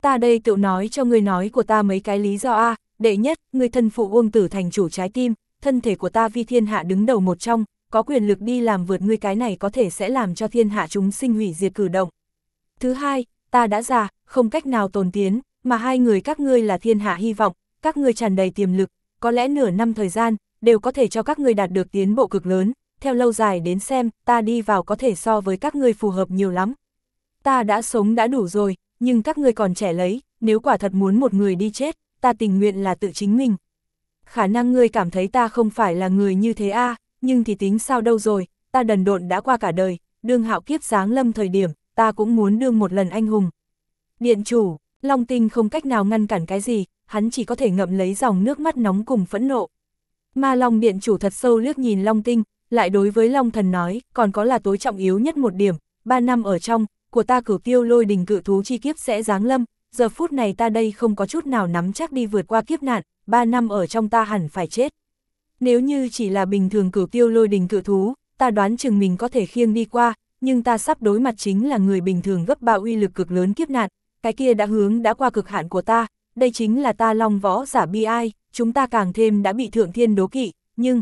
Ta đây tự nói cho ngươi nói của ta mấy cái lý do a. Đệ nhất, ngươi thân phụ Uông Tử thành chủ trái tim, thân thể của ta vi thiên hạ đứng đầu một trong, có quyền lực đi làm vượt ngươi, cái này có thể sẽ làm cho thiên hạ chúng sinh hủy diệt cử động. Thứ hai, ta đã già, không cách nào tồn tiến, mà hai người các ngươi là thiên hạ hy vọng, các ngươi tràn đầy tiềm lực, có lẽ nửa năm thời gian, đều có thể cho các ngươi đạt được tiến bộ cực lớn, theo lâu dài đến xem, ta đi vào có thể so với các ngươi phù hợp nhiều lắm. Ta đã sống đã đủ rồi, nhưng các ngươi còn trẻ lấy, nếu quả thật muốn một người đi chết, ta tình nguyện là tự chính mình. Khả năng ngươi cảm thấy ta không phải là người như thế a, nhưng thì tính sao đâu rồi, ta đần độn đã qua cả đời, đương hạo kiếp giáng lâm thời điểm, ta cũng muốn đương một lần anh hùng. Điện chủ, Long Tinh không cách nào ngăn cản cái gì, hắn chỉ có thể ngậm lấy dòng nước mắt nóng cùng phẫn nộ. Ma Long điện chủ thật sâu liếc nhìn Long Tinh, lại đối với Long Thần nói, còn có là tối trọng yếu nhất một điểm, ba năm ở trong, của ta Cửu Tiêu Lôi Đình cự thú chi kiếp sẽ giáng lâm, giờ phút này ta đây không có chút nào nắm chắc đi vượt qua kiếp nạn, ba năm ở trong ta hẳn phải chết. Nếu như chỉ là bình thường Cửu Tiêu Lôi Đình cự thú, ta đoán chừng mình có thể khiêng đi qua, nhưng ta sắp đối mặt chính là người bình thường gấp bạo uy lực cực lớn kiếp nạn, cái kia đã hướng đã qua cực hạn của ta, đây chính là ta Long võ giả bi ai, chúng ta càng thêm đã bị thượng thiên đố kỵ, nhưng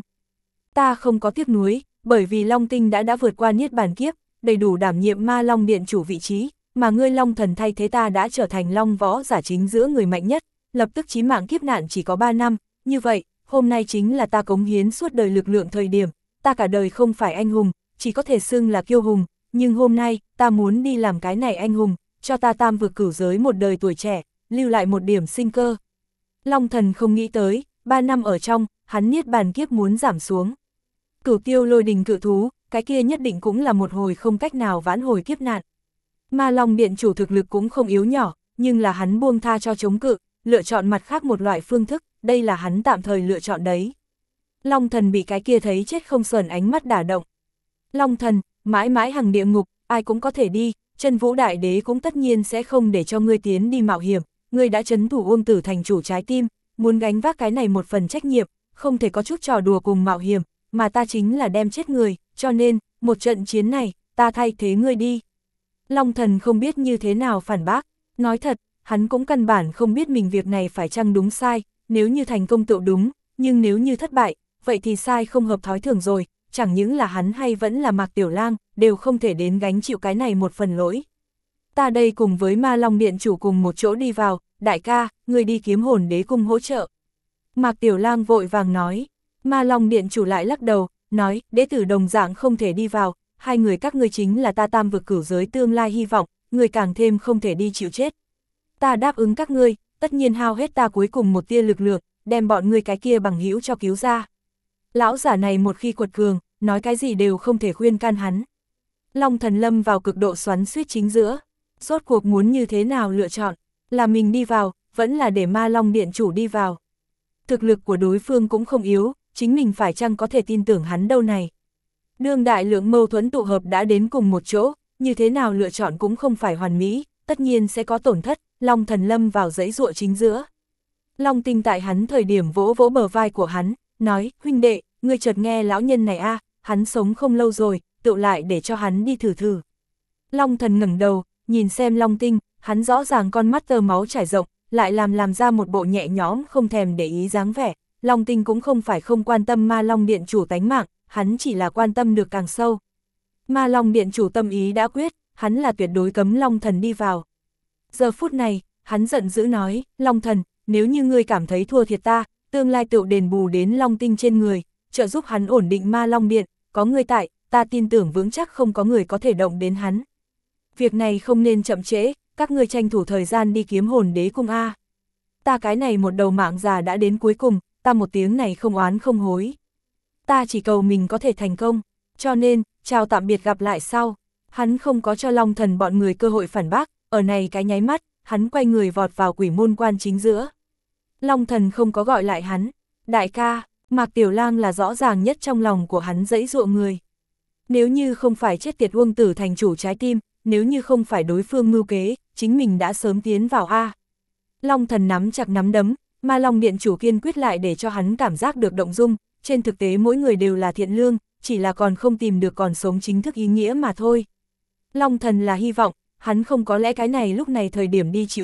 ta không có tiếc nuối, bởi vì Long Tinh đã đã vượt qua niết bàn kiếp, đầy đủ đảm nhiệm Ma Long điện chủ vị trí, mà ngươi Long Thần thay thế ta đã trở thành Long võ giả chính giữa người mạnh nhất, lập tức chí mạng kiếp nạn chỉ có ba năm, như vậy, hôm nay chính là ta cống hiến suốt đời lực lượng thời điểm, ta cả đời không phải anh hùng, chỉ có thể xưng là kiêu hùng, nhưng hôm nay, ta muốn đi làm cái này anh hùng, cho ta tam vực cửu giới một đời tuổi trẻ, lưu lại một điểm sinh cơ. Long Thần không nghĩ tới, ba năm ở trong, hắn niết bàn kiếp muốn giảm xuống. Cửu Tiêu Lôi Đình cự thú, cái kia nhất định cũng là một hồi không cách nào vãn hồi kiếp nạn. Ma Long điện chủ thực lực cũng không yếu nhỏ, nhưng là hắn buông tha cho chống cự, lựa chọn mặt khác một loại phương thức, đây là hắn tạm thời lựa chọn đấy. Long Thần bị cái kia thấy chết không sờn ánh mắt đả động. Long Thần, mãi mãi hằng địa ngục, ai cũng có thể đi, Chân Vũ Đại Đế cũng tất nhiên sẽ không để cho ngươi tiến đi mạo hiểm, ngươi đã trấn thủ Uông Tử thành chủ trái tim, muốn gánh vác cái này một phần trách nhiệm, không thể có chút trò đùa cùng mạo hiểm, mà ta chính là đem chết người, cho nên, một trận chiến này, ta thay thế ngươi đi. Long Thần không biết như thế nào phản bác, nói thật, hắn cũng căn bản không biết mình việc này phải chăng đúng sai, nếu như thành công tựu đúng, nhưng nếu như thất bại, vậy thì sai không hợp thói thường rồi, chẳng những là hắn hay vẫn là Mạc Tiểu Lang, đều không thể đến gánh chịu cái này một phần lỗi. Ta đây cùng với Ma Long điện chủ cùng một chỗ đi vào, đại ca, người đi kiếm hồn đế cung hỗ trợ. Mạc Tiểu Lang vội vàng nói, Ma Long điện chủ lại lắc đầu, nói, đế tử đồng dạng không thể đi vào, hai người các ngươi chính là ta tam vực cửu giới tương lai hy vọng, người càng thêm không thể đi chịu chết. Ta đáp ứng các ngươi, tất nhiên hao hết ta cuối cùng một tia lực lượng, đem bọn ngươi cái kia bằng hữu cho cứu ra. Lão giả này một khi quật cường, nói cái gì đều không thể khuyên can hắn. Long Thần lâm vào cực độ xoắn xuýt chính giữa, rốt cuộc muốn như thế nào lựa chọn, là mình đi vào, vẫn là để Ma Long điện chủ đi vào. Thực lực của đối phương cũng không yếu, chính mình phải chăng có thể tin tưởng hắn đâu này. Đương đại lượng mâu thuẫn tụ hợp đã đến cùng một chỗ, như thế nào lựa chọn cũng không phải hoàn mỹ, tất nhiên sẽ có tổn thất, Long Thần lâm vào dãy dụa chính giữa. Long Tinh tại hắn thời điểm vỗ vỗ bờ vai của hắn, nói, huynh đệ, ngươi chợt nghe lão nhân này a, à, hắn sống không lâu rồi, tự lại để cho hắn đi thử thử. Long Thần ngẩng đầu, nhìn xem Long Tinh, hắn rõ ràng con mắt tơ máu trải rộng, lại làm làm ra một bộ nhẹ nhõm không thèm để ý dáng vẻ. Long Tinh cũng không phải không quan tâm Ma Long điện chủ tánh mạng, hắn chỉ là quan tâm được càng sâu. Ma Long điện chủ tâm ý đã quyết, hắn là tuyệt đối cấm Long Thần đi vào. Giờ phút này, hắn giận dữ nói, Long Thần, nếu như ngươi cảm thấy thua thiệt ta, tương lai tựu đền bù đến Long Tinh trên người, trợ giúp hắn ổn định Ma Long điện, có ngươi tại, ta tin tưởng vững chắc không có người có thể động đến hắn. Việc này không nên chậm trễ, các ngươi tranh thủ thời gian đi kiếm hồn đế cung a. Ta cái này một đầu mạng già đã đến cuối cùng, ta một tiếng này không oán không hối. Ta chỉ cầu mình có thể thành công, cho nên, chào tạm biệt gặp lại sau. Hắn không có cho Long Thần bọn người cơ hội phản bác, ở này cái nháy mắt, hắn quay người vọt vào quỷ môn quan chính giữa. Long Thần không có gọi lại hắn, đại ca, Mạc Tiểu Lang là rõ ràng nhất trong lòng của hắn dãy dụa người. Nếu như không phải chết tiệt Uông Tử thành chủ trái tim, nếu như không phải đối phương mưu kế, chính mình đã sớm tiến vào a. Long Thần nắm chặt nắm đấm, Ma Long điện chủ kiên quyết lại để cho hắn cảm giác được động dung, trên thực tế mỗi người đều là thiện lương, chỉ là còn không tìm được còn sống chính thức ý nghĩa mà thôi. Long Thần là hy vọng, hắn không có lẽ cái này lúc này thời điểm đi chịu chết,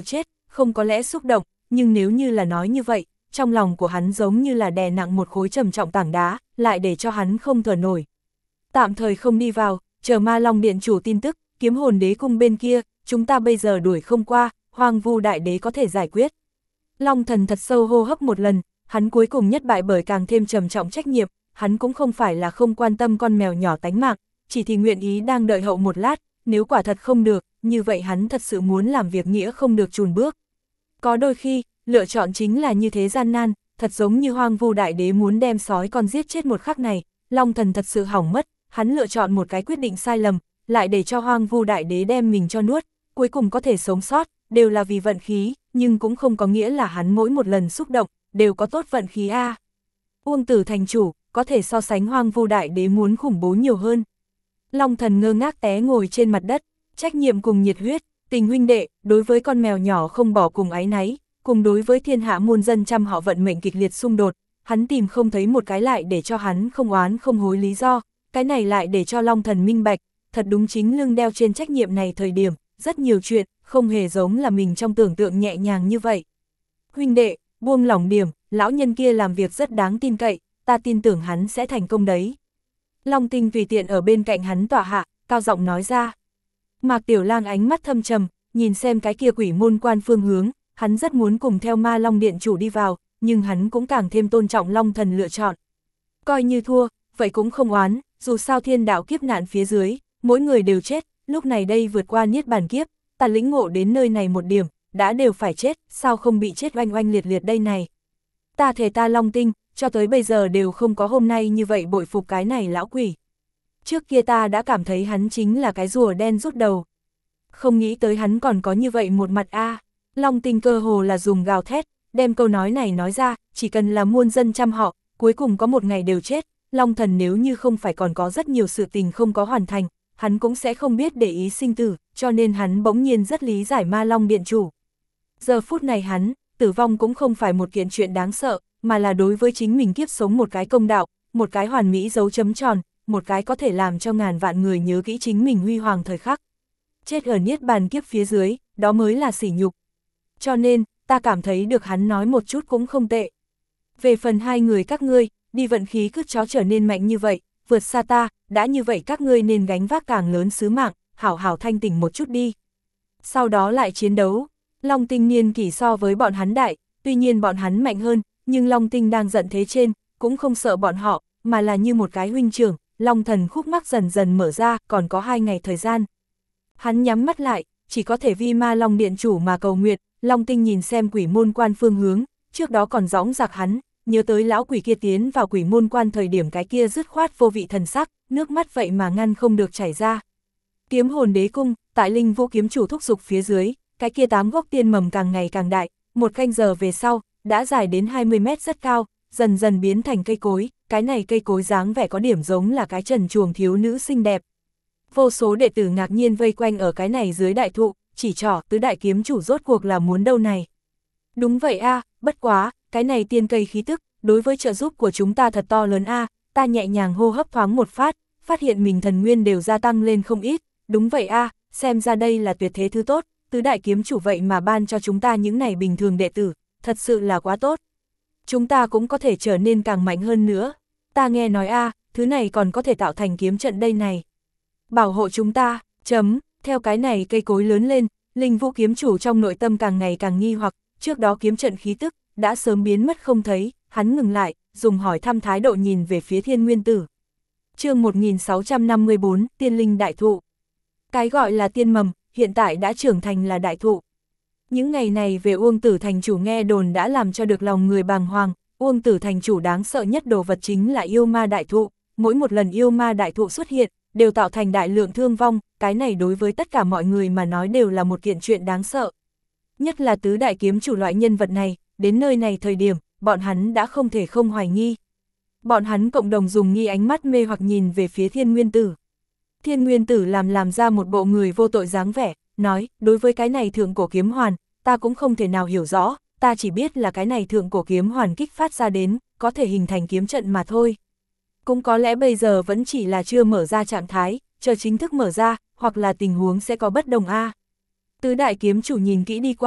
không có lẽ xúc động, nhưng nếu như là nói như vậy, trong lòng của hắn giống như là đè nặng một khối trầm trọng tảng đá, lại để cho hắn không thở nổi. Tạm thời không đi vào, chờ Ma Long Điện chủ tin tức, Kiếm Hồn Đế cung bên kia, chúng ta bây giờ đuổi không qua, Hoang Vu Đại Đế có thể giải quyết. Long Thần thật sâu hô hấp một lần, hắn cuối cùng nhất bại bởi càng thêm trầm trọng trách nhiệm, hắn cũng không phải là không quan tâm con mèo nhỏ tánh mạng, chỉ thì nguyện ý đang đợi hậu một lát, nếu quả thật không được, như vậy hắn thật sự muốn làm việc nghĩa không được chùn bước. Có đôi khi, lựa chọn chính là như thế gian nan, thật giống như Hoang Vu Đại Đế muốn đem sói con giết chết một khắc này, Long Thần thật sự hỏng mất, hắn lựa chọn một cái quyết định sai lầm, lại để cho Hoang Vu Đại Đế đem mình cho nuốt, cuối cùng có thể sống sót, đều là vì vận khí, nhưng cũng không có nghĩa là hắn mỗi một lần xúc động, đều có tốt vận khí a. Uông Tử thành chủ, có thể so sánh Hoang Vu Đại Đế muốn khủng bố nhiều hơn. Long Thần ngơ ngác té ngồi trên mặt đất, trách nhiệm cùng nhiệt huyết, tình huynh đệ, đối với con mèo nhỏ không bỏ cùng áy náy, cùng đối với thiên hạ muôn dân trăm họ vận mệnh kịch liệt xung đột, hắn tìm không thấy một cái lại để cho hắn không oán không hối lý do, cái này lại để cho Long Thần minh bạch, thật đúng chính lưng đeo trên trách nhiệm này thời điểm, rất nhiều chuyện, không hề giống là mình trong tưởng tượng nhẹ nhàng như vậy. Huynh đệ, buông lỏng điểm, lão nhân kia làm việc rất đáng tin cậy, ta tin tưởng hắn sẽ thành công đấy. Long Tinh tùy tiện ở bên cạnh hắn tỏa hạ, cao giọng nói ra. Mạc Tiểu Lang ánh mắt thâm trầm, nhìn xem cái kia quỷ môn quan phương hướng, hắn rất muốn cùng theo Ma Long Điện chủ đi vào, nhưng hắn cũng càng thêm tôn trọng Long Thần lựa chọn. Coi như thua, vậy cũng không oán, dù sao thiên đạo kiếp nạn phía dưới, mỗi người đều chết, lúc này đây vượt qua niết bàn kiếp, ta lĩnh ngộ đến nơi này một điểm, đã đều phải chết, sao không bị chết oanh oanh liệt liệt đây này. Ta thề ta Long Tinh, cho tới bây giờ đều không có hôm nay như vậy bội phục cái này lão quỷ. Trước kia ta đã cảm thấy hắn chính là cái rùa đen rút đầu. Không nghĩ tới hắn còn có như vậy một mặt a. Long Tinh cơ hồ là dùng gào thét, đem câu nói này nói ra, chỉ cần là muôn dân trăm họ, cuối cùng có một ngày đều chết, Long Thần nếu như không phải còn có rất nhiều sự tình không có hoàn thành, hắn cũng sẽ không biết để ý sinh tử, cho nên hắn bỗng nhiên rất lý giải Ma Long Điện chủ. Giờ phút này hắn, tử vong cũng không phải một kiện chuyện đáng sợ, mà là đối với chính mình kiếp sống một cái công đạo, một cái hoàn mỹ dấu chấm tròn, một cái có thể làm cho ngàn vạn người nhớ kỹ chính mình huy hoàng thời khắc. Chết ở niết bàn kiếp phía dưới, đó mới là sỉ nhục. Cho nên, ta cảm thấy được hắn nói một chút cũng không tệ. Về phần hai người các ngươi, đi vận khí cứ chó trở nên mạnh như vậy, vượt xa ta, đã như vậy các ngươi nên gánh vác càng lớn sứ mạng, hảo hảo thanh tỉnh một chút đi. Sau đó lại chiến đấu, Long Tinh niên kỷ so với bọn hắn đại, tuy nhiên bọn hắn mạnh hơn, nhưng Long Tinh đang giận thế trên, cũng không sợ bọn họ, mà là như một cái huynh trưởng, Long Thần khúc mắc dần dần mở ra, còn có hai ngày thời gian. Hắn nhắm mắt lại, chỉ có thể vi Ma Long Điện chủ mà cầu nguyện. Long Tinh nhìn xem quỷ môn quan phương hướng, trước đó còn dõng dạc hắn, nhớ tới lão quỷ kia tiến vào quỷ môn quan thời điểm cái kia dứt khoát vô vị thần sắc, nước mắt vậy mà ngăn không được chảy ra. Kiếm Hồn Đế cung, tại Linh Vũ kiếm chủ thúc dục phía dưới, cái kia tám gốc tiên mầm càng ngày càng đại, một canh giờ về sau, đã dài đến hai mươi mét rất cao, dần dần biến thành cây cối, cái này cây cối dáng vẻ có điểm giống là cái trần truồng thiếu nữ xinh đẹp. Vô số đệ tử ngạc nhiên vây quanh ở cái này dưới đại thụ, chỉ trỏ tứ đại kiếm chủ rốt cuộc là muốn đâu này. Đúng vậy a, bất quá, cái này tiên cây khí tức, đối với trợ giúp của chúng ta thật to lớn a, ta nhẹ nhàng hô hấp thoáng một phát, phát hiện mình thần nguyên đều gia tăng lên không ít, đúng vậy a, xem ra đây là tuyệt thế thứ tốt, tứ đại kiếm chủ vậy mà ban cho chúng ta những này bình thường đệ tử, thật sự là quá tốt. Chúng ta cũng có thể trở nên càng mạnh hơn nữa, ta nghe nói a, thứ này còn có thể tạo thành kiếm trận đây này. Bảo hộ chúng ta, chấm. Theo cái này cây cối lớn lên, Linh Vũ kiếm chủ trong nội tâm càng ngày càng nghi hoặc, trước đó kiếm trận khí tức, đã sớm biến mất không thấy, hắn ngừng lại, dùng hỏi thăm thái độ nhìn về phía Thiên Nguyên Tử. Chương một nghìn sáu trăm năm mươi tư, Tiên Linh Đại Thụ. Cái gọi là tiên mầm, hiện tại đã trưởng thành là đại thụ. Những ngày này về Uông Tử thành chủ nghe đồn đã làm cho được lòng người bàng hoàng, Uông Tử thành chủ đáng sợ nhất đồ vật chính là yêu ma đại thụ, mỗi một lần yêu ma đại thụ xuất hiện, đều tạo thành đại lượng thương vong, cái này đối với tất cả mọi người mà nói đều là một kiện chuyện đáng sợ. Nhất là tứ đại kiếm chủ loại nhân vật này, đến nơi này thời điểm, bọn hắn đã không thể không hoài nghi. Bọn hắn cộng đồng dùng nghi ánh mắt mê hoặc nhìn về phía Thiên Nguyên Tử. Thiên Nguyên Tử làm làm ra một bộ người vô tội dáng vẻ, nói, đối với cái này thượng cổ kiếm hoàn, ta cũng không thể nào hiểu rõ, ta chỉ biết là cái này thượng cổ kiếm hoàn kích phát ra đến, có thể hình thành kiếm trận mà thôi. Cũng có lẽ bây giờ vẫn chỉ là chưa mở ra trạng thái, chờ chính thức mở ra, hoặc là tình huống sẽ có bất đồng a. Tứ đại kiếm chủ nhìn kỹ đi qua,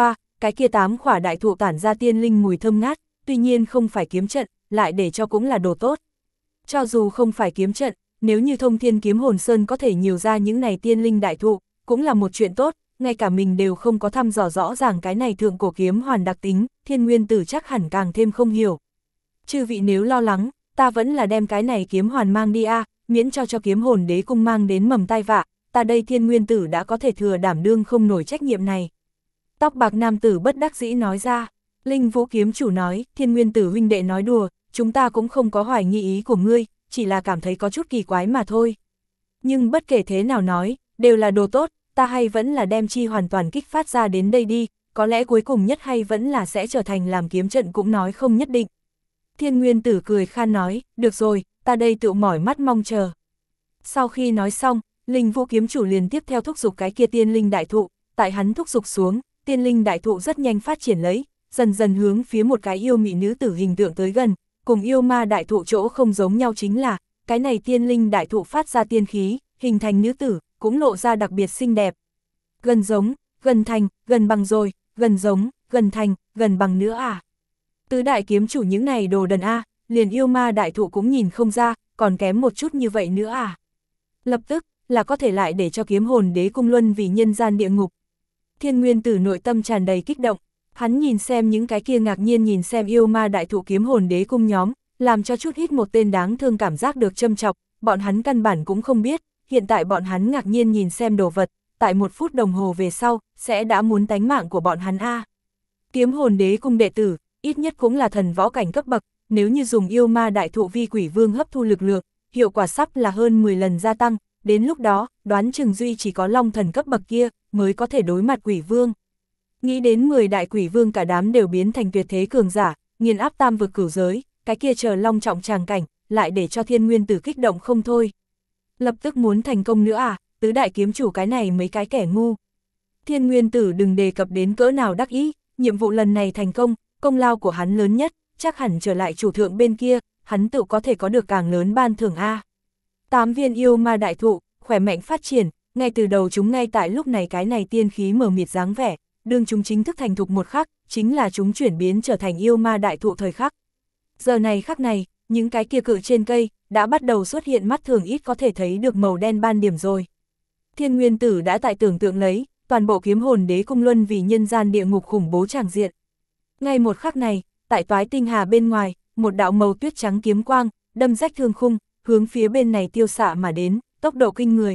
cái kia tám khỏa đại thụ tản ra tiên linh mùi thơm ngát, tuy nhiên không phải kiếm trận, lại để cho cũng là đồ tốt. Cho dù không phải kiếm trận, nếu như Thông Thiên Kiếm Hồn Sơn có thể nhiều ra những này tiên linh đại thụ, cũng là một chuyện tốt, ngay cả mình đều không có thăm dò rõ ràng cái này thượng cổ kiếm hoàn đặc tính, Thiên Nguyên Tử chắc hẳn càng thêm không hiểu. Chư vị nếu lo lắng, ta vẫn là đem cái này kiếm hoàn mang đi a, à, miễn cho cho kiếm hồn đế cung mang đến mầm tai vạ, ta đây Thiên Nguyên Tử đã có thể thừa đảm đương không nổi trách nhiệm này. Tóc bạc nam tử bất đắc dĩ nói ra. Linh Vũ kiếm chủ nói, Thiên Nguyên Tử huynh đệ nói đùa, chúng ta cũng không có hoài nghi ý của ngươi, chỉ là cảm thấy có chút kỳ quái mà thôi. Nhưng bất kể thế nào nói, đều là đồ tốt, ta hay vẫn là đem chi hoàn toàn kích phát ra đến đây đi, có lẽ cuối cùng nhất hay vẫn là sẽ trở thành làm kiếm trận cũng nói không nhất định. Thiên Nguyên Tử cười khan nói, được rồi, ta đây tự mỏi mắt mong chờ. Sau khi nói xong, Linh Vũ kiếm chủ liền tiếp theo thúc giục cái kia tiên linh đại thụ, tại hắn thúc giục xuống, tiên linh đại thụ rất nhanh phát triển lấy, dần dần hướng phía một cái yêu mị nữ tử hình tượng tới gần, cùng yêu ma đại thụ chỗ không giống nhau chính là, cái này tiên linh đại thụ phát ra tiên khí, hình thành nữ tử, cũng lộ ra đặc biệt xinh đẹp. Gần giống, gần thành, gần bằng rồi, gần giống, gần thành, gần bằng nữa à. Tứ đại kiếm chủ những này đồ đần a, liền yêu ma đại thụ cũng nhìn không ra, còn kém một chút như vậy nữa à. Lập tức, là có thể lại để cho kiếm hồn đế cung luân vì nhân gian địa ngục. Thiên Nguyên Tử nội tâm tràn đầy kích động, hắn nhìn xem những cái kia ngạc nhiên nhìn xem yêu ma đại thụ kiếm hồn đế cung nhóm, làm cho chút hít một tên đáng thương cảm giác được châm chọc, bọn hắn căn bản cũng không biết, hiện tại bọn hắn ngạc nhiên nhìn xem đồ vật, tại một phút đồng hồ về sau, sẽ đã muốn tánh mạng của bọn hắn a. Kiếm hồn đế cung đệ tử, ít nhất cũng là thần võ cảnh cấp bậc, nếu như dùng yêu ma đại thụ vi quỷ vương hấp thu lực lượng, hiệu quả sắp là hơn mười lần gia tăng, đến lúc đó, đoán chừng duy chỉ có long thần cấp bậc kia, mới có thể đối mặt quỷ vương. Nghĩ đến mười đại quỷ vương cả đám đều biến thành tuyệt thế cường giả, nghiền áp tam vực cửu giới, cái kia chờ long trọng tràng cảnh, lại để cho Thiên Nguyên Tử kích động không thôi. Lập tức muốn thành công nữa à, tứ đại kiếm chủ cái này mấy cái kẻ ngu. Thiên Nguyên Tử đừng đề cập đến cỡ nào đắc ý, nhiệm vụ lần này thành công, công lao của hắn lớn nhất, chắc hẳn trở lại chủ thượng bên kia, hắn tự có thể có được càng lớn ban thưởng a. Tám viên yêu ma đại thụ, khỏe mạnh phát triển, ngay từ đầu chúng ngay tại lúc này cái này tiên khí mờ mịt dáng vẻ, đương chúng chính thức thành thục một khắc, chính là chúng chuyển biến trở thành yêu ma đại thụ thời khắc. Giờ này khắc này, những cái kia cự trên cây, đã bắt đầu xuất hiện mắt thường ít có thể thấy được màu đen ban điểm rồi. Thiên Nguyên Tử đã tại tưởng tượng lấy, toàn bộ kiếm hồn đế cung luân vì nhân gian địa ngục khủng bố tràng diện. Ngay một khắc này, tại toái tinh hà bên ngoài, một đạo màu tuyết trắng kiếm quang, đâm rách thương khung, hướng phía bên này tiêu xạ mà đến, tốc độ kinh người.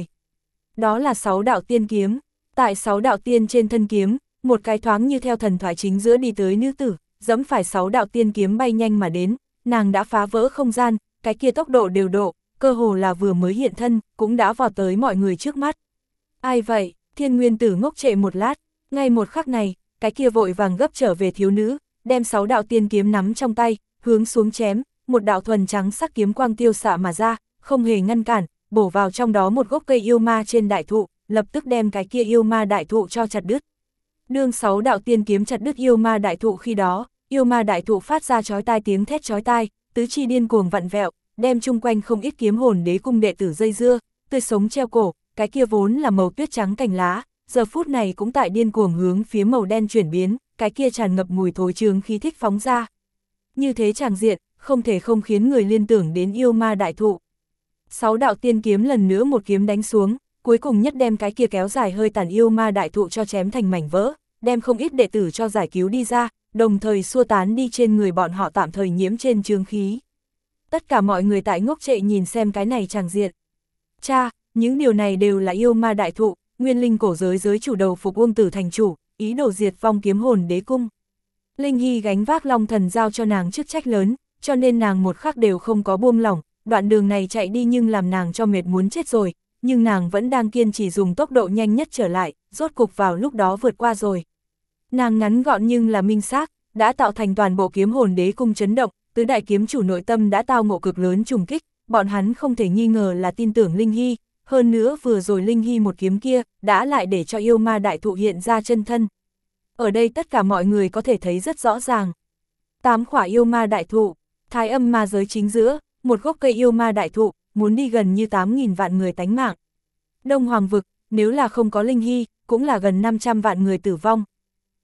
Đó là sáu đạo tiên kiếm, tại sáu đạo tiên trên thân kiếm, một cái thoáng như theo thần thoại chính giữa đi tới nữ tử, dẫm phải sáu đạo tiên kiếm bay nhanh mà đến, nàng đã phá vỡ không gian, cái kia tốc độ đều độ, cơ hồ là vừa mới hiện thân, cũng đã vào tới mọi người trước mắt. Ai vậy? Thiên Nguyên Tử ngốc trệ một lát, ngay một khắc này, cái kia vội vàng gấp trở về thiếu nữ, đem sáu đạo tiên kiếm nắm trong tay, hướng xuống chém, một đạo thuần trắng sắc kiếm quang tiêu xạ mà ra, không hề ngăn cản, bổ vào trong đó một gốc cây yêu ma trên đại thụ, lập tức đem cái kia yêu ma đại thụ cho chặt đứt. Đương sáu đạo tiên kiếm chặt đứt yêu ma đại thụ khi đó, yêu ma đại thụ phát ra chói tai tiếng thét chói tai, tứ chi điên cuồng vặn vẹo, đem chung quanh không ít kiếm hồn đế cung đệ tử dây dưa, tươi sống treo cổ, cái kia vốn là màu tuyết trắng cành lá, giờ phút này cũng tại điên cuồng hướng phía màu đen chuyển biến, cái kia tràn ngập mùi thối chướng khí thích phóng ra. Như thế tràng diện, không thể không khiến người liên tưởng đến yêu ma đại thụ. Sáu đạo tiên kiếm lần nữa một kiếm đánh xuống, cuối cùng nhất đem cái kia kéo dài hơi tàn yêu ma đại thụ cho chém thành mảnh vỡ, đem không ít đệ tử cho giải cứu đi ra, đồng thời xua tán đi trên người bọn họ tạm thời nhiễm trên chướng khí. Tất cả mọi người tại ngốc trệ nhìn xem cái này tràng diện. Cha, những điều này đều là yêu ma đại thụ, nguyên linh cổ giới giới chủ đầu phục Uông Tử thành chủ, ý đồ diệt vong kiếm hồn đế cung. Linh Hy gánh vác long thần giao cho nàng chức trách lớn, cho nên nàng một khắc đều không có buông lỏng, đoạn đường này chạy đi nhưng làm nàng cho mệt muốn chết rồi, nhưng nàng vẫn đang kiên trì dùng tốc độ nhanh nhất trở lại, rốt cục vào lúc đó vượt qua rồi. Nàng ngắn gọn nhưng là minh xác, đã tạo thành toàn bộ kiếm hồn đế cung chấn động, tứ đại kiếm chủ nội tâm đã tao ngộ cực lớn trùng kích, bọn hắn không thể nghi ngờ là tin tưởng Linh Hy, hơn nữa vừa rồi Linh Hy một kiếm kia, đã lại để cho yêu ma đại thụ hiện ra chân thân. Ở đây tất cả mọi người có thể thấy rất rõ ràng. Tám khỏa yêu ma đại thụ, thái âm ma giới chính giữa, một gốc cây yêu ma đại thụ, muốn đi gần như tám nghìn vạn người tánh mạng. Đông Hoàng vực, nếu là không có Linh Hy, cũng là gần năm trăm vạn người tử vong.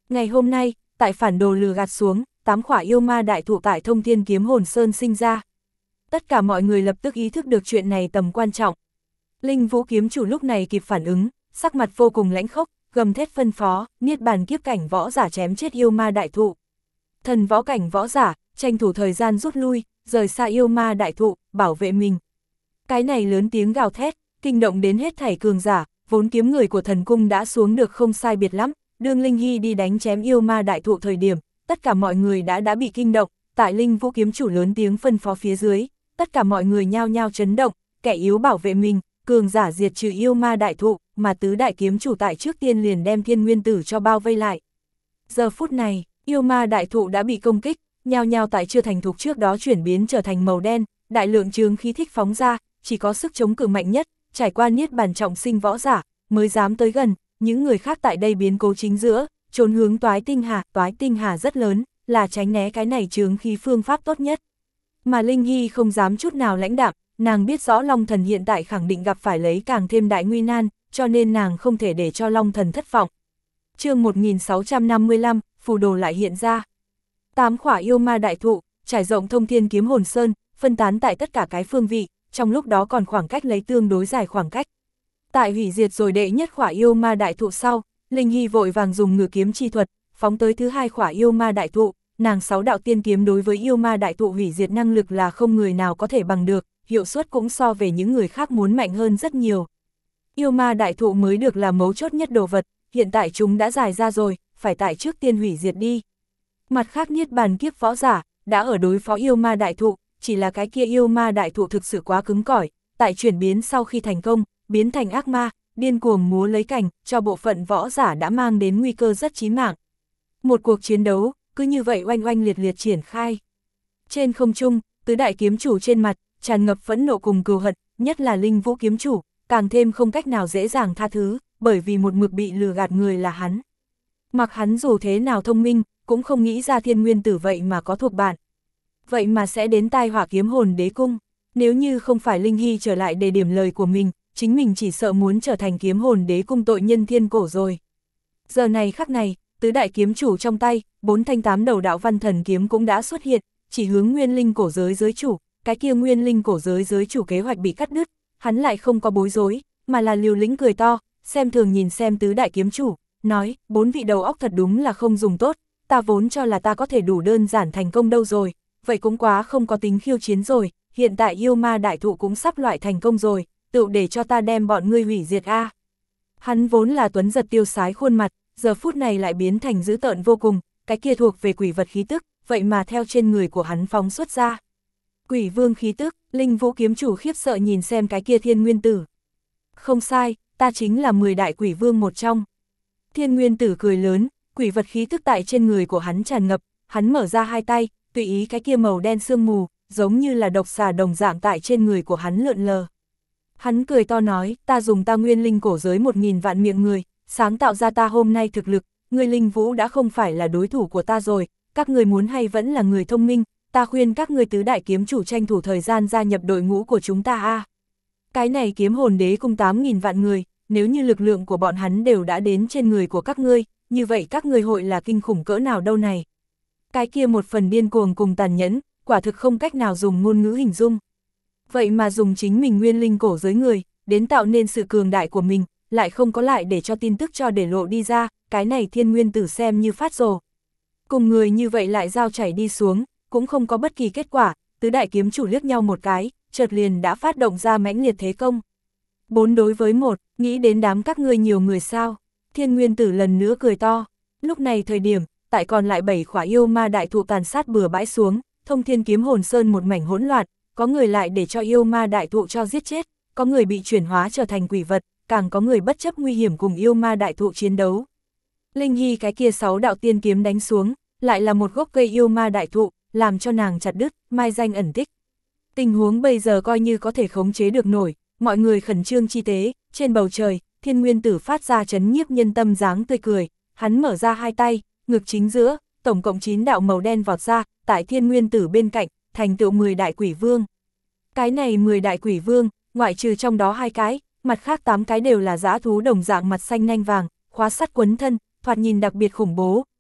Ngày hôm nay, tại phản đồ lừa gạt xuống, tám khỏa yêu ma đại thụ tại Thông Thiên Kiếm Hồn Sơn sinh ra. Tất cả mọi người lập tức ý thức được chuyện này tầm quan trọng. Linh Vũ kiếm chủ lúc này kịp phản ứng, sắc mặt vô cùng lãnh khốc, gầm thét phân phó, niết bàn kiếp cảnh võ giả chém chết yêu ma đại thụ. Thần võ cảnh võ giả, tranh thủ thời gian rút lui, rời xa yêu ma đại thụ, bảo vệ mình. Cái này lớn tiếng gào thét, kinh động đến hết thảy cường giả, vốn kiếm người của thần cung đã xuống được không sai biệt lắm, đương Linh Hy đi đánh chém yêu ma đại thụ thời điểm, tất cả mọi người đã đã bị kinh động, tại Linh Vũ kiếm chủ lớn tiếng phân phó phía dưới, tất cả mọi người nhao nhao chấn động, kẻ yếu bảo vệ mình, cường giả diệt trừ yêu ma đại thụ, mà tứ đại kiếm chủ tại trước tiên liền đem Thiên Nguyên Tử cho bao vây lại. Giờ phút này, yêu ma đại thụ đã bị công kích, nhao nhao tại chưa thành thục trước đó chuyển biến trở thành màu đen, đại lượng chướng khí thích phóng ra, chỉ có sức chống cự mạnh nhất, trải qua niết bàn trọng sinh võ giả, mới dám tới gần, những người khác tại đây biến cố chính giữa, trốn hướng Toái Tinh Hà, Toái Tinh Hà rất lớn, là tránh né cái này chướng khí phương pháp tốt nhất. Mà Linh Hy không dám chút nào lãnh đạm, nàng biết rõ Long Thần hiện tại khẳng định gặp phải lấy càng thêm đại nguy nan, cho nên nàng không thể để cho Long Thần thất vọng. Chương một nghìn sáu trăm năm mươi lăm, phù đồ lại hiện ra. Tám khỏa yêu ma đại thụ, trải rộng Thông Thiên Kiếm Hồn Sơn, phân tán tại tất cả cái phương vị, trong lúc đó còn khoảng cách lấy tương đối dài khoảng cách. Tại hủy diệt rồi đệ nhất khỏa yêu ma đại thụ sau, Linh Hy vội vàng dùng ngự kiếm chi thuật, phóng tới thứ hai khỏa yêu ma đại thụ, nàng sáu đạo tiên kiếm đối với yêu ma đại thụ hủy diệt năng lực là không người nào có thể bằng được, hiệu suất cũng so về những người khác muốn mạnh hơn rất nhiều. Yêu ma đại thụ mới được là mấu chốt nhất đồ vật, hiện tại chúng đã dài ra rồi, phải tại trước tiên hủy diệt đi. Mặt khác niết bàn kiếp võ giả, đã ở đối phó yêu ma đại thụ, chỉ là cái kia yêu ma đại thụ thực sự quá cứng cỏi, tại chuyển biến sau khi thành công, biến thành ác ma, điên cuồng múa lấy cành, cho bộ phận võ giả đã mang đến nguy cơ rất chí mạng. Một cuộc chiến đấu, cứ như vậy oanh oanh liệt liệt triển khai. Trên không trung, tứ đại kiếm chủ trên mặt, tràn ngập phẫn nộ cùng cừu hận, nhất là Linh Vũ kiếm chủ, càng thêm không cách nào dễ dàng tha thứ, bởi vì một mực bị lừa gạt người là hắn. Mặc hắn dù thế nào thông minh, cũng không nghĩ ra Thiên Nguyên Tử vậy mà có thuộc bạn. Vậy mà sẽ đến tai họa kiếm hồn đế cung, nếu như không phải Linh Hy trở lại đề điểm lời của mình, chính mình chỉ sợ muốn trở thành kiếm hồn đế cung tội nhân thiên cổ rồi. Giờ này khắc này, tứ đại kiếm chủ trong tay, bốn thanh tám đầu đạo văn thần kiếm cũng đã xuất hiện, chỉ hướng nguyên linh cổ giới giới chủ, cái kia nguyên linh cổ giới giới chủ kế hoạch bị cắt đứt, hắn lại không có bối rối, mà là liều lĩnh cười to, xem thường nhìn xem tứ đại kiếm chủ, nói, bốn vị đầu óc thật đúng là không dùng tốt, ta vốn cho là ta có thể đủ đơn giản thành công đâu rồi, vậy cũng quá không có tính khiêu chiến rồi, hiện tại yêu ma đại thụ cũng sắp loại thành công rồi, tự để cho ta đem bọn ngươi hủy diệt a. Hắn vốn là tuấn giật tiêu sái khuôn mặt, giờ phút này lại biến thành dữ tợn vô cùng, cái kia thuộc về quỷ vật khí tức, vậy mà theo trên người của hắn phóng xuất ra. Quỷ vương khí tức, Linh Vũ kiếm chủ khiếp sợ nhìn xem cái kia Thiên Nguyên Tử. Không sai, ta chính là mười đại quỷ vương một trong. Thiên Nguyên Tử cười lớn, quỷ vật khí tức tại trên người của hắn tràn ngập, hắn mở ra hai tay, tùy ý cái kia màu đen sương mù, giống như là độc xà đồng dạng tại trên người của hắn lượn lờ. Hắn cười to nói, ta dùng ta nguyên linh cổ giới một nghìn vạn miệng người, sáng tạo ra ta hôm nay thực lực, ngươi Linh Vũ đã không phải là đối thủ của ta rồi, các người muốn hay vẫn là người thông minh, ta khuyên các ngươi tứ đại kiếm chủ tranh thủ thời gian gia nhập đội ngũ của chúng ta a. Cái này kiếm hồn đế cung tám nghìn vạn người, nếu như lực lượng của bọn hắn đều đã đến trên người của các ngươi, như vậy các ngươi hội là kinh khủng cỡ nào đâu này. Cái kia một phần điên cuồng cùng tàn nhẫn, quả thực không cách nào dùng ngôn ngữ hình dung. Vậy mà dùng chính mình nguyên linh cổ giới người, đến tạo nên sự cường đại của mình, lại không có lại để cho tin tức cho để lộ đi ra, cái này Thiên Nguyên Tử xem như phát rồ. Cùng người như vậy lại giao chảy đi xuống, cũng không có bất kỳ kết quả, tứ đại kiếm chủ liếc nhau một cái, chợt liền đã phát động ra mãnh liệt thế công. Bốn đối với một, nghĩ đến đám các ngươi nhiều người sao, Thiên Nguyên Tử lần nữa cười to. Lúc này thời điểm, tại còn lại bảy khỏa yêu ma đại thụ tàn sát bừa bãi xuống, Thông Thiên Kiếm Hồn Sơn một mảnh hỗn loạn, có người lại để cho yêu ma đại thụ cho giết chết, có người bị chuyển hóa trở thành quỷ vật, càng có người bất chấp nguy hiểm cùng yêu ma đại thụ chiến đấu. Linh Hy cái kia sáu đạo tiên kiếm đánh xuống, lại là một gốc cây yêu ma đại thụ, làm cho nàng chặt đứt, mai danh ẩn tích. Tình huống bây giờ coi như có thể khống chế được nổi, mọi người khẩn trương chi tế, trên bầu trời, Thiên Nguyên Tử phát ra chấn nhiếp nhân tâm dáng tươi cười, hắn mở ra hai tay, ngực chính giữa, tổng cộng chín đạo màu đen vọt ra, tại Thiên Nguyên Tử bên cạnh, thành tựu mười đại quỷ vương. Cái này mười đại quỷ vương, ngoại trừ trong đó hai cái, mặt khác tám cái đều là dã thú đồng dạng mặt xanh nanh vàng, khóa sắt quấn thân, thoạt nhìn đặc biệt khủng bố,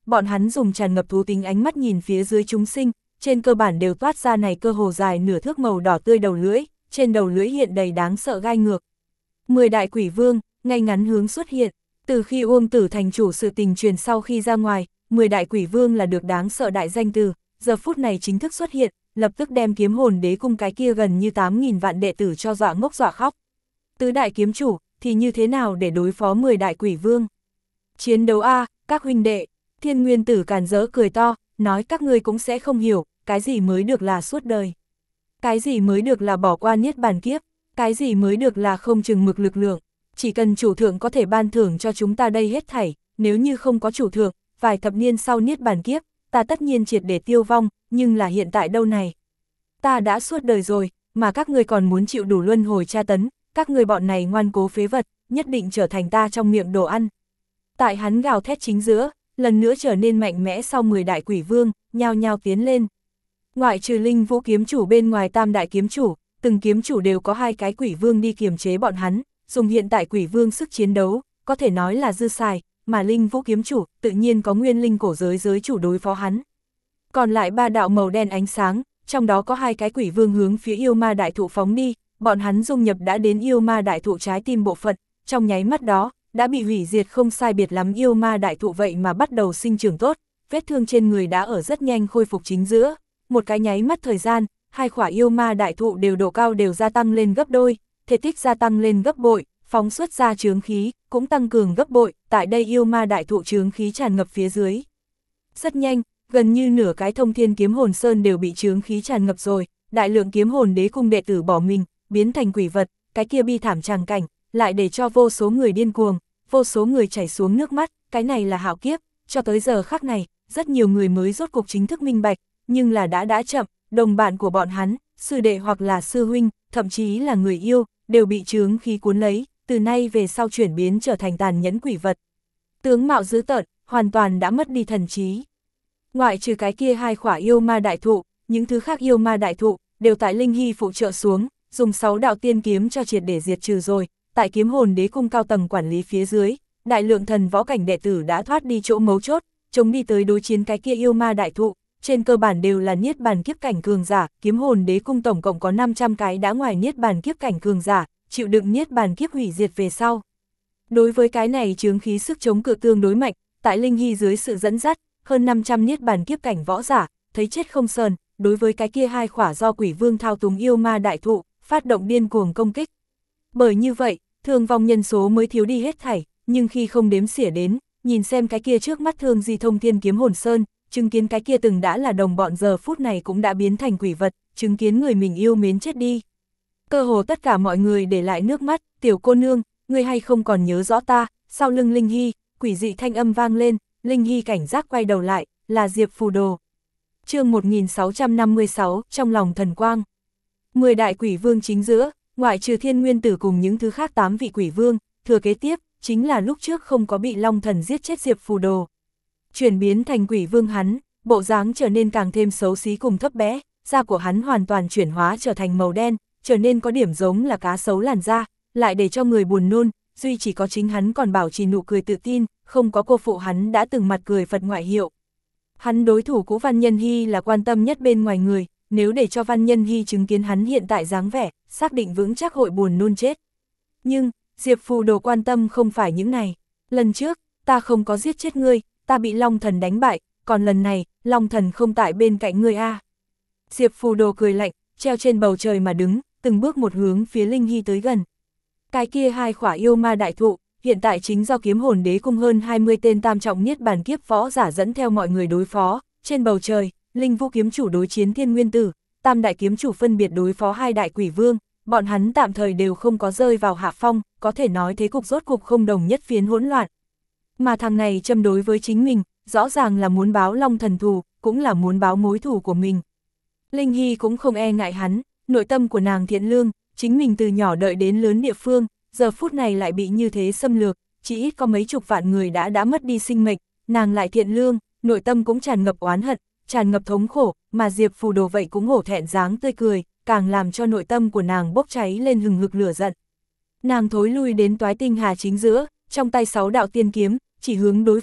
bọn hắn dùng tràn ngập thú tính ánh mắt nhìn phía dưới chúng sinh, trên cơ bản đều toát ra này cơ hồ dài nửa thước màu đỏ tươi đầu lưỡi, trên đầu lưỡi hiện đầy đáng sợ gai ngược. Mười đại quỷ vương, ngay ngắn hướng xuất hiện, từ khi Uông Tử thành chủ sự tình truyền sau khi ra ngoài, mười đại quỷ vương là được đáng sợ đại danh từ, giờ phút này chính thức xuất hiện, lập tức đem kiếm hồn đế cung cái kia gần như tám nghìn vạn đệ tử cho dọa ngốc dọa khóc. Tứ đại kiếm chủ, thì như thế nào để đối phó mười đại quỷ vương? Chiến đấu a, các huynh đệ, Thiên Nguyên Tử càn rỡ cười to, nói các ngươi cũng sẽ không hiểu, cái gì mới được là suốt đời. Cái gì mới được là bỏ qua niết bàn kiếp, cái gì mới được là không chừng mực lực lượng, chỉ cần chủ thượng có thể ban thưởng cho chúng ta đây hết thảy, nếu như không có chủ thượng, vài thập niên sau niết bàn kiếp, ta tất nhiên triệt để tiêu vong, nhưng là hiện tại đâu này. Ta đã suốt đời rồi, mà các ngươi còn muốn chịu đủ luân hồi tra tấn, các ngươi bọn này ngoan cố phế vật, nhất định trở thành ta trong miệng đồ ăn. Tại hắn gào thét chính giữa, lần nữa trở nên mạnh mẽ sau mười đại quỷ vương, nhao nhao tiến lên. Ngoại trừ Linh Vũ kiếm chủ bên ngoài tam đại kiếm chủ, từng kiếm chủ đều có hai cái quỷ vương đi kiềm chế bọn hắn, dùng hiện tại quỷ vương sức chiến đấu, có thể nói là dư xài, mà Linh Vũ kiếm chủ tự nhiên có nguyên linh cổ giới giới chủ đối phó hắn. Còn lại ba đạo màu đen ánh sáng, trong đó có hai cái quỷ vương hướng phía yêu ma đại thụ phóng đi, bọn hắn dung nhập đã đến yêu ma đại thụ trái tim bộ phận, trong nháy mắt đó, đã bị hủy diệt không sai biệt lắm yêu ma đại thụ vậy mà bắt đầu sinh trưởng tốt, vết thương trên người đã ở rất nhanh khôi phục chính giữa, một cái nháy mắt thời gian, hai khỏa yêu ma đại thụ đều độ cao đều gia tăng lên gấp đôi, thể tích gia tăng lên gấp bội, phóng xuất ra chướng khí, cũng tăng cường gấp bội, tại đây yêu ma đại thụ chướng khí tràn ngập phía dưới. Rất nhanh, gần như nửa cái Thông Thiên Kiếm Hồn Sơn đều bị chướng khí tràn ngập rồi, đại lượng kiếm hồn đế cung đệ tử bỏ mình, biến thành quỷ vật, cái kia bi thảm tràng cảnh, lại để cho vô số người điên cuồng, vô số người chảy xuống nước mắt, cái này là hạo kiếp, cho tới giờ khắc này, rất nhiều người mới rốt cuộc chính thức minh bạch, nhưng là đã đã chậm, đồng bạn của bọn hắn, sư đệ hoặc là sư huynh, thậm chí là người yêu, đều bị chướng khí cuốn lấy, từ nay về sau chuyển biến trở thành tàn nhẫn quỷ vật. Tướng mạo dữ tợn, hoàn toàn đã mất đi thần trí. Ngoại trừ cái kia hai khỏa yêu ma đại thụ, những thứ khác yêu ma đại thụ, đều tại Linh Hy phụ trợ xuống, dùng sáu đạo tiên kiếm cho triệt để diệt trừ rồi, tại kiếm hồn đế cung cao tầng quản lý phía dưới, đại lượng thần võ cảnh đệ tử đã thoát đi chỗ mấu chốt, chống đi tới đối chiến cái kia yêu ma đại thụ, trên cơ bản đều là niết bàn kiếp cảnh cường giả, kiếm hồn đế cung tổng cộng có năm trăm cái đã ngoài niết bàn kiếp cảnh cường giả, chịu đựng niết bàn kiếp hủy diệt về sau. Đối với cái này chướng khí sức chống cự tương đối mạnh, tại Linh Hy dưới sự dẫn dắt, hơn năm trăm niết bàn kiếp cảnh võ giả, thấy chết không sờn, đối với cái kia hai khỏa do quỷ vương thao túng yêu ma đại thụ, phát động điên cuồng công kích. Bởi như vậy, thương vong nhân số mới thiếu đi hết thảy, nhưng khi không đếm xỉa đến, nhìn xem cái kia trước mắt thương di Thông Thiên Kiếm Hồn Sơn, chứng kiến cái kia từng đã là đồng bọn giờ phút này cũng đã biến thành quỷ vật, chứng kiến người mình yêu mến chết đi. Cơ hồ tất cả mọi người để lại nước mắt, tiểu cô nương, ngươi hay không còn nhớ rõ ta, sau lưng Linh Hy, quỷ dị thanh âm vang lên, Linh Hy cảnh giác quay đầu lại, là Diệp Phù Đồ. Chương một nghìn sáu trăm năm mươi sáu, trong lòng thần quang. Mười đại quỷ vương chính giữa, ngoại trừ Thiên Nguyên Tử cùng những thứ khác tám vị quỷ vương, thừa kế tiếp, chính là lúc trước không có bị Long Thần giết chết Diệp Phù Đồ. Chuyển biến thành quỷ vương hắn, bộ dáng trở nên càng thêm xấu xí cùng thấp bé, da của hắn hoàn toàn chuyển hóa trở thành màu đen, trở nên có điểm giống là cá sấu làn da, lại để cho người buồn nôn, duy chỉ có chính hắn còn bảo trì nụ cười tự tin, không có cô phụ hắn đã từng mặt cười Phật ngoại hiệu. Hắn đối thủ cũ Văn Nhân Hy là quan tâm nhất bên ngoài người, nếu để cho Văn Nhân Hy chứng kiến hắn hiện tại dáng vẻ, xác định vững chắc hội buồn nôn chết. Nhưng, Diệp Phù Đồ quan tâm không phải những này. Lần trước, ta không có giết chết ngươi, ta bị Long Thần đánh bại, còn lần này, Long Thần không tại bên cạnh ngươi a. À. Diệp Phù Đồ cười lạnh, treo trên bầu trời mà đứng, từng bước một hướng phía Linh Hy tới gần. Cái kia hai khỏa yêu ma đại thụ, hiện tại chính do kiếm hồn đế cung hơn hai mươi tên tam trọng niết bàn kiếp võ giả dẫn theo mọi người đối phó, trên bầu trời, Linh Vũ kiếm chủ đối chiến Thiên Nguyên Tử, tam đại kiếm chủ phân biệt đối phó hai đại quỷ vương, bọn hắn tạm thời đều không có rơi vào hạ phong, có thể nói thế cục rốt cục không đồng nhất phiến hỗn loạn. Mà thằng này châm đối với chính mình, rõ ràng là muốn báo Long Thần thù, cũng là muốn báo mối thù của mình. Linh Hy cũng không e ngại hắn, nội tâm của nàng thiện lương, chính mình từ nhỏ đợi đến lớn địa phương, giờ phút này lại bị như thế xâm lược, chỉ ít có mấy chục vạn người đã đã mất đi sinh mệnh, nàng lại thiện lương, nội tâm cũng tràn ngập oán hận, tràn ngập thống khổ, mà Diệp Phù Đồ vậy cũng hổ thẹn dáng tươi cười, càng làm cho nội tâm của nàng bốc cháy lên hừng hực lửa giận. Nàng thối lui đến Toái Tinh Hà chính giữa, trong tay sáu đạo tiên kiếm, chỉ hướng đối phương,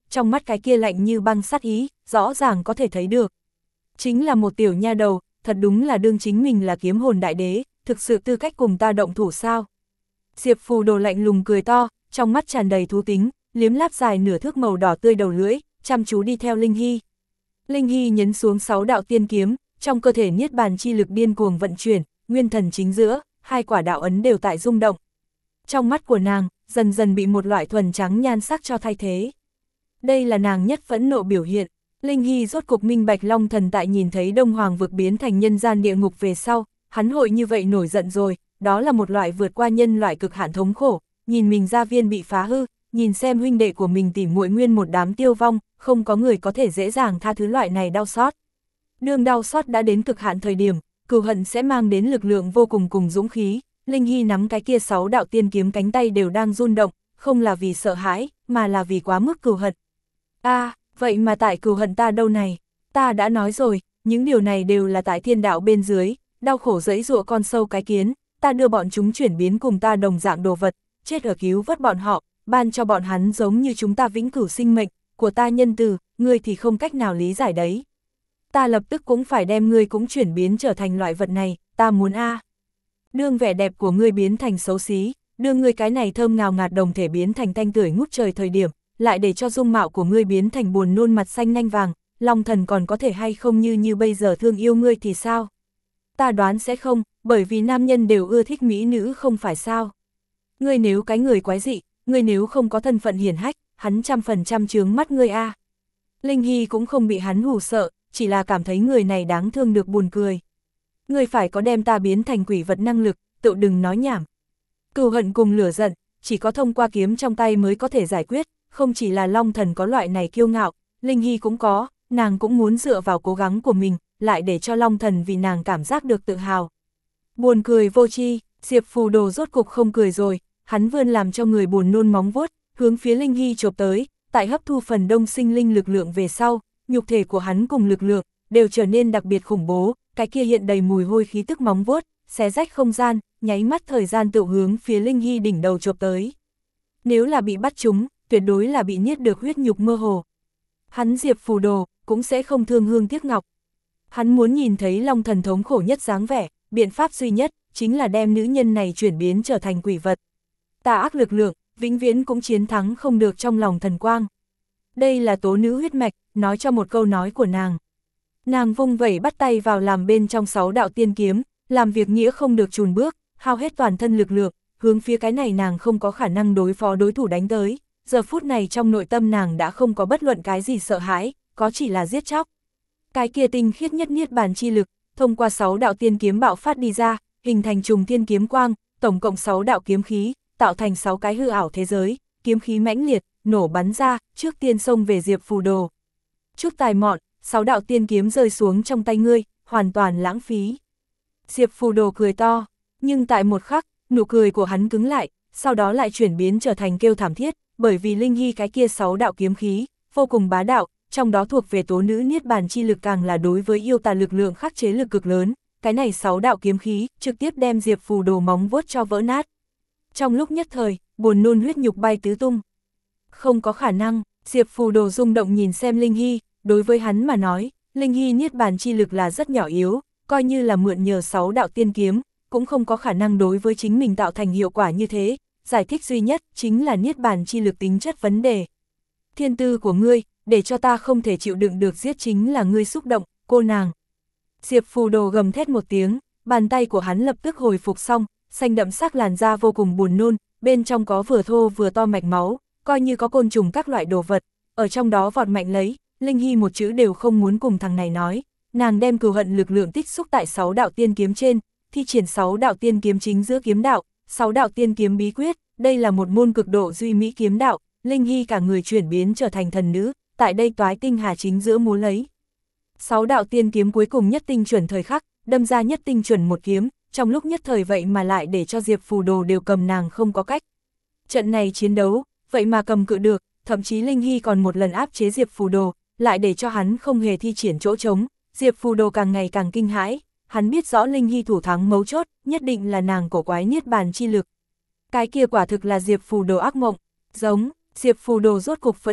trong mắt cái kia lạnh như băng sát ý, rõ ràng có thể thấy được. Chính là một tiểu nha đầu, thật đúng là đương chính mình là kiếm hồn đại đế, thực sự tư cách cùng ta động thủ sao? Diệp Phù Đồ lạnh lùng cười to, trong mắt tràn đầy thú tính, liếm láp dài nửa thước màu đỏ tươi đầu lưỡi, chăm chú đi theo Linh Hy. Linh Hy nhấn xuống sáu đạo tiên kiếm, trong cơ thể niết bàn chi lực điên cuồng vận chuyển, nguyên thần chính giữa, hai quả đạo ấn đều tại rung động. Trong mắt của nàng, dần dần bị một loại thuần trắng nhan sắc cho thay thế. Đây là nàng nhất phẫn nộ biểu hiện. Linh Hy rốt cục minh bạch Long Thần tại nhìn thấy Đông Hoàng vực biến thành nhân gian địa ngục về sau, hắn hội như vậy nổi giận rồi, đó là một loại vượt qua nhân loại cực hạn thống khổ, nhìn mình gia viên bị phá hư, nhìn xem huynh đệ của mình tỉ muội nguyên một đám tiêu vong, không có người có thể dễ dàng tha thứ loại này đau xót. Đương đau xót đã đến cực hạn thời điểm, cừu hận sẽ mang đến lực lượng vô cùng cùng dũng khí. Linh Hy nắm cái kia sáu đạo tiên kiếm cánh tay đều đang run động, không là vì sợ hãi, mà là vì quá mức cừu hận. A, à, vậy mà tại cừu hận ta đâu này? Ta đã nói rồi, những điều này đều là tại thiên đạo bên dưới, đau khổ dẫy dụa con sâu cái kiến, ta đưa bọn chúng chuyển biến cùng ta đồng dạng đồ vật, chết ở cứu vớt bọn họ, ban cho bọn hắn giống như chúng ta vĩnh cửu sinh mệnh, của ta nhân từ, ngươi thì không cách nào lý giải đấy. Ta lập tức cũng phải đem ngươi cũng chuyển biến trở thành loại vật này, ta muốn a. À. Đương vẻ đẹp của ngươi biến thành xấu xí, đương ngươi cái này thơm ngào ngạt đồng thể biến thành thanh tưởi ngút trời thời điểm, lại để cho dung mạo của ngươi biến thành buồn nôn mặt xanh nanh vàng, Long Thần còn có thể hay không như như bây giờ thương yêu ngươi thì sao? Ta đoán sẽ không, bởi vì nam nhân đều ưa thích mỹ nữ không phải sao? Ngươi nếu cái người quái dị, ngươi nếu không có thân phận hiển hách, hắn trăm phần trăm chướng mắt ngươi a. À. Linh Hy cũng không bị hắn hù sợ, chỉ là cảm thấy người này đáng thương được buồn cười. Ngươi phải có đem ta biến thành quỷ vật năng lực, tự đừng nói nhảm. Cừu hận cùng lửa giận, chỉ có thông qua kiếm trong tay mới có thể giải quyết, không chỉ là Long Thần có loại này kiêu ngạo, Linh Hy cũng có, nàng cũng muốn dựa vào cố gắng của mình, lại để cho Long Thần vì nàng cảm giác được tự hào. Buồn cười vô tri, Diệp Phù Đồ rốt cục không cười rồi, hắn vươn làm cho người buồn nôn móng vuốt, hướng phía Linh Hy chộp tới, tại hấp thu phần đông sinh linh lực lượng về sau, nhục thể của hắn cùng lực lượng đều trở nên đặc biệt khủng bố, cái kia hiện đầy mùi hôi khí tức móng vuốt, xé rách không gian, nháy mắt thời gian tự hướng phía Linh Hy đỉnh đầu chộp tới. Nếu là bị bắt chúng, tuyệt đối là bị niết được huyết nhục mơ hồ. Hắn Diệp Phù Đồ cũng sẽ không thương hương tiếc ngọc. Hắn muốn nhìn thấy Long Thần thống khổ nhất dáng vẻ, biện pháp duy nhất chính là đem nữ nhân này chuyển biến trở thành quỷ vật. Tà ác lực lượng, vĩnh viễn cũng chiến thắng không được trong lòng thần quang. Đây là tố nữ huyết mạch, nói cho một câu nói của nàng. Nàng vung vẩy bắt tay vào làm bên trong sáu đạo tiên kiếm, làm việc nghĩa không được chùn bước, hao hết toàn thân lực lượng, hướng phía cái này nàng không có khả năng đối phó đối thủ đánh tới. Giờ phút này trong nội tâm nàng đã không có bất luận cái gì sợ hãi, có chỉ là giết chóc. Cái kia tinh khiết nhất niết bàn chi lực, thông qua sáu đạo tiên kiếm bạo phát đi ra, hình thành trùng thiên kiếm quang, tổng cộng sáu đạo kiếm khí, tạo thành sáu cái hư ảo thế giới, kiếm khí mãnh liệt, nổ bắn ra, trước tiên xông về Diệp Phù Đồ. Chút tài mọn, sáu đạo tiên kiếm rơi xuống trong tay ngươi, hoàn toàn lãng phí. Diệp Phù Đồ cười to, nhưng tại một khắc, nụ cười của hắn cứng lại, sau đó lại chuyển biến trở thành kêu thảm thiết, bởi vì Linh Hy cái kia sáu đạo kiếm khí, vô cùng bá đạo, trong đó thuộc về tố nữ niết bàn chi lực càng là đối với yêu tà lực lượng khắc chế lực cực lớn, cái này sáu đạo kiếm khí, trực tiếp đem Diệp Phù Đồ móng vuốt cho vỡ nát. Trong lúc nhất thời, buồn nôn huyết nhục bay tứ tung. Không có khả năng, Diệp Phù Đồ rung động nhìn xem Linh Hy, đối với hắn mà nói, Linh Hy niết bàn chi lực là rất nhỏ yếu, coi như là mượn nhờ sáu đạo tiên kiếm, cũng không có khả năng đối với chính mình tạo thành hiệu quả như thế, giải thích duy nhất chính là niết bàn chi lực tính chất vấn đề. Thiên tư của ngươi, để cho ta không thể chịu đựng được giết chính là ngươi xúc động, cô nàng. Diệp Phù Đồ gầm thét một tiếng, bàn tay của hắn lập tức hồi phục xong, xanh đậm sắc làn da vô cùng buồn nôn, bên trong có vừa thô vừa to mạch máu, coi như có côn trùng các loại đồ vật, ở trong đó vọt mạnh lấy, Linh Hy một chữ đều không muốn cùng thằng này nói, nàng đem cừu hận lực lượng tích xúc tại sáu đạo tiên kiếm trên, thi triển sáu đạo tiên kiếm chính giữa kiếm đạo, sáu đạo tiên kiếm bí quyết, đây là một môn cực độ duy mỹ kiếm đạo, Linh Hy cả người chuyển biến trở thành thần nữ, tại đây toái tinh hà chính giữa múa lấy. Sáu đạo tiên kiếm cuối cùng nhất tinh chuẩn thời khắc, đâm ra nhất tinh chuẩn một kiếm, trong lúc nhất thời vậy mà lại để cho Diệp Phù Đồ đều cầm nàng không có cách. Trận này chiến đấu, vậy mà cầm cự được, thậm chí Linh Hy còn một lần áp chế Diệp Phù Đồ, lại để cho hắn không hề thi triển chỗ trống, Diệp Phù Đồ càng ngày càng kinh hãi, hắn biết rõ Linh Hy thủ thắng mấu chốt, nhất định là nàng cổ quái niết bàn chi lực. Cái kia quả thực là Diệp Phù Đồ ác mộng, giống, Diệp Phù Đồ rốt cục phẫn nộ,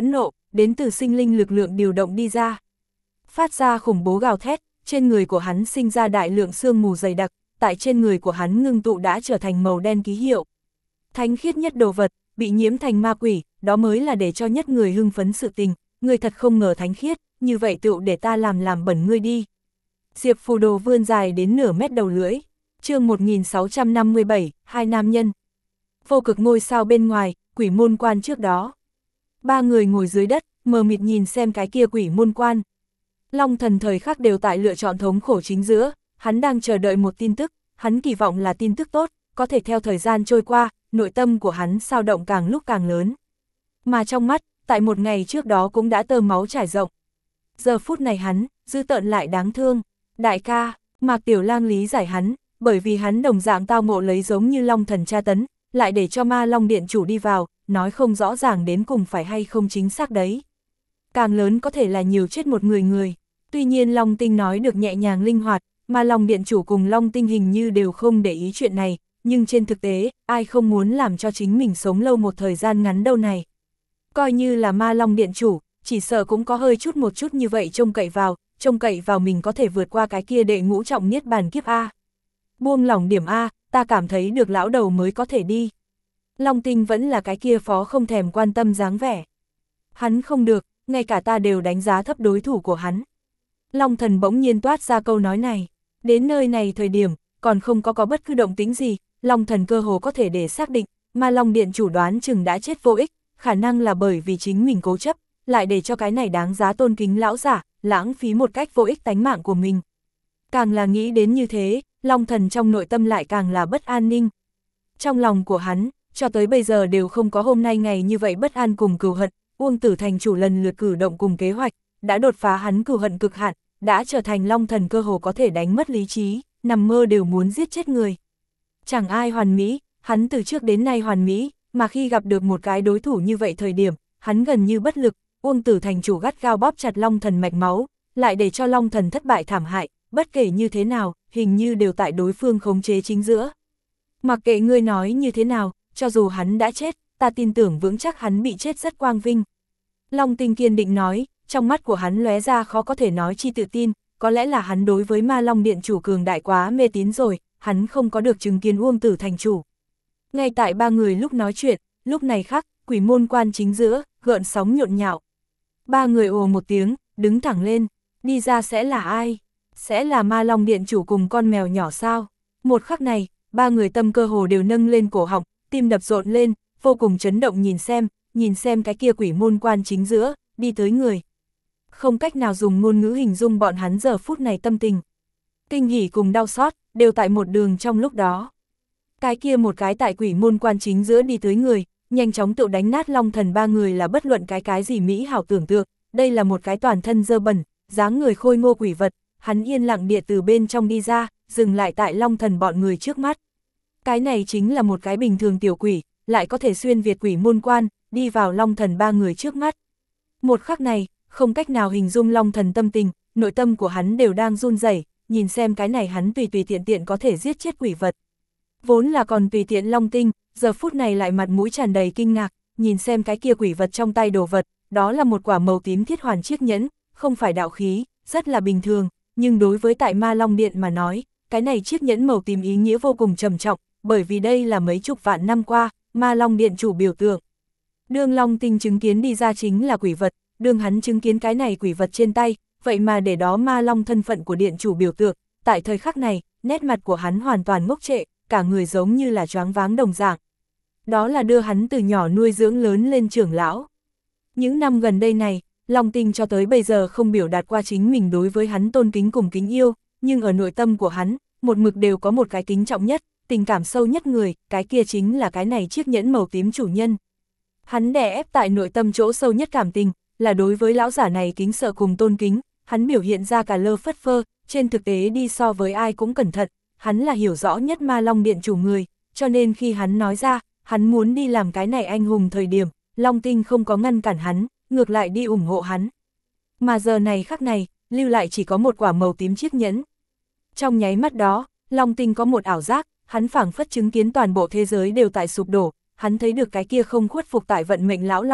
đến từ sinh linh lực lượng điều động đi ra. Phát ra khủng bố gào thét, trên người của hắn sinh ra đại lượng sương mù dày đặc, tại trên người của hắn ngưng tụ đã trở thành màu đen ký hiệu. Thánh khiết nhất đồ vật, bị nhiễm thành ma quỷ, đó mới là để cho nhất người hưng phấn sự tình, người thật không ngờ thánh khiết, như vậy tựu để ta làm làm bẩn ngươi đi. Diệp Phù Đồ vươn dài đến nửa mét đầu lưỡi. Chương một nghìn sáu trăm năm mươi bảy, hai nam nhân. Vô cực ngôi sao bên ngoài, quỷ môn quan trước đó. Ba người ngồi dưới đất, mờ mịt nhìn xem cái kia quỷ môn quan. Long Thần thời khắc đều tại lựa chọn thống khổ chính giữa, hắn đang chờ đợi một tin tức, hắn kỳ vọng là tin tức tốt, có thể theo thời gian trôi qua, nội tâm của hắn sao động càng lúc càng lớn. Mà trong mắt, tại một ngày trước đó cũng đã tơ máu trải rộng. Giờ phút này hắn, dữ tợn lại đáng thương. Đại ca, Mạc Tiểu Lang lý giải hắn, bởi vì hắn đồng dạng tao ngộ lấy giống như Long Thần tra tấn, lại để cho Ma Long Điện chủ đi vào, nói không rõ ràng đến cùng phải hay không chính xác đấy. Càng lớn có thể là nhiều chết một người người. Tuy nhiên Long Tinh nói được nhẹ nhàng linh hoạt, Ma Long Điện chủ cùng Long Tinh hình như đều không để ý chuyện này, nhưng trên thực tế, ai không muốn làm cho chính mình sống lâu một thời gian ngắn đâu này. Coi như là Ma Long Điện chủ, chỉ sợ cũng có hơi chút một chút như vậy trông cậy vào, trông cậy vào mình có thể vượt qua cái kia đệ ngũ trọng niết bàn kiếp A. Buông lỏng điểm A, ta cảm thấy được lão đầu mới có thể đi. Long Tinh vẫn là cái kia phó không thèm quan tâm dáng vẻ. Hắn không được, ngay cả ta đều đánh giá thấp đối thủ của hắn. Long Thần bỗng nhiên toát ra câu nói này. Đến nơi này thời điểm, còn không có có bất cứ động tĩnh gì, Long Thần cơ hồ có thể để xác định, Ma Long Điện chủ đoán chừng đã chết vô ích, khả năng là bởi vì chính mình cố chấp, lại để cho cái này đáng giá tôn kính lão giả, lãng phí một cách vô ích tánh mạng của mình. Càng là nghĩ đến như thế, Long Thần trong nội tâm lại càng là bất an ninh. Trong lòng của hắn, cho tới bây giờ đều không có hôm nay ngày như vậy bất an cùng cừu hận, Uông Tử Thành chủ lần lượt cử động cùng kế hoạch, đã đột phá hắn cừu hận cực hạn, đã trở thành Long Thần cơ hồ có thể đánh mất lý trí, nằm mơ đều muốn giết chết người. Chẳng ai hoàn mỹ, hắn từ trước đến nay hoàn mỹ, mà khi gặp được một cái đối thủ như vậy thời điểm, hắn gần như bất lực. Uông Tử Thành chủ gắt gao bóp chặt Long Thần mạch máu, lại để cho Long Thần thất bại thảm hại, bất kể như thế nào, hình như đều tại đối phương khống chế chính giữa. Mặc kệ ngươi nói như thế nào, cho dù hắn đã chết, ta tin tưởng vững chắc hắn bị chết rất quang vinh. Long Tinh kiên định nói, trong mắt của hắn lóe ra khó có thể nói chi tự tin, có lẽ là hắn đối với Ma Long Điện chủ cường đại quá mê tín rồi, hắn không có được chứng kiến Uông Tử Thành chủ. Ngay tại ba người lúc nói chuyện, lúc này khắc, quỷ môn quan chính giữa, gợn sóng nhộn nhạo. Ba người ồ một tiếng, đứng thẳng lên, đi ra sẽ là ai? Sẽ là Ma Long Điện chủ cùng con mèo nhỏ sao? Một khắc này, ba người tâm cơ hồ đều nâng lên cổ họng, tim đập rộn lên, vô cùng chấn động nhìn xem, nhìn xem cái kia quỷ môn quan chính giữa, đi tới người. Không cách nào dùng ngôn ngữ hình dung bọn hắn giờ phút này tâm tình. Kinh hỉ cùng đau xót, đều tại một đường trong lúc đó. Cái kia một cái tại quỷ môn quan chính giữa đi tới người, nhanh chóng tự đánh nát Long Thần ba người là bất luận cái cái gì mỹ hảo tưởng tượng, đây là một cái toàn thân dơ bẩn, dáng người khôi ngô quỷ vật, hắn yên lặng địa từ bên trong đi ra, dừng lại tại Long Thần bọn người trước mắt. Cái này chính là một cái bình thường tiểu quỷ, lại có thể xuyên việt quỷ môn quan, đi vào Long Thần ba người trước mắt. Một khắc này, không cách nào hình dung Long Thần tâm tình, nội tâm của hắn đều đang run rẩy, nhìn xem cái này hắn tùy tùy tiện tiện có thể giết chết quỷ vật. Vốn là còn tùy tiện Long Tinh, giờ phút này lại mặt mũi tràn đầy kinh ngạc, nhìn xem cái kia quỷ vật trong tay đồ vật, đó là một quả màu tím thiết hoàn chiếc nhẫn, không phải đạo khí, rất là bình thường, nhưng đối với tại Ma Long Điện mà nói, cái này chiếc nhẫn màu tím ý nghĩa vô cùng trầm trọng, bởi vì đây là mấy chục vạn năm qua, Ma Long Điện chủ biểu tượng. Đương Long Tinh chứng kiến đi ra chính là quỷ vật, đương hắn chứng kiến cái này quỷ vật trên tay, vậy mà để đó Ma Long thân phận của điện chủ biểu tượng, tại thời khắc này, nét mặt của hắn hoàn toàn ngốc trệ, cả người giống như là choáng váng đồng dạng. Đó là đưa hắn từ nhỏ nuôi dưỡng lớn lên trưởng lão. Những năm gần đây này, Long Tinh cho tới bây giờ không biểu đạt qua chính mình đối với hắn tôn kính cùng kính yêu, nhưng ở nội tâm của hắn, một mực đều có một cái kính trọng nhất, tình cảm sâu nhất người, cái kia chính là cái này chiếc nhẫn màu tím chủ nhân. Hắn đè ép tại nội tâm chỗ sâu nhất cảm tình, là đối với lão giả này kính sợ cùng tôn kính, hắn biểu hiện ra cả lơ phất phơ, trên thực tế đi so với ai cũng cẩn thận, hắn là hiểu rõ nhất Ma Long Điện chủ người, cho nên khi hắn nói ra, hắn muốn đi làm cái này anh hùng thời điểm, Long Tinh không có ngăn cản hắn, ngược lại đi ủng hộ hắn. Mà giờ này khắc này, lưu lại chỉ có một quả màu tím chiếc nhẫn. Trong nháy mắt đó, Long Tinh có một ảo giác, hắn phảng phất chứng kiến toàn bộ thế giới đều tại sụp đổ, hắn thấy được cái kia không khuất phục tại vận mệnh lão long,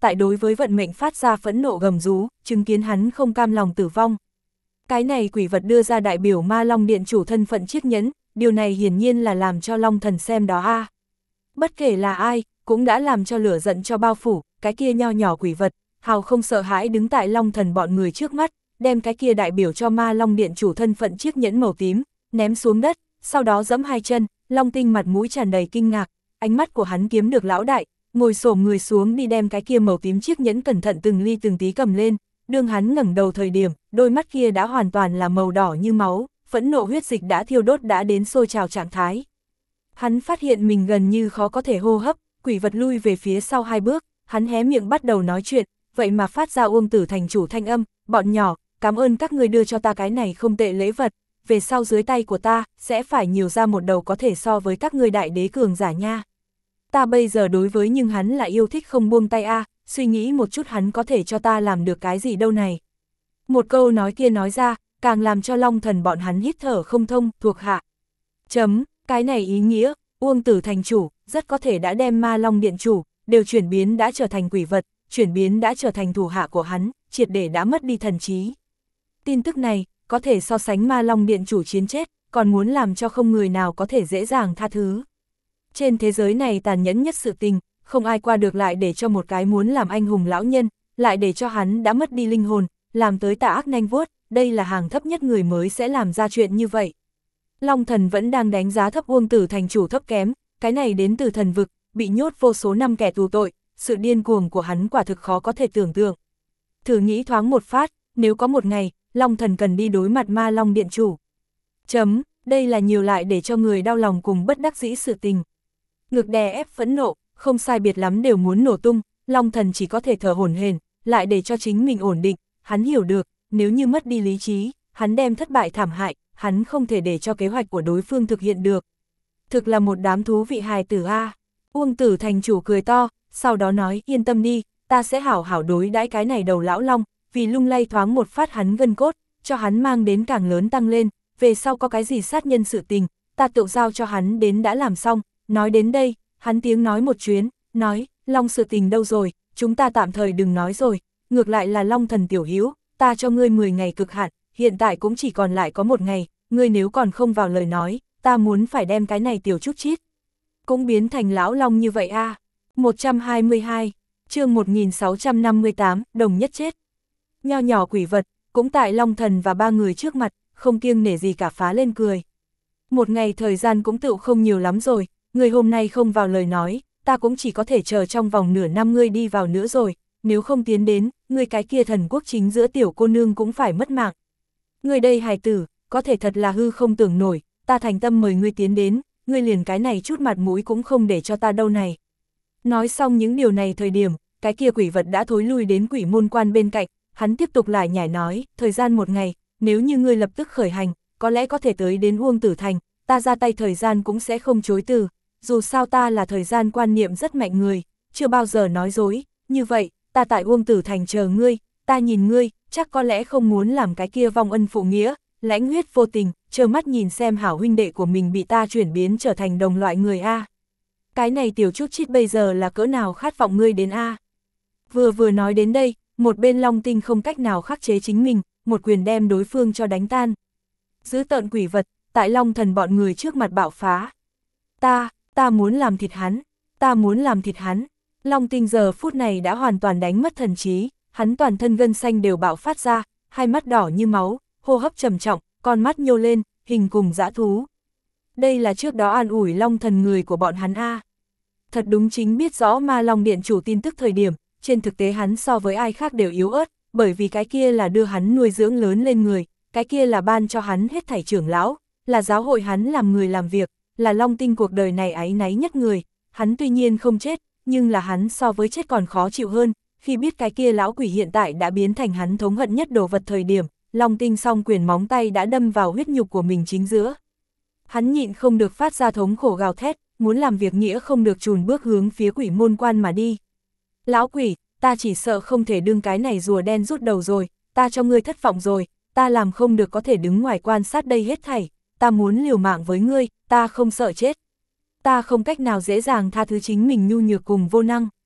tại đối với vận mệnh phát ra phẫn nộ gầm rú, chứng kiến hắn không cam lòng tử vong. Cái này quỷ vật đưa ra đại biểu Ma Long Điện chủ thân phận chiếc nhẫn, điều này hiển nhiên là làm cho Long Thần xem đó a. Bất kể là ai, cũng đã làm cho lửa giận cho bao phủ, cái kia nho nhỏ quỷ vật, hào không sợ hãi đứng tại Long Thần bọn người trước mắt, đem cái kia đại biểu cho Ma Long Điện chủ thân phận chiếc nhẫn màu tím, ném xuống đất, sau đó giẫm hai chân, Long Tinh mặt mũi tràn đầy kinh ngạc, ánh mắt của hắn kiếm được lão đại, ngồi xổm người xuống đi đem cái kia màu tím chiếc nhẫn cẩn thận từng ly từng tí cầm lên, đương hắn ngẩng đầu thời điểm, đôi mắt kia đã hoàn toàn là màu đỏ như máu, phẫn nộ huyết dịch đã thiêu đốt đã đến sôi trào trạng thái. Hắn phát hiện mình gần như khó có thể hô hấp, quỷ vật lui về phía sau hai bước, hắn hé miệng bắt đầu nói chuyện, vậy mà phát ra Uông Tử thành chủ thanh âm, bọn nhỏ, cảm ơn các người đưa cho ta cái này không tệ lễ vật, về sau dưới tay của ta, sẽ phải nhiều ra một đầu có thể so với các ngươi đại đế cường giả nha. Ta bây giờ đối với nhưng hắn là yêu thích không buông tay a, suy nghĩ một chút hắn có thể cho ta làm được cái gì đâu này. Một câu nói kia nói ra, càng làm cho Long Thần bọn hắn hít thở không thông, thuộc hạ. Chấm, cái này ý nghĩa, Uông Tử thành chủ, rất có thể đã đem Ma Long Điện chủ, đều chuyển biến đã trở thành quỷ vật, chuyển biến đã trở thành thủ hạ của hắn, triệt để đã mất đi thần trí. Tin tức này, có thể so sánh Ma Long Điện chủ chiến chết, còn muốn làm cho không người nào có thể dễ dàng tha thứ. Trên thế giới này tàn nhẫn nhất sự tình, không ai qua được lại để cho một cái muốn làm anh hùng lão nhân, lại để cho hắn đã mất đi linh hồn, làm tới tà ác nanh vuốt, đây là hàng thấp nhất người mới sẽ làm ra chuyện như vậy. Long Thần vẫn đang đánh giá thấp Uông Tử thành chủ thấp kém, cái này đến từ thần vực, bị nhốt vô số năm kẻ tù tội, sự điên cuồng của hắn quả thực khó có thể tưởng tượng. Thử nghĩ thoáng một phát, nếu có một ngày, Long Thần cần đi đối mặt Ma Long Điện chủ. Chấm, đây là nhiều lại để cho người đau lòng cùng bất đắc dĩ sự tình. Ngực đè ép phẫn nộ, không sai biệt lắm đều muốn nổ tung, Long Thần chỉ có thể thở hổn hển, lại để cho chính mình ổn định, hắn hiểu được, nếu như mất đi lý trí, hắn đem thất bại thảm hại, hắn không thể để cho kế hoạch của đối phương thực hiện được. Thực là một đám thú vị hài tử a. Uông Tử thành chủ cười to, sau đó nói, yên tâm đi, ta sẽ hảo hảo đối đãi cái này đầu lão long, vì lung lay thoáng một phát hắn gân cốt, cho hắn mang đến càng lớn tăng lên, về sau có cái gì sát nhân sự tình, ta tự giao cho hắn đến đã làm xong. Nói đến đây, hắn tiếng nói một chuyến, nói, Long sự tình đâu rồi, chúng ta tạm thời đừng nói rồi, ngược lại là Long thần tiểu hữu, ta cho ngươi mười ngày cực hạn, hiện tại cũng chỉ còn lại có một ngày, ngươi nếu còn không vào lời nói, ta muốn phải đem cái này tiểu chút chít. Cũng biến thành lão Long như vậy a. một trăm hai mươi hai, chương một nghìn sáu trăm năm mươi tám, đồng nhất chết. Nho nhỏ quỷ vật, cũng tại Long thần và ba người trước mặt, không kiêng nể gì cả phá lên cười. Một ngày thời gian cũng tựu không nhiều lắm rồi, người hôm nay không vào lời nói, ta cũng chỉ có thể chờ trong vòng nửa năm ngươi đi vào nữa rồi, nếu không tiến đến, ngươi cái kia thần quốc chính giữa tiểu cô nương cũng phải mất mạng. Ngươi đây hài tử, có thể thật là hư không tưởng nổi, ta thành tâm mời ngươi tiến đến, ngươi liền cái này chút mặt mũi cũng không để cho ta đâu này. Nói xong những điều này thời điểm, cái kia quỷ vật đã thối lui đến quỷ môn quan bên cạnh, hắn tiếp tục lại nhảy nói, thời gian một ngày, nếu như ngươi lập tức khởi hành, có lẽ có thể tới đến Uông Tử thành, ta ra tay thời gian cũng sẽ không chối từ. Dù sao ta là thời gian quan niệm rất mạnh người, chưa bao giờ nói dối, như vậy, ta tại Uông Tử thành chờ ngươi, ta nhìn ngươi, chắc có lẽ không muốn làm cái kia vong ân phụ nghĩa, lãnh huyết vô tình, trơ mắt nhìn xem hảo huynh đệ của mình bị ta chuyển biến trở thành đồng loại người a. Cái này tiểu chút chít bây giờ là cỡ nào khát vọng ngươi đến a. Vừa vừa nói đến đây, một bên Long Tinh không cách nào khắc chế chính mình, một quyền đem đối phương cho đánh tan. Giữ tợn quỷ vật, tại Long thần bọn người trước mặt bạo phá. Ta, ta muốn làm thịt hắn, ta muốn làm thịt hắn. Long Tinh giờ phút này đã hoàn toàn đánh mất thần trí, hắn toàn thân gân xanh đều bạo phát ra, hai mắt đỏ như máu, hô hấp trầm trọng, con mắt nhô lên, hình cùng dã thú. Đây là trước đó an ủi Long thần người của bọn hắn a. Thật đúng chính biết rõ Ma Long Điện chủ tin tức thời điểm, trên thực tế hắn so với ai khác đều yếu ớt, bởi vì cái kia là đưa hắn nuôi dưỡng lớn lên người, cái kia là ban cho hắn hết thảy trưởng lão, là giáo hội hắn làm người làm việc, là Long Tinh cuộc đời này áy náy nhất người, hắn tuy nhiên không chết, nhưng là hắn so với chết còn khó chịu hơn, khi biết cái kia lão quỷ hiện tại đã biến thành hắn thống hận nhất đồ vật thời điểm, Long Tinh song quyền móng tay đã đâm vào huyết nhục của mình chính giữa. Hắn nhịn không được phát ra thống khổ gào thét, muốn làm việc nghĩa không được chùn bước hướng phía quỷ môn quan mà đi. Lão quỷ, ta chỉ sợ không thể đương cái này rùa đen rút đầu rồi, ta cho ngươi thất vọng rồi, ta làm không được có thể đứng ngoài quan sát đây hết thảy, ta muốn liều mạng với ngươi, ta không sợ chết. Ta không cách nào dễ dàng tha thứ chính mình nhu nhược cùng vô năng.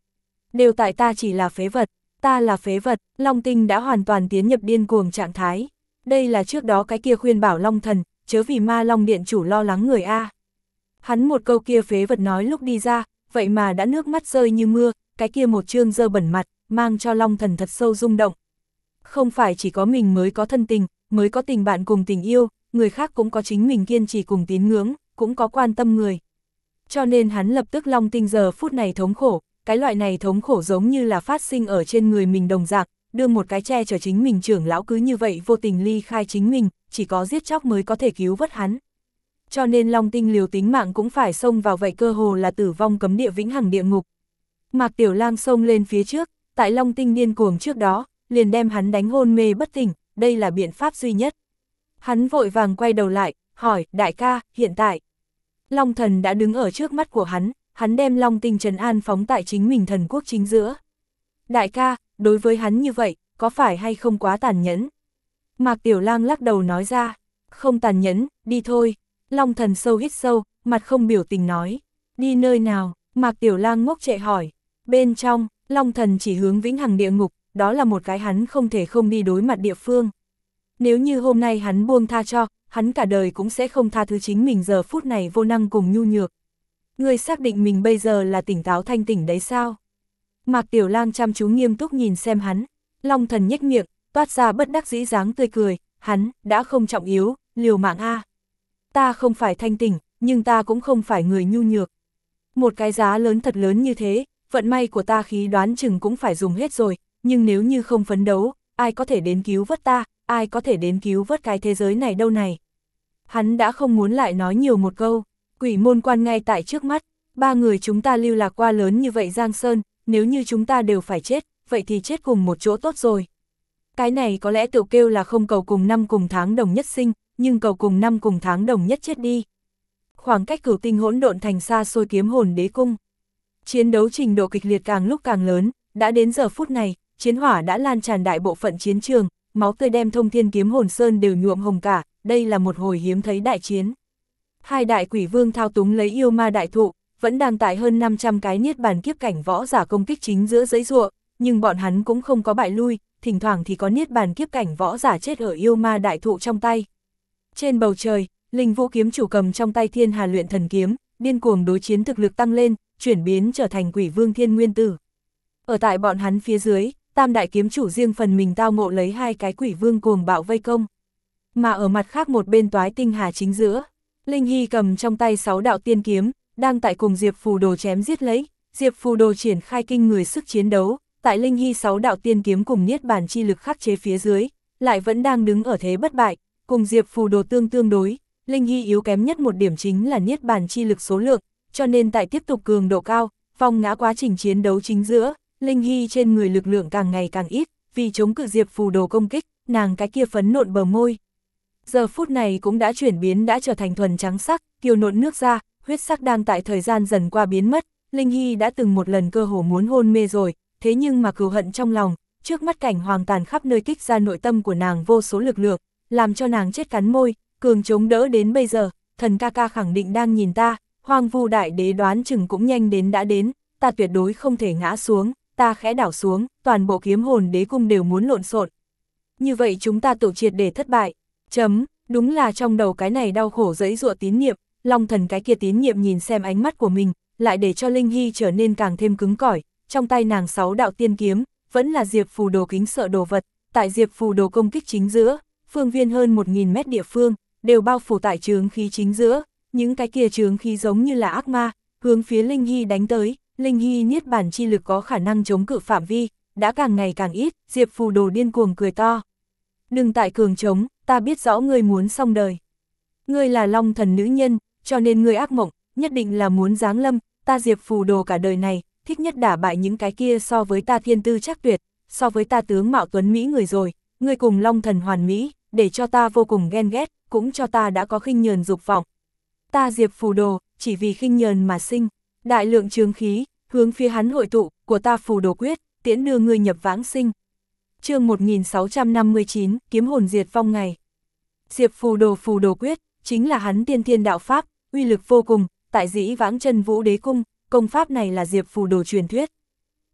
Đều tại ta chỉ là phế vật, ta là phế vật, Long Tinh đã hoàn toàn tiến nhập điên cuồng trạng thái. Đây là trước đó cái kia khuyên bảo Long Thần, chớ vì Ma Long Điện chủ lo lắng người A. Hắn một câu kia phế vật nói lúc đi ra, vậy mà đã nước mắt rơi như mưa, cái kia một trương dơ bẩn mặt, mang cho Long Thần thật sâu rung động. Không phải chỉ có mình mới có thân tình, mới có tình bạn cùng tình yêu, người khác cũng có chính mình kiên trì cùng tín ngưỡng, cũng có quan tâm người. Cho nên hắn lập tức Long Tinh giờ phút này thống khổ, cái loại này thống khổ giống như là phát sinh ở trên người mình đồng dạng, đưa một cái che chở chính mình trưởng lão cứ như vậy vô tình ly khai chính mình, chỉ có giết chóc mới có thể cứu vớt hắn. Cho nên Long Tinh liều tính mạng cũng phải xông vào vậy cơ hồ là tử vong cấm địa vĩnh hằng địa ngục. Mạc Tiểu Lang xông lên phía trước, tại Long Tinh điên cuồng trước đó, liền đem hắn đánh hôn mê bất tỉnh, đây là biện pháp duy nhất. Hắn vội vàng quay đầu lại, hỏi, đại ca, hiện tại. Long Thần đã đứng ở trước mắt của hắn, hắn đem Long Tinh trấn an phóng tại chính mình thần quốc chính giữa. Đại ca, đối với hắn như vậy, có phải hay không quá tàn nhẫn? Mạc Tiểu Lang lắc đầu nói ra, không tàn nhẫn, đi thôi. Long Thần sâu hít sâu, mặt không biểu tình nói, đi nơi nào? Mạc Tiểu Lang ngốc trệ hỏi, bên trong. Long Thần chỉ hướng vĩnh hằng địa ngục, đó là một cái hắn không thể không đi đối mặt địa phương. Nếu như hôm nay hắn buông tha cho, hắn cả đời cũng sẽ không tha thứ chính mình giờ phút này vô năng cùng nhu nhược. Ngươi xác định mình bây giờ là tỉnh táo thanh tỉnh đấy sao? Mạc Tiểu Lang chăm chú nghiêm túc nhìn xem hắn, Long Thần nhếch miệng, toát ra bất đắc dĩ dáng tươi cười, hắn, đã không trọng yếu, liều mạng a. Ta không phải thanh tỉnh, nhưng ta cũng không phải người nhu nhược. Một cái giá lớn thật lớn như thế, vận may của ta khí đoán chừng cũng phải dùng hết rồi, nhưng nếu như không phấn đấu, ai có thể đến cứu vớt ta, ai có thể đến cứu vớt cái thế giới này đâu này. Hắn đã không muốn lại nói nhiều một câu, quỷ môn quan ngay tại trước mắt, ba người chúng ta lưu lạc qua lớn như vậy Giang Sơn, nếu như chúng ta đều phải chết, vậy thì chết cùng một chỗ tốt rồi. Cái này có lẽ tự kêu là không cầu cùng năm cùng tháng đồng nhất sinh, nhưng cầu cùng năm cùng tháng đồng nhất chết đi. Khoảng cách cửu tinh hỗn độn thành xa xôi kiếm hồn đế cung. Chiến đấu trình độ kịch liệt càng lúc càng lớn, đã đến giờ phút này, chiến hỏa đã lan tràn đại bộ phận chiến trường, máu tươi đem thông thiên kiếm hồn sơn đều nhuộm hồng cả, đây là một hồi hiếm thấy đại chiến. Hai đại quỷ vương thao túng lấy yêu ma đại thụ, vẫn đang tại hơn năm trăm cái niết bàn kiếp cảnh võ giả công kích chính giữa giấy ruộng, nhưng bọn hắn cũng không có bại lui, thỉnh thoảng thì có niết bàn kiếp cảnh võ giả chết ở yêu ma đại thụ trong tay. Trên bầu trời, Linh Vũ kiếm chủ cầm trong tay Thiên Hà luyện thần kiếm, điên cuồng đối chiến thực lực tăng lên, chuyển biến trở thành quỷ vương thiên nguyên tử. Ở tại bọn hắn phía dưới, tam đại kiếm chủ riêng phần mình tao ngộ lấy hai cái quỷ vương cuồng bạo vây công. Mà ở mặt khác một bên Toái Tinh Hà chính giữa, Linh Hy cầm trong tay sáu đạo tiên kiếm, đang tại cùng Diệp Phù Đồ chém giết lấy, Diệp Phù Đồ triển khai kinh người sức chiến đấu, tại Linh Hy sáu đạo tiên kiếm cùng niết bàn chi lực khắc chế phía dưới, lại vẫn đang đứng ở thế bất bại, cùng Diệp Phù Đồ tương tương đối, Linh Hy yếu kém nhất một điểm chính là niết bàn chi lực số lượng, cho nên tại tiếp tục cường độ cao, vòng ngã quá trình chiến đấu chính giữa, Linh Hy trên người lực lượng càng ngày càng ít, vì chống cự Diệp Phù Đồ công kích, nàng cái kia phấn nộn bờ môi. Giờ phút này cũng đã chuyển biến đã trở thành thuần trắng sắc, kiều nộn nước ra, huyết sắc đang tại thời gian dần qua biến mất, Linh Hy đã từng một lần cơ hồ muốn hôn mê rồi, thế nhưng mà cừu hận trong lòng, trước mắt cảnh hoàng tàn khắp nơi kích ra nội tâm của nàng vô số lực lượng, làm cho nàng chết cắn môi, cường chống đỡ đến bây giờ, thần ca ca khẳng định đang nhìn ta, Hoang Vu Đại Đế đoán chừng cũng nhanh đến đã đến, ta tuyệt đối không thể ngã xuống, ta khẽ đảo xuống, toàn bộ kiếm hồn đế cung đều muốn lộn xộn. Như vậy chúng ta tự triệt để thất bại. Chấm, đúng là trong đầu cái này đau khổ dẫy dụa tín niệm, Long Thần cái kia tín niệm nhìn xem ánh mắt của mình, lại để cho Linh Hy trở nên càng thêm cứng cỏi, trong tay nàng sáu đạo tiên kiếm, vẫn là Diệp Phù Đồ kính sợ đồ vật, tại Diệp Phù Đồ công kích chính giữa, phương viên hơn một nghìn mét địa phương, đều bao phủ tại chướng khí chính giữa, những cái kia chướng khí giống như là ác ma, hướng phía Linh Hy đánh tới, Linh Hy niết bàn chi lực có khả năng chống cự phạm vi, đã càng ngày càng ít, Diệp Phù Đồ điên cuồng cười to. Đừng tại cường chống, ta biết rõ ngươi muốn xong đời. Ngươi là Long Thần nữ nhân, cho nên ngươi ác mộng, nhất định là muốn giáng lâm, ta Diệp Phù Đồ cả đời này, thích nhất đả bại những cái kia so với ta thiên tư chắc tuyệt, so với ta tướng mạo tuấn Mỹ người rồi, ngươi cùng Long Thần hoàn mỹ, để cho ta vô cùng ghen ghét, cũng cho ta đã có khinh nhờn dục vọng. Ta Diệp Phù Đồ, chỉ vì khinh nhờn mà sinh, đại lượng chướng khí, hướng phía hắn hội tụ, của ta Phù Đồ quyết, tiễn đưa ngươi nhập vãng sinh. Chương một nghìn sáu trăm năm mươi chín, kiếm hồn diệt vong ngày. Diệp Phù Đồ Phù Đồ quyết, chính là hắn tiên thiên đạo pháp, uy lực vô cùng, tại dĩ vãng chân vũ đế cung, công pháp này là Diệp Phù Đồ truyền thuyết.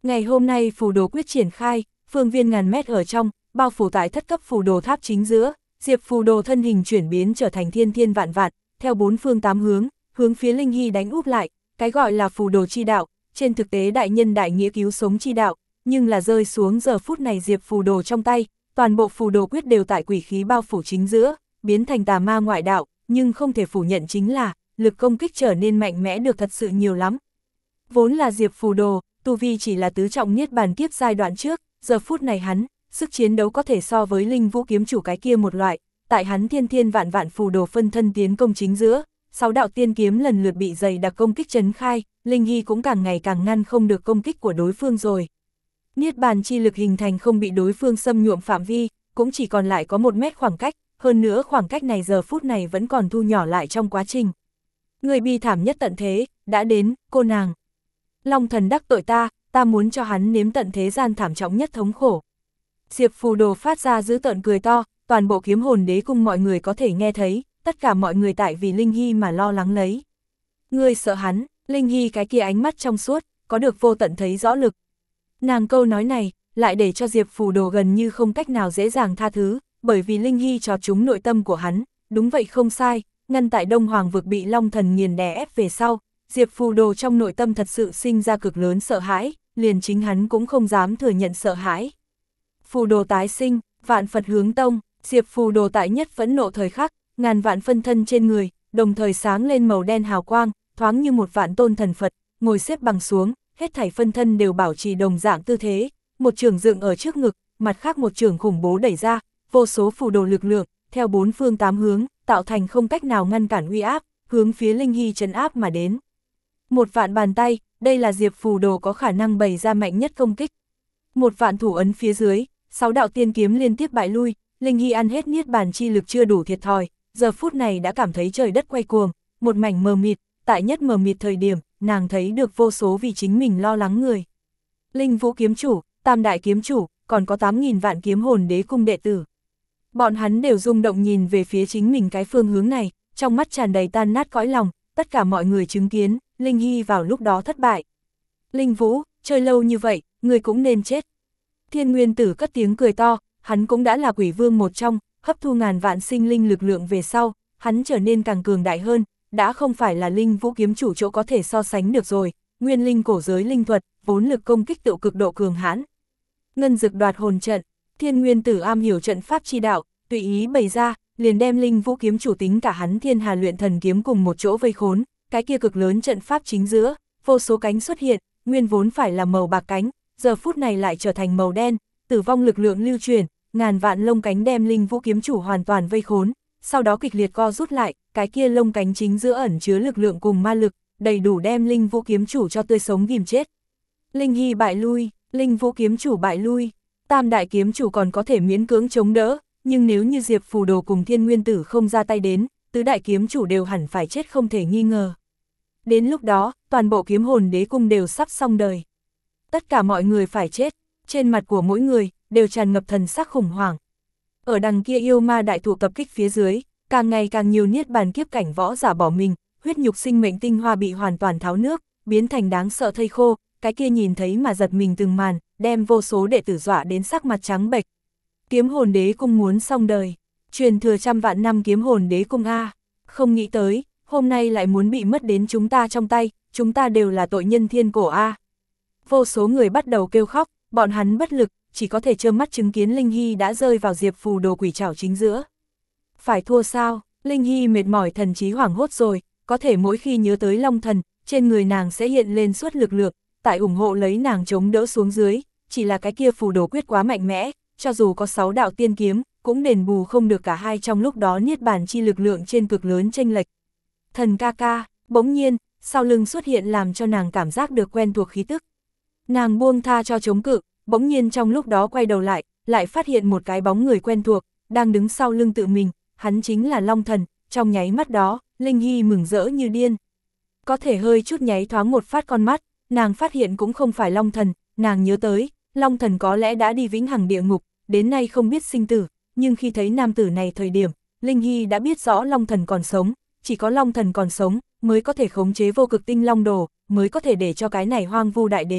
Ngày hôm nay phù đồ quyết triển khai, phương viên ngàn mét ở trong, bao phủ tại thất cấp phù đồ tháp chính giữa, Diệp phù đồ thân hình chuyển biến trở thành thiên thiên vạn vạn, theo bốn phương tám hướng, hướng phía Linh Hy đánh úp lại, cái gọi là phù đồ chi đạo, trên thực tế đại nhân đại nghĩa cứu sống chi đạo, nhưng là rơi xuống giờ phút này Diệp phù đồ trong tay, toàn bộ phù đồ quyết đều tại quỷ khí bao phủ chính giữa, biến thành tà ma ngoại đạo, nhưng không thể phủ nhận chính là, lực công kích trở nên mạnh mẽ được thật sự nhiều lắm. Vốn là Diệp phù đồ, tu vi chỉ là tứ trọng niết bàn kiếp giai đoạn trước, giờ phút này hắn, sức chiến đấu có thể so với Linh Vũ kiếm chủ cái kia một loại, tại hắn thiên thiên vạn vạn phù đồ phân thân tiến công chính giữa, sáu đạo tiên kiếm lần lượt bị dày đặc công kích trấn khai, Linh Hy cũng càng ngày càng ngăn không được công kích của đối phương rồi. Niết bàn chi lực hình thành không bị đối phương xâm nhuộm phạm vi, cũng chỉ còn lại có một mét khoảng cách, hơn nữa khoảng cách này giờ phút này vẫn còn thu nhỏ lại trong quá trình. Người bi thảm nhất tận thế, đã đến, cô nàng. Long thần đắc tội ta, ta muốn cho hắn nếm tận thế gian thảm trọng nhất thống khổ. Diệp phù đồ phát ra dữ tợn cười to, toàn bộ kiếm hồn đế cung mọi người có thể nghe thấy, tất cả mọi người tại vì Linh Hy mà lo lắng lấy. Ngươi sợ hắn, Linh Hy cái kia ánh mắt trong suốt, có được vô tận thấy rõ lực. Nàng câu nói này, lại để cho Diệp phù đồ gần như không cách nào dễ dàng tha thứ, bởi vì Linh Hy chọt trúng nội tâm của hắn, đúng vậy không sai, ngăn tại Đông Hoàng vực bị Long thần nghiền đè ép về sau, Diệp phù đồ trong nội tâm thật sự sinh ra cực lớn sợ hãi, liền chính hắn cũng không dám thừa nhận sợ hãi. Phù đồ tái sinh, vạn Phật hướng tông, Diệp phù đồ tại nhất phẫn nộ thời khắc, ngàn vạn phân thân trên người, đồng thời sáng lên màu đen hào quang, thoáng như một vạn tôn thần Phật, ngồi xếp bằng xuống, hết thảy phân thân đều bảo trì đồng dạng tư thế, một trường dựng ở trước ngực, mặt khác một trường khủng bố đẩy ra, vô số phù đồ lực lượng, theo bốn phương tám hướng, tạo thành không cách nào ngăn cản uy áp, hướng phía Linh Hy trấn áp mà đến. Một vạn bàn tay, đây là Diệp phù đồ có khả năng bày ra mạnh nhất công kích. Một vạn thủ ấn phía dưới, sáu đạo tiên kiếm liên tiếp bại lui, Linh Hy ăn hết niết bàn chi lực chưa đủ thiệt thòi, giờ phút này đã cảm thấy trời đất quay cuồng, một mảnh mờ mịt, tại nhất mờ mịt thời điểm, nàng thấy được vô số vì chính mình lo lắng người. Linh Vũ kiếm chủ, Tam đại kiếm chủ, còn có tám nghìn vạn kiếm hồn đế cung đệ tử. Bọn hắn đều rung động nhìn về phía chính mình cái phương hướng này, trong mắt tràn đầy tan nát cõi lòng, tất cả mọi người chứng kiến, Linh Hy vào lúc đó thất bại. Linh Vũ, chơi lâu như vậy, người cũng nên chết. Thiên Nguyên Tử cất tiếng cười to, hắn cũng đã là quỷ vương một trong, hấp thu ngàn vạn sinh linh lực lượng về sau, hắn trở nên càng cường đại hơn, đã không phải là Linh Vũ kiếm chủ chỗ có thể so sánh được rồi, nguyên linh cổ giới linh thuật, vốn lực công kích tự cực độ cường hãn. Ngân dực đoạt hồn trận, Thiên Nguyên Tử am hiểu trận pháp chi đạo, tùy ý bày ra, liền đem Linh Vũ kiếm chủ tính cả hắn Thiên Hà luyện thần kiếm cùng một chỗ vây khốn, cái kia cực lớn trận pháp chính giữa, vô số cánh xuất hiện, nguyên vốn phải là màu bạc cánh, giờ phút này lại trở thành màu đen, tử vong lực lượng lưu truyền, ngàn vạn lông cánh đem Linh Vũ kiếm chủ hoàn toàn vây khốn, sau đó kịch liệt co rút lại, cái kia lông cánh chính giữa ẩn chứa lực lượng cùng ma lực, đầy đủ đem Linh Vũ kiếm chủ cho tươi sống ghim chết. Linh Hy bại lui, Linh Vũ kiếm chủ bại lui, Tam đại kiếm chủ còn có thể miễn cưỡng chống đỡ, nhưng nếu như Diệp phù đồ cùng Thiên Nguyên Tử không ra tay đến, tứ đại kiếm chủ đều hẳn phải chết không thể nghi ngờ. Đến lúc đó, toàn bộ kiếm hồn đế cung đều sắp xong đời. Tất cả mọi người phải chết, trên mặt của mỗi người, đều tràn ngập thần sắc khủng hoảng. Ở đằng kia yêu ma đại thụ tập kích phía dưới, càng ngày càng nhiều niết bàn kiếp cảnh võ giả bỏ mình, huyết nhục sinh mệnh tinh hoa bị hoàn toàn tháo nước, biến thành đáng sợ thây khô, cái kia nhìn thấy mà giật mình từng màn, đem vô số đệ tử dọa đến sắc mặt trắng bệch. Kiếm hồn đế cung muốn xong đời, truyền thừa trăm vạn năm kiếm hồn đế cung A, không nghĩ tới, hôm nay lại muốn bị mất đến chúng ta trong tay, chúng ta đều là tội nhân thiên cổ A. Vô số người bắt đầu kêu khóc, bọn hắn bất lực, chỉ có thể trơ mắt chứng kiến Linh Hy đã rơi vào Diệp phù đồ quỷ trảo chính giữa. Phải thua sao, Linh Hy mệt mỏi thần trí hoảng hốt rồi, có thể mỗi khi nhớ tới Long thần, trên người nàng sẽ hiện lên suốt lực lượng, tại ủng hộ lấy nàng chống đỡ xuống dưới, chỉ là cái kia phù đồ quyết quá mạnh mẽ, cho dù có sáu đạo tiên kiếm, cũng đền bù không được cả hai trong lúc đó niết bàn chi lực lượng trên cực lớn chênh lệch. Thần ca ca, bỗng nhiên, sau lưng xuất hiện làm cho nàng cảm giác được quen thuộc khí tức. Nàng buông tha cho chống cự, bỗng nhiên trong lúc đó quay đầu lại, lại phát hiện một cái bóng người quen thuộc, đang đứng sau lưng tự mình, hắn chính là Long thần, trong nháy mắt đó, Linh Hy mừng rỡ như điên. Có thể hơi chút nháy thoáng một phát con mắt, nàng phát hiện cũng không phải Long thần, nàng nhớ tới, Long thần có lẽ đã đi vĩnh hằng địa ngục, đến nay không biết sinh tử, nhưng khi thấy nam tử này thời điểm, Linh Hy đã biết rõ Long thần còn sống, chỉ có Long thần còn sống, mới có thể khống chế vô cực tinh long đồ, mới có thể để cho cái này hoang vu đại đế,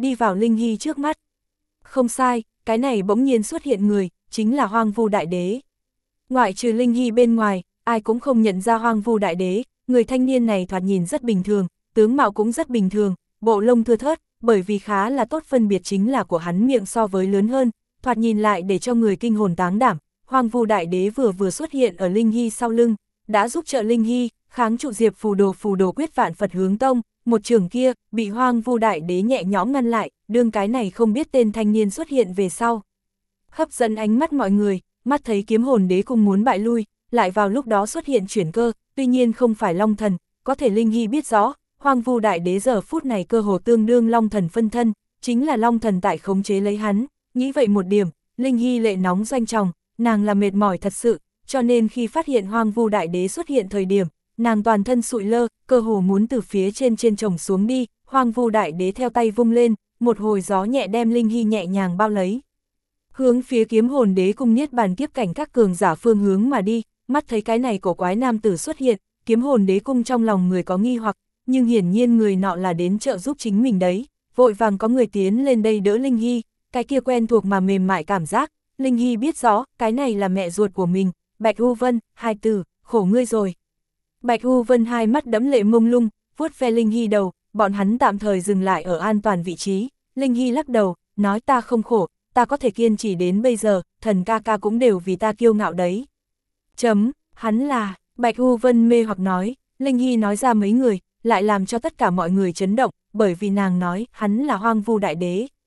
đi vào Linh Hy trước mắt. Không sai, cái này bỗng nhiên xuất hiện người, chính là Hoang Vu Đại Đế. Ngoại trừ Linh Hy bên ngoài, ai cũng không nhận ra Hoang Vu Đại Đế, người thanh niên này thoạt nhìn rất bình thường, tướng mạo cũng rất bình thường, bộ lông thưa thớt, bởi vì khá là tốt phân biệt chính là của hắn miệng so với lớn hơn, thoạt nhìn lại để cho người kinh hồn táng đảm. Hoang Vu Đại Đế vừa vừa xuất hiện ở Linh Hy sau lưng, đã giúp trợ Linh Hy kháng trụ Diệp Phù Đồ Phù Đồ quyết Vạn Phật Hướng Tông, một trường kia bị Hoang Vu Đại Đế nhẹ nhõm ngăn lại, đương cái này không biết tên thanh niên xuất hiện về sau. Hấp dẫn ánh mắt mọi người, mắt thấy Kiếm Hồn Đế Cung muốn bại lui, lại vào lúc đó xuất hiện chuyển cơ, tuy nhiên không phải Long Thần, có thể Linh Hy biết rõ, Hoang Vu Đại Đế giờ phút này cơ hồ tương đương Long Thần phân thân, chính là Long Thần tại khống chế lấy hắn, nghĩ vậy một điểm, Linh Hy lệ nóng doanh tròng, nàng là mệt mỏi thật sự, cho nên khi phát hiện Hoang Vu Đại Đế xuất hiện thời điểm, nàng toàn thân sụi lơ, cơ hồ muốn từ phía trên trên chồng xuống đi. Hoang Vu Đại Đế theo tay vung lên, một hồi gió nhẹ đem Linh Hy nhẹ nhàng bao lấy. Hướng phía Kiếm Hồn Đế Cung niết bàn kiếp cảnh các cường giả phương hướng mà đi, mắt thấy cái này cổ quái nam tử xuất hiện, Kiếm Hồn Đế Cung trong lòng người có nghi hoặc, nhưng hiển nhiên người nọ là đến trợ giúp chính mình đấy, vội vàng có người tiến lên đây đỡ Linh Hy, cái kia quen thuộc mà mềm mại cảm giác, Linh Hy biết rõ, cái này là mẹ ruột của mình, Bạch U Vân, hai tử, khổ ngươi rồi. Bạch U Vân hai mắt đẫm lệ mông lung, vuốt ve Linh Hy đầu, bọn hắn tạm thời dừng lại ở an toàn vị trí, Linh Hy lắc đầu, nói ta không khổ, ta có thể kiên trì đến bây giờ, thần ca ca cũng đều vì ta kiêu ngạo đấy. Chấm, hắn là, Bạch U Vân mê hoặc nói, Linh Hy nói ra mấy người, lại làm cho tất cả mọi người chấn động, bởi vì nàng nói, hắn là Hoang Vu Đại Đế.